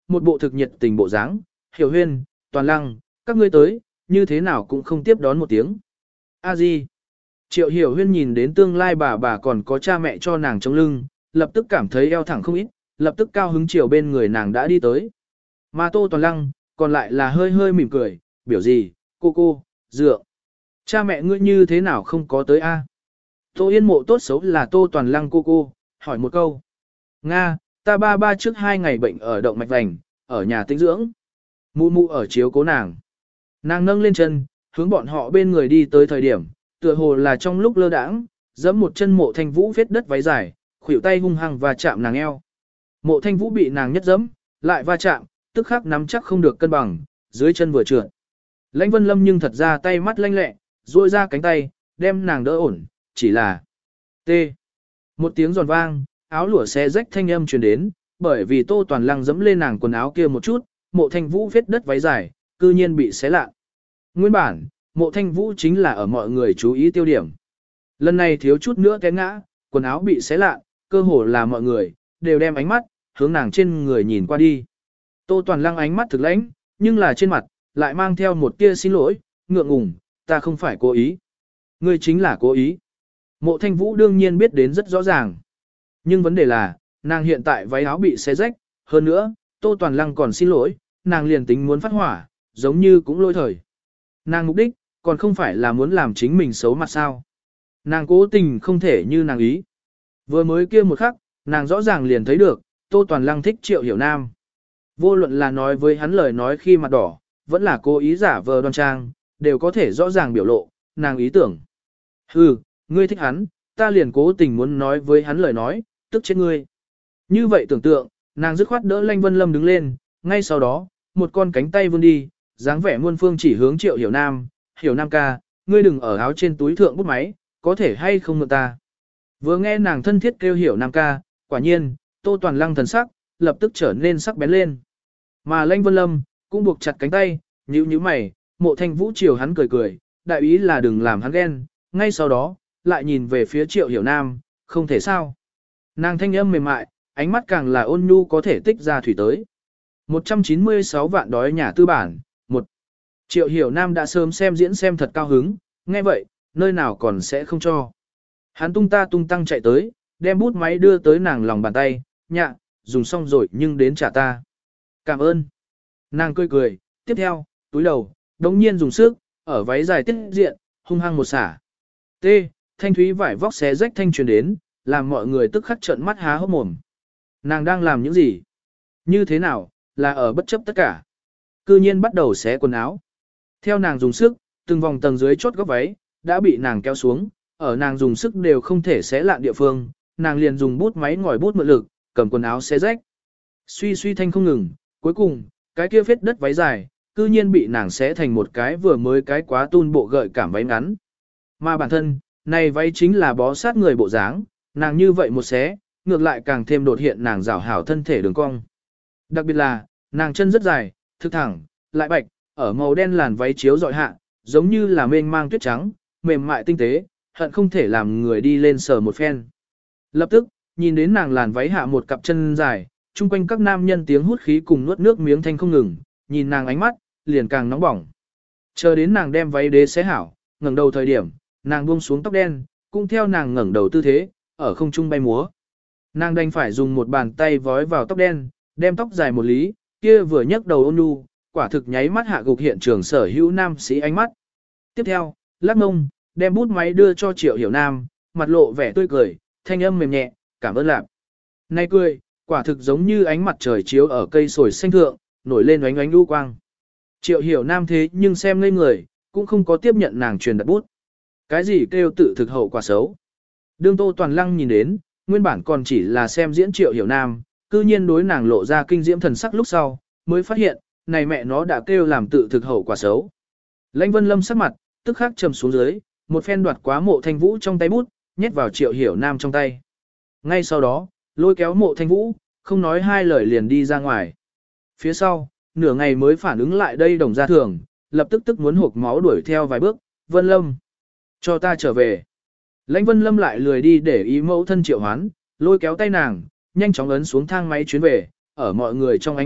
một bộ thực nhiệt tình bộ dáng, Hiểu Huyên, Toàn Lăng, các ngươi tới, như thế nào cũng không tiếp đón một tiếng. A Di. Triệu Hiểu Huyên nhìn đến tương lai bà bà còn có cha mẹ cho nàng trong lưng, lập tức cảm thấy eo thẳng không ít, lập tức cao hứng chiều bên người nàng đã đi tới. Mà Tô Toàn Lăng, còn lại là hơi hơi mỉm cười, biểu gì, cô cô, dựa. Cha mẹ ngươi như thế nào không có tới a? Tô Yên Mộ tốt xấu là Tô Toàn Lăng cô cô, hỏi một câu. Nga, ta ba ba trước hai ngày bệnh ở động mạch vành, ở nhà tĩnh dưỡng. Mụ mụ ở chiếu cố nàng. Nàng nâng lên chân, hướng bọn họ bên người đi tới thời điểm, tựa hồ là trong lúc lơ đãng, giẫm một chân Mộ Thanh Vũ vết đất váy dài, khuỷu tay hung hăng và chạm nàng eo. Mộ Thanh Vũ bị nàng nhất giẫm, lại va chạm, tức khắc nắm chắc không được cân bằng, dưới chân vừa trượt. Lãnh Vân Lâm nhưng thật ra tay mắt lanh lẹ, duỗi ra cánh tay, đem nàng đỡ ổn, chỉ là T. Một tiếng giòn vang, áo lụa xé rách thanh âm truyền đến, bởi vì Tô Toàn Lăng giẫm lên nàng quần áo kia một chút, Mộ Thanh Vũ vết đất váy dài, cư nhiên bị xé lạ. Nguyên bản, Mộ Thanh Vũ chính là ở mọi người chú ý tiêu điểm. Lần này thiếu chút nữa té ngã, quần áo bị xé lạ, cơ hồ là mọi người đều đem ánh mắt hướng nàng trên người nhìn qua đi. Tô Toàn Lăng ánh mắt thực lãnh, nhưng là trên mặt lại mang theo một tia xin lỗi, ngượng ngùng, ta không phải cố ý. Ngươi chính là cố ý. Mộ Thanh Vũ đương nhiên biết đến rất rõ ràng. Nhưng vấn đề là, nàng hiện tại váy áo bị xé rách, hơn nữa, Tô Toàn Lăng còn xin lỗi, nàng liền tính muốn phát hỏa, giống như cũng lỗi thời. Nàng mục đích, còn không phải là muốn làm chính mình xấu mặt sao. Nàng cố tình không thể như nàng ý. Vừa mới kia một khắc, nàng rõ ràng liền thấy được, Tô Toàn Lăng thích Triệu Hiểu Nam. Vô luận là nói với hắn lời nói khi mặt đỏ, vẫn là cố ý giả vờ đoan trang, đều có thể rõ ràng biểu lộ, nàng ý tưởng. Hừ, ngươi thích hắn, ta liền cố tình muốn nói với hắn lời nói, tức chết ngươi. Như vậy tưởng tượng, nàng dứt khoát đỡ Lãnh Vân Lâm đứng lên, ngay sau đó, một con cánh tay vươn đi, dáng vẻ muôn phương chỉ hướng Triệu Hiểu Nam, Hiểu Nam ca, ngươi đừng ở áo trên túi thượng bút máy, có thể hay không mượn ta. Vừa nghe nàng thân thiết kêu Hiểu Nam ca, quả nhiên, Tô Toàn Lăng thần sắc, lập tức trở nên sắc bén lên. Mà Lãnh Vân Lâm, cũng buộc chặt cánh tay, nhíu nhíu mày, Mộ Thanh Vũ chiều hắn cười cười, đại ý là đừng làm hắn ghen, ngay sau đó, lại nhìn về phía Triệu Hiểu Nam, không thể sao. Nàng thanh âm mềm mại, ánh mắt càng là ôn nhu có thể tích ra thủy tới. một trăm chín mươi sáu vạn đói nhà tư bản, một. Triệu Hiểu Nam đã sớm xem diễn xem thật cao hứng, nghe vậy, nơi nào còn sẽ không cho. Hắn tung ta tung tăng chạy tới, đem bút máy đưa tới nàng lòng bàn tay, nhạ, dùng xong rồi nhưng đến trả ta. Cảm ơn. Nàng cười cười, tiếp theo, túi đầu, đống nhiên dùng sức, ở váy dài tiết diện, hung hăng một xả. T. Thanh thúy vải vóc xé rách thanh truyền đến, làm mọi người tức khắc trợn mắt há hốc mồm. Nàng đang làm những gì? Như thế nào, là ở bất chấp tất cả. Cư nhiên bắt đầu xé quần áo. Theo nàng dùng sức, từng vòng tầng dưới chốt góc váy, đã bị nàng kéo xuống, ở nàng dùng sức đều không thể xé lạn địa phương, nàng liền dùng bút máy ngòi bút mượn lực, cầm quần áo xé rách. Suy suy thanh không ngừng, cuối cùng, cái kia vết đất váy dài, cư nhiên bị nàng xé thành một cái vừa mới cái quá tun bộ gợi cảm váy ngắn. Mà bản thân, này váy chính là bó sát người bộ dáng, nàng như vậy một xé, ngược lại càng thêm đột hiện nàng rảo hảo thân thể đường cong. Đặc biệt là, nàng chân rất dài, thực thẳng, lại bạch, ở màu đen làn váy chiếu dọi hạ, giống như là mênh mang tuyết trắng, mềm mại tinh tế, hận không thể làm người đi lên sờ một phen. Lập tức, nhìn đến nàng làn váy hạ một cặp chân dài, chung quanh các nam nhân tiếng hút khí cùng nuốt nước miếng thanh không ngừng, nhìn nàng ánh mắt, liền càng nóng bỏng. Chờ đến nàng đem váy đế xé hảo, ngẩng đầu thời điểm, nàng buông xuống tóc đen, cũng theo nàng ngẩng đầu tư thế, ở không trung bay múa. Nàng đành phải dùng một bàn tay vói vào tóc đen, đem tóc dài một lý, kia vừa nhấc đầu ôn nhu, quả thực nháy mắt hạ gục hiện trường sở hữu nam sĩ ánh mắt. Tiếp theo, lắc mông, đem bút máy đưa cho Triệu Hiểu Nam, mặt lộ vẻ tươi cười, thanh âm mềm nhẹ, cảm ơn lạc. Này cười, quả thực giống như ánh mặt trời chiếu ở cây sồi xanh thượng, nổi lên oánh oánh đu quang. Triệu Hiểu Nam thế nhưng xem ngây người, cũng không có tiếp nhận nàng truyền đặt bút. Cái gì kêu tự thực hậu quả xấu. Đương Tô Toàn Lăng nhìn đến, nguyên bản còn chỉ là xem diễn Triệu Hiểu Nam, cư nhiên đối nàng lộ ra kinh diễm thần sắc lúc sau, mới phát hiện, này mẹ nó đã kêu làm tự thực hậu quả xấu. Lãnh Vân Lâm sắc mặt, tức khắc trầm xuống dưới, một phen đoạt quá Mộ Thanh Vũ trong tay bút, nhét vào Triệu Hiểu Nam trong tay. Ngay sau đó, lôi kéo Mộ Thanh Vũ, không nói hai lời liền đi ra ngoài. Phía sau, nửa ngày mới phản ứng lại đây Đồng Gia Thường, lập tức tức muốn hộc máu đuổi theo vài bước, Vân Lâm, cho ta trở về. Lãnh Vân Lâm lại lười đi để ý mẫu thân Triệu Hoán, lôi kéo tay nàng, nhanh chóng ấn xuống thang máy chuyến về, ở mọi người trong ánh mắt,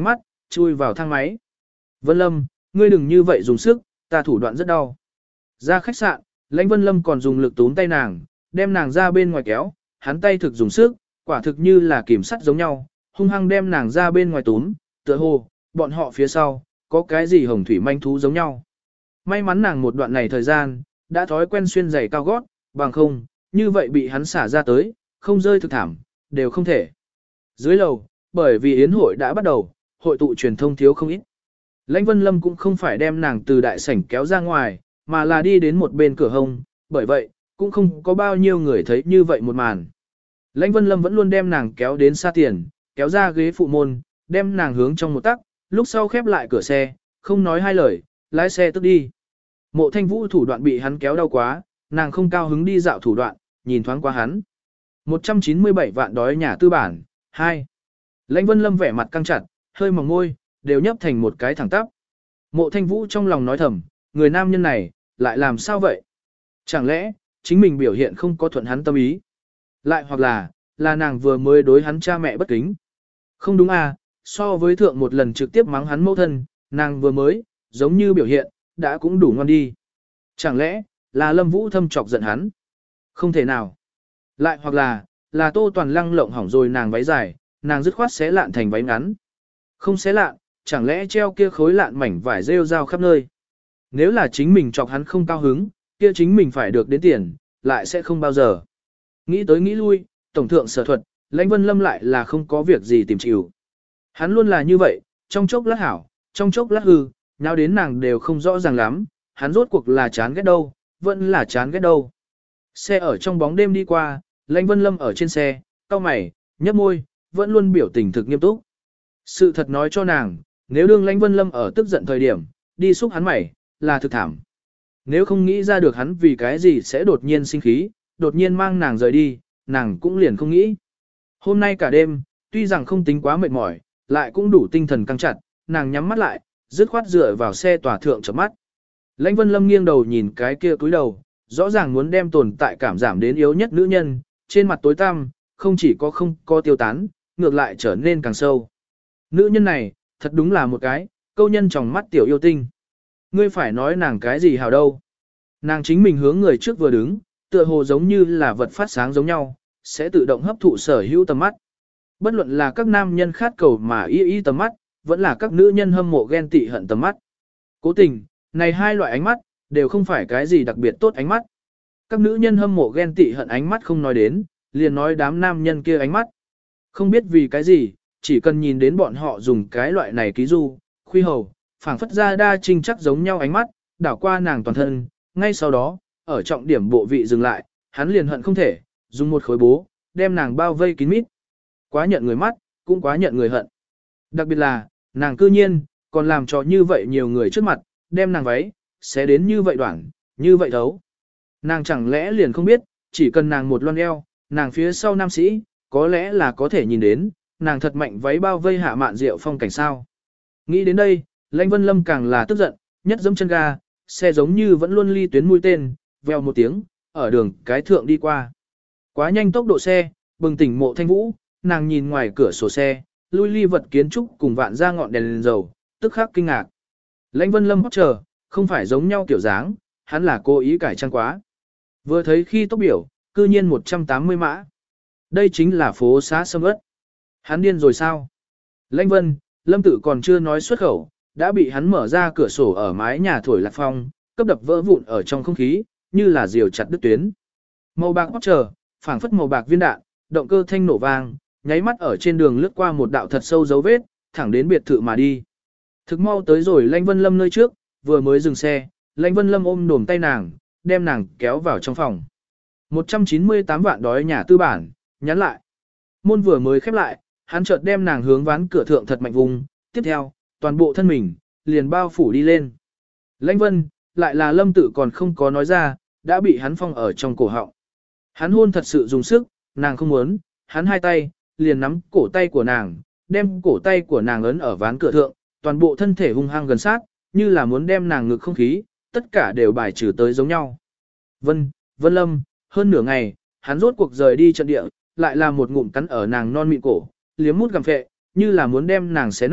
chui vào thang máy. Vân Lâm, ngươi đừng như vậy dùng sức, ta thủ đoạn rất đau. Ra khách sạn, Lãnh Vân Lâm còn dùng lực túm tay nàng, đem nàng ra bên ngoài kéo, hắn tay thực dùng sức, quả thực như là kìm sắt giống nhau, hung hăng đem nàng ra bên ngoài túm, tựa hồ, bọn họ phía sau, có cái gì hồng thủy manh thú giống nhau. May mắn nàng một đoạn này thời gian, đã thói quen xuyên giày cao gót, bằng không, như vậy bị hắn xả ra tới, không rơi thực thảm, đều không thể. Dưới lầu, bởi vì yến hội đã bắt đầu, hội tụ truyền thông thiếu không ít. Lãnh Vân Lâm cũng không phải đem nàng từ đại sảnh kéo ra ngoài, mà là đi đến một bên cửa hông, bởi vậy, cũng không có bao nhiêu người thấy như vậy một màn. Lãnh Vân Lâm vẫn luôn đem nàng kéo đến xa tiền, kéo ra ghế phụ môn, đem nàng hướng trong một tắc, lúc sau khép lại cửa xe, không nói hai lời, lái xe tức đi. Mộ Thanh Vũ thủ đoạn bị hắn kéo đau quá, nàng không cao hứng đi dạo thủ đoạn, nhìn thoáng qua hắn. một trăm chín mươi bảy vạn đói nhà tư bản, hai. Lãnh Vân Lâm vẻ mặt căng chặt, hơi mỏng môi, đều nhấp thành một cái thẳng tắp. Mộ Thanh Vũ trong lòng nói thầm, người nam nhân này, lại làm sao vậy? Chẳng lẽ, chính mình biểu hiện không có thuận hắn tâm ý? Lại hoặc là, là nàng vừa mới đối hắn cha mẹ bất kính? Không đúng à, so với thượng một lần trực tiếp mắng hắn mẫu thân, nàng vừa mới, giống như biểu hiện, đã cũng đủ ngon đi. Chẳng lẽ, là Lâm Vũ thâm chọc giận hắn? Không thể nào. Lại hoặc là, là Tô Toàn Lăng lộng hỏng rồi nàng váy dài, nàng dứt khoát xé lạn thành váy ngắn. Không xé lạn, chẳng lẽ treo kia khối lạn mảnh vải rêu rao khắp nơi. Nếu là chính mình chọc hắn không cao hứng, kia chính mình phải được đến tiền, lại sẽ không bao giờ. Nghĩ tới nghĩ lui, tổng thượng sở thuật, Lãnh Vân Lâm lại là không có việc gì tìm chịu. Hắn luôn là như vậy, trong chốc lát hảo, trong chốc lát hư, nào đến nàng đều không rõ ràng lắm, hắn rốt cuộc là chán ghét đâu, vẫn là chán ghét đâu. Xe ở trong bóng đêm đi qua, Lãnh Vân Lâm ở trên xe, cau mày, nhấp môi, vẫn luôn biểu tình thực nghiêm túc. Sự thật nói cho nàng, nếu đương Lãnh Vân Lâm ở tức giận thời điểm, đi xúc hắn mày, là thực thảm. Nếu không nghĩ ra được hắn vì cái gì sẽ đột nhiên sinh khí, đột nhiên mang nàng rời đi, nàng cũng liền không nghĩ. Hôm nay cả đêm, tuy rằng không tính quá mệt mỏi, lại cũng đủ tinh thần căng chặt, nàng nhắm mắt lại, dứt khoát dựa vào xe tòa thượng chợp mắt. Lãnh Vân Lâm nghiêng đầu nhìn cái kia cúi đầu, rõ ràng muốn đem tồn tại cảm giảm đến yếu nhất nữ nhân, trên mặt tối tăm, không chỉ có không có tiêu tán, ngược lại trở nên càng sâu. Nữ nhân này, thật đúng là một cái, câu nhân trong mắt tiểu yêu tinh. Ngươi phải nói nàng cái gì hào đâu. Nàng chính mình hướng người trước vừa đứng, tựa hồ giống như là vật phát sáng giống nhau, sẽ tự động hấp thụ sở hữu tầm mắt. Bất luận là các nam nhân khát cầu mà y y tầm mắt, vẫn là các nữ nhân hâm mộ ghen tị hận tầm mắt. Cố tình, này hai loại ánh mắt, đều không phải cái gì đặc biệt tốt ánh mắt. Các nữ nhân hâm mộ ghen tị hận ánh mắt không nói đến, liền nói đám nam nhân kia ánh mắt. Không biết vì cái gì, chỉ cần nhìn đến bọn họ dùng cái loại này ký du, khuy hầu, phảng phất ra đa trinh chắc giống nhau ánh mắt, đảo qua nàng toàn thân, ngay sau đó, ở trọng điểm bộ vị dừng lại, hắn liền hận không thể, dùng một khối bố, đem nàng bao vây kín mít. Quá nhận người mắt, cũng quá nhận người hận. Đặc biệt là, nàng cư nhiên, còn làm cho như vậy nhiều người trước mặt, đem nàng váy, xé đến như vậy đoạn, như vậy thấu. Nàng chẳng lẽ liền không biết, chỉ cần nàng một loan eo, nàng phía sau nam sĩ, có lẽ là có thể nhìn đến, nàng thật mạnh váy bao vây hạ mạn rượu phong cảnh sao. Nghĩ đến đây, Lãnh Vân Lâm càng là tức giận, nhất giẫm chân ga, xe giống như vẫn luôn ly tuyến mũi tên, vèo một tiếng, ở đường cái thượng đi qua. Quá nhanh tốc độ xe, bừng tỉnh Mộ Thanh Vũ, nàng nhìn ngoài cửa sổ xe, lui ly vật kiến trúc cùng vạn ra ngọn đèn lên dầu, tức khắc kinh ngạc. Lãnh Vân Lâm hót chờ, không phải giống nhau kiểu dáng, hắn là cố ý cải trang quá. Vừa thấy khi tốc biểu, cư nhiên một trăm tám mươi mã. Đây chính là phố xá sâm ất. Hắn điên rồi sao? Lãnh Vân, Lâm Tử còn chưa nói xuất khẩu, đã bị hắn mở ra cửa sổ ở mái nhà thổi lạc phong, cấp đập vỡ vụn ở trong không khí, như là diều chặt đứt tuyến. Màu bạc hót chờ, phảng phất màu bạc viên đạn, động cơ thanh nổ vang, nháy mắt ở trên đường lướt qua một đạo thật sâu dấu vết, thẳng đến biệt thự mà đi. Thực mau tới rồi Lãnh Vân Lâm nơi trước, vừa mới dừng xe, Lãnh Vân Lâm ôm đồm tay nàng, đem nàng kéo vào trong phòng. một trăm chín mươi tám vạn đói nhà tư bản, nhắn lại. Môn vừa mới khép lại, hắn chợt đem nàng hướng ván cửa thượng thật mạnh vùng, tiếp theo, toàn bộ thân mình, liền bao phủ đi lên. Lãnh Vân, lại là Lâm Tử còn không có nói ra, đã bị hắn phong ở trong cổ họng. Hắn hôn thật sự dùng sức, nàng không muốn, hắn hai tay, liền nắm cổ tay của nàng, đem cổ tay của nàng ấn ở ván cửa thượng, toàn bộ thân thể hung hăng gần sát, như là muốn đem nàng ngực không khí, tất cả đều bài trừ tới giống nhau. Vân, Vân Lâm, hơn nửa ngày, hắn rốt cuộc rời đi trận địa, lại là một ngụm cắn ở nàng non mịn cổ, liếm mút gặm phệ, như là muốn đem nàng xé nát,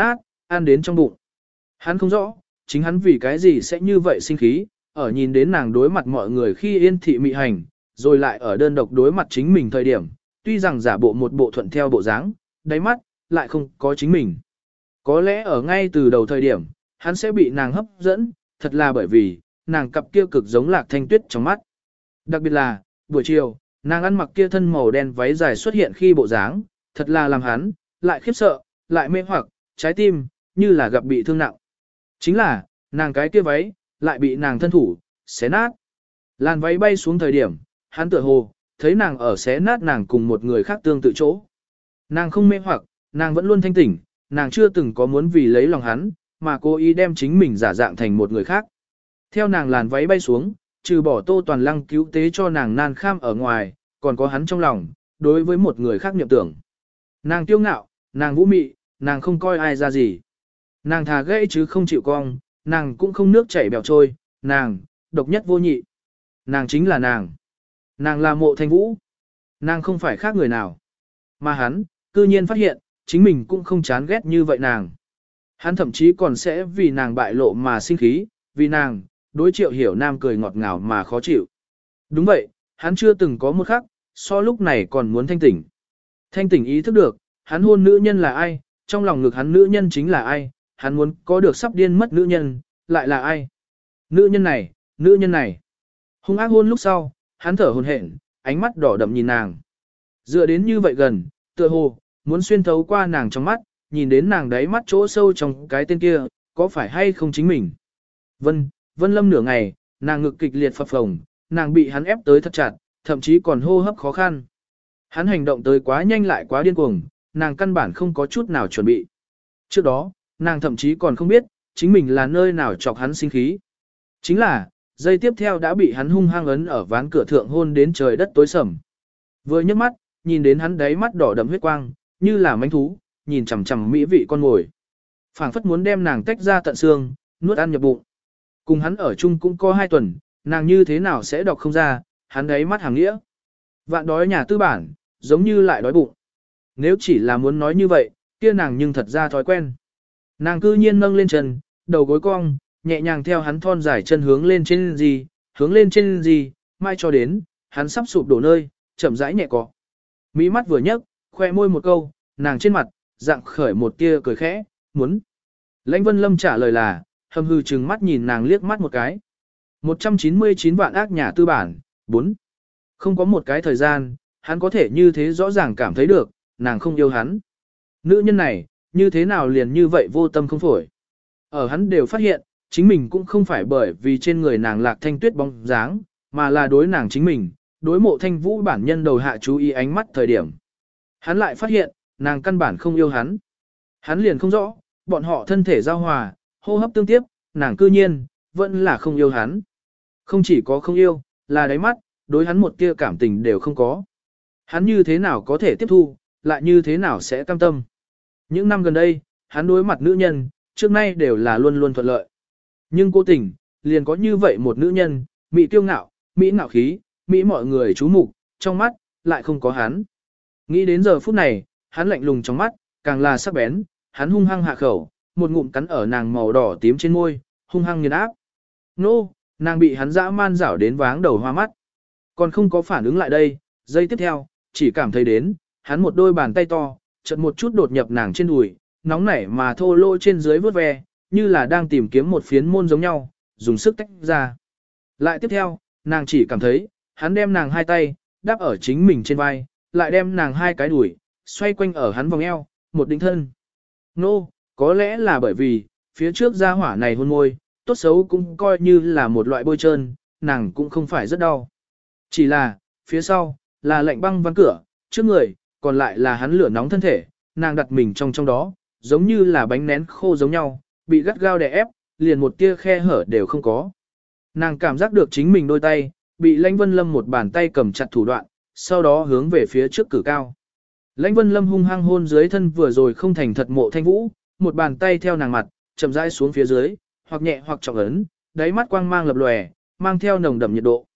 ăn đến trong bụng. Hắn không rõ, chính hắn vì cái gì sẽ như vậy sinh khí, ở nhìn đến nàng đối mặt mọi người khi yên thị mị hành, rồi lại ở đơn độc đối mặt chính mình thời điểm, tuy rằng giả bộ một bộ thuận theo bộ dáng, đáy mắt, lại không có chính mình. Có lẽ ở ngay từ đầu thời điểm, hắn sẽ bị nàng hấp dẫn, thật là bởi vì, nàng cặp kia cực giống Lạc Thanh Tuyết trong mắt. Đặc biệt là, buổi chiều, nàng ăn mặc kia thân màu đen váy dài xuất hiện khi bộ dáng, thật là làm hắn, lại khiếp sợ, lại mê hoặc, trái tim, như là gặp bị thương nặng. Chính là, nàng cái kia váy, lại bị nàng thân thủ, xé nát. Làn váy bay xuống thời điểm, hắn tựa hồ, thấy nàng ở xé nát nàng cùng một người khác tương tự chỗ. Nàng không mê hoặc, nàng vẫn luôn thanh tỉnh, nàng chưa từng có muốn vì lấy lòng hắn, mà cố ý đem chính mình giả dạng thành một người khác. Theo nàng làn váy bay xuống, trừ bỏ Tô Toàn Lăng cứu tế cho nàng nan kham ở ngoài, còn có hắn trong lòng, đối với một người khác niệm tưởng. Nàng kiêu ngạo, nàng vũ mị, nàng không coi ai ra gì. Nàng thà gãy chứ không chịu cong, nàng cũng không nước chảy bèo trôi, nàng, độc nhất vô nhị. Nàng chính là nàng. Nàng là Mộ Thanh Vũ. Nàng không phải khác người nào. Mà hắn, cư nhiên phát hiện, chính mình cũng không chán ghét như vậy nàng. Hắn thậm chí còn sẽ vì nàng bại lộ mà sinh khí, vì nàng, đối Triệu Hiểu Nam cười ngọt ngào mà khó chịu. Đúng vậy, hắn chưa từng có một khắc, so lúc này còn muốn thanh tỉnh. Thanh tỉnh ý thức được, hắn hôn nữ nhân là ai, trong lòng ngực hắn nữ nhân chính là ai, hắn muốn có được sắp điên mất nữ nhân, lại là ai. Nữ nhân này, nữ nhân này. Hung ác hôn lúc sau, hắn thở hổn hển, ánh mắt đỏ đậm nhìn nàng. Dựa đến như vậy gần, tựa hồ, muốn xuyên thấu qua nàng trong mắt, nhìn đến nàng đáy mắt chỗ sâu trong cái tên kia, có phải hay không chính mình. Vân, Vân Lâm nửa ngày, nàng ngực kịch liệt phập phồng, nàng bị hắn ép tới thật chặt, thậm chí còn hô hấp khó khăn. Hắn hành động tới quá nhanh lại quá điên cuồng, nàng căn bản không có chút nào chuẩn bị. Trước đó, nàng thậm chí còn không biết, chính mình là nơi nào chọc hắn sinh khí. Chính là, giây tiếp theo đã bị hắn hung hăng ấn ở ván cửa thượng hôn đến trời đất tối sầm. Vừa nhấc mắt, nhìn đến hắn đáy mắt đỏ đậm huyết quang, như là mánh thú, nhìn chằm chằm mỹ vị con mồi. Phảng phất muốn đem nàng tách ra tận xương, nuốt ăn nhập bụng. Cùng hắn ở chung cũng có hai tuần, nàng như thế nào sẽ đọc không ra, hắn đáy mắt hàng nghĩa. Vạn đói nhà tư bản, giống như lại đói bụng. Nếu chỉ là muốn nói như vậy, kia nàng nhưng thật ra thói quen. Nàng cư nhiên nâng lên chân, đầu gối cong, nhẹ nhàng theo hắn thon dài chân hướng lên trên gì, hướng lên trên gì, mai cho đến, hắn sắp sụp đổ nơi, chậm rãi nhẹ cọ. Mỹ mắt vừa nhấc, khoe môi một câu, nàng trên mặt, dạng khởi một tia cười khẽ, muốn. Lãnh Vân Lâm trả lời là, hầm hư trừng mắt nhìn nàng liếc mắt một cái. một trăm chín mươi chín vạn ác nhà tư bản, bốn. Không có một cái thời gian, hắn có thể như thế rõ ràng cảm thấy được, nàng không yêu hắn. Nữ nhân này, như thế nào liền như vậy vô tâm không phổi. Ở hắn đều phát hiện, chính mình cũng không phải bởi vì trên người nàng Lạc Thanh Tuyết bóng dáng, mà là đối nàng chính mình, đối Mộ Thanh Vũ bản nhân đầu hạ chú ý ánh mắt thời điểm. Hắn lại phát hiện, nàng căn bản không yêu hắn. Hắn liền không rõ, bọn họ thân thể giao hòa, hô hấp tương tiếp, nàng cư nhiên, vẫn là không yêu hắn. Không chỉ có không yêu, là đáy mắt, đối hắn một tia cảm tình đều không có. Hắn như thế nào có thể tiếp thu, lại như thế nào sẽ cam tâm. Những năm gần đây, hắn đối mặt nữ nhân, trước nay đều là luôn luôn thuận lợi. Nhưng cố tình, liền có như vậy một nữ nhân, Mỹ tiêu ngạo, Mỹ ngạo khí, Mỹ mọi người chú mục, trong mắt, lại không có hắn. Nghĩ đến giờ phút này, hắn lạnh lùng trong mắt, càng là sắc bén, hắn hung hăng hạ khẩu, một ngụm cắn ở nàng màu đỏ tím trên môi, hung hăng nghiền áp. Nô, nàng bị hắn dã man rảo đến váng đầu hoa mắt. Còn không có phản ứng lại đây, giây tiếp theo, chỉ cảm thấy đến, hắn một đôi bàn tay to, chợt một chút đột nhập nàng trên đùi, nóng nảy mà thô lỗ trên dưới vớt ve, như là đang tìm kiếm một phiến môn giống nhau, dùng sức tách ra. Lại tiếp theo, nàng chỉ cảm thấy, hắn đem nàng hai tay, đáp ở chính mình trên vai, lại đem nàng hai cái đùi, xoay quanh ở hắn vòng eo, một đỉnh thân. Nô, có lẽ là bởi vì, phía trước gia hỏa này hôn môi, tốt xấu cũng coi như là một loại bôi trơn, nàng cũng không phải rất đau. Chỉ là, phía sau, là lạnh băng ván cửa, trước người, còn lại là hắn lửa nóng thân thể, nàng đặt mình trong trong đó, giống như là bánh nén khô giống nhau, bị gắt gao đè ép, liền một tia khe hở đều không có. Nàng cảm giác được chính mình đôi tay, bị Lãnh Vân Lâm một bàn tay cầm chặt thủ đoạn, sau đó hướng về phía trước cử cao. Lãnh Vân Lâm hung hăng hôn dưới thân vừa rồi không thành thật Mộ Thanh Vũ, một bàn tay theo nàng mặt, chậm rãi xuống phía dưới, hoặc nhẹ hoặc trọng ấn, đáy mắt quang mang lập lòe, mang theo nồng đậm nhiệt độ.